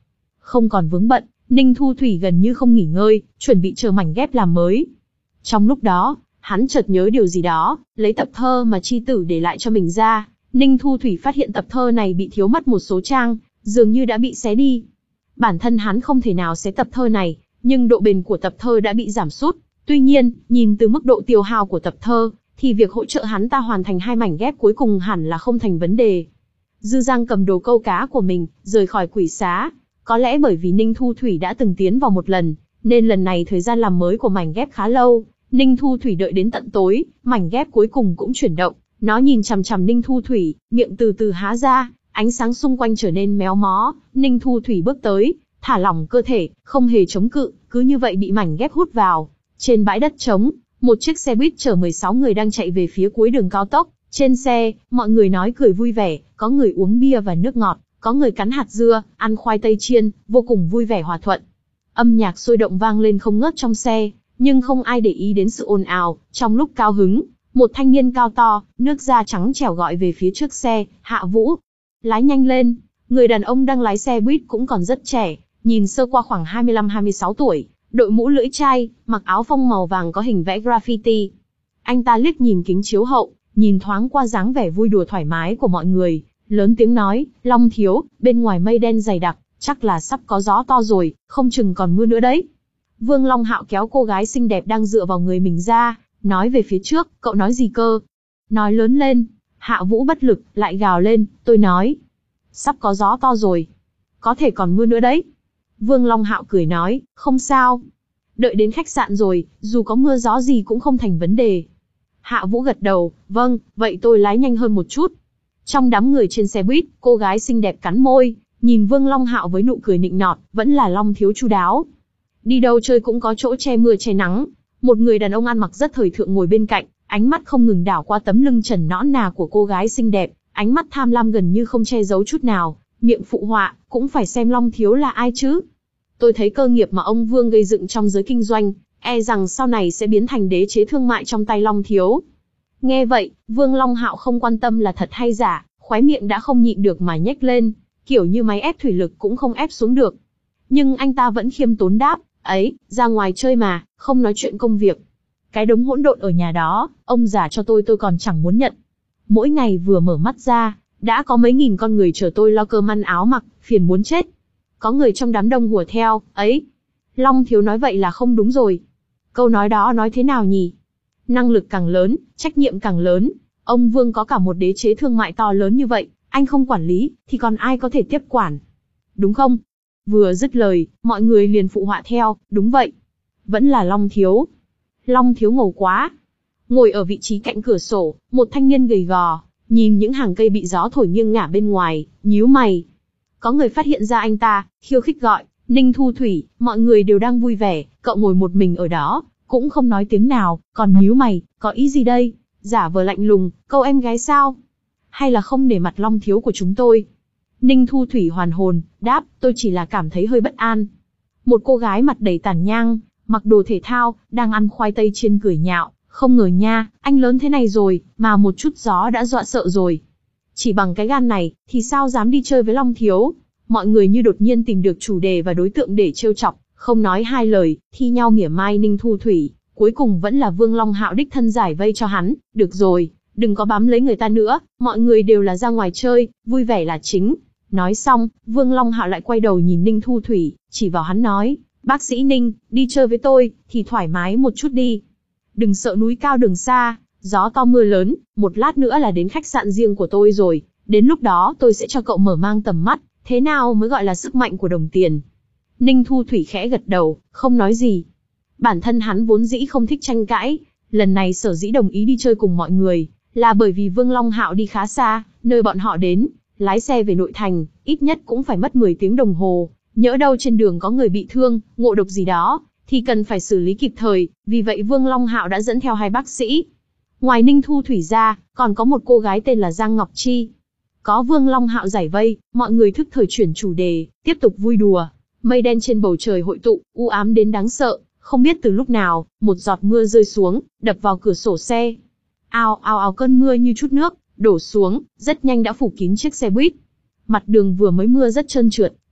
Không còn vướng bận, Ninh Thu Thủy gần như không nghỉ ngơi, chuẩn bị chờ mảnh ghép làm mới. Trong lúc đó, hắn chợt nhớ điều gì đó, lấy tập thơ mà chi tử để lại cho mình ra. Ninh Thu Thủy phát hiện tập thơ này bị thiếu mất một số trang, dường như đã bị xé đi. Bản thân hắn không thể nào xé tập thơ này, nhưng độ bền của tập thơ đã bị giảm sút. Tuy nhiên, nhìn từ mức độ tiêu hao của tập thơ, thì việc hỗ trợ hắn ta hoàn thành hai mảnh ghép cuối cùng hẳn là không thành vấn đề. Dư Giang cầm đồ câu cá của mình, rời khỏi quỷ xá. Có lẽ bởi vì Ninh Thu Thủy đã từng tiến vào một lần, nên lần này thời gian làm mới của mảnh ghép khá lâu. Ninh Thu Thủy đợi đến tận tối, mảnh ghép cuối cùng cũng chuyển động. Nó nhìn chằm chằm Ninh Thu Thủy, miệng từ từ há ra, ánh sáng xung quanh trở nên méo mó. Ninh Thu Thủy bước tới, thả lỏng cơ thể, không hề chống cự, cứ như vậy bị mảnh ghép hút vào. Trên bãi đất trống, một chiếc xe buýt chở mười sáu người đang chạy về phía cuối đường cao tốc. Trên xe, mọi người nói cười vui vẻ, có người uống bia và nước ngọt, có người cắn hạt dưa, ăn khoai tây chiên, vô cùng vui vẻ hòa thuận. Âm nhạc sôi động vang lên không ngớt trong xe, nhưng không ai để ý đến sự ồn ào. Trong lúc cao hứng, một thanh niên cao to, nước da trắng trẻo gọi về phía trước xe, Hạ Vũ, lái nhanh lên. Người đàn ông đang lái xe buýt cũng còn rất trẻ, nhìn sơ qua khoảng hai mươi lăm hai mươi sáu tuổi, đội mũ lưỡi chai, mặc áo phông màu vàng có hình vẽ graffiti. Anh ta liếc nhìn kính chiếu hậu, nhìn thoáng qua dáng vẻ vui đùa thoải mái của mọi người, lớn tiếng nói, Long thiếu, bên ngoài mây đen dày đặc, chắc là sắp có gió to rồi, không chừng còn mưa nữa đấy. Vương Long Hạo kéo cô gái xinh đẹp đang dựa vào người mình ra, nói về phía trước, cậu nói gì cơ? Nói lớn lên. Hạ Vũ bất lực, lại gào lên, tôi nói, sắp có gió to rồi, có thể còn mưa nữa đấy. Vương Long Hạo cười nói, không sao. Đợi đến khách sạn rồi, dù có mưa gió gì cũng không thành vấn đề. Hạ Vũ gật đầu, vâng, vậy tôi lái nhanh hơn một chút. Trong đám người trên xe buýt, cô gái xinh đẹp cắn môi, nhìn Vương Long Hạo với nụ cười nịnh nọt, vẫn là Long thiếu chu đáo. Đi đâu chơi cũng có chỗ che mưa che nắng. Một người đàn ông ăn mặc rất thời thượng ngồi bên cạnh, ánh mắt không ngừng đảo qua tấm lưng trần nõn nà của cô gái xinh đẹp, ánh mắt tham lam gần như không che giấu chút nào, miệng phụ họa, cũng phải xem Long thiếu là ai chứ. Tôi thấy cơ nghiệp mà ông Vương gây dựng trong giới kinh doanh, e rằng sau này sẽ biến thành đế chế thương mại trong tay Long thiếu. Nghe vậy, Vương Long Hạo không quan tâm là thật hay giả, khóe miệng đã không nhịn được mà nhếch lên, kiểu như máy ép thủy lực cũng không ép xuống được. Nhưng anh ta vẫn khiêm tốn đáp, ấy, ra ngoài chơi mà, không nói chuyện công việc. Cái đống hỗn độn ở nhà đó, ông giả cho tôi tôi còn chẳng muốn nhận. Mỗi ngày vừa mở mắt ra, đã có mấy nghìn con người chờ tôi lo cơm ăn áo mặc, phiền muốn chết. Có người trong đám đông hùa theo, ấy, Long thiếu nói vậy là không đúng rồi. Câu nói đó nói thế nào nhỉ? Năng lực càng lớn, trách nhiệm càng lớn. Ông Vương có cả một đế chế thương mại to lớn như vậy, anh không quản lý, thì còn ai có thể tiếp quản? Đúng không? Vừa dứt lời, mọi người liền phụ họa theo, đúng vậy. Vẫn là Long thiếu. Long thiếu ngầu quá. Ngồi ở vị trí cạnh cửa sổ, một thanh niên gầy gò, nhìn những hàng cây bị gió thổi nghiêng ngả bên ngoài, nhíu mày. Có người phát hiện ra anh ta, khiêu khích gọi, Ninh Thu Thủy, mọi người đều đang vui vẻ, cậu ngồi một mình ở đó, cũng không nói tiếng nào, còn nhíu mày, có ý gì đây? Giả vờ lạnh lùng, câu em gái sao? Hay là không để mặt Long thiếu của chúng tôi? Ninh Thu Thủy hoàn hồn, đáp, tôi chỉ là cảm thấy hơi bất an. Một cô gái mặt đầy tàn nhang, mặc đồ thể thao, đang ăn khoai tây chiên cười nhạo, không ngờ nha, anh lớn thế này rồi, mà một chút gió đã dọa sợ rồi. Chỉ bằng cái gan này, thì sao dám đi chơi với Long thiếu? Mọi người như đột nhiên tìm được chủ đề và đối tượng để trêu chọc, không nói hai lời, thi nhau mỉa mai Ninh Thu Thủy. Cuối cùng vẫn là Vương Long Hạo đích thân giải vây cho hắn, được rồi, đừng có bám lấy người ta nữa, mọi người đều là ra ngoài chơi, vui vẻ là chính. Nói xong, Vương Long Hạo lại quay đầu nhìn Ninh Thu Thủy, chỉ vào hắn nói, bác sĩ Ninh, đi chơi với tôi, thì thoải mái một chút đi. Đừng sợ núi cao đường xa, gió to mưa lớn, một lát nữa là đến khách sạn riêng của tôi rồi, đến lúc đó tôi sẽ cho cậu mở mang tầm mắt, thế nào mới gọi là sức mạnh của đồng tiền. Ninh Thu Thủy khẽ gật đầu, không nói gì. Bản thân hắn vốn dĩ không thích tranh cãi, lần này sở dĩ đồng ý đi chơi cùng mọi người, là bởi vì Vương Long Hạo đi khá xa, nơi bọn họ đến, lái xe về nội thành, ít nhất cũng phải mất mười tiếng đồng hồ, nhỡ đâu trên đường có người bị thương, ngộ độc gì đó, thì cần phải xử lý kịp thời, vì vậy Vương Long Hạo đã dẫn theo hai bác sĩ. Ngoài Ninh Thu Thủy ra, còn có một cô gái tên là Giang Ngọc Chi. Có Vương Long Hạo giải vây, mọi người thức thời chuyển chủ đề, tiếp tục vui đùa. Mây đen trên bầu trời hội tụ, u ám đến đáng sợ, không biết từ lúc nào, một giọt mưa rơi xuống, đập vào cửa sổ xe. Ao ao ao cơn mưa như chút nước, đổ xuống, rất nhanh đã phủ kín chiếc xe buýt. Mặt đường vừa mới mưa rất trơn trượt,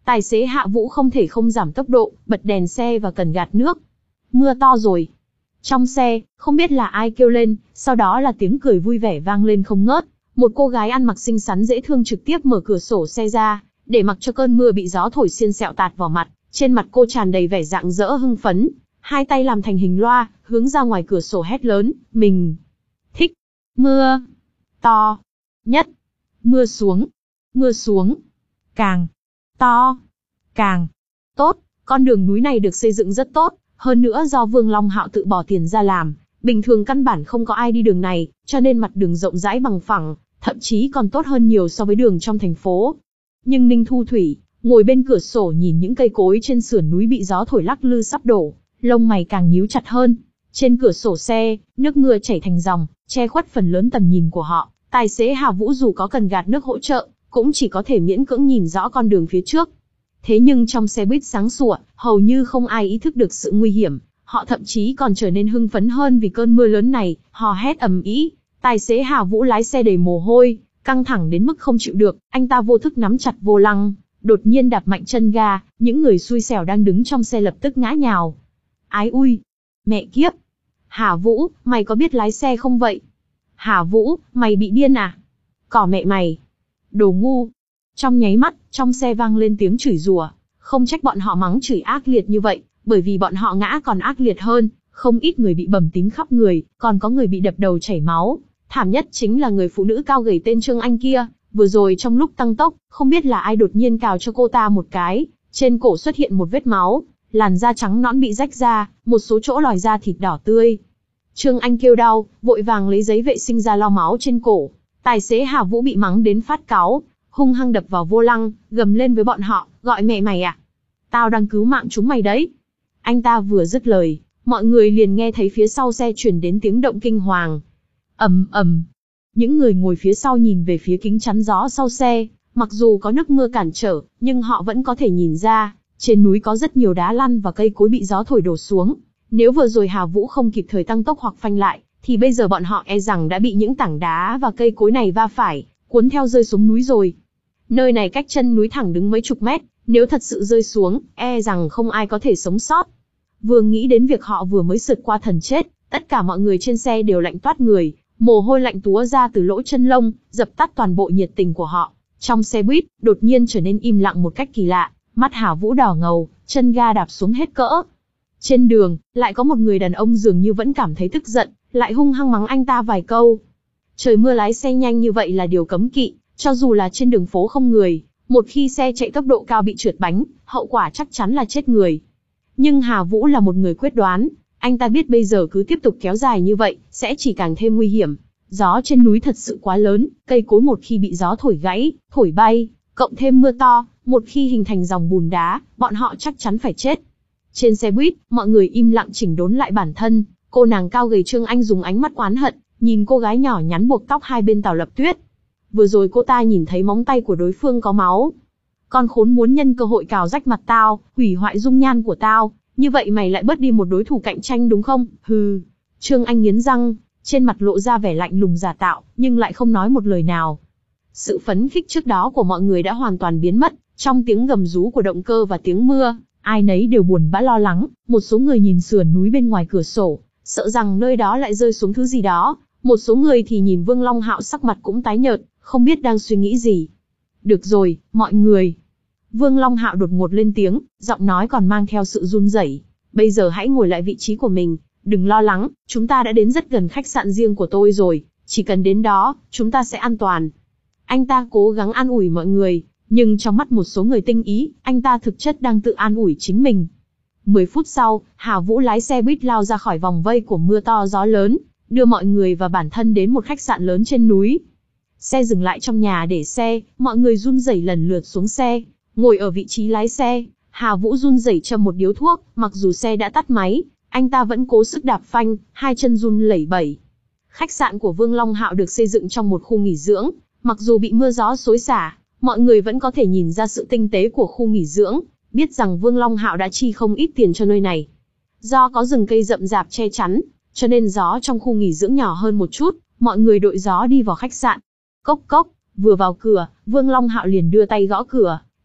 Tài xế Hạ Vũ không thể không giảm tốc độ, bật đèn xe và cần gạt nước. Mưa to rồi. Trong xe, không biết là ai kêu lên, sau đó là tiếng cười vui vẻ vang lên không ngớt. Một cô gái ăn mặc xinh xắn dễ thương trực tiếp mở cửa sổ xe ra, để mặc cho cơn mưa bị gió thổi xiên xẹo tạt vào mặt. Trên mặt cô tràn đầy vẻ rạng rỡ hưng phấn, hai tay làm thành hình loa, hướng ra ngoài cửa sổ hét lớn, mình thích mưa to nhất. Mưa xuống, mưa xuống, càng to, càng tốt. Con đường núi này được xây dựng rất tốt, hơn nữa do Vương Long Hạo tự bỏ tiền ra làm, bình thường căn bản không có ai đi đường này, cho nên mặt đường rộng rãi bằng phẳng, thậm chí còn tốt hơn nhiều so với đường trong thành phố. Nhưng Ninh Thu Thủy, ngồi bên cửa sổ nhìn những cây cối trên sườn núi bị gió thổi lắc lư sắp đổ, lông mày càng nhíu chặt hơn. Trên cửa sổ xe, nước mưa chảy thành dòng, che khuất phần lớn tầm nhìn của họ. Tài xế Hà Vũ dù có cần gạt nước hỗ trợ, cũng chỉ có thể miễn cưỡng nhìn rõ con đường phía trước. Thế nhưng trong xe buýt sáng sủa, hầu như không ai ý thức được sự nguy hiểm. Họ thậm chí còn trở nên hưng phấn hơn vì cơn mưa lớn này, hò hét ầm ĩ. Tài xế Hà Vũ lái xe đầy mồ hôi, căng thẳng đến mức không chịu được, anh ta vô thức nắm chặt vô lăng, đột nhiên đạp mạnh chân ga, những người xui xẻo đang đứng trong xe lập tức ngã nhào. Ái ui, mẹ kiếp. Hà Vũ, mày có biết lái xe không vậy? Hà Vũ, mày bị điên à? Cỏ mẹ mày. Đồ ngu. Trong nháy mắt, trong xe vang lên tiếng chửi rủa. Không trách bọn họ mắng chửi ác liệt như vậy, bởi vì bọn họ ngã còn ác liệt hơn, không ít người bị bầm tím khắp người, còn có người bị đập đầu chảy máu. Thảm nhất chính là người phụ nữ cao gầy tên Trương Anh kia, vừa rồi trong lúc tăng tốc, không biết là ai đột nhiên cào cho cô ta một cái, trên cổ xuất hiện một vết máu, làn da trắng nõn bị rách ra, một số chỗ lòi ra thịt đỏ tươi. Trương Anh kêu đau, vội vàng lấy giấy vệ sinh ra lau máu trên cổ. Tài xế Hà Vũ bị mắng đến phát cáu, hung hăng đập vào vô lăng, gầm lên với bọn họ, gọi mẹ mày à? Tao đang cứu mạng chúng mày đấy. Anh ta vừa dứt lời, mọi người liền nghe thấy phía sau xe truyền đến tiếng động kinh hoàng. Ầm ầm. Những người ngồi phía sau nhìn về phía kính chắn gió sau xe, mặc dù có nước mưa cản trở, nhưng họ vẫn có thể nhìn ra, trên núi có rất nhiều đá lăn và cây cối bị gió thổi đổ xuống. Nếu vừa rồi Hà Vũ không kịp thời tăng tốc hoặc phanh lại, thì bây giờ bọn họ e rằng đã bị những tảng đá và cây cối này va phải, cuốn theo rơi xuống núi rồi. Nơi này cách chân núi thẳng đứng mấy chục mét, nếu thật sự rơi xuống, e rằng không ai có thể sống sót. Vừa nghĩ đến việc họ vừa mới sượt qua thần chết, tất cả mọi người trên xe đều lạnh toát người, mồ hôi lạnh túa ra từ lỗ chân lông, dập tắt toàn bộ nhiệt tình của họ. Trong xe buýt, đột nhiên trở nên im lặng một cách kỳ lạ, mắt Hà Vũ đỏ ngầu, chân ga đạp xuống hết cỡ. Trên đường, lại có một người đàn ông dường như vẫn cảm thấy tức giận, lại hung hăng mắng anh ta vài câu. Trời mưa lái xe nhanh như vậy là điều cấm kỵ, cho dù là trên đường phố không người, một khi xe chạy tốc độ cao bị trượt bánh, hậu quả chắc chắn là chết người. Nhưng Hà Vũ là một người quyết đoán, anh ta biết bây giờ cứ tiếp tục kéo dài như vậy, sẽ chỉ càng thêm nguy hiểm. Gió trên núi thật sự quá lớn, cây cối một khi bị gió thổi gãy, thổi bay, cộng thêm mưa to, một khi hình thành dòng bùn đá, bọn họ chắc chắn phải chết. Trên xe buýt, mọi người im lặng chỉnh đốn lại bản thân, cô nàng cao gầy Trương Anh dùng ánh mắt oán hận, nhìn cô gái nhỏ nhắn buộc tóc hai bên Tào Lập Tuyết. Vừa rồi cô ta nhìn thấy móng tay của đối phương có máu. Con khốn muốn nhân cơ hội cào rách mặt tao, hủy hoại dung nhan của tao, như vậy mày lại bớt đi một đối thủ cạnh tranh đúng không? Hừ. Trương Anh nghiến răng, trên mặt lộ ra vẻ lạnh lùng giả tạo, nhưng lại không nói một lời nào. Sự phấn khích trước đó của mọi người đã hoàn toàn biến mất, trong tiếng gầm rú của động cơ và tiếng mưa, ai nấy đều buồn bã lo lắng, một số người nhìn sườn núi bên ngoài cửa sổ, sợ rằng nơi đó lại rơi xuống thứ gì đó, một số người thì nhìn Vương Long Hạo sắc mặt cũng tái nhợt, không biết đang suy nghĩ gì. Được rồi, mọi người. Vương Long Hạo đột ngột lên tiếng, giọng nói còn mang theo sự run rẩy. Bây giờ hãy ngồi lại vị trí của mình, đừng lo lắng, chúng ta đã đến rất gần khách sạn riêng của tôi rồi, chỉ cần đến đó, chúng ta sẽ an toàn. Anh ta cố gắng an ủi mọi người, nhưng trong mắt một số người tinh ý, anh ta thực chất đang tự an ủi chính mình. Mười phút sau, Hà Vũ lái xe buýt lao ra khỏi vòng vây của mưa to gió lớn, đưa mọi người và bản thân đến một khách sạn lớn trên núi. Xe dừng lại trong nhà để xe, mọi người run rẩy lần lượt xuống xe, ngồi ở vị trí lái xe. Hà Vũ run rẩy châm một điếu thuốc, mặc dù xe đã tắt máy, anh ta vẫn cố sức đạp phanh, hai chân run lẩy bẩy. Khách sạn của Vương Long Hạo được xây dựng trong một khu nghỉ dưỡng, mặc dù bị mưa gió xối xả, mọi người vẫn có thể nhìn ra sự tinh tế của khu nghỉ dưỡng, biết rằng Vương Long Hạo đã chi không ít tiền cho nơi này. Do có rừng cây rậm rạp che chắn, cho nên gió trong khu nghỉ dưỡng nhỏ hơn một chút, mọi người đội gió đi vào khách sạn. Cốc cốc, vừa vào cửa, Vương Long Hạo liền đưa tay gõ cửa,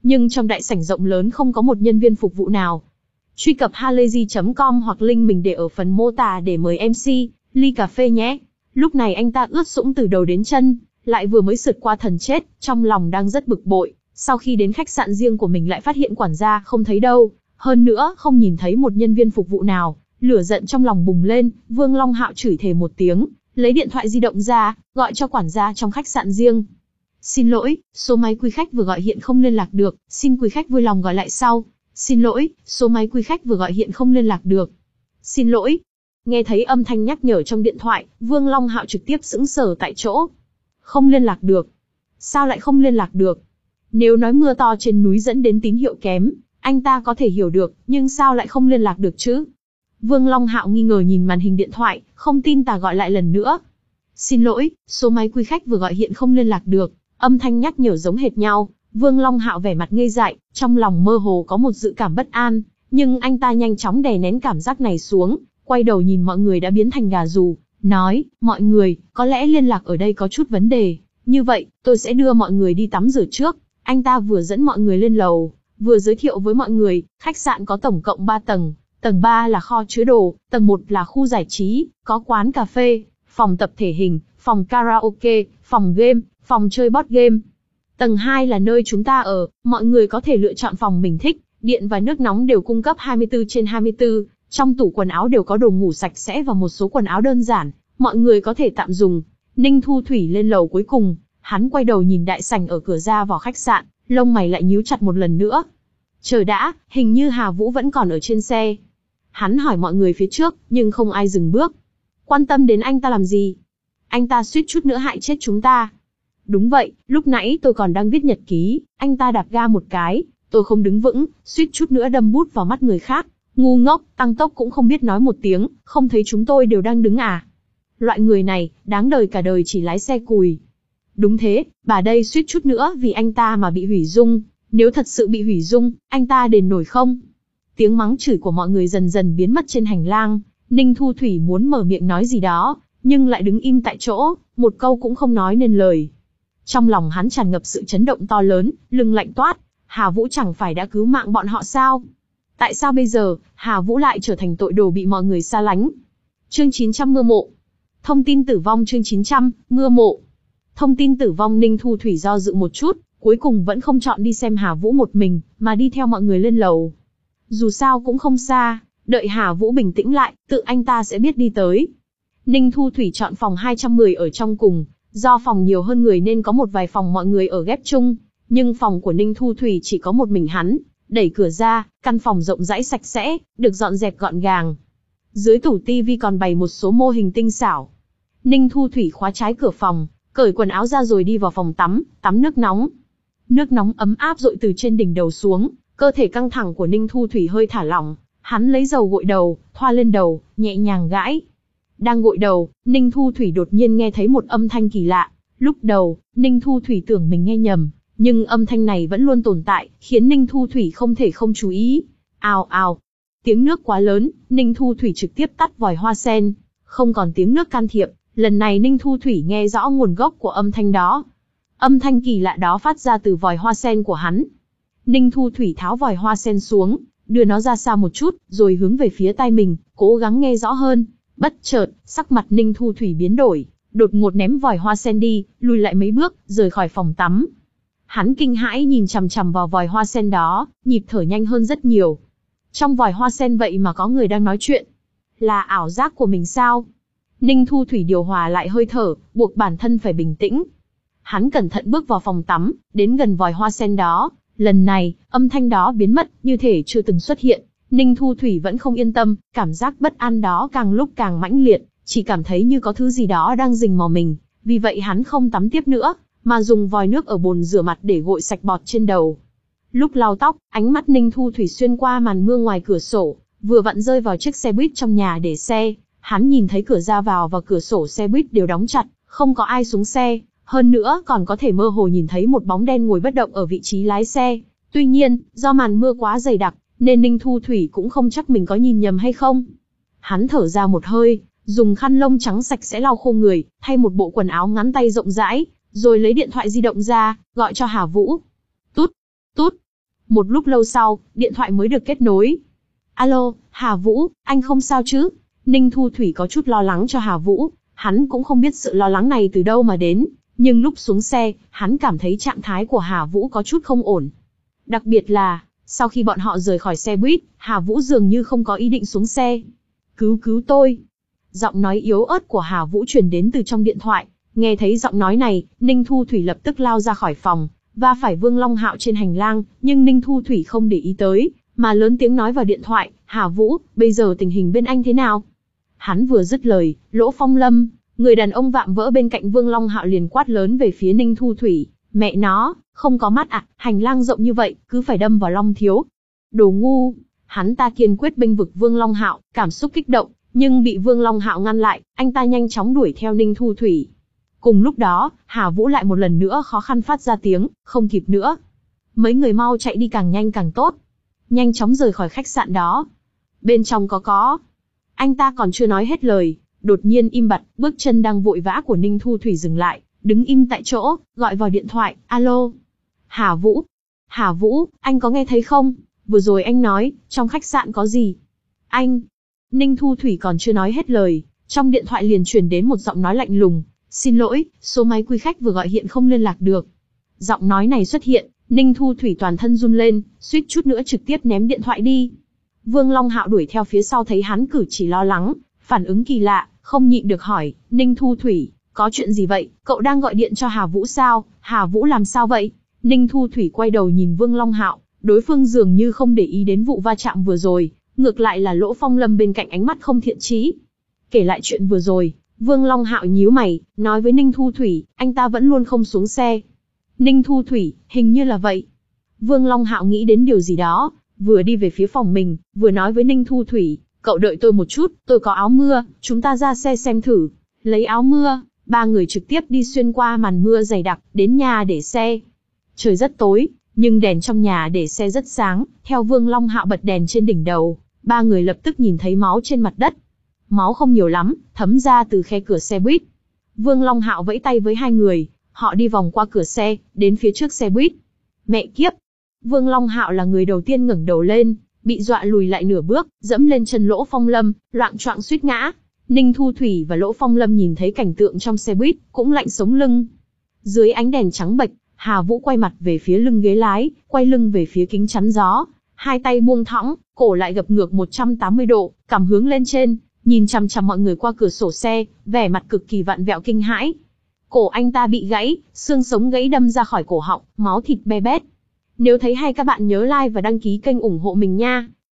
nhưng trong đại sảnh rộng lớn không có một nhân viên phục vụ nào. Truy cập halayzi chấm com hoặc link mình để ở phần mô tả để mời em xê, ly cà phê nhé. Lúc này anh ta ướt sũng từ đầu đến chân, lại vừa mới sượt qua thần chết, trong lòng đang rất bực bội. Sau khi đến khách sạn riêng của mình lại phát hiện quản gia không thấy đâu, hơn nữa không nhìn thấy một nhân viên phục vụ nào, lửa giận trong lòng bùng lên, Vương Long Hạo chửi thề một tiếng, lấy điện thoại di động ra, gọi cho quản gia trong khách sạn riêng. Xin lỗi, số máy quý khách vừa gọi hiện không liên lạc được, xin quý khách vui lòng gọi lại sau. Xin lỗi, số máy quý khách vừa gọi hiện không liên lạc được. Xin lỗi. Nghe thấy âm thanh nhắc nhở trong điện thoại, Vương Long Hạo trực tiếp sững sờ tại chỗ. Không liên lạc được. Sao lại không liên lạc được? Nếu nói mưa to trên núi dẫn đến tín hiệu kém, anh ta có thể hiểu được, nhưng sao lại không liên lạc được chứ? Vương Long Hạo nghi ngờ nhìn màn hình điện thoại, không tin tà gọi lại lần nữa. Xin lỗi, số máy quý khách vừa gọi hiện không liên lạc được. Âm thanh nhắc nhở giống hệt nhau, Vương Long Hạo vẻ mặt ngây dại, trong lòng mơ hồ có một dự cảm bất an, nhưng anh ta nhanh chóng đè nén cảm giác này xuống, quay đầu nhìn mọi người đã biến thành gà rù, nói, mọi người, có lẽ liên lạc ở đây có chút vấn đề, như vậy, tôi sẽ đưa mọi người đi tắm rửa trước. Anh ta vừa dẫn mọi người lên lầu, vừa giới thiệu với mọi người, khách sạn có tổng cộng ba tầng, tầng ba là kho chứa đồ, tầng một là khu giải trí, có quán cà phê, phòng tập thể hình, phòng karaoke, phòng game, phòng chơi board game. Tầng hai là nơi chúng ta ở, mọi người có thể lựa chọn phòng mình thích, điện và nước nóng đều cung cấp hai mươi tư trên hai mươi tư, trong tủ quần áo đều có đồ ngủ sạch sẽ và một số quần áo đơn giản, mọi người có thể tạm dùng. Ninh Thu Thủy lên lầu cuối cùng, hắn quay đầu nhìn đại sảnh ở cửa ra vào khách sạn, lông mày lại nhíu chặt một lần nữa. Chờ đã, hình như Hà Vũ vẫn còn ở trên xe. Hắn hỏi mọi người phía trước, nhưng không ai dừng bước. Quan tâm đến anh ta làm gì? Anh ta suýt chút nữa hại chết chúng ta. Đúng vậy, lúc nãy tôi còn đang viết nhật ký, anh ta đạp ga một cái, tôi không đứng vững, suýt chút nữa đâm bút vào mắt người khác. Ngu ngốc, tăng tốc cũng không biết nói một tiếng, không thấy chúng tôi đều đang đứng à? Loại người này, đáng đời cả đời chỉ lái xe cùi. Đúng thế, bà đây suýt chút nữa vì anh ta mà bị hủy dung, nếu thật sự bị hủy dung, anh ta đền nổi không? Tiếng mắng chửi của mọi người dần dần biến mất trên hành lang, Ninh Thu Thủy muốn mở miệng nói gì đó, nhưng lại đứng im tại chỗ, một câu cũng không nói nên lời. Trong lòng hắn tràn ngập sự chấn động to lớn, lưng lạnh toát, Hà Vũ chẳng phải đã cứu mạng bọn họ sao? Tại sao bây giờ, Hà Vũ lại trở thành tội đồ bị mọi người xa lánh? Chương chín trăm Mưa mộ. Thông tin tử vong chương chín trăm, Mưa mộ. Thông tin tử vong Ninh Thu Thủy do dự một chút, cuối cùng vẫn không chọn đi xem Hà Vũ một mình, mà đi theo mọi người lên lầu. Dù sao cũng không xa, đợi Hà Vũ bình tĩnh lại, tự anh ta sẽ biết đi tới. Ninh Thu Thủy chọn phòng hai trăm mười ở trong cùng, do phòng nhiều hơn người nên có một vài phòng mọi người ở ghép chung, nhưng phòng của Ninh Thu Thủy chỉ có một mình hắn. Đẩy cửa ra, căn phòng rộng rãi sạch sẽ, được dọn dẹp gọn gàng. Dưới tủ tivi còn bày một số mô hình tinh xảo. Ninh Thu Thủy khóa trái cửa phòng, cởi quần áo ra rồi đi vào phòng tắm, tắm nước nóng. Nước nóng ấm áp dội từ trên đỉnh đầu xuống, cơ thể căng thẳng của Ninh Thu Thủy hơi thả lỏng, hắn lấy dầu gội đầu, thoa lên đầu, nhẹ nhàng gãi. Đang gội đầu, Ninh Thu Thủy đột nhiên nghe thấy một âm thanh kỳ lạ. Lúc đầu, Ninh Thu Thủy tưởng mình nghe nhầm, nhưng âm thanh này vẫn luôn tồn tại, khiến Ninh Thu Thủy không thể không chú ý. Ào ào, tiếng nước quá lớn, Ninh Thu Thủy trực tiếp tắt vòi hoa sen, không còn tiếng nước can thiệp. Lần này Ninh Thu Thủy nghe rõ nguồn gốc của âm thanh đó. Âm thanh kỳ lạ đó phát ra từ vòi hoa sen của hắn. Ninh Thu Thủy tháo vòi hoa sen xuống, đưa nó ra xa một chút, rồi hướng về phía tai mình, cố gắng nghe rõ hơn. Bất chợt, sắc mặt Ninh Thu Thủy biến đổi, đột ngột ném vòi hoa sen đi, lùi lại mấy bước, rời khỏi phòng tắm. Hắn kinh hãi nhìn chằm chằm vào vòi hoa sen đó, nhịp thở nhanh hơn rất nhiều. Trong vòi hoa sen vậy mà có người đang nói chuyện. Là ảo giác của mình sao? Ninh Thu Thủy điều hòa lại hơi thở, buộc bản thân phải bình tĩnh. Hắn cẩn thận bước vào phòng tắm, đến gần vòi hoa sen đó. Lần này, âm thanh đó biến mất, như thể chưa từng xuất hiện. Ninh Thu Thủy vẫn không yên tâm, cảm giác bất an đó càng lúc càng mãnh liệt, chỉ cảm thấy như có thứ gì đó đang rình mò mình. Vì vậy hắn không tắm tiếp nữa, mà dùng vòi nước ở bồn rửa mặt để gội sạch bọt trên đầu. Lúc lau tóc, ánh mắt Ninh Thu Thủy xuyên qua màn mưa ngoài cửa sổ, vừa vặn rơi vào chiếc xe buýt trong nhà để xe. Hắn nhìn thấy cửa ra vào và cửa sổ xe buýt đều đóng chặt, không có ai xuống xe, hơn nữa còn có thể mơ hồ nhìn thấy một bóng đen ngồi bất động ở vị trí lái xe. Tuy nhiên, do màn mưa quá dày đặc, nên Ninh Thu Thủy cũng không chắc mình có nhìn nhầm hay không. Hắn thở ra một hơi, dùng khăn lông trắng sạch sẽ lau khô người, thay một bộ quần áo ngắn tay rộng rãi, rồi lấy điện thoại di động ra, gọi cho Hà Vũ. Tút, tút, Một lúc lâu sau, điện thoại mới được kết nối. Alo, Hà Vũ, anh không sao chứ? Ninh Thu Thủy có chút lo lắng cho Hà Vũ, hắn cũng không biết sự lo lắng này từ đâu mà đến, nhưng lúc xuống xe, hắn cảm thấy trạng thái của Hà Vũ có chút không ổn. Đặc biệt là, sau khi bọn họ rời khỏi xe buýt, Hà Vũ dường như không có ý định xuống xe. Cứu cứu tôi. Giọng nói yếu ớt của Hà Vũ truyền đến từ trong điện thoại. Nghe thấy giọng nói này, Ninh Thu Thủy lập tức lao ra khỏi phòng, và phải Vương Long Hạo trên hành lang, nhưng Ninh Thu Thủy không để ý tới, mà lớn tiếng nói vào điện thoại, Hà Vũ, bây giờ tình hình bên anh thế nào? Hắn vừa dứt lời, Lỗ Phong Lâm, người đàn ông vạm vỡ bên cạnh Vương Long Hạo liền quát lớn về phía Ninh Thu Thủy, mẹ nó, không có mắt à, hành lang rộng như vậy, cứ phải đâm vào Long Thiếu. Đồ ngu, hắn ta kiên quyết bênh vực Vương Long Hạo, cảm xúc kích động, nhưng bị Vương Long Hạo ngăn lại, anh ta nhanh chóng đuổi theo Ninh Thu Thủy. Cùng lúc đó, Hà Vũ lại một lần nữa khó khăn phát ra tiếng, không kịp nữa. Mấy người mau chạy đi càng nhanh càng tốt. Nhanh chóng rời khỏi khách sạn đó. Bên trong có có. Anh ta còn chưa nói hết lời, đột nhiên im bặt, bước chân đang vội vã của Ninh Thu Thủy dừng lại, đứng im tại chỗ, gọi vào điện thoại, alo. Hà Vũ. Hà Vũ, anh có nghe thấy không? Vừa rồi anh nói, trong khách sạn có gì? Anh. Ninh Thu Thủy còn chưa nói hết lời, trong điện thoại liền truyền đến một giọng nói lạnh lùng. Xin lỗi, số máy quý khách vừa gọi hiện không liên lạc được. Giọng nói này xuất hiện, Ninh Thu Thủy toàn thân run lên, suýt chút nữa trực tiếp ném điện thoại đi. Vương Long Hạo đuổi theo phía sau thấy hắn cử chỉ lo lắng, phản ứng kỳ lạ, không nhịn được hỏi, Ninh Thu Thủy, có chuyện gì vậy, cậu đang gọi điện cho Hà Vũ sao, Hà Vũ làm sao vậy? Ninh Thu Thủy quay đầu nhìn Vương Long Hạo, đối phương dường như không để ý đến vụ va chạm vừa rồi, ngược lại là Lỗ Phong Lâm bên cạnh ánh mắt không thiện chí. Kể lại chuyện vừa rồi, Vương Long Hạo nhíu mày, nói với Ninh Thu Thủy, anh ta vẫn luôn không xuống xe. Ninh Thu Thủy, hình như là vậy. Vương Long Hạo nghĩ đến điều gì đó, vừa đi về phía phòng mình, vừa nói với Ninh Thu Thủy, cậu đợi tôi một chút, tôi có áo mưa, chúng ta ra xe xem thử. Lấy áo mưa, ba người trực tiếp đi xuyên qua màn mưa dày đặc, đến nhà để xe. Trời rất tối, nhưng đèn trong nhà để xe rất sáng, theo Vương Long Hạo bật đèn trên đỉnh đầu, ba người lập tức nhìn thấy máu trên mặt đất. Máu không nhiều lắm, thấm ra từ khe cửa xe buýt. Vương Long Hạo vẫy tay với hai người, họ đi vòng qua cửa xe, đến phía trước xe buýt. Mẹ kiếp! Vương Long Hạo là người đầu tiên ngẩng đầu lên, bị dọa lùi lại nửa bước, dẫm lên chân Lỗ Phong Lâm, loạng choạng suýt ngã. Ninh Thu Thủy và Lỗ Phong Lâm nhìn thấy cảnh tượng trong xe buýt, cũng lạnh sống lưng. Dưới ánh đèn trắng bệch, Hà Vũ quay mặt về phía lưng ghế lái, quay lưng về phía kính chắn gió, hai tay buông thõng, cổ lại gập ngược một trăm tám mươi độ, cằm hướng lên trên, nhìn chằm chằm mọi người qua cửa sổ xe, vẻ mặt cực kỳ vặn vẹo kinh hãi. Cổ anh ta bị gãy, xương sống gãy đâm ra khỏi cổ họng, máu thịt be bét. Nếu thấy hay các bạn nhớ like và đăng ký kênh ủng hộ mình nha.